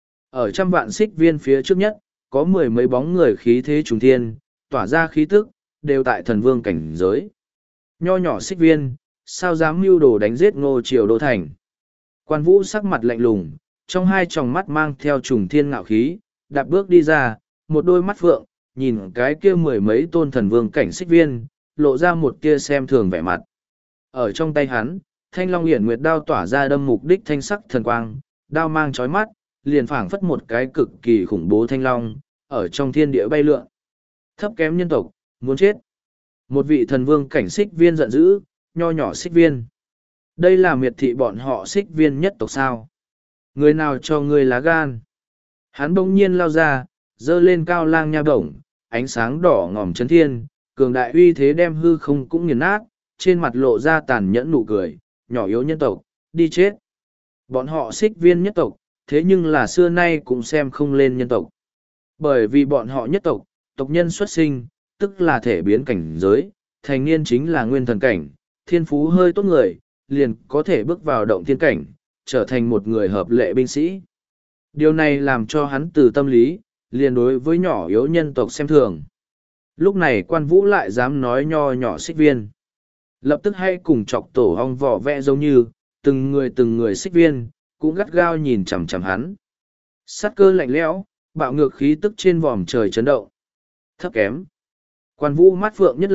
Ở trăm vạn xích viên phía trước nhất, có mười mấy bóng người khí thế trùng thiên, tỏa ra khí tức, đều tại thần vương cảnh giới. Nho nhỏ xích viên, sao dám mưu đồ đánh giết Ngô Triều Đô Thành. Quan Vũ sắc mặt lạnh lùng, trong hai tròng mắt mang theo trùng thiên ngạo khí, đạp bước đi ra, một đôi mắt phượng, nhìn cái kia mười mấy tôn thần vương cảnh xích viên, lộ ra một tia xem thường vẻ mặt. Ở trong tay hắn, thanh long hiển nguyệt đao tỏa ra đâm mục đích thanh sắc thần quang, đao mang chói mắt, liền phảng phất một cái cực kỳ khủng bố thanh long, ở trong thiên địa bay lượn. Thấp kém nhân tộc, muốn chết. Một vị thần vương cảnh xích viên giận dữ, nho nhỏ xích viên. Đây là miệt thị bọn họ xích viên nhất tộc sao. Người nào cho người lá gan. Hắn bỗng nhiên lao ra, dơ lên cao lang nha bổng, ánh sáng đỏ ngòm chấn thiên, cường đại uy thế đem hư không cũng nghiền nát, trên mặt lộ ra tàn nhẫn nụ cười, nhỏ yếu nhân tộc, đi chết. Bọn họ xích viên nhất tộc, thế nhưng là xưa nay cũng xem không lên nhân tộc. Bởi vì bọn họ nhất tộc, tộc nhân xuất sinh, tức là thể biến cảnh giới, thành niên chính là nguyên thần cảnh, thiên phú hơi tốt người, liền có thể bước vào động thiên cảnh, trở thành một người hợp lệ binh sĩ. Điều này làm cho hắn từ tâm lý, liền đối với nhỏ yếu nhân tộc xem thường. Lúc này Quan Vũ lại dám nói nho nhỏ xích viên. Lập tức hay cùng chọc tổ hong vỏ vẽ giống như, từng người từng người xích viên, cũng gắt gao nhìn chằm chằm hắn. Sát cơ lạnh lẽo, bạo ngược khí tức trên vòm trời chấn động. Thấp kém. Quan Vũ mắt phượng nhất lập,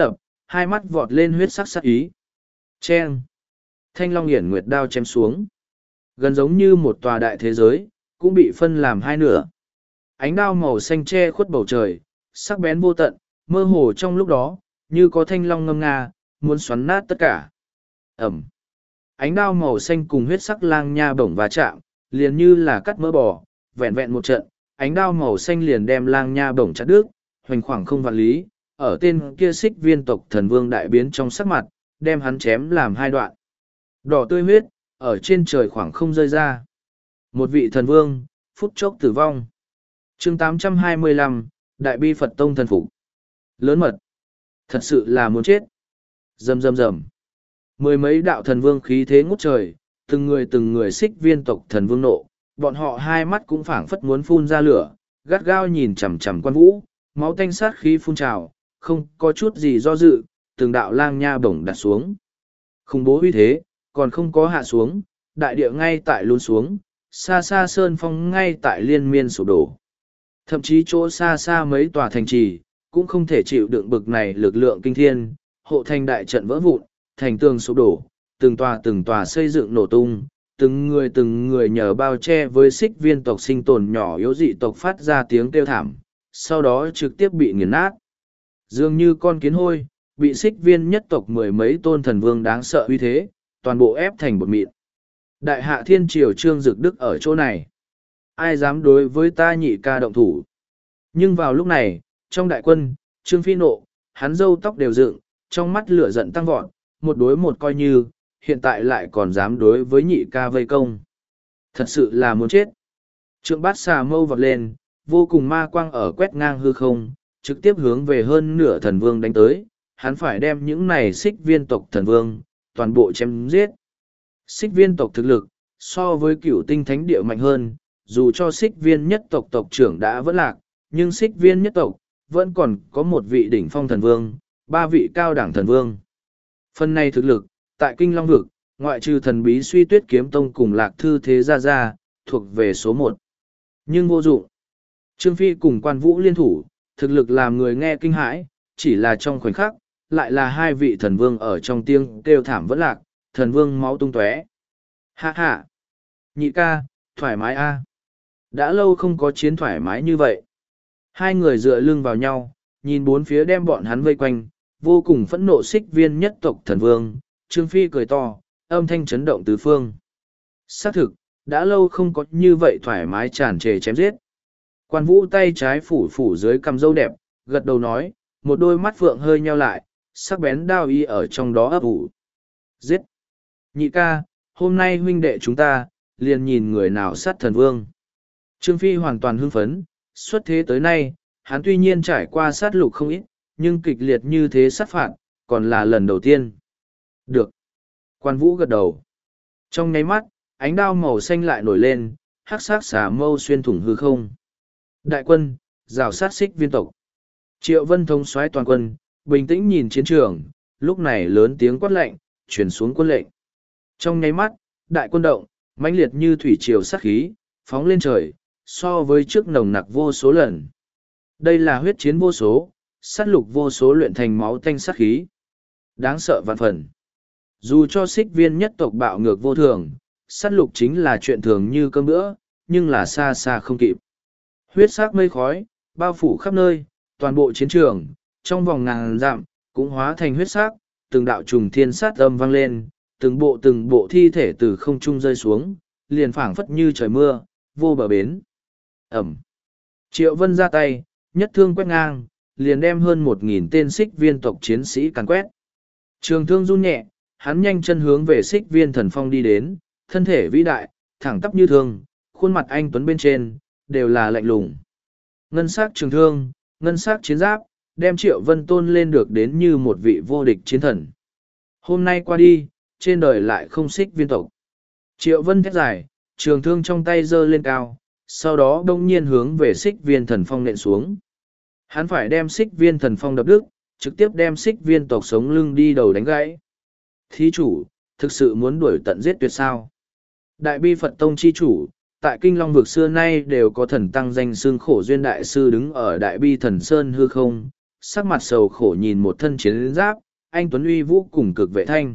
hai mắt vọt lên huyết sắc sắc ý. Chen! Thanh long hiển nguyệt đao chém xuống. Gần giống như một tòa đại thế giới, cũng bị phân làm hai nửa. Ánh đao màu xanh che khuất bầu trời, sắc bén vô tận, mơ hồ trong lúc đó, như có thanh long ngâm nga, muốn xoắn nát tất cả. Ẩm! Ánh đao màu xanh cùng huyết sắc lang nha bổng va chạm, liền như là cắt mỡ bò, vẹn vẹn một trận, ánh đao màu xanh liền đem lang nha bổng chặt đứt, hoành khoảng không vạn lý, ở tên kia xích viên tộc thần vương đại biến trong sắc mặt, đem hắn chém làm hai đoạn. Đỏ tươi huyết, ở trên trời khoảng không rơi ra. Một vị thần vương, phút chốc tử vong. chương tám trăm hai mươi lăm, Đại bi Phật Tông thần phục. Lớn mật. Thật sự là muốn chết. Rầm rầm rầm. Mười mấy đạo thần vương khí thế ngút trời, từng người từng người xích viên tộc thần vương nộ, bọn họ hai mắt cũng phảng phất muốn phun ra lửa, gắt gao nhìn chằm chằm quan vũ, máu tanh sát khí phun trào, không có chút gì do dự, từng đạo lang nha bổng đặt xuống. Khủng bố uy thế, còn không có hạ xuống, đại địa ngay tại luôn xuống, xa xa sơn phong ngay tại liên miên sụp đổ. Thậm chí chỗ xa xa mấy tòa thành trì, cũng không thể chịu đựng bực này lực lượng kinh thiên, hộ thành đại trận vỡ vụn, thành tường sụp đổ, từng tòa từng tòa xây dựng nổ tung, từng người từng người nhờ bao che với xích viên tộc sinh tồn nhỏ yếu dị tộc phát ra tiếng kêu thảm, sau đó trực tiếp bị nghiền nát. Dường như con kiến hôi, bị xích viên nhất tộc mười mấy tôn thần vương đáng sợ uy thế, toàn bộ ép thành bột mịn. Đại hạ thiên triều Trương Dực Đức ở chỗ này. Ai dám đối với ta nhị ca động thủ. Nhưng vào lúc này, trong đại quân, Trương Phi nộ, hắn râu tóc đều dựng, trong mắt lửa giận tăng vọt, một đối một coi như, hiện tại lại còn dám đối với nhị ca vây công. Thật sự là muốn chết. Trượng bát xà mâu vọt lên, vô cùng ma quang ở quét ngang hư không, trực tiếp hướng về hơn nửa thần vương đánh tới, hắn phải đem những này xích viên tộc thần vương, toàn bộ chém giết. Xích viên tộc thực lực, so với cửu tinh thánh địa mạnh hơn, dù cho xích viên nhất tộc tộc trưởng đã vẫn lạc, nhưng xích viên nhất tộc, vẫn còn có một vị đỉnh phong thần vương, ba vị cao đẳng thần vương. Phần này thực lực, tại Kinh Long Vực, ngoại trừ thần bí Suy Tuyết Kiếm Tông cùng Lạc Thư Thế Gia Gia, thuộc về số một. Nhưng vô dụng. Trương Phi cùng Quan Vũ liên thủ, thực lực làm người nghe kinh hãi, chỉ là trong khoảnh khắc, lại là hai vị thần vương ở trong tiếng kêu thảm vẫn lạc, thần vương máu tung tóe. Hạ hạ! Nhị ca, thoải mái a. Đã lâu không có chiến thoải mái như vậy. Hai người dựa lưng vào nhau, nhìn bốn phía đem bọn hắn vây quanh, vô cùng phẫn nộ xích viên nhất tộc thần vương, Trương Phi cười to, âm thanh chấn động tứ phương. Xác thực, đã lâu không có như vậy thoải mái tràn trề chém giết. Quan Vũ tay trái phủ phủ dưới cằm râu đẹp, gật đầu nói, một đôi mắt phượng hơi nheo lại, sắc bén đao y ở trong đó ấp ủ. Giết! Nhị ca, hôm nay huynh đệ chúng ta, liền nhìn người nào sát thần vương. Trương Phi hoàn toàn hưng phấn, xuất thế tới nay, hắn tuy nhiên trải qua sát lục không ít, nhưng kịch liệt như thế sát phạt, còn là lần đầu tiên. Được. Quan Vũ gật đầu. Trong nháy mắt, ánh đao màu xanh lại nổi lên, hắc sát xà mâu xuyên thủng hư không. Đại quân, rào sát xích viên tộc. Triệu Vân thống soái toàn quân, bình tĩnh nhìn chiến trường, lúc này lớn tiếng quát lệnh, truyền xuống quân lệnh. Trong nháy mắt, đại quân động, mãnh liệt như thủy triều sát khí, phóng lên trời, so với trước nồng nặc vô số lần. Đây là huyết chiến vô số, sát lục vô số luyện thành máu tanh sát khí. Đáng sợ vạn phần. Dù cho xích viên nhất tộc bạo ngược vô thường, sát lục chính là chuyện thường như cơm bữa, nhưng là xa xa không kịp. Huyết sắc mây khói, bao phủ khắp nơi, toàn bộ chiến trường, trong vòng ngàn dặm, cũng hóa thành huyết sắc, từng đạo trùng thiên sát âm vang lên, từng bộ từng bộ thi thể từ không trung rơi xuống, liền phảng phất như trời mưa, vô bờ bến. Ẩm. Triệu Vân ra tay, nhất thương quét ngang, liền đem hơn một nghìn tên xích viên tộc chiến sĩ càn quét. Trường thương run nhẹ, hắn nhanh chân hướng về xích viên thần phong đi đến, thân thể vĩ đại, thẳng tắp như thương, khuôn mặt anh tuấn bên trên, đều là lạnh lùng. Ngân sắc trường thương, ngân sắc chiến giáp, đem Triệu Vân tôn lên được đến như một vị vô địch chiến thần. Hôm nay qua đi, trên đời lại không xích viên tộc. Triệu Vân thét dài, trường thương trong tay giơ lên cao, sau đó đông nhiên hướng về xích viên thần phong nện xuống. Hắn phải đem xích viên thần phong đập đứt, trực tiếp đem xích viên tộc sống lưng đi đầu đánh gãy. Thí chủ, thực sự muốn đuổi tận giết tuyệt sao? Đại bi Phật Tông chi chủ, tại Kinh Long vực xưa nay đều có thần tăng danh xương khổ duyên đại sư đứng ở đại bi thần sơn hư không, sắc mặt sầu khổ nhìn một thân chiến giáp, anh Tuấn uy vũ cùng cực vệ thanh.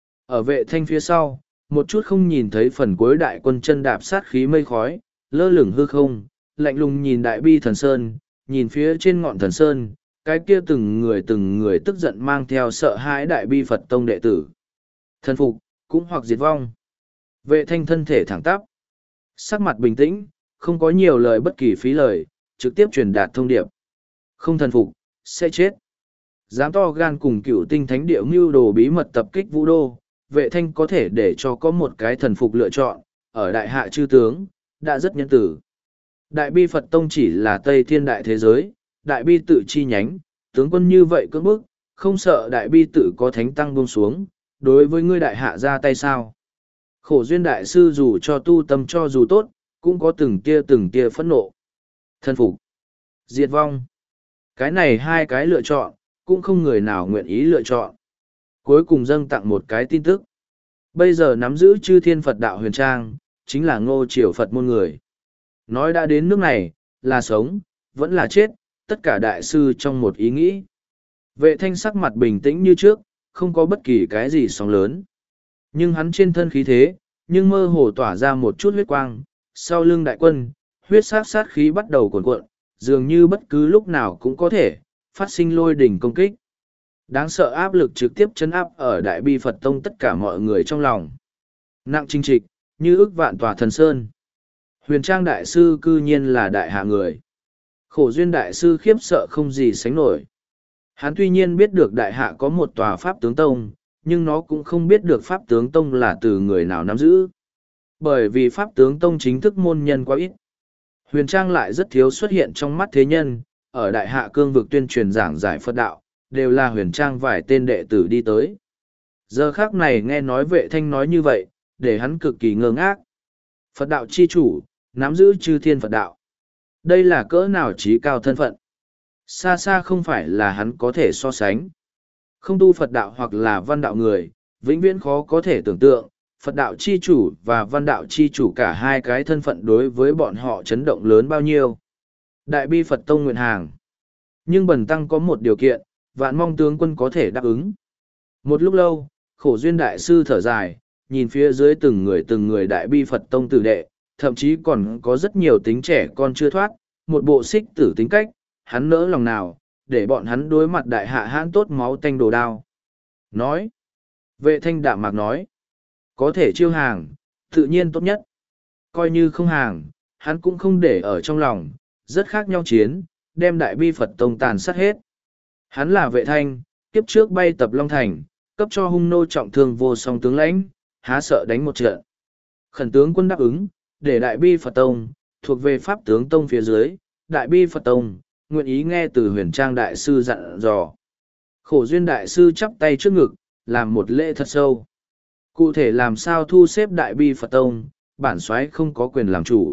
Ở vệ thanh phía sau, một chút không nhìn thấy phần cuối đại quân chân đạp sát khí mây khói, lơ lửng hư không, lạnh lùng nhìn đại bi thần sơn, nhìn phía trên ngọn thần sơn, cái kia từng người từng người tức giận mang theo sợ hãi đại bi Phật tông đệ tử. Thần phục, cũng hoặc diệt vong. Vệ thanh thân thể thẳng tắp, sắc mặt bình tĩnh, không có nhiều lời bất kỳ phí lời, trực tiếp truyền đạt thông điệp. Không thần phục, sẽ chết. Dám to gan cùng cựu tinh thánh địa mưu đồ bí mật tập kích vũ đô, vệ thanh có thể để cho có một cái thần phục lựa chọn, ở đại hạ chư tướng, đã rất nhân tử. Đại bi Phật tông chỉ là Tây Thiên đại thế giới, đại bi tự chi nhánh, tướng quân như vậy cưỡng bức, không sợ đại bi tự có thánh tăng buông xuống, đối với ngươi đại hạ ra tay sao. Khổ duyên đại sư dù cho tu tâm cho dù tốt, cũng có từng tia từng tia phẫn nộ. Thân phục, diệt vong. Cái này hai cái lựa chọn, cũng không người nào nguyện ý lựa chọn. Cuối cùng dâng tặng một cái tin tức. Bây giờ nắm giữ chư thiên Phật đạo huyền trang, chính là Ngô Triều Phật môn người. Nói đã đến nước này, là sống, vẫn là chết, tất cả đại sư trong một ý nghĩ. Vệ thanh sắc mặt bình tĩnh như trước, không có bất kỳ cái gì sóng lớn. Nhưng hắn trên thân khí thế, nhưng mơ hồ tỏa ra một chút huyết quang, sau lưng đại quân, huyết sát sát khí bắt đầu cuồn cuộn, dường như bất cứ lúc nào cũng có thể, phát sinh lôi đỉnh công kích. Đáng sợ áp lực trực tiếp chấn áp ở đại bi Phật tông tất cả mọi người trong lòng. Nặng trinh trịch, như ức vạn tòa thần sơn. Huyền Trang đại sư cư nhiên là đại hạ người. Khổ duyên đại sư khiếp sợ không gì sánh nổi. Hắn tuy nhiên biết được đại hạ có một tòa pháp tướng tông, nhưng nó cũng không biết được pháp tướng tông là từ người nào nắm giữ. Bởi vì pháp tướng tông chính thức môn nhân quá ít. Huyền Trang lại rất thiếu xuất hiện trong mắt thế nhân, ở đại hạ cương vực tuyên truyền giảng giải Phật đạo, đều là Huyền Trang vài tên đệ tử đi tới. Giờ khác này nghe nói vệ thanh nói như vậy, để hắn cực kỳ ngơ ngác. Phật đạo chi chủ, nắm giữ chư thiên Phật đạo. Đây là cỡ nào trí cao thân phận. Xa xa không phải là hắn có thể so sánh. Không tu Phật đạo hoặc là văn đạo người, vĩnh viễn khó có thể tưởng tượng, Phật đạo chi chủ và văn đạo chi chủ cả hai cái thân phận đối với bọn họ chấn động lớn bao nhiêu. Đại bi Phật tông nguyện hàng. Nhưng bần tăng có một điều kiện, vạn mong tướng quân có thể đáp ứng. Một lúc lâu, khổ duyên đại sư thở dài, nhìn phía dưới từng người từng người đại bi Phật tông tử đệ, thậm chí còn có rất nhiều tính trẻ con chưa thoát, một bộ xích tử tính cách, hắn nỡ lòng nào, để bọn hắn đối mặt đại hạ hãn tốt máu tanh đồ đao. Nói, vệ thanh đạm mạc nói, có thể chiêu hàng, tự nhiên tốt nhất. Coi như không hàng, hắn cũng không để ở trong lòng, rất khác nhau chiến, đem đại bi Phật tông tàn sát hết. Hắn là vệ thanh, kiếp trước bay tập Long Thành, cấp cho hung nô trọng thương vô song tướng lãnh, há sợ đánh một trận. Khẩn tướng quân đáp ứng, để đại bi Phật tông, thuộc về pháp tướng tông phía dưới, đại bi Phật tông, nguyện ý nghe từ huyền trang đại sư dặn dò. Khổ duyên đại sư chắp tay trước ngực, làm một lễ thật sâu. Cụ thể làm sao thu xếp đại bi Phật tông, bản soái không có quyền làm chủ.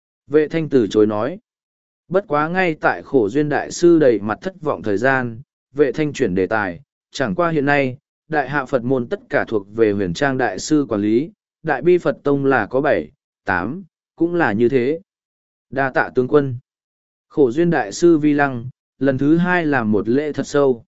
Vệ thanh từ chối nói. Bất quá ngay tại khổ duyên đại sư đầy mặt thất vọng thời gian, vệ thanh chuyển đề tài, chẳng qua hiện nay, đại hạ Phật môn tất cả thuộc về huyền trang đại sư quản lý, đại bi Phật tông là có bảy, tám, cũng là như thế. Đa tạ tướng quân. Khổ duyên đại sư vi lăng, lần thứ hai làm một lễ thật sâu.